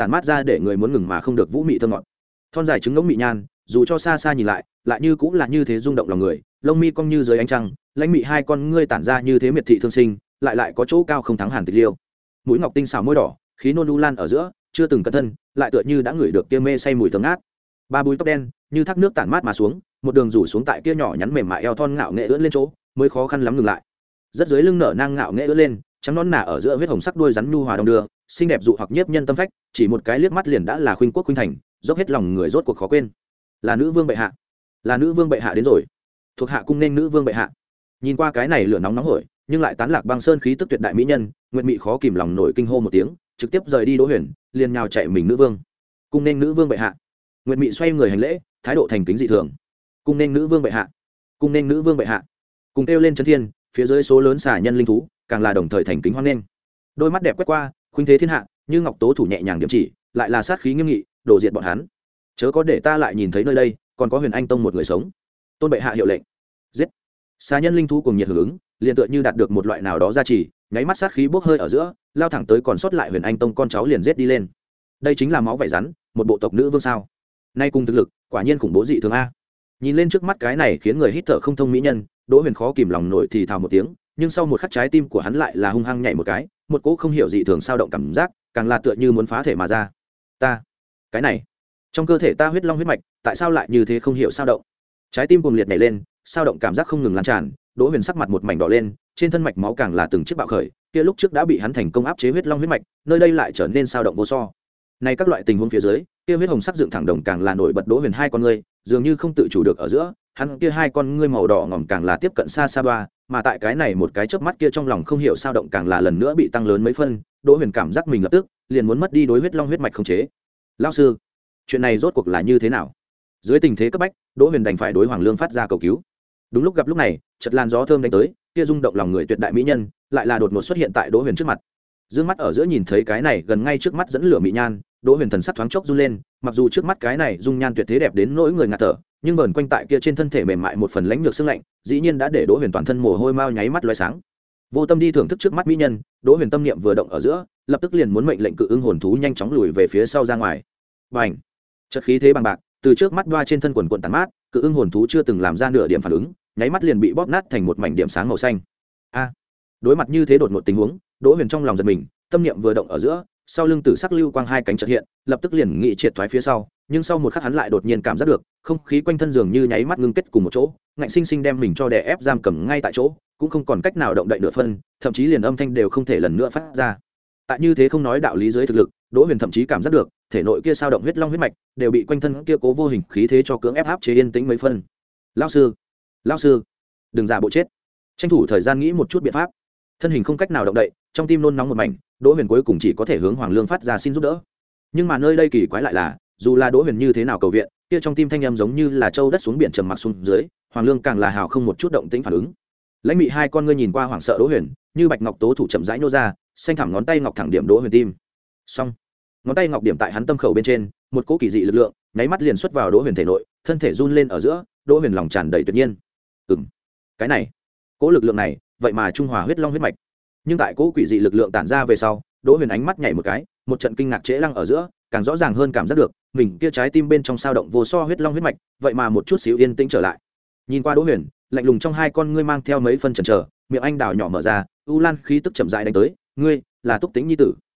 tản mát ra để người muốn ngừng mà không được vũ mị thơ ngọt. Thon dài trứng ngỗng mị nhan, dù cho xa xa nhìn lại lại như cũng là như thế rung động lòng người, lông mi cong như dưới ánh trăng, lãnh mị hai con ngươi tản ra như thế miệt thị thương sinh, lại lại có chỗ cao không thắng hàn tịch liêu. Mũi ngọc tinh xảo môi đỏ, khí nôn u lan ở giữa, chưa từng cẩn thân lại tựa như đã ngửi được kia mê say mùi thơm ngát. Ba búi tóc đen như thác nước tản mát mà xuống, một đường rủ xuống tại kia nhỏ nhắn mềm mại eo thon ngạo nghệ ưỡn lên chỗ mới khó khăn lắm ngừng lại. Rất dưới lưng nở nang ngạo nghệ ưỡn lên, trắng nón nà ở giữa huyết hồng sắc đuôi rắn nhu hòa đồng đưa, xinh đẹp dụ hoặc nhiếp nhân tâm phách, chỉ một cái liếc mắt liền đã là khuynh quốc khuynh thành, dốc hết lòng người rốt cuộc khó quên. Là nữ vương bệ hạ, là nữ vương bệ hạ đến rồi. Thuộc hạ cung nên nữ vương bệ hạ. Nhìn qua cái này lửa nóng nóng hổi nhưng lại tán lạc băng sơn khí tức tuyệt đại mỹ nhân, nguyệt mị khó kìm lòng nổi kinh hô một tiếng, trực tiếp rời đi Đỗ Huyền, liền nhào chạy mình nữ vương. Cung nên nữ vương bệ hạ. Nguyệt mị xoay người hành lễ, thái độ thành kính dị thường. Cung nên nữ vương bệ hạ, cung nên nữ vương bệ hạ. Cùng kêu lên chấn thiên, phía dưới số lớn xà nhân linh thú càng là đồng thời thành kính hoan nghênh. Đôi mắt đẹp quét qua, khuynh thế thiên hạ, như ngọc tố thủ nhẹ nhàng điểm chỉ, lại là sát khí nghiêm nghị, đổ diệt bọn hắn. Chớ có để ta lại nhìn thấy nơi đây còn có Huyền Anh tông một người sống. Tôn bệ hạ hiệu lệnh. Giết. Xà nhân linh thú cùng nhiệt hưởng ứng, liền tựa như đạt được một loại nào đó gia trì, nháy mắt sát khí bốc hơi ở giữa, lao thẳng tới còn sót lại Huyền Anh tông con cháu liền giết đi lên. Đây chính là máu vảy rắn, một bộ tộc nữ vương sao? Nay cùng thực lực, quả nhiên khủng bố dị thường a. Nhìn lên trước mắt cái này khiến người hít thở không thông mỹ nhân, Đỗ Huyền khó kìm lòng nổi thì thào một tiếng, nhưng sau một khắc trái tim của hắn lại là hung hăng nhảy một cái, một cỗ không hiểu dị thường sao động cảm giác, càng là tựa như muốn phá thể mà ra. Ta, cái này, trong cơ thể ta huyết long huyết mạch, tại sao lại như thế không hiểu sao động? Trái tim cuồng liệt nhảy lên, sao động cảm giác không ngừng lan tràn, Đỗ Huyền sắc mặt một mảnh đỏ lên, trên thân mạch máu càng là từng chiếc bạo khởi, kia lúc trước đã bị hắn thành công áp chế huyết long huyết mạch, nơi đây lại trở nên sao động vô so. Này các loại tình huống phía dưới, kia huyết hồng sắc dựng thẳng đồng càng là nổi bật Đỗ Huyền hai con ngươi, dường như không tự chủ được ở giữa, hắn kia hai con ngươi màu đỏ ngòm càng là tiếp cận xa xa ba, mà tại cái này một cái chớp mắt kia trong lòng không hiểu sao động càng là lần nữa bị tăng lớn mấy phân, Đỗ Huyền cảm giác mình lập tức liền muốn mất đi đối huyết long huyết mạch khống chế. Lão sư, chuyện này rốt cuộc là như thế nào? Dưới tình thế cấp bách, Đỗ Huyền đành phải đối Hoàng Lương phát ra cầu cứu. Đúng lúc gặp lúc này, chợt làn gió thơm đánh tới, kia rung động lòng người tuyệt đại mỹ nhân, lại là đột ngột xuất hiện tại Đỗ Huyền trước mặt. Dương mắt ở giữa nhìn thấy cái này gần ngay trước mắt dẫn lửa mỹ nhan, Đỗ Huyền thần sắc thoáng chốc run lên, mặc dù trước mắt cái này dung nhan tuyệt thế đẹp đến nỗi người ngạt thở, nhưng vờn quanh tại kia trên thân thể mềm mại một phần lãnh lược sương lạnh, dĩ nhiên đã để Đỗ Huyền toàn thân mồ hôi mao nháy mắt lóe sáng. Vô tâm đi thưởng thức trước mắt mỹ nhân, Đỗ Huyền tâm niệm vừa động ở giữa, lập tức liền muốn mệnh lệnh cự ưng hồn thú nhanh chóng lùi về phía sau ra ngoài. Bành! Chợt khí thế bằng bạc, từ trước mắt đoa trên thân quần quần tàn mát, cự ưng hồn thú chưa từng làm ra nửa điểm phản ứng, nháy mắt liền bị bóp nát thành một mảnh điểm sáng màu xanh. A! Đối mặt như thế đột ngột tình huống, Đỗ Huyền trong lòng giật mình, tâm niệm vừa động ở giữa, sau lưng tử sắc lưu quang hai cánh chợt hiện, lập tức liền nghị triệt thoái phía sau, nhưng sau một khắc hắn lại đột nhiên cảm giác được, không khí quanh thân dường như nháy mắt ngưng kết cùng một chỗ, ngạnh sinh sinh đem mình cho đè ép giam cầm ngay tại chỗ, cũng không còn cách nào động đậy nửa phân, thậm chí liền âm thanh đều không thể lần nữa phát ra. Tại như thế không nói đạo lý dưới thực lực, Đỗ Huyền thậm chí cảm giác được, thể nội kia sao động huyết long huyết mạch, đều bị quanh thân kia cố vô hình khí thế cho cưỡng ép áp chế yên tĩnh mấy phân. Lão sư, lão sư, đừng giả bộ chết. Tranh thủ thời gian nghĩ một chút biện pháp. Thân hình không cách nào động đậy, trong tim nôn nóng một mảnh, Đỗ Huyền cuối cùng chỉ có thể hướng Hoàng Lương phát ra xin giúp đỡ. Nhưng mà nơi đây kỳ quái lại là, dù là Đỗ Huyền như thế nào cầu viện, kia trong tim thanh âm giống như là châu đất xuống biển trầm mặc xuống dưới, Hoàng Lương càng là hào không một chút động tĩnh phản ứng. Lãnh Mị hai con ngươi nhìn qua hoảng sợ Đỗ Huyền, như bạch ngọc tố thủ chậm rãi nô ra, xanh thẳm ngón tay ngọc thẳng điểm Đỗ Huyền tim. Xong, ngón tay ngọc điểm tại hắn tâm khẩu bên trên, một cỗ kỳ dị lực lượng, nháy mắt liền xuất vào Đỗ Huyền thể nội, thân thể run lên ở giữa, Đỗ Huyền lòng tràn đầy tuyệt nhiên. Ừm, cái này, cỗ lực lượng này, vậy mà trung hòa huyết long huyết mạch. Nhưng tại cỗ quỷ dị lực lượng tản ra về sau, Đỗ Huyền ánh mắt nhảy một cái, một trận kinh ngạc trễ lăng ở giữa, càng rõ ràng hơn cảm giác được, mình kia trái tim bên trong sao động vô so huyết long huyết mạch, vậy mà một chút xíu yên tĩnh trở lại. Nhìn qua Đỗ Huyền, lạnh lùng trong hai con ngươi mang theo mấy phân chần chờ, miệng anh đào nhỏ mở ra, u lan khí tức chậm rãi đánh tới, "Ngươi, là Túc Tĩnh nhi tử?"